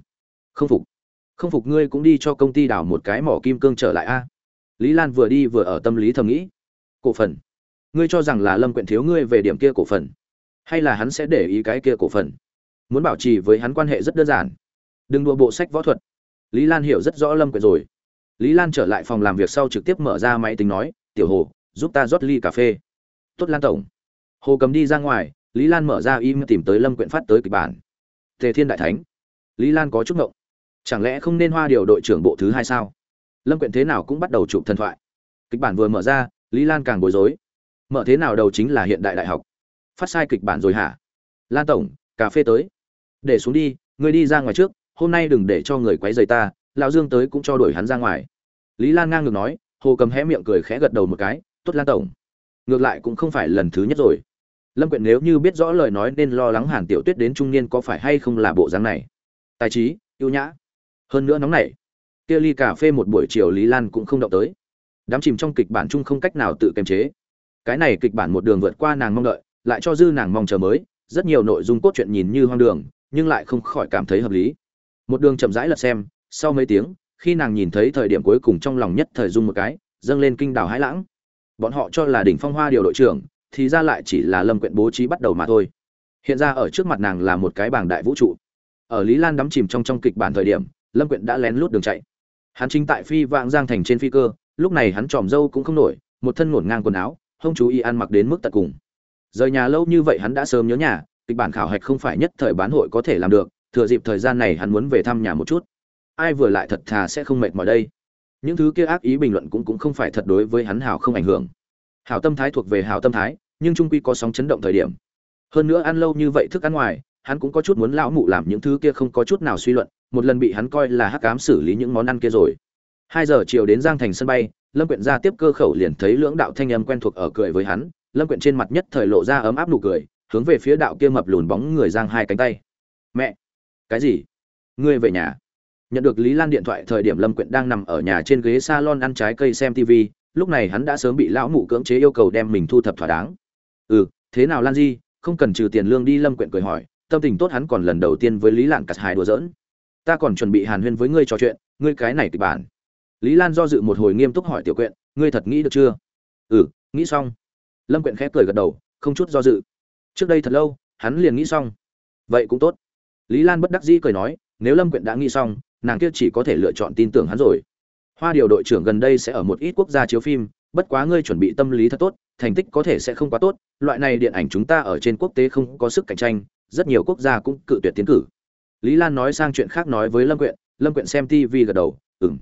Không phục ngươi cũng đi cho công ty đào một cái mỏ kim cương trở lại a. Lý Lan vừa đi vừa ở tâm lý thầm nghĩ, cổ phần, ngươi cho rằng là Lâm Quyện thiếu ngươi về điểm kia cổ phần, hay là hắn sẽ để ý cái kia cổ phần? Muốn bảo trì với hắn quan hệ rất đơn giản, đừng đùa bộ sách võ thuật. Lý Lan hiểu rất rõ Lâm Quyện rồi. Lý Lan trở lại phòng làm việc sau trực tiếp mở ra máy tính nói, tiểu Hồ, giúp ta rót ly cà phê. Tốt Lan tổng. Hồ cầm đi ra ngoài, Lý Lan mở ra email tìm tới Lâm Quyện phát tới kịch bản. Tề Thiên đại thánh. Lý Lan có chút ngộng. Chẳng lẽ không nên Hoa điều đội trưởng bộ thứ 2 sao? Lâm Quyện thế nào cũng bắt đầu chụp thần thoại. Kịch bản vừa mở ra, Lý Lan càng bối rối. Mở thế nào đầu chính là hiện đại đại học. Phát sai kịch bản rồi hả? Lan tổng, cà phê tới. Để xuống đi, ngươi đi ra ngoài trước, hôm nay đừng để cho người quấy rầy ta, lão Dương tới cũng cho đuổi hắn ra ngoài. Lý Lan ngang ngược nói. Hồ cầm hé miệng cười khẽ gật đầu một cái, tốt Lan tổng. Ngược lại cũng không phải lần thứ nhất rồi. Lâm Quyện nếu như biết rõ lời nói nên lo lắng Hàn Tiểu Tuyết đến trung niên có phải hay không là bộ dáng này. Tài trí, yêu nhã, hơn nữa nóng nảy. Kia ly cà phê một buổi chiều Lý Lan cũng không động tới. Đám chìm trong kịch bản chung không cách nào tự kiềm chế. Cái này kịch bản một đường vượt qua nàng mong đợi, lại cho dư nàng mong chờ mới, rất nhiều nội dung cốt truyện nhìn như hoang đường, nhưng lại không khỏi cảm thấy hợp lý. Một đường chậm rãi lật xem, sau mấy tiếng, khi nàng nhìn thấy thời điểm cuối cùng trong lòng nhất thời rung một cái, dâng lên kinh đảo hãi lãng. Bọn họ cho là đỉnh phong Hoa điều đội trưởng, thì ra lại chỉ là Lâm Quyện bố trí bắt đầu mà thôi. Hiện ra ở trước mặt nàng là một cái bảng đại vũ trụ. Ở Lý Lan đắm chìm trong kịch bản thời điểm, Lâm Quyện đã lén lút đường chạy. Hắn chính tại phi vạng giang thành trên phi cơ, lúc này hắn tròm râu cũng không nổi, một thân ngổn ngang quần áo, không chú ý ăn mặc đến mức tận cùng. Rời nhà lâu như vậy hắn đã sớm nhớ nhà, kịch bản khảo hạch không phải nhất thời bán hội có thể làm được, thừa dịp thời gian này hắn muốn về thăm nhà một chút. Ai vừa lại thật thà sẽ không mệt mỏi đây. Những thứ kia ác ý bình luận cũng không phải thật đối với hắn hảo không ảnh hưởng. Hảo tâm thái thuộc về hảo tâm thái, nhưng trung quy có sóng chấn động thời điểm. Hơn nữa ăn lâu như vậy thức ăn ngoài, hắn cũng có chút muốn lão mụ làm những thứ kia không có chút nào suy luận, một lần bị hắn coi là hắc ám xử lý những món ăn kia rồi. 2 giờ chiều đến Giang Thành sân bay, Lâm Quyện ra tiếp cơ khẩu liền thấy lưỡng đạo thanh âm quen thuộc ở cười với hắn, Lâm Quyện trên mặt nhất thời lộ ra ấm áp nụ cười, hướng về phía đạo kia mập lùn bóng người giang hai cánh tay. "Mẹ, cái gì? Ngươi về nhà?" Nhận được Lý Lan điện thoại thời điểm Lâm Quyện đang nằm ở nhà trên ghế salon ăn trái cây xem TV, lúc này hắn đã sớm bị lão mụ cưỡng chế yêu cầu đem mình thu thập thỏa đáng. "Ừ, thế nào Lan Di, không cần trừ tiền lương đi?" Lâm Quyện cười hỏi, tâm tình tốt hắn còn lần đầu tiên với Lý Lan cặt hài đùa giỡn. "Ta còn chuẩn bị hàn huyên với ngươi trò chuyện, ngươi cái này kịch bản." Lý Lan do dự một hồi nghiêm túc hỏi Tiểu Quyện, "Ngươi thật nghĩ được chưa?" "Ừ, nghĩ xong." Lâm Quyện khẽ cười gật đầu, không chút do dự. Trước đây thật lâu, hắn liền nghĩ xong. "Vậy cũng tốt." Lý Lan bất đắc dĩ cười nói, nếu Lâm Quyện đã nghĩ xong, nàng kia chỉ có thể lựa chọn tin tưởng hắn rồi. Hoa điều đội trưởng gần đây sẽ ở một ít quốc gia chiếu phim, bất quá ngươi chuẩn bị tâm lý thật tốt, thành tích có thể sẽ không quá tốt, loại này điện ảnh chúng ta ở trên quốc tế không có sức cạnh tranh, rất nhiều quốc gia cũng cự tuyệt tiến cử. Lý Lan nói sang chuyện khác nói với Lâm Quyện xem TV gật đầu,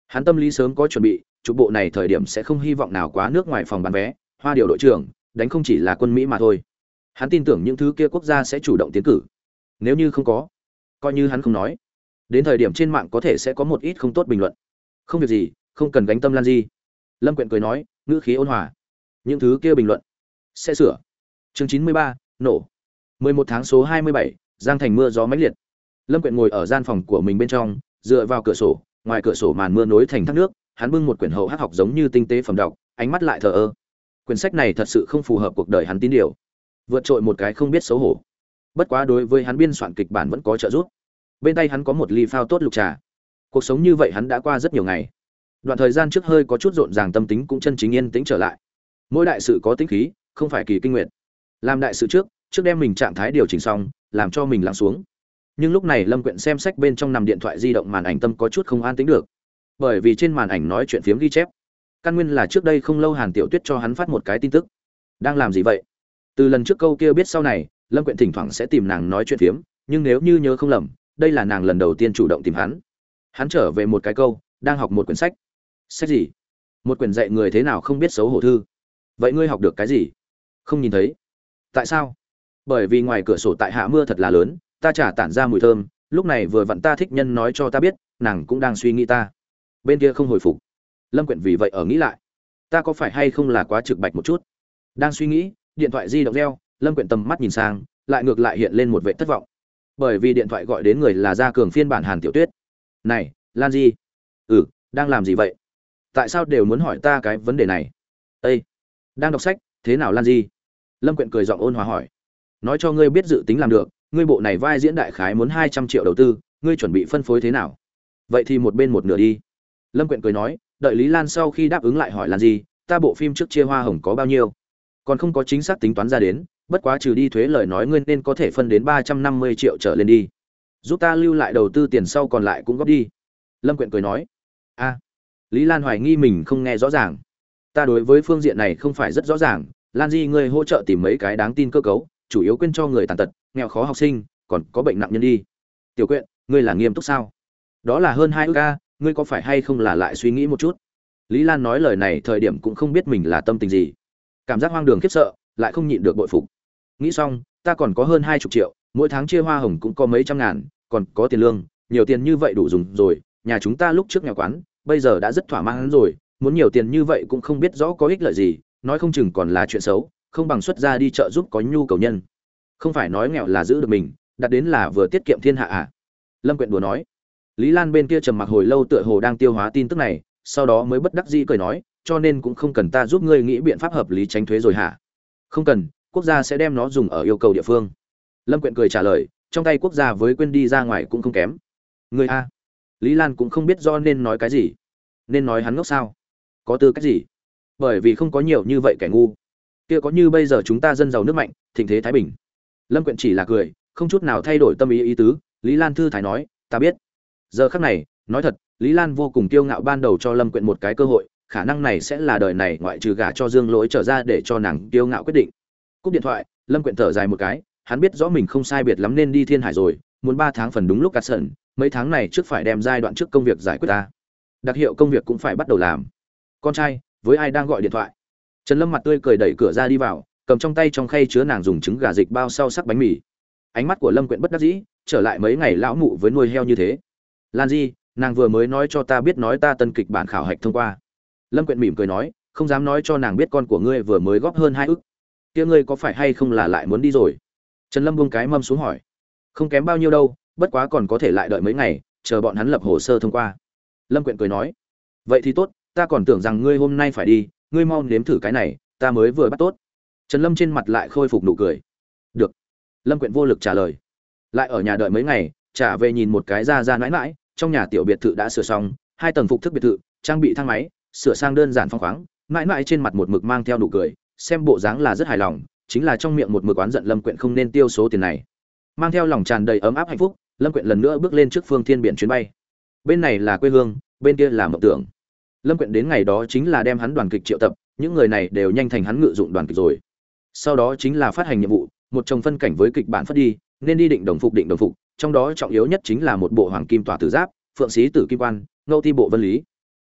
Hắn tâm lý sớm có chuẩn bị, chụp bộ này thời điểm sẽ không hy vọng nào quá nước ngoài phòng bán vé, Hoa điều đội trưởng, đánh không chỉ là quân Mỹ mà thôi. Hắn tin tưởng những thứ kia quốc gia sẽ chủ động tiến cử. Nếu như không có, coi như hắn không nói. Đến thời điểm trên mạng có thể sẽ có một ít không tốt bình luận. Không việc gì, không cần gánh tâm Lan Di. Lâm Quyện cười nói, ngữ khí ôn hòa. Những thứ kia bình luận sẽ sửa. Chương 93, nổ. 11 tháng số 27, Giang Thành mưa gió mãnh liệt. Lâm Quyện ngồi ở gian phòng của mình bên trong, dựa vào cửa sổ, ngoài cửa sổ màn mưa nối thành thác nước, hắn bưng một quyển hậu hắc học giống như tinh tế phẩm đọc, ánh mắt lại thờ ơ. Quyển sách này thật sự không phù hợp cuộc đời hắn tín điều. Vượt trội một cái không biết xấu hổ. Bất quá đối với hắn biên soạn kịch bản vẫn có trợ giúp. Bên tay hắn có một ly phao tốt lục trà. Cuộc sống như vậy hắn đã qua rất nhiều ngày. Đoạn thời gian trước hơi có chút rộn ràng tâm tính cũng chân chính yên tĩnh trở lại. Mỗi đại sự có tính khí, không phải kỳ kinh nguyệt. Làm đại sự trước đem mình trạng thái điều chỉnh xong, làm cho mình lắng xuống. Nhưng lúc này Lâm Quyện xem sách bên trong nằm điện thoại di động màn ảnh tâm có chút không an tĩnh được. Bởi vì trên màn ảnh nói chuyện phiếm ghi chép. Căn nguyên là trước đây không lâu Hàn Tiểu Tuyết cho hắn phát một cái tin tức. Đang làm gì vậy? Từ lần trước câu kia biết sau này, Lâm Quyện thỉnh thoảng sẽ tìm nàng nói chuyện phiếm, nhưng nếu như nhớ không lầm, đây là nàng lần đầu tiên chủ động tìm hắn. Hắn trở về một cái câu, đang học một quyển sách. Sách gì? Một quyển dạy người thế nào không biết xấu hổ thư. Vậy ngươi học được cái gì? Không nhìn thấy. Tại sao? Bởi vì ngoài cửa sổ tại hạ mưa thật là lớn, ta chả tản ra mùi thơm, lúc này vừa vặn ta thích nhân nói cho ta biết, nàng cũng đang suy nghĩ ta. Bên kia không hồi phục. Lâm Quyện vì vậy ở nghĩ lại, ta có phải hay không là quá trực bạch một chút. Đang suy nghĩ, điện thoại di động reo, Lâm Quyện tầm mắt nhìn sang, lại ngược lại hiện lên một vẻ thất vọng. Bởi vì điện thoại gọi đến người là Gia Cường phiên bản Hàn Tiểu Tuyết. Này, Lan Di. Ừ, đang làm gì vậy? Tại sao đều muốn hỏi ta cái vấn đề này? Ê, đang đọc sách, thế nào Lan Di? Lâm Quyện cười giọng ôn hòa hỏi. Nói cho ngươi biết dự tính làm được, ngươi bộ này vai diễn đại khái muốn 200 triệu đầu tư, ngươi chuẩn bị phân phối thế nào? Vậy thì một bên một nửa đi. Lâm Quyện cười nói, đợi Lý Lan sau khi đáp ứng lại hỏi Lan Di, ta bộ phim trước chia hoa hồng có bao nhiêu? Còn không có chính xác tính toán ra đến, bất quá trừ đi thuế lời nói ngươi nên có thể phân đến 350 triệu trở lên đi. Giúp ta lưu lại đầu tư tiền sau còn lại cũng góp đi. Lâm Quyện cười nói. A. Lý Lan hoài nghi mình không nghe rõ ràng. Ta đối với phương diện này không phải rất rõ ràng, Lan Di ngươi hỗ trợ tìm mấy cái đáng tin cơ cấu, chủ yếu quyên cho người tàn tật, nghèo khó học sinh, còn có bệnh nặng nhân đi. Tiểu Quyện, ngươi là nghiêm túc sao? Đó là hơn 2 ức a, ngươi có phải hay không là lại suy nghĩ một chút. Lý Lan nói lời này thời điểm cũng không biết mình là tâm tình gì, cảm giác hoang đường khiếp sợ, lại không nhịn được bội phục. Nghĩ xong, ta còn có hơn 20 triệu, mỗi tháng chia hoa hồng cũng có mấy trăm ngàn, còn có tiền lương, nhiều tiền như vậy đủ dùng rồi, nhà chúng ta lúc trước nghèo quán, bây giờ đã rất thỏa mãn rồi, muốn nhiều tiền như vậy cũng không biết rõ có ích lợi gì, nói không chừng còn là chuyện xấu, không bằng xuất ra đi chợ giúp có nhu cầu nhân. Không phải nói nghèo là giữ được mình, đặt đến là vừa tiết kiệm thiên hạ à? Lâm Quyện đùa nói. Lý Lan bên kia trầm mặc hồi lâu tựa hồ đang tiêu hóa tin tức này, sau đó mới bất đắc dĩ cười nói, cho nên cũng không cần ta giúp ngươi nghĩ biện pháp hợp lý tránh thuế rồi hả? Không cần, quốc gia sẽ đem nó dùng ở yêu cầu địa phương. Lâm Quyện cười trả lời, trong tay quốc gia với quên đi ra ngoài cũng không kém. Ngươi a? Lý Lan cũng không biết do nên nói cái gì. Nên nói hắn ngốc sao? Có tư cách gì? Bởi vì không có nhiều như vậy kẻ ngu. Kia có như bây giờ chúng ta dân giàu nước mạnh, thịnh thế thái bình. Lâm Quyện chỉ là cười, không chút nào thay đổi tâm ý tứ. Lý Lan thư thái nói, ta biết. Giờ khắc này, nói thật, Lý Lan vô cùng kiêu ngạo ban đầu cho Lâm Quyện một cái cơ hội, khả năng này sẽ là đời này ngoại trừ gả cho Dương Lỗi trở ra để cho nàng kiêu ngạo quyết định. Cúp điện thoại, Lâm Quyện thở dài một cái, hắn biết rõ mình không sai biệt lắm nên đi Thiên Hải rồi, muốn 3 tháng phần đúng lúc cắt sẩn, mấy tháng này trước phải đem giai đoạn trước công việc giải quyết ta. Đặc hiệu công việc cũng phải bắt đầu làm. Con trai, với ai đang gọi điện thoại? Trần Lâm mặt tươi cười đẩy cửa ra đi vào, cầm trong tay trong khay chứa nàng dùng trứng gà dịch bao sau sắc bánh mì. Ánh mắt của Lâm Quyện bất đắc dĩ, trở lại mấy ngày lão mụ với nuôi heo như thế. Lan Di, nàng vừa mới nói cho ta biết nói ta tân kịch bản khảo hạch thông qua. Lâm Quyện mỉm cười nói, không dám nói cho nàng biết con của ngươi vừa mới góp hơn 2 ức. Kia ngươi có phải hay không là lại muốn đi rồi? Trần Lâm buông cái mâm xuống hỏi. Không kém bao nhiêu đâu, bất quá còn có thể lại đợi mấy ngày, chờ bọn hắn lập hồ sơ thông qua. Lâm Quyện cười nói, vậy thì tốt, ta còn tưởng rằng ngươi hôm nay phải đi, ngươi mau nếm thử cái này, ta mới vừa bắt tốt. Trần Lâm trên mặt lại khôi phục nụ cười. Được. Lâm Quyện vô lực trả lời. Lại ở nhà đợi mấy ngày, trả về nhìn một cái ra nãi nãi, trong nhà tiểu biệt thự đã sửa xong, 2 tầng phục thức biệt thự, trang bị thang máy, sửa sang đơn giản phong khoáng, nãi nãi trên mặt một mực mang theo nụ cười, xem bộ dáng là rất hài lòng, chính là trong miệng một mực oán giận Lâm Quyện không nên tiêu số tiền này. Mang theo lòng tràn đầy ấm áp hạnh phúc, Lâm Quyện lần nữa bước lên trước phương thiên biển chuyến bay. Bên này là quê hương, bên kia là mộng tưởng. Lâm Quyện đến ngày đó chính là đem hắn đoàn kịch triệu tập, những người này đều nhanh thành hắn ngự dụng đoàn kịch rồi. Sau đó chính là phát hành nhiệm vụ, một chồng phân cảnh với kịch bản phát đi, nên đi định đồng phục, trong đó trọng yếu nhất chính là một bộ hoàng kim tỏa tử giáp, phượng sĩ tử kim quan, ngâu ti bộ vân lý.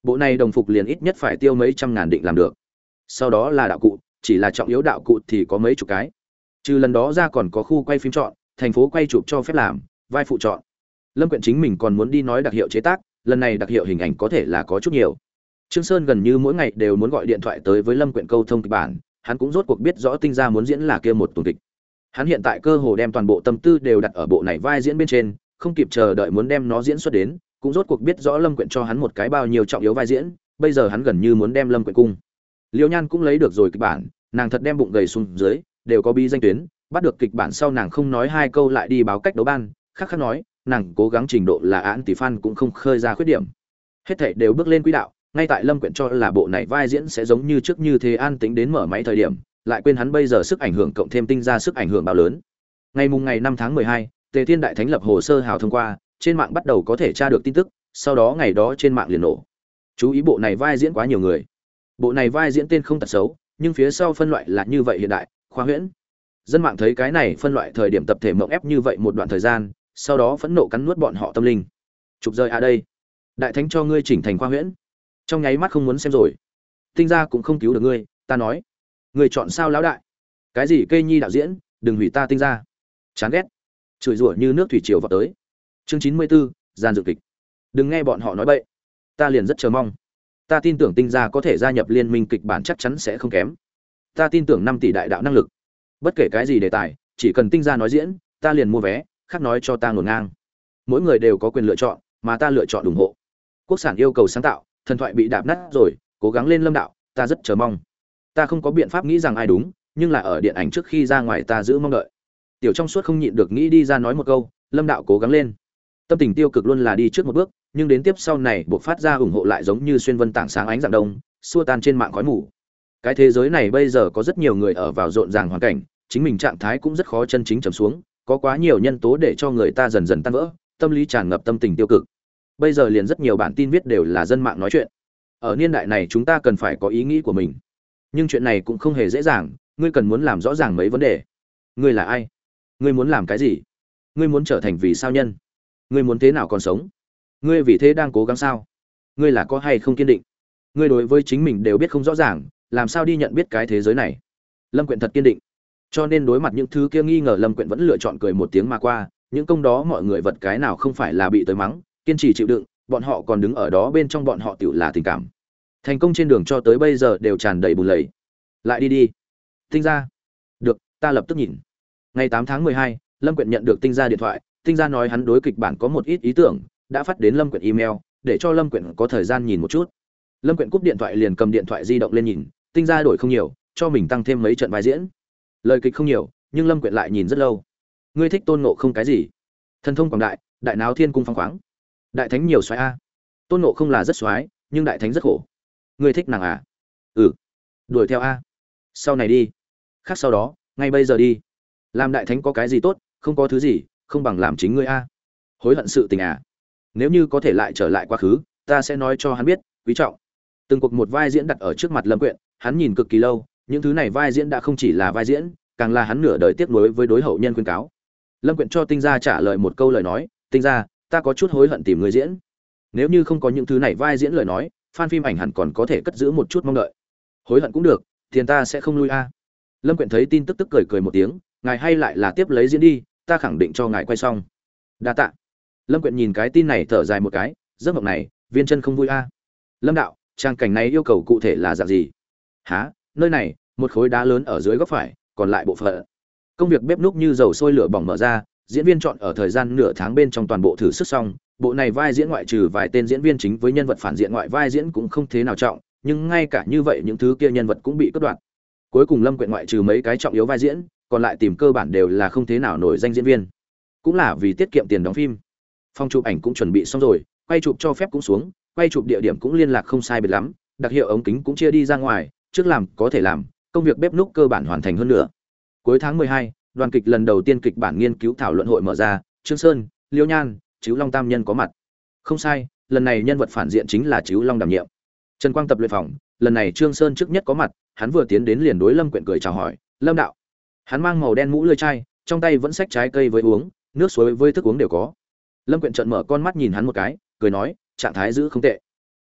Bộ này đồng phục liền ít nhất phải tiêu mấy trăm ngàn định làm được. Sau đó là đạo cụ, chỉ là trọng yếu đạo cụ thì có mấy chục cái. Trừ lần đó ra còn có khu quay phim chọn, thành phố quay chụp cho phép làm, vai phụ chọn. Lâm Quyện chính mình còn muốn đi nói đặc hiệu chế tác, lần này đặc hiệu hình ảnh có thể là có chút nhiều. Trương Sơn gần như mỗi ngày đều muốn gọi điện thoại tới với Lâm Quyện câu thông kịch bản, hắn cũng rốt cuộc biết rõ Tinh Gia muốn diễn là kia một tuần kịch. Hắn hiện tại cơ hồ đem toàn bộ tâm tư đều đặt ở bộ này vai diễn bên trên, không kịp chờ đợi muốn đem nó diễn xuất đến, cũng rốt cuộc biết rõ Lâm Quyện cho hắn một cái bao nhiêu trọng yếu vai diễn, bây giờ hắn gần như muốn đem Lâm Quyện cung. Liễu Nhan cũng lấy được rồi kịch bản, nàng thật đem bụng gầy xuống dưới, đều có bi danh tuyến, bắt được kịch bản sau nàng không nói hai câu lại đi báo cách đấu ban, khác nói, nàng cố gắng trình độ là án tỷ fan cũng không khơi ra khuyết điểm. Hết thảy đều bước lên quỹ đạo, ngay tại Lâm Quyện cho là bộ này vai diễn sẽ giống như trước như thế an tĩnh đến mở máy thời điểm, lại quên hắn bây giờ sức ảnh hưởng cộng thêm Tinh Gia sức ảnh hưởng bao lớn. Ngày 5 tháng 12, Tề Thiên Đại Thánh lập hồ sơ hào thông qua, trên mạng bắt đầu có thể tra được tin tức, sau đó ngày đó trên mạng liền nổ. Chú ý bộ này vai diễn quá nhiều người. Bộ này vai diễn tên không tật xấu, nhưng phía sau phân loại là như vậy hiện đại, khoa huyễn. Dân mạng thấy cái này phân loại thời điểm tập thể mộng ép như vậy một đoạn thời gian, sau đó phẫn nộ cắn nuốt bọn họ tâm linh. Chụp rơi đây. Đại Thánh cho ngươi chỉnh thành khoa huyễn. Trong nháy mắt không muốn xem rồi. Tinh Gia cũng không cứu được ngươi, ta nói. Ngươi chọn sao lão đại? Cái gì cây nhi đạo diễn, đừng hủy ta Tinh Gia. Chán ghét. Chửi rủa như nước thủy triều vào tới. Chương 94, gian dự kịch. Đừng nghe bọn họ nói bậy. Ta liền rất chờ mong. Ta tin tưởng Tinh Gia có thể gia nhập liên minh kịch bản chắc chắn sẽ không kém. Ta tin tưởng 5 tỷ đại đạo năng lực. Bất kể cái gì đề tài, chỉ cần Tinh Gia nói diễn, ta liền mua vé, khác nói cho ta ngổn ngang. Mỗi người đều có quyền lựa chọn, mà ta lựa chọn ủng hộ. Quốc sản yêu cầu sáng tạo, thần thoại bị đạp nát rồi, cố gắng lên Lâm đạo, ta rất chờ mong. Ta không có biện pháp nghĩ rằng ai đúng, nhưng là ở điện ảnh trước khi ra ngoài ta giữ mong đợi. Tiểu Trong Suốt không nhịn được nghĩ đi ra nói một câu, Lâm đạo cố gắng lên. Tâm tình tiêu cực luôn là đi trước một bước, nhưng đến tiếp sau này buộc phát ra ủng hộ lại giống như xuyên vân tảng sáng ánh dạng đông, xua tan trên mạng khói mù. Cái thế giới này bây giờ có rất nhiều người ở vào rộn ràng hoàn cảnh, chính mình trạng thái cũng rất khó chân chính trầm xuống, có quá nhiều nhân tố để cho người ta dần dần tan vỡ, tâm lý tràn ngập tâm tình tiêu cực. Bây giờ liền rất nhiều bản tin viết đều là dân mạng nói chuyện. Ở niên đại này chúng ta cần phải có ý nghĩ của mình. Nhưng chuyện này cũng không hề dễ dàng, ngươi cần muốn làm rõ ràng mấy vấn đề. Ngươi là ai? Ngươi muốn làm cái gì? Ngươi muốn trở thành vì sao nhân? Ngươi muốn thế nào còn sống? Ngươi vì thế đang cố gắng sao? Ngươi là có hay không kiên định? Ngươi đối với chính mình đều biết không rõ ràng, làm sao đi nhận biết cái thế giới này? Lâm Quyện thật kiên định. Cho nên đối mặt những thứ kia nghi ngờ, Lâm Quyện vẫn lựa chọn cười một tiếng mà qua, những công đó mọi người vật cái nào không phải là bị tới mắng, kiên trì chịu đựng, bọn họ còn đứng ở đó bên trong bọn họ tiểu là tình cảm. Thành công trên đường cho tới bây giờ đều tràn đầy bùn lầy. Lại đi đi. Tinh Gia. Được, ta lập tức nhìn. Ngày 8 tháng 12, Lâm Quyện nhận được Tinh Gia điện thoại, Tinh Gia nói hắn đối kịch bản có một ít ý tưởng, đã phát đến Lâm Quyện email, để cho Lâm Quyện có thời gian nhìn một chút. Lâm Quyện cúp điện thoại liền cầm điện thoại di động lên nhìn, Tinh Gia đổi không nhiều, cho mình tăng thêm mấy trận vai diễn. Lời kịch không nhiều, nhưng Lâm Quyện lại nhìn rất lâu. Ngươi thích Tôn Ngộ Không cái gì? Thần thông quảng đại, đại náo thiên cung phong khoáng. Đại Thánh nhiều xoái a. Tôn Ngộ Không là rất xoái, nhưng Đại Thánh rất khổ. Ngươi thích nàng à? Ừ. Đuổi theo a. Sau này đi. Khác sau đó, ngay bây giờ đi. Làm Đại Thánh có cái gì tốt, không có thứ gì, không bằng làm chính ngươi a. Hối hận sự tình à? Nếu như có thể lại trở lại quá khứ, ta sẽ nói cho hắn biết, quý trọng. Từng cuộc một vai diễn đặt ở trước mặt Lâm Quyện, hắn nhìn cực kỳ lâu, những thứ này vai diễn đã không chỉ là vai diễn, càng là hắn nửa đời tiếc nuối với đối hậu nhân khuyên cáo. Lâm Quyện cho Tinh Gia trả lời một câu lời nói, Tinh Gia, ta có chút hối hận tìm người diễn. Nếu như không có những thứ này vai diễn lời nói, fan phim ảnh hẳn còn có thể cất giữ một chút mong đợi. Hối hận cũng được, tiền ta sẽ không lui a. Lâm Quyện thấy tin tức tức cười cười một tiếng, ngài hay lại là tiếp lấy diễn đi, ta khẳng định cho ngài quay xong. Đa tạ. Lâm Quyện nhìn cái tin này thở dài một cái, giấc mộng này, viên chân không vui a. Lâm đạo, trang cảnh này yêu cầu cụ thể là dạng gì? Hả? Nơi này, một khối đá lớn ở dưới góc phải, còn lại bộ phận. Công việc bếp núc như dầu sôi lửa bỏng mở ra, diễn viên chọn ở thời gian nửa tháng bên trong toàn bộ thử sức xong, bộ này vai diễn ngoại trừ vài tên diễn viên chính với nhân vật phản diện ngoại vai diễn cũng không thế nào trọng, nhưng ngay cả như vậy những thứ kia nhân vật cũng bị cắt đoạn. Cuối cùng Lâm Quyện ngoại trừ mấy cái trọng yếu vai diễn, còn lại tìm cơ bản đều là không thế nào nổi danh diễn viên. Cũng là vì tiết kiệm tiền đóng phim. Phòng chụp ảnh cũng chuẩn bị xong rồi, quay chụp cho phép cũng xuống, quay chụp địa điểm cũng liên lạc không sai biệt lắm, đặc hiệu ống kính cũng chia đi ra ngoài, trước làm có thể làm, công việc bếp núc cơ bản hoàn thành hơn nữa. Cuối tháng 12, đoàn kịch lần đầu tiên kịch bản nghiên cứu thảo luận hội mở ra, Trương Sơn, Liễu Nhan, Chữ Long tam nhân có mặt. Không sai, lần này nhân vật phản diện chính là Chữ Long đảm nhiệm. Trần Quang tập luyện phòng, lần này Trương Sơn trước nhất có mặt, hắn vừa tiến đến liền đối Lâm Quyện cười chào hỏi, "Lâm đạo." Hắn mang màu đen mũ lưỡi chai, trong tay vẫn xách trái cây với uống, nước suối với thức uống đều có. Lâm Quyện trợn mở con mắt nhìn hắn một cái, cười nói, "Trạng thái giữ không tệ."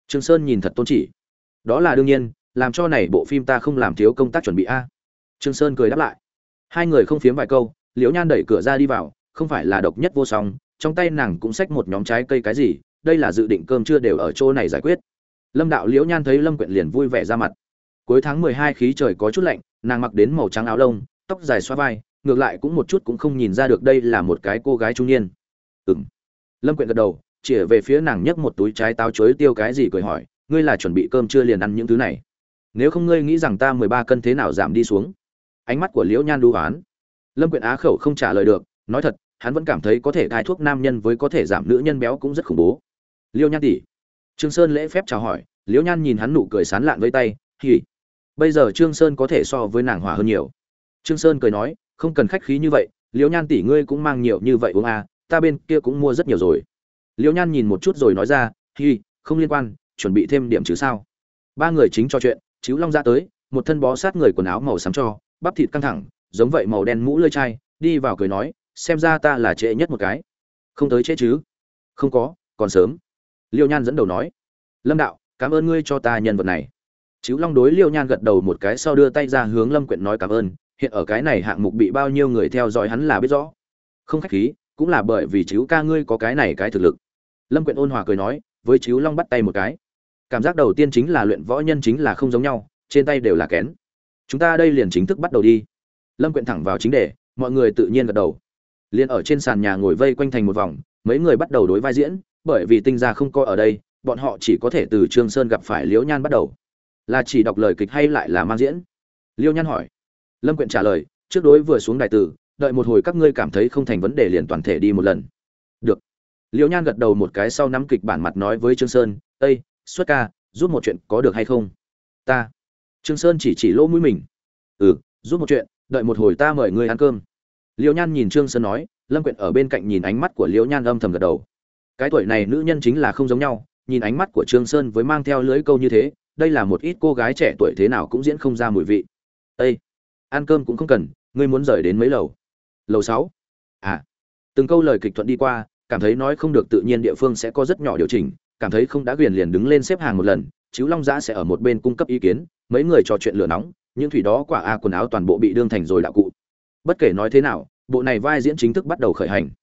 Trương Sơn nhìn thật tôn chỉ. Đó là đương nhiên, làm cho này bộ phim ta không làm thiếu công tác chuẩn bị a. Trương Sơn cười đáp lại. Hai người không phiếm vài câu, Liễu Nhan đẩy cửa ra đi vào, không phải là độc nhất vô song, trong tay nàng cũng xách một nhóm trái cây cái gì, đây là dự định cơm trưa đều ở chỗ này giải quyết. Lâm Đạo Liễu Nhan thấy Lâm Quyện liền vui vẻ ra mặt. Cuối tháng 12 khí trời có chút lạnh, nàng mặc đến màu trắng áo lông, tóc dài xõa vai, ngược lại cũng một chút cũng không nhìn ra được đây là một cái cô gái trung niên. Ừm. Lâm Quyện gật đầu, chỉ về phía nàng nhấc một túi trái táo chuối tiêu cái gì cười hỏi, ngươi là chuẩn bị cơm trưa liền ăn những thứ này? Nếu không ngươi nghĩ rằng ta 13 cân thế nào giảm đi xuống? Ánh mắt của Liễu Nhan đú oán. Lâm Quyện á khẩu không trả lời được, nói thật, hắn vẫn cảm thấy có thể cai thuốc nam nhân với có thể giảm nữ nhân béo cũng rất khủng bố. Liễu Nhan tỷ. Trương Sơn lễ phép chào hỏi, Liễu Nhan nhìn hắn nụ cười sán lạn với tay, "Hỉ." Bây giờ Trương Sơn có thể so với nàng hòa hơn nhiều. Trương Sơn cười nói, "Không cần khách khí như vậy, Liễu Nhan tỷ ngươi cũng mang nhiều như vậy uống à, ta bên kia cũng mua rất nhiều rồi." Liễu Nhan nhìn một chút rồi nói ra, "Hỉ, không liên quan, chuẩn bị thêm điểm chứ sao?" Ba người chính trò chuyện, Chíu Long ra tới, một thân bó sát người quần áo màu xám cho, bắp thịt căng thẳng, giống vậy màu đen mũ lưỡi chai, đi vào cười nói, "Xem ra ta là trễ nhất một cái." "Không tới trễ chứ?" "Không có, còn sớm." Liễu Nhan dẫn đầu nói. "Lâm đạo, cảm ơn ngươi cho ta nhân vật này." Chíu Long đối Liễu Nhan gật đầu một cái sau đưa tay ra hướng Lâm Quyện nói cảm ơn, hiện ở cái này hạng mục bị bao nhiêu người theo dõi hắn là biết rõ. Không khách khí, cũng là bởi vì Chíu ca ngươi có cái này cái thực lực. Lâm Quyện ôn hòa cười nói, với Chíu Long bắt tay một cái. Cảm giác đầu tiên chính là luyện võ nhân chính là không giống nhau, trên tay đều là kén. Chúng ta đây liền chính thức bắt đầu đi. Lâm Quyện thẳng vào chính đề, mọi người tự nhiên gật đầu. Liên ở trên sàn nhà ngồi vây quanh thành một vòng, mấy người bắt đầu đối vai diễn, bởi vì Tinh Gia không coi ở đây, bọn họ chỉ có thể từ Trương Sơn gặp phải Liễu Nhan bắt đầu. Là chỉ đọc lời kịch hay lại là mang diễn? Liễu Nhan hỏi. Lâm Quyện trả lời, trước đối vừa xuống đài tử, đợi một hồi các ngươi cảm thấy không thành vấn đề liền toàn thể đi một lần. Được. Liễu Nhan gật đầu một cái sau nắm kịch bản mặt nói với Trương Sơn, "Ê, xuất ca, giúp một chuyện có được hay không?" "Ta." Trương Sơn chỉ lỗ mũi mình. "Ừ, giúp một chuyện, đợi một hồi ta mời ngươi ăn cơm." Liễu Nhan nhìn Trương Sơn nói, Lâm Quyện ở bên cạnh nhìn ánh mắt của Liễu Nhan âm thầm gật đầu. Cái tuổi này nữ nhân chính là không giống nhau, nhìn ánh mắt của Trương Sơn với mang theo lưới câu như thế, đây là một ít cô gái trẻ tuổi thế nào cũng diễn không ra mùi vị. "Ê, ăn cơm cũng không cần, ngươi muốn rời đến mấy lầu?" "Lầu 6." "À." Từng câu lời kịch thuận đi qua, cảm thấy nói không được tự nhiên địa phương sẽ có rất nhỏ điều chỉnh, cảm thấy không đã quyền liền đứng lên xếp hàng một lần, Chíu Long Dã sẽ ở một bên cung cấp ý kiến, mấy người trò chuyện lửa nóng, những thủy đó quả quần áo toàn bộ bị đương thành rồi đạo cụ. Bất kể nói thế nào, bộ này vai diễn chính thức bắt đầu khởi hành.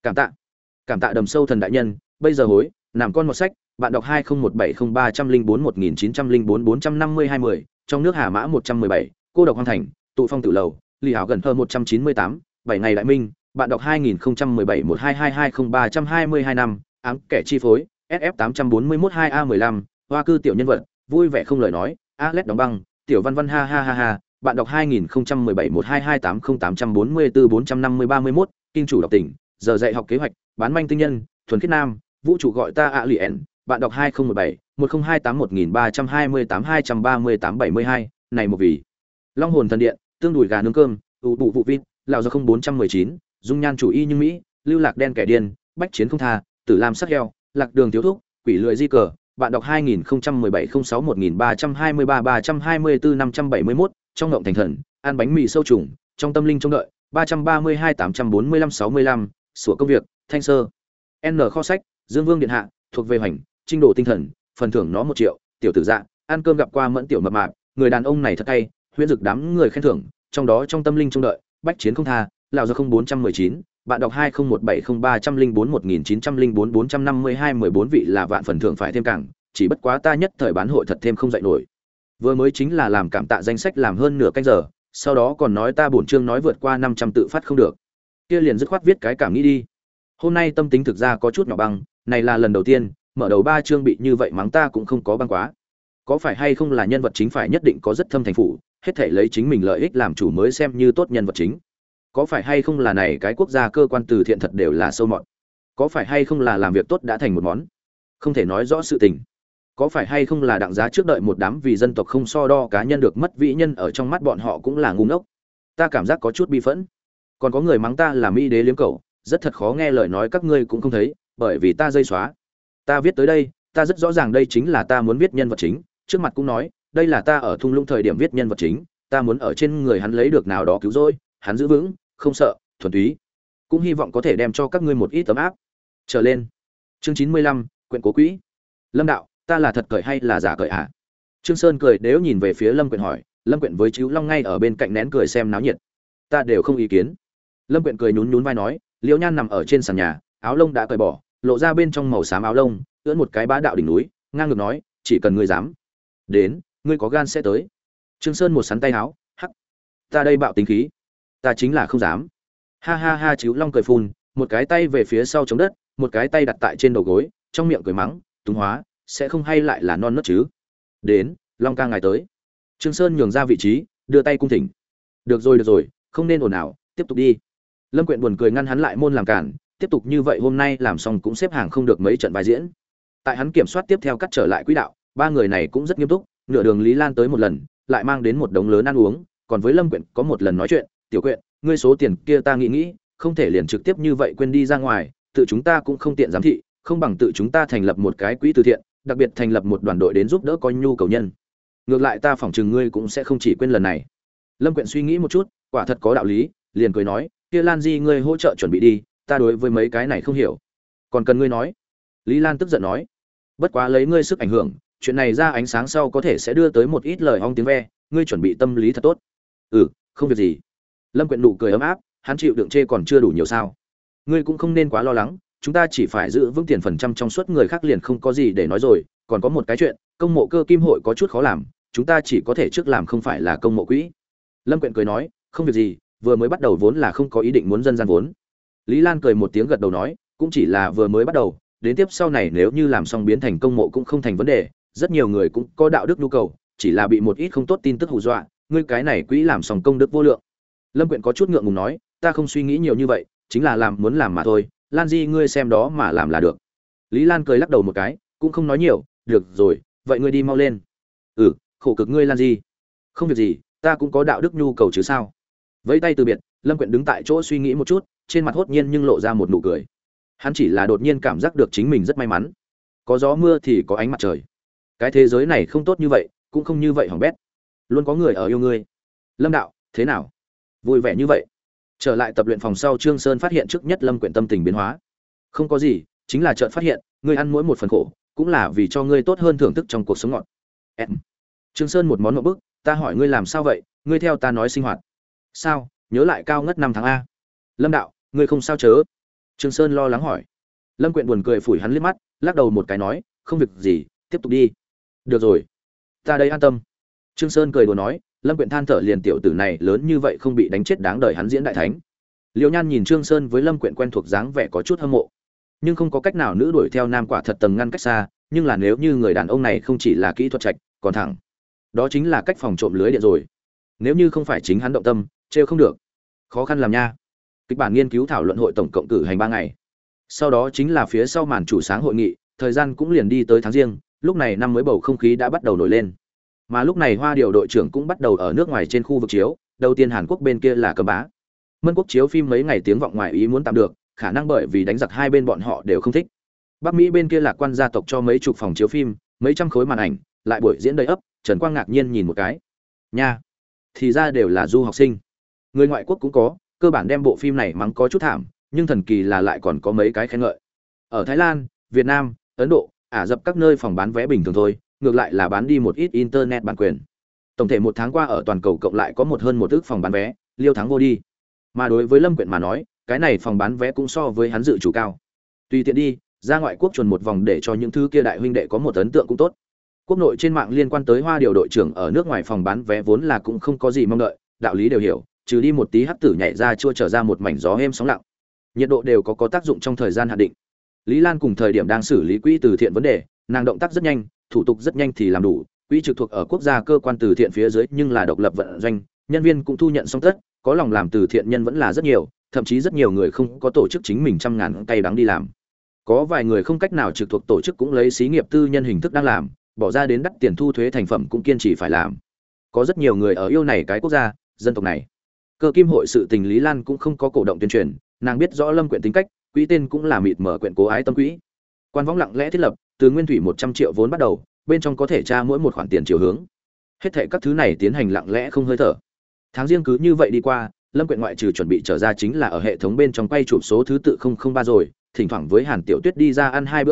Cảm tạ đầm sâu thần đại nhân, bây giờ hối, làm con một sách, bạn đọc 201703041904450210, trong nước Hà Mã 117, cô độc hoang thành, tụ phong tử lầu, Lì Hảo gần hơn 198, 7 ngày đại minh, bạn đọc 201712220322 năm, ám kẻ chi phối, SF8412A15, hoa cư tiểu nhân vật, vui vẻ không lời nói, Alex đóng băng, tiểu văn văn ha ha ha ha, bạn đọc 201712280844445331, kinh chủ đọc tỉnh, giờ dạy học kế hoạch, bán manh tinh nhân, thuần khiết nam, vũ trụ gọi ta ạ liền, bạn đọc 2017 102813282382, này một vì Long hồn thần điện, tương đùi gà nướng cơm, ủ bụ vụ vịt, lào do 0419, dung nhan chủ y nhưng mỹ, lưu lạc đen kẻ điên, bách chiến không tha, tử lam sắc heo, lạc đường thiếu thuốc, quỷ lười di cờ, bạn đọc 2017-06-1323-324-571, trong ngộng thành thần, ăn bánh mì sâu trùng, trong tâm linh trông đợi, 332-845-65, sủa công việc, thanh sơ. N kho sách, Dương Vương điện hạ, thuộc về hoành, trinh độ tinh thần, phần thưởng nó 1 triệu, tiểu tử dạ, ăn cơm gặp qua mẫn tiểu mập mạp, người đàn ông này thật hay, huyễn dực đám người khen thưởng, trong đó trong tâm linh trông đợi, bách chiến không tha, lão do 0419, bạn đọc 2017-0304-1904-452-14 vị là vạn phần thưởng phải thêm cảng, chỉ bất quá ta nhất thời bán hội thật thêm không dậy nổi. Vừa mới chính là làm cảm tạ danh sách làm hơn nửa canh giờ, sau đó còn nói ta bổn chương nói vượt qua 500 tự phát không được. Kia liền dứt khoát viết cái cảm nghĩ đi. Hôm nay tâm tính thực ra có chút nhỏ băng, này là lần đầu tiên, mở đầu 3 chương bị như vậy mắng ta cũng không có băng quá. Có phải hay không là nhân vật chính phải nhất định có rất thâm thành phụ, hết thảy lấy chính mình lợi ích làm chủ mới xem như tốt nhân vật chính. Có phải hay không là này cái quốc gia cơ quan từ thiện thật đều là sâu mọt. Có phải hay không là làm việc tốt đã thành một món. Không thể nói rõ sự tình. Có phải hay không là đặng giá trước đợi một đám vì dân tộc không so đo cá nhân được mất vĩ nhân ở trong mắt bọn họ cũng là ngu ngốc. Ta cảm giác có chút bi phẫn. Còn có người mắng ta là mỹ đế liếm cẩu, rất thật khó nghe lời nói các ngươi cũng không thấy, bởi vì ta dây xóa. Ta viết tới đây, ta rất rõ ràng đây chính là ta muốn viết nhân vật chính, trước mặt cũng nói, đây là ta ở thung lũng thời điểm viết nhân vật chính, ta muốn ở trên người hắn lấy được nào đó cứu rỗi, hắn giữ vững, không sợ, thuần túy. Cũng hy vọng có thể đem cho các ngươi một ít tấm áp. Trở lên. Chương 95, quyển cố quỹ. Lâm đạo, ta là thật cởi hay là giả cởi à? Trương Sơn cười đếu nhìn về phía Lâm Quyện hỏi, Lâm Quyện với Chíu Long ngay ở bên cạnh nén cười xem náo nhiệt. Ta đều không ý kiến. Lâm Quyện cười nhún nhún vai nói, Liễu Nhan nằm ở trên sàn nhà, áo lông đã cởi bỏ, lộ ra bên trong màu xám áo lông, ưỡn một cái bá đạo đỉnh núi, ngang ngược nói, chỉ cần ngươi dám, đến, ngươi có gan sẽ tới. Trương Sơn một sắn tay áo, hắc, ta đây bạo tính khí, ta chính là không dám. Ha ha ha, Chíu Long cười phun, một cái tay về phía sau chống đất, một cái tay đặt tại trên đầu gối, trong miệng cười mắng, túng hóa, sẽ không hay lại là non nớt chứ? Đến, Long ca ngài tới. Trương Sơn nhường ra vị trí, đưa tay cung thỉnh. Được rồi, không nên ồn ào, tiếp tục đi. Lâm Quyện buồn cười ngăn hắn lại môn làm cản, tiếp tục như vậy hôm nay làm xong cũng xếp hàng không được mấy trận vai diễn. Tại hắn kiểm soát tiếp theo cắt trở lại quỹ đạo, ba người này cũng rất nghiêm túc, nửa đường Lý Lan tới một lần, lại mang đến một đống lớn ăn uống, còn với Lâm Quyện có một lần nói chuyện, "Tiểu Quyện, ngươi số tiền kia ta nghĩ, không thể liền trực tiếp như vậy quên đi ra ngoài, tự chúng ta cũng không tiện giám thị, không bằng tự chúng ta thành lập một cái quỹ từ thiện, đặc biệt thành lập một đoàn đội đến giúp đỡ có nhu cầu nhân. Ngược lại ta phỏng chừng ngươi cũng sẽ không chỉ quên lần này." Lâm Quyện suy nghĩ một chút, quả thật có đạo lý, liền cười nói, "Kia Lan Di ngươi hỗ trợ chuẩn bị đi, ta đối với mấy cái này không hiểu." "Còn cần ngươi nói." Lý Lan tức giận nói, "Bất quá lấy ngươi sức ảnh hưởng, chuyện này ra ánh sáng sau có thể sẽ đưa tới một ít lời ong tiếng ve, ngươi chuẩn bị tâm lý thật tốt." "Ừ, không việc gì." Lâm Quyện nụ cười ấm áp, hắn chịu đựng chê còn chưa đủ nhiều sao? "Ngươi cũng không nên quá lo lắng, chúng ta chỉ phải giữ vững tiền phần trăm trong suốt, người khác liền không có gì để nói rồi, còn có một cái chuyện, công mộ cơ kim hội có chút khó làm, chúng ta chỉ có thể trước làm không phải là công mộ quỹ." Lâm Quyện cười nói, "Không việc gì, vừa mới bắt đầu vốn là không có ý định muốn dân gian vốn." Lý Lan cười một tiếng gật đầu nói, "Cũng chỉ là vừa mới bắt đầu, đến tiếp sau này nếu như làm xong biến thành công mộ cũng không thành vấn đề, rất nhiều người cũng có đạo đức nhu cầu, chỉ là bị một ít không tốt tin tức hù dọa, ngươi cái này quỹ làm xong công đức vô lượng." Lâm Quyện có chút ngượng ngùng nói, "Ta không suy nghĩ nhiều như vậy, chính là làm muốn làm mà thôi, Lan Di ngươi xem đó mà làm là được." Lý Lan cười lắc đầu một cái, cũng không nói nhiều, "Được rồi, vậy ngươi đi mau lên." "Ừ, khổ cực ngươi Lan Di." "Không việc gì, ta cũng có đạo đức nhu cầu chứ sao." Vẫy tay từ biệt, Lâm Quyện đứng tại chỗ suy nghĩ một chút, trên mặt hốt nhiên nhưng lộ ra một nụ cười. Hắn chỉ là đột nhiên cảm giác được chính mình rất may mắn. Có gió mưa thì có ánh mặt trời. Cái thế giới này không tốt như vậy, cũng không như vậy hỏng bét. Luôn có người ở yêu ngươi. Lâm đạo, thế nào? Vui vẻ như vậy. Trở lại tập luyện phòng sau, Trương Sơn phát hiện trước nhất Lâm Quyện tâm tình biến hóa. Không có gì, chính là chợt phát hiện, ngươi ăn mỗi một phần khổ, cũng là vì cho ngươi tốt hơn thưởng thức trong cuộc sống ngọt. Trương Sơn một món ngọt bức, "Ta hỏi ngươi làm sao vậy, ngươi theo ta nói sinh hoạt." "Sao, nhớ lại cao ngất 5 tháng a?" "Lâm đạo, ngươi không sao chớ?" Trương Sơn lo lắng hỏi. Lâm Quyện buồn cười phủi hắn liếc mắt, lắc đầu một cái nói, "Không việc gì, tiếp tục đi." "Được rồi, ta đây an tâm." Trương Sơn cười đùa nói, Lâm Quyện than thở, liền tiểu tử này lớn như vậy không bị đánh chết đáng đời hắn diễn đại thánh. Liễu Nhan nhìn Trương Sơn với Lâm Quyện quen thuộc dáng vẻ có chút hâm mộ, nhưng không có cách nào, nữ đuổi theo nam quả thật tầng ngăn cách xa, nhưng là nếu như người đàn ông này không chỉ là kỹ thuật trạch, còn thẳng, đó chính là cách phòng trộm lưới điện rồi. Nếu như không phải chính hắn động tâm, trêu không được. Khó khăn làm nha. Kịch bản nghiên cứu thảo luận hội tổng cộng cử hành 3 ngày. Sau đó chính là phía sau màn chủ sáng hội nghị, thời gian cũng liền đi tới tháng Giêng, lúc này năm mới bầu không khí đã bắt đầu nổi lên. Mà lúc này Hoa Điều đội trưởng cũng bắt đầu ở nước ngoài trên khu vực chiếu, đầu tiên Hàn Quốc bên kia là Cầm Bá. Mân Quốc chiếu phim mấy ngày tiếng vọng ngoài ý muốn tạm được, khả năng bởi vì đánh giặc hai bên bọn họ đều không thích. Bắc Mỹ bên kia Lạc Quan gia tộc cho mấy chục phòng chiếu phim, mấy trăm khối màn ảnh, lại buổi diễn đầy ấp, Trần Quang ngạc nhiên nhìn một cái. Nha, thì ra đều là du học sinh. Người ngoại quốc cũng có, cơ bản đem bộ phim này mắng có chút thảm, nhưng thần kỳ là lại còn có mấy cái khen ngợi. Ở Thái Lan, Việt Nam, Ấn Độ, Ả Rập các nơi phòng bán vé bình thường thôi, ngược lại là bán đi một ít internet bản quyền. Tổng thể một tháng qua ở toàn cầu cộng lại có hơn một ức phòng bán vé, liêu thắng vô đi. Mà đối với Lâm Quyện mà nói, cái này phòng bán vé cũng so với hắn dự chủ cao. Tùy tiện đi, ra ngoại quốc chuồn một vòng để cho những thứ kia đại huynh đệ có một ấn tượng cũng tốt. Quốc nội trên mạng liên quan tới Hoa Điều đội trưởng ở nước ngoài phòng bán vé vốn là cũng không có gì mong đợi, đạo lý đều hiểu, trừ đi một tí hắc tử nhảy ra chua trở ra một mảnh gió êm sóng lặng. Nhiệt độ đều có tác dụng trong thời gian hạn định. Lý Lan cùng thời điểm đang xử lý quỹ từ thiện vấn đề, nàng động tác rất nhanh, thủ tục rất nhanh thì làm đủ, quỹ trực thuộc ở quốc gia cơ quan từ thiện phía dưới nhưng là độc lập vận doanh, nhân viên cũng thu nhận xong tất, có lòng làm từ thiện nhân vẫn là rất nhiều, thậm chí rất nhiều người không có tổ chức chính mình trăm ngàn cay đắng đi làm. Có vài người không cách nào trực thuộc tổ chức cũng lấy xí nghiệp tư nhân hình thức đang làm, bỏ ra đến đắt tiền thu thuế thành phẩm cũng kiên trì phải làm. Có rất nhiều người ở yêu này cái quốc gia, dân tộc này. Cơ kim hội sự tình Lý Lan cũng không có cổ động tuyên truyền, nàng biết rõ Lâm Quyện tính cách, quỹ tên cũng là mịt mở quyện cố ái tâm quỹ. Quan võng lặng lẽ thiết lập, từ nguyên thủy 100 triệu vốn bắt đầu, bên trong có thể tra mỗi một khoản tiền chiều hướng. Hết thảy các thứ này tiến hành lặng lẽ không hơi thở. Tháng Giêng cứ như vậy đi qua, Lâm Quyện ngoại trừ chuẩn bị trở ra chính là ở hệ thống bên trong quay chụp số thứ tự 003 rồi, thỉnh thoảng với Hàn Tiểu Tuyết đi ra ăn 2 bữa cơm,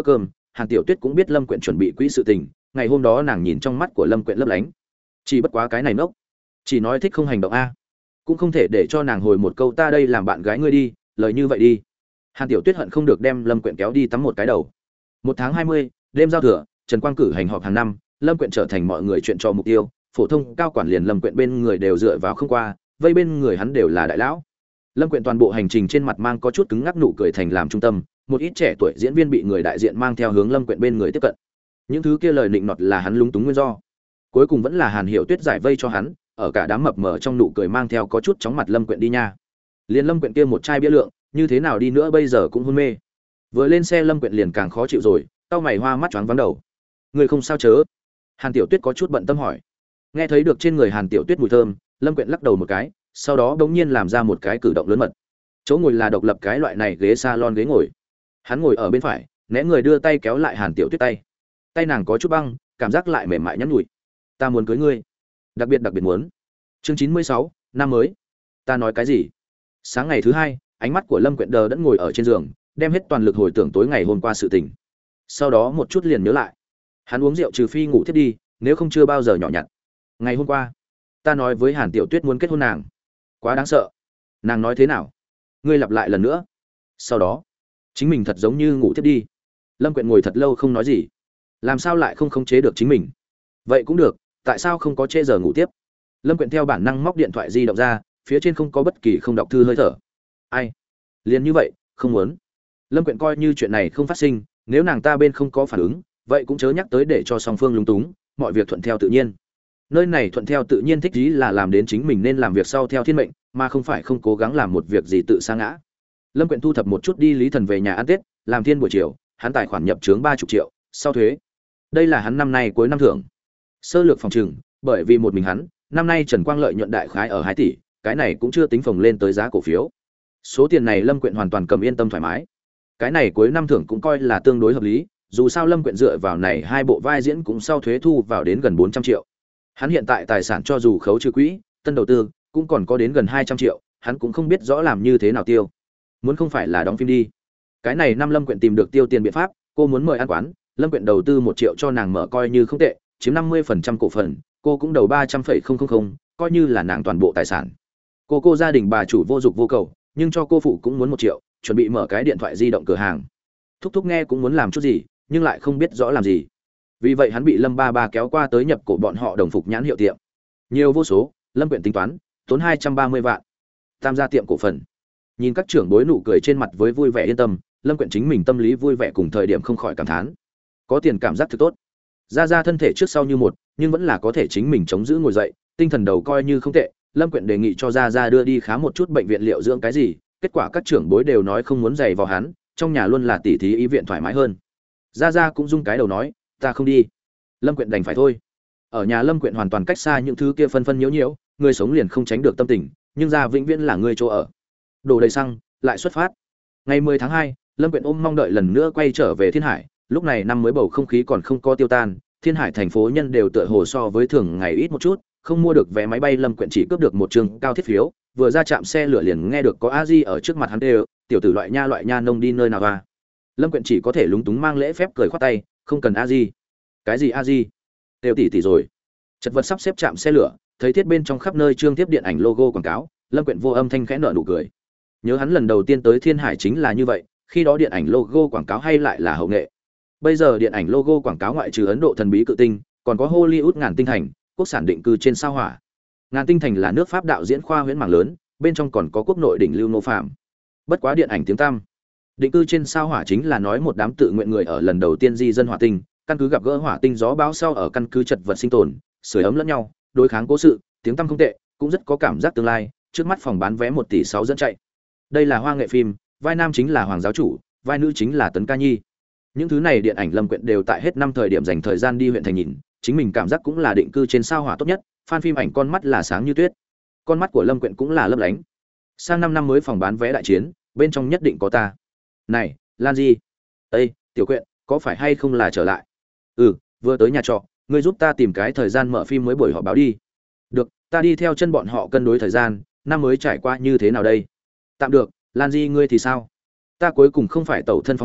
Hàn Tiểu Tuyết cũng biết Lâm Quyện chuẩn bị quỹ sự tình, ngày hôm đó nàng nhìn trong mắt của Lâm Quyện lấp lánh. Chỉ bất quá cái này nốc, chỉ nói thích không hành động a, cũng không thể để cho nàng hồi một câu ta đây làm bạn gái ngươi đi, lời như vậy đi. Hàn Tiểu Tuyết hận không được đem Lâm Quyện kéo đi tắm một cái đầu. 1/20, đêm giao thừa, Trần Quang cử hành họp hàng năm, Lâm Quyện trở thành mọi người chuyện trò mục tiêu, phổ thông cao quản liền Lâm Quyện bên người đều dựa vào không qua, vây bên người hắn đều là đại lão. Lâm Quyện toàn bộ hành trình trên mặt mang có chút cứng ngắc nụ cười thành làm trung tâm, một ít trẻ tuổi diễn viên bị người đại diện mang theo hướng Lâm Quyện bên người tiếp cận. Những thứ kia lời nịnh nọt là hắn lúng túng nguyên do. Cuối cùng vẫn là Hàn Hiểu Tuyết giải vây cho hắn, ở cả đám mập mờ trong nụ cười mang theo có chút chóng mặt Lâm Quyện đi nha. Liền Lâm Quyện kia một chai bia lượng, như thế nào đi nữa bây giờ cũng hôn mê. Vừa lên xe Lâm Quyện liền càng khó chịu rồi, cau mày hoa mắt choáng váng đầu. Người không sao chớ? Hàn Tiểu Tuyết có chút bận tâm hỏi. Nghe thấy được trên người Hàn Tiểu Tuyết mùi thơm, Lâm Quyện lắc đầu một cái, sau đó bỗng nhiên làm ra một cái cử động lớn mật. Chỗ ngồi là độc lập cái loại này ghế salon ghế ngồi. Hắn ngồi ở bên phải, né người đưa tay kéo lại Hàn Tiểu Tuyết tay. Tay nàng có chút băng, cảm giác lại mềm mại nhắn nhủi. Ta muốn cưới ngươi, đặc biệt muốn. Chương 96, năm mới. Ta nói cái gì? Sáng ngày thứ hai, ánh mắt của Lâm Quyện đờ đẫn ngồi ở trên giường, đem hết toàn lực hồi tưởng tối ngày hôm qua sự tình. Sau đó một chút liền nhớ lại. Hắn uống rượu trừ phi ngủ thiết đi, nếu không chưa bao giờ nhỏ nhặt. Ngày hôm qua, ta nói với Hàn Tiểu Tuyết muốn kết hôn nàng. Quá đáng sợ. Nàng nói thế nào? Ngươi lặp lại lần nữa. Sau đó, chính mình thật giống như ngủ thiết đi. Lâm Quyện ngồi thật lâu không nói gì. Làm sao lại không khống chế được chính mình? Vậy cũng được, tại sao không có trễ giờ ngủ tiếp? Lâm Quyện theo bản năng móc điện thoại di động ra, phía trên không có bất kỳ không đọc thư hơi thở. Ai? Liền như vậy, không muốn. Lâm Quyện coi như chuyện này không phát sinh, nếu nàng ta bên không có phản ứng, vậy cũng chớ nhắc tới để cho song phương lúng túng, mọi việc thuận theo tự nhiên. Nơi này thuận theo tự nhiên thích ý là làm đến chính mình nên làm việc sau theo thiên mệnh, mà không phải không cố gắng làm một việc gì tự sa ngã. Lâm Quyện thu thập một chút đi Lý Thần về nhà ăn Tết, làm thiên buổi chiều, hắn tài khoản nhập trướng 30 triệu, sau thuế. Đây là hắn năm nay cuối năm thưởng. Sơ lược phòng trừng, bởi vì một mình hắn, năm nay Trần Quang lợi nhuận đại khái ở 2 tỷ, cái này cũng chưa tính phồng lên tới giá cổ phiếu. Số tiền này Lâm Quyện hoàn toàn cầm yên tâm thoải mái. Cái này cuối năm thưởng cũng coi là tương đối hợp lý, dù sao Lâm Quyện dựa vào này hai bộ vai diễn cũng sau thuế thu vào đến gần 400 triệu. Hắn hiện tại tài sản cho dù khấu trừ quỹ, tân đầu tư cũng còn có đến gần 200 triệu, hắn cũng không biết rõ làm như thế nào tiêu. Muốn không phải là đóng phim đi. Cái này năm Lâm Quyện tìm được tiêu tiền biện pháp, cô muốn mời ăn quán, Lâm Quyện đầu tư 1 triệu cho nàng mở coi như không tệ, chiếm 50% cổ phần, cô cũng đầu 300,000, coi như là nàng toàn bộ tài sản. Cô gia đình bà chủ vô dục vô cầu, nhưng cho cô phụ cũng muốn 1 triệu, chuẩn bị mở cái điện thoại di động cửa hàng. Thúc thúc nghe cũng muốn làm chút gì, nhưng lại không biết rõ làm gì. Vì vậy hắn bị Lâm Ba Ba kéo qua tới nhập cổ bọn họ đồng phục nhãn hiệu tiệm. Nhiều vô số, Lâm Quyện tính toán, tốn 230 vạn. Tham gia tiệm cổ phần. Nhìn các trưởng bối nụ cười trên mặt với vui vẻ yên tâm, Lâm Quyện chính mình tâm lý vui vẻ cùng thời điểm không khỏi cảm thán. Có tiền cảm giác thực tốt. Ra thân thể trước sau như một, nhưng vẫn là có thể chính mình chống giữ ngồi dậy, tinh thần đầu coi như không tệ. Lâm Quyện đề nghị cho ra đưa đi khám một chút bệnh viện liệu dưỡng cái gì, kết quả các trưởng bối đều nói không muốn giày vào hắn, trong nhà luôn là tỉ thí y viện thoải mái hơn. Ra cũng rung cái đầu nói, ta không đi. Lâm Quyện đành phải thôi. Ở nhà Lâm Quyện hoàn toàn cách xa những thứ kia phân nhiễu nhiễu, người sống liền không tránh được tâm tình, nhưng ra vĩnh viễn là người chỗ ở. Đổ đầy xăng, lại xuất phát. Ngày 10 tháng 2, Lâm Quyện ôm mong đợi lần nữa quay trở về Thiên Hải, lúc này năm mới bầu không khí còn không có tiêu tan, Thiên Hải thành phố nhân đều tựa hồ so với thường ngày ít một chút, không mua được vé máy bay Lâm Quyện chỉ cướp được một trường cao thiết phiếu, vừa ra trạm xe lửa liền nghe được có a di ở trước mặt hắn đều, tiểu tử loại nha nông đi nơi nào à. Lâm Quyện chỉ có thể lúng túng mang lễ phép cười khoát tay, không cần a di. Cái gì a di? Đều tỷ rồi. Chật vật sắp xếp trạm xe lửa, thấy thiết bên trong khắp nơi trương tiếp điện ảnh logo quảng cáo, Lâm Quyện vô âm thanh khẽ nở nụ cười. Nhớ hắn lần đầu tiên tới Thiên Hải chính là như vậy, khi đó điện ảnh logo quảng cáo hay lại là hậu nghệ. Bây giờ điện ảnh logo quảng cáo ngoại trừ Ấn Độ thần bí cự tinh, còn có Hollywood Ngàn Tinh Thành, quốc sản định cư trên sao hỏa. Ngàn Tinh Thành là nước Pháp đạo diễn khoa huyễn mảng lớn, bên trong còn có quốc nội đỉnh lưu Ngô Phạm. Bất quá điện ảnh tiếng tăm. Định cư trên sao hỏa chính là nói một đám tự nguyện người ở lần đầu tiên di dân hỏa tinh, căn cứ gặp gỡ hỏa tinh gió bão sau ở căn cứ chật vật sinh tồn, sưởi ấm lẫn nhau, đối kháng cố sự, tiếng tăm không tệ, cũng rất có cảm giác tương lai, trước mắt phòng bán vé 1,6 tỷ dẫn chạy. Đây là hoa nghệ phim, vai nam chính là Hoàng giáo chủ, vai nữ chính là Tấn Ca Nhi. Những thứ này điện ảnh Lâm Quyện đều tại hết năm thời điểm dành thời gian đi huyện thành nhìn, chính mình cảm giác cũng là định cư trên sao hỏa tốt nhất, fan phim ảnh con mắt là sáng như tuyết. Con mắt của Lâm Quyện cũng là lấp lánh. Sang năm mới phòng bán vé đại chiến, bên trong nhất định có ta. Này, Lan Di. Ê, Tiểu Quyện, có phải hay không là trở lại? Ừ, vừa tới nhà trọ, ngươi giúp ta tìm cái thời gian mở phim mới buổi họp báo đi. Được, ta đi theo chân bọn họ cân đối thời gian, năm mới trải qua như thế nào đây? Tạm được, Lan Di ngươi thì sao? Ta cuối cùng không phải tẩu thân phóng hữu,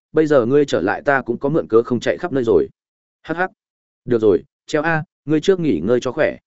bây giờ ngươi trở lại ta cũng có mượn cớ không chạy khắp nơi rồi. Hắc hắc. Được rồi, treo a, ngươi trước nghỉ ngơi cho khỏe.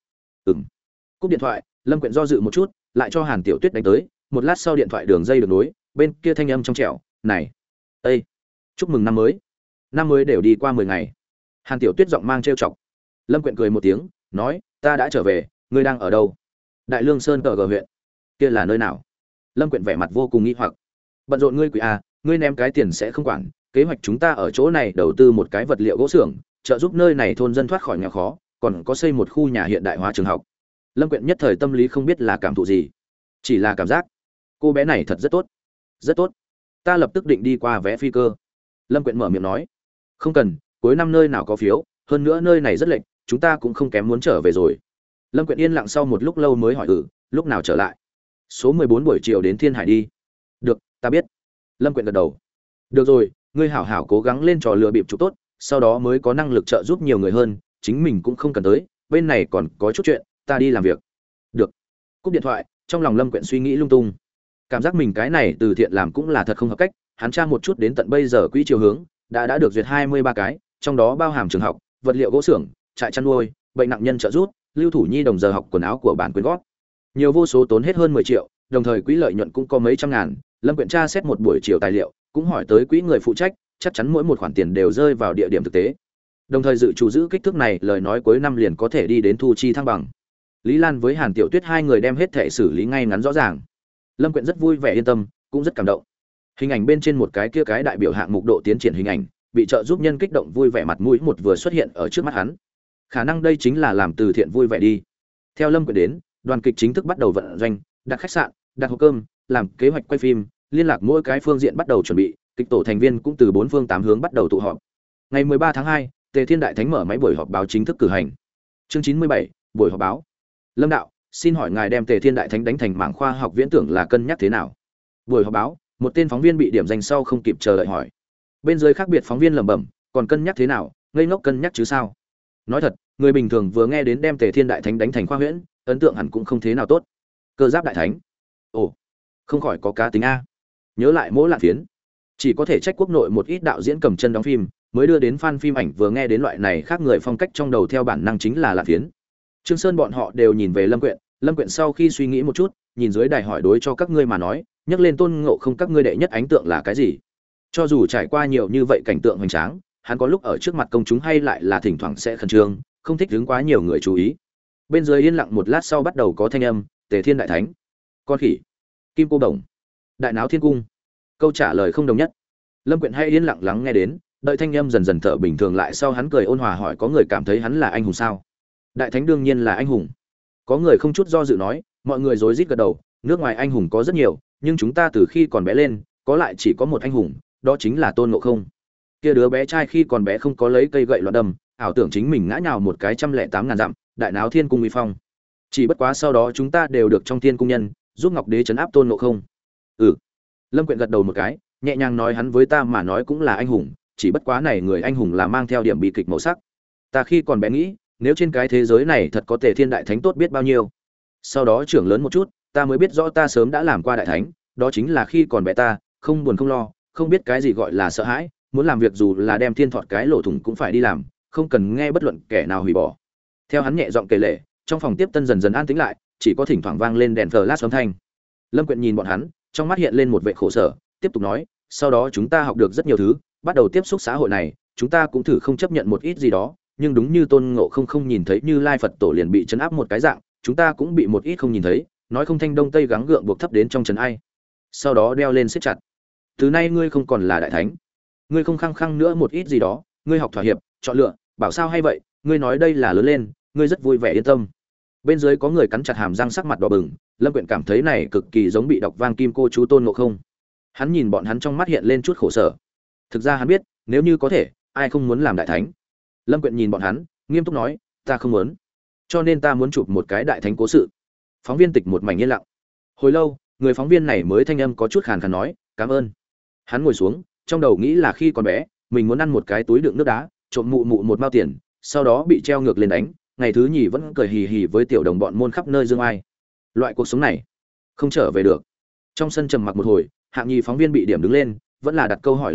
Cúp điện thoại, Lâm Quyện do dự một chút, lại cho Hàn Tiểu Tuyết đánh tới, một lát sau điện thoại đường dây được nối, bên kia thanh âm trong trẻo, "Này, ê, chúc mừng năm mới." Năm mới đều đi qua 10 ngày. Hàn Tiểu Tuyết giọng mang trêu chọc. Lâm Quyện cười một tiếng, nói, "Ta đã trở về, ngươi đang ở đâu?" "Đại Lương Sơn Cờ Gờ huyện." "Kia là nơi nào?" Lâm Quyện vẻ mặt vô cùng nghi hoặc. "Bận rộn ngươi quỷ à, ngươi ném cái tiền sẽ không quản, kế hoạch chúng ta ở chỗ này đầu tư một cái vật liệu gỗ xưởng, trợ giúp nơi này thôn dân thoát khỏi nghèo khó, còn có xây một khu nhà hiện đại hóa trường học." Lâm Quyện nhất thời tâm lý không biết là cảm thụ gì, chỉ là cảm giác cô bé này thật rất tốt, rất tốt. "Ta lập tức định đi qua vé phi cơ." Lâm Quyện mở miệng nói. "Không cần, cuối năm nơi nào có phiếu, hơn nữa nơi này rất lệch, chúng ta cũng không kém muốn trở về rồi." Lâm Quyện yên lặng sau một lúc lâu mới hỏi, lúc nào trở lại?" "Số 14 buổi chiều đến Thiên Hải đi." "Được, ta biết." Lâm Quyện gật đầu. "Được rồi, ngươi hảo hảo cố gắng lên trò lừa bịp chụp tốt, sau đó mới có năng lực trợ giúp nhiều người hơn, chính mình cũng không cần tới, bên này còn có chút chuyện, ta đi làm việc." "Được." Cúp điện thoại, trong lòng Lâm Quyện suy nghĩ lung tung. Cảm giác mình cái này từ thiện làm cũng là thật không hợp cách, hắn tra một chút đến tận bây giờ quỹ chiều hướng đã được duyệt 23 cái, trong đó bao hàm trường học, vật liệu gỗ xưởng, trại chăn nuôi, bệnh nặng nhân trợ giúp, lưu thủ nhi đồng giờ học quần áo của bản quyên góp. Nhiều vô số tốn hết hơn 10 triệu, đồng thời quỹ lợi nhuận cũng có mấy trăm ngàn. Lâm Quyện tra xét một buổi chiều tài liệu, cũng hỏi tới quỹ người phụ trách, chắc chắn mỗi một khoản tiền đều rơi vào địa điểm thực tế. Đồng thời dự trù giữ kích thước này, lời nói cuối năm liền có thể đi đến thu chi thăng bằng. Lý Lan với Hàn Tiểu Tuyết hai người đem hết thể xử lý ngay ngắn rõ ràng. Lâm Quyện rất vui vẻ yên tâm, cũng rất cảm động. Hình ảnh bên trên một cái kia cái đại biểu hạng mục độ tiến triển hình ảnh, bị trợ giúp nhân kích động vui vẻ mặt mũi một vừa xuất hiện ở trước mắt hắn. Khả năng đây chính là làm từ thiện vui vẻ đi. Theo Lâm Quyện đến, đoàn kịch chính thức bắt đầu vận doanh, đặt khách sạn, đặt hộp cơm, làm kế hoạch quay phim, liên lạc mỗi cái phương diện bắt đầu chuẩn bị, kịch tổ thành viên cũng từ bốn phương tám hướng bắt đầu tụ họp. Ngày 13 tháng 2, Tề Thiên Đại Thánh mở máy buổi họp báo chính thức cử hành. Chương 97, buổi họp báo. Lâm đạo, xin hỏi ngài đem Tề Thiên Đại Thánh đánh thành mảng khoa học viễn tưởng là cân nhắc thế nào? Buổi họp báo, một tên phóng viên bị điểm danh sau không kịp chờ đợi hỏi. Bên dưới khác biệt phóng viên lẩm bẩm, còn cân nhắc thế nào, ngây ngốc cân nhắc chứ sao? Nói thật, người bình thường vừa nghe đến đem Tề Thiên Đại Thánh đánh thành khoa huyễn, ấn tượng hẳn cũng không thế nào tốt. Cơ giáp đại thánh, ồ, không khỏi có cá tính a. Nhớ lại mỗi lạn phiến, chỉ có thể trách quốc nội một ít đạo diễn cầm chân đóng phim, mới đưa đến fan phim ảnh vừa nghe đến loại này khác người phong cách trong đầu theo bản năng chính là lạn phiến. Trương Sơn bọn họ đều nhìn về Lâm Quyện, Lâm Quyện sau khi suy nghĩ một chút, nhìn dưới đài hỏi đối cho các ngươi mà nói, nhắc lên Tôn Ngộ Không các ngươi đệ nhất ấn tượng là cái gì? Cho dù trải qua nhiều như vậy cảnh tượng hoành tráng, hắn có lúc ở trước mặt công chúng hay lại là thỉnh thoảng sẽ khẩn trương, không thích đứng quá nhiều người chú ý. Bên dưới yên lặng một lát sau bắt đầu có thanh âm, Tề Thiên Đại Thánh, con khỉ, Kim Cô Đồng, Đại Náo Thiên Cung. Câu trả lời không đồng nhất. Lâm Quyện hay yên lặng lắng nghe đến, đợi thanh âm dần dần thở bình thường lại sau hắn cười ôn hòa hỏi có người cảm thấy hắn là anh hùng sao? Đại Thánh đương nhiên là anh hùng. Có người không chút do dự nói, mọi người rối rít gật đầu, nước ngoài anh hùng có rất nhiều, nhưng chúng ta từ khi còn bé lên, có lại chỉ có một anh hùng, đó chính là Tôn Ngộ Không. Kia đứa bé trai khi còn bé không có lấy cây gậy loạn đâm, ảo tưởng chính mình ngã nhào một cái 108.000 dặm, đại náo thiên cung uy phong. Chỉ bất quá sau đó chúng ta đều được trong thiên cung nhân giúp Ngọc Đế trấn áp Tôn Ngộ Không. Lâm Quyện gật đầu một cái, nhẹ nhàng nói hắn với ta mà nói cũng là anh hùng, chỉ bất quá này người anh hùng là mang theo điểm bi kịch màu sắc. Ta khi còn bé nghĩ, nếu trên cái thế giới này thật có Tề Thiên Đại Thánh tốt biết bao nhiêu. Sau đó trưởng lớn một chút, ta mới biết rõ ta sớm đã làm qua đại thánh, đó chính là khi còn bé ta, không buồn không lo, không biết cái gì gọi là sợ hãi, muốn làm việc dù là đem thiên thọt cái lỗ thủng cũng phải đi làm, không cần nghe bất luận kẻ nào hủy bỏ. Theo hắn nhẹ giọng kể lể, trong phòng tiếp tân dần dần an tĩnh lại, chỉ có thỉnh thoảng vang lên đèn flash âm thanh. Lâm Quyện nhìn bọn hắn, trong mắt hiện lên một vẻ khổ sở, tiếp tục nói, sau đó chúng ta học được rất nhiều thứ, bắt đầu tiếp xúc xã hội này, chúng ta cũng thử không chấp nhận một ít gì đó, nhưng đúng như Tôn Ngộ Không nhìn thấy Như Lai Phật Tổ liền bị trấn áp một cái dạng, chúng ta cũng bị một ít không nhìn thấy, nói không thanh đông tây gắng gượng buộc thấp đến trong trần ai. Sau đó đeo lên siết chặt. Từ nay ngươi không còn là đại thánh, ngươi không khăng khăng nữa một ít gì đó, ngươi học thỏa hiệp, chọn lựa, bảo sao hay vậy, ngươi nói đây là lớn lên, ngươi rất vui vẻ yên tâm. Bên dưới có người cắn chặt hàm răng sắc mặt đỏ bừng, Lâm Quyện cảm thấy này cực kỳ giống bị đọc vang kim cô chú Tôn Ngộ Không. Hắn nhìn bọn hắn trong mắt hiện lên chút khổ sở. Thực ra hắn biết, nếu như có thể, ai không muốn làm đại thánh. Lâm Quyện nhìn bọn hắn, nghiêm túc nói, ta không muốn. Cho nên ta muốn chụp một cái đại thánh cố sự. Phóng viên tịch một mảnh yên lặng. Hồi lâu, người phóng viên này mới thanh âm có chút khàn khàn nói, cảm ơn. Hắn ngồi xuống, trong đầu nghĩ là khi còn bé, mình muốn ăn một cái túi đựng nước đá, trộm mụ mụ một mao tiền, sau đó bị treo ngược lên đánh, ngày thứ nhì vẫn cười hì hì với tiểu đồng bọn môn khắp nơi dương ai. Loại cuộc sống này, không trở về được. Trong sân trầm mặc một hồi, hạng nhì phóng viên bị điểm đứng lên, vẫn là đặt câu hỏi Lâm Quyện,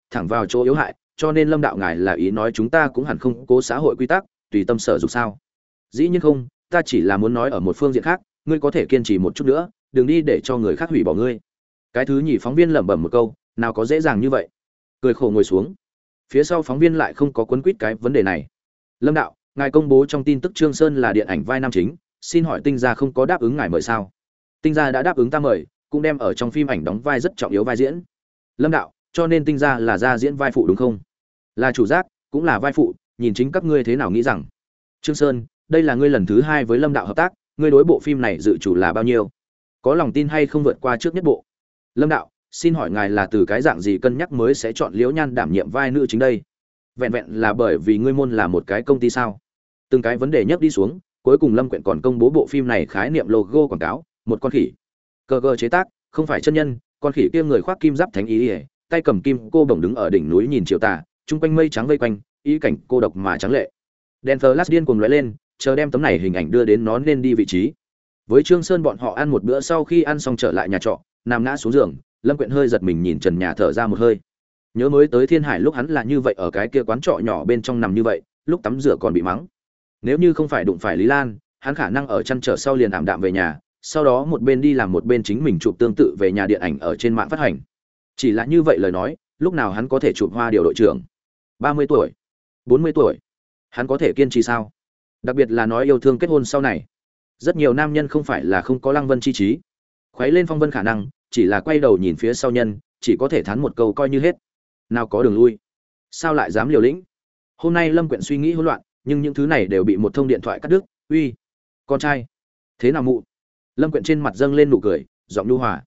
thẳng vào chỗ yếu hại, cho nên Lâm đạo ngài là ý nói chúng ta cũng hẳn không cố xã hội quy tắc, tùy tâm sở dục sao? Dĩ nhiên không, ta chỉ là muốn nói ở một phương diện khác, ngươi có thể kiên trì một chút nữa, đừng đi để cho người khác hủy bỏ ngươi. Cái thứ nhì phóng viên lẩm bẩm một câu, nào có dễ dàng như vậy. Cười khổ ngồi xuống. Phía sau phóng viên lại không có quấn quýt cái vấn đề này. Lâm đạo, ngài công bố trong tin tức Trương Sơn là điện ảnh vai nam chính, xin hỏi Tinh gia không có đáp ứng ngài mời sao? Tinh gia đã đáp ứng ta mời, cũng đem ở trong phim ảnh đóng vai rất trọng yếu vai diễn. Lâm đạo, cho nên Tinh gia là ra diễn vai phụ đúng không? Là chủ giác, cũng là vai phụ, nhìn chính các ngươi thế nào nghĩ rằng. Trương Sơn, đây là ngươi lần thứ 2 với Lâm đạo hợp tác, ngươi đối bộ phim này dự chủ là bao nhiêu? Có lòng tin hay không vượt qua trước nhất bộ? Lâm đạo, xin hỏi ngài là từ cái dạng gì cân nhắc mới sẽ chọn Liễu Nhan đảm nhiệm vai nữ chính đây? Vẹn vẹn là bởi vì ngươi môn là một cái công ty sao? Từng cái vấn đề nhấp đi xuống, cuối cùng Lâm Quyện còn công bố bộ phim này khái niệm logo quảng cáo, một con khỉ. Cơ cơ chế tác, không phải chân nhân, con khỉ kia người khoác kim giáp thánh ý, tay cầm kim cô bổng đứng ở đỉnh núi nhìn chiều tà, trung quanh mây trắng vây quanh, ý cảnh cô độc mà trắng lệ. Đèn flash điên cuồng lóe lên, chờ đem tấm này hình ảnh đưa đến nó nên đi vị trí. Với Trương Sơn bọn họ ăn một bữa sau khi ăn xong trở lại nhà trọ, nằm ngã xuống giường, Lâm Quyện hơi giật mình nhìn trần nhà thở ra một hơi. Nhớ mới tới Thiên Hải lúc hắn là như vậy ở cái kia quán trọ nhỏ bên trong nằm như vậy, lúc tắm rửa còn bị mắng. Nếu như không phải đụng phải Lý Lan, hắn khả năng ở chăn trở sau liền ảm đạm về nhà, sau đó một bên đi làm một bên chính mình chụp tương tự về nhà điện ảnh ở trên mạng phát hành. Chỉ là như vậy lời nói, lúc nào hắn có thể chụp Hoa Điều đội trưởng? 30 tuổi, 40 tuổi, hắn có thể kiên trì sao? Đặc biệt là nói yêu thương kết hôn sau này. Rất nhiều nam nhân không phải là không có lăng vân chi trí, khuấy lên phong vân khả năng, chỉ là quay đầu nhìn phía sau nhân, chỉ có thể thán một câu coi như hết. Nào có đường lui, sao lại dám liều lĩnh? Hôm nay Lâm Quyện suy nghĩ hỗn loạn, nhưng những thứ này đều bị một thông điện thoại cắt đứt. Uy, con trai, thế nào mụ? Lâm Quyện trên mặt dâng lên nụ cười, giọng nhu hòa.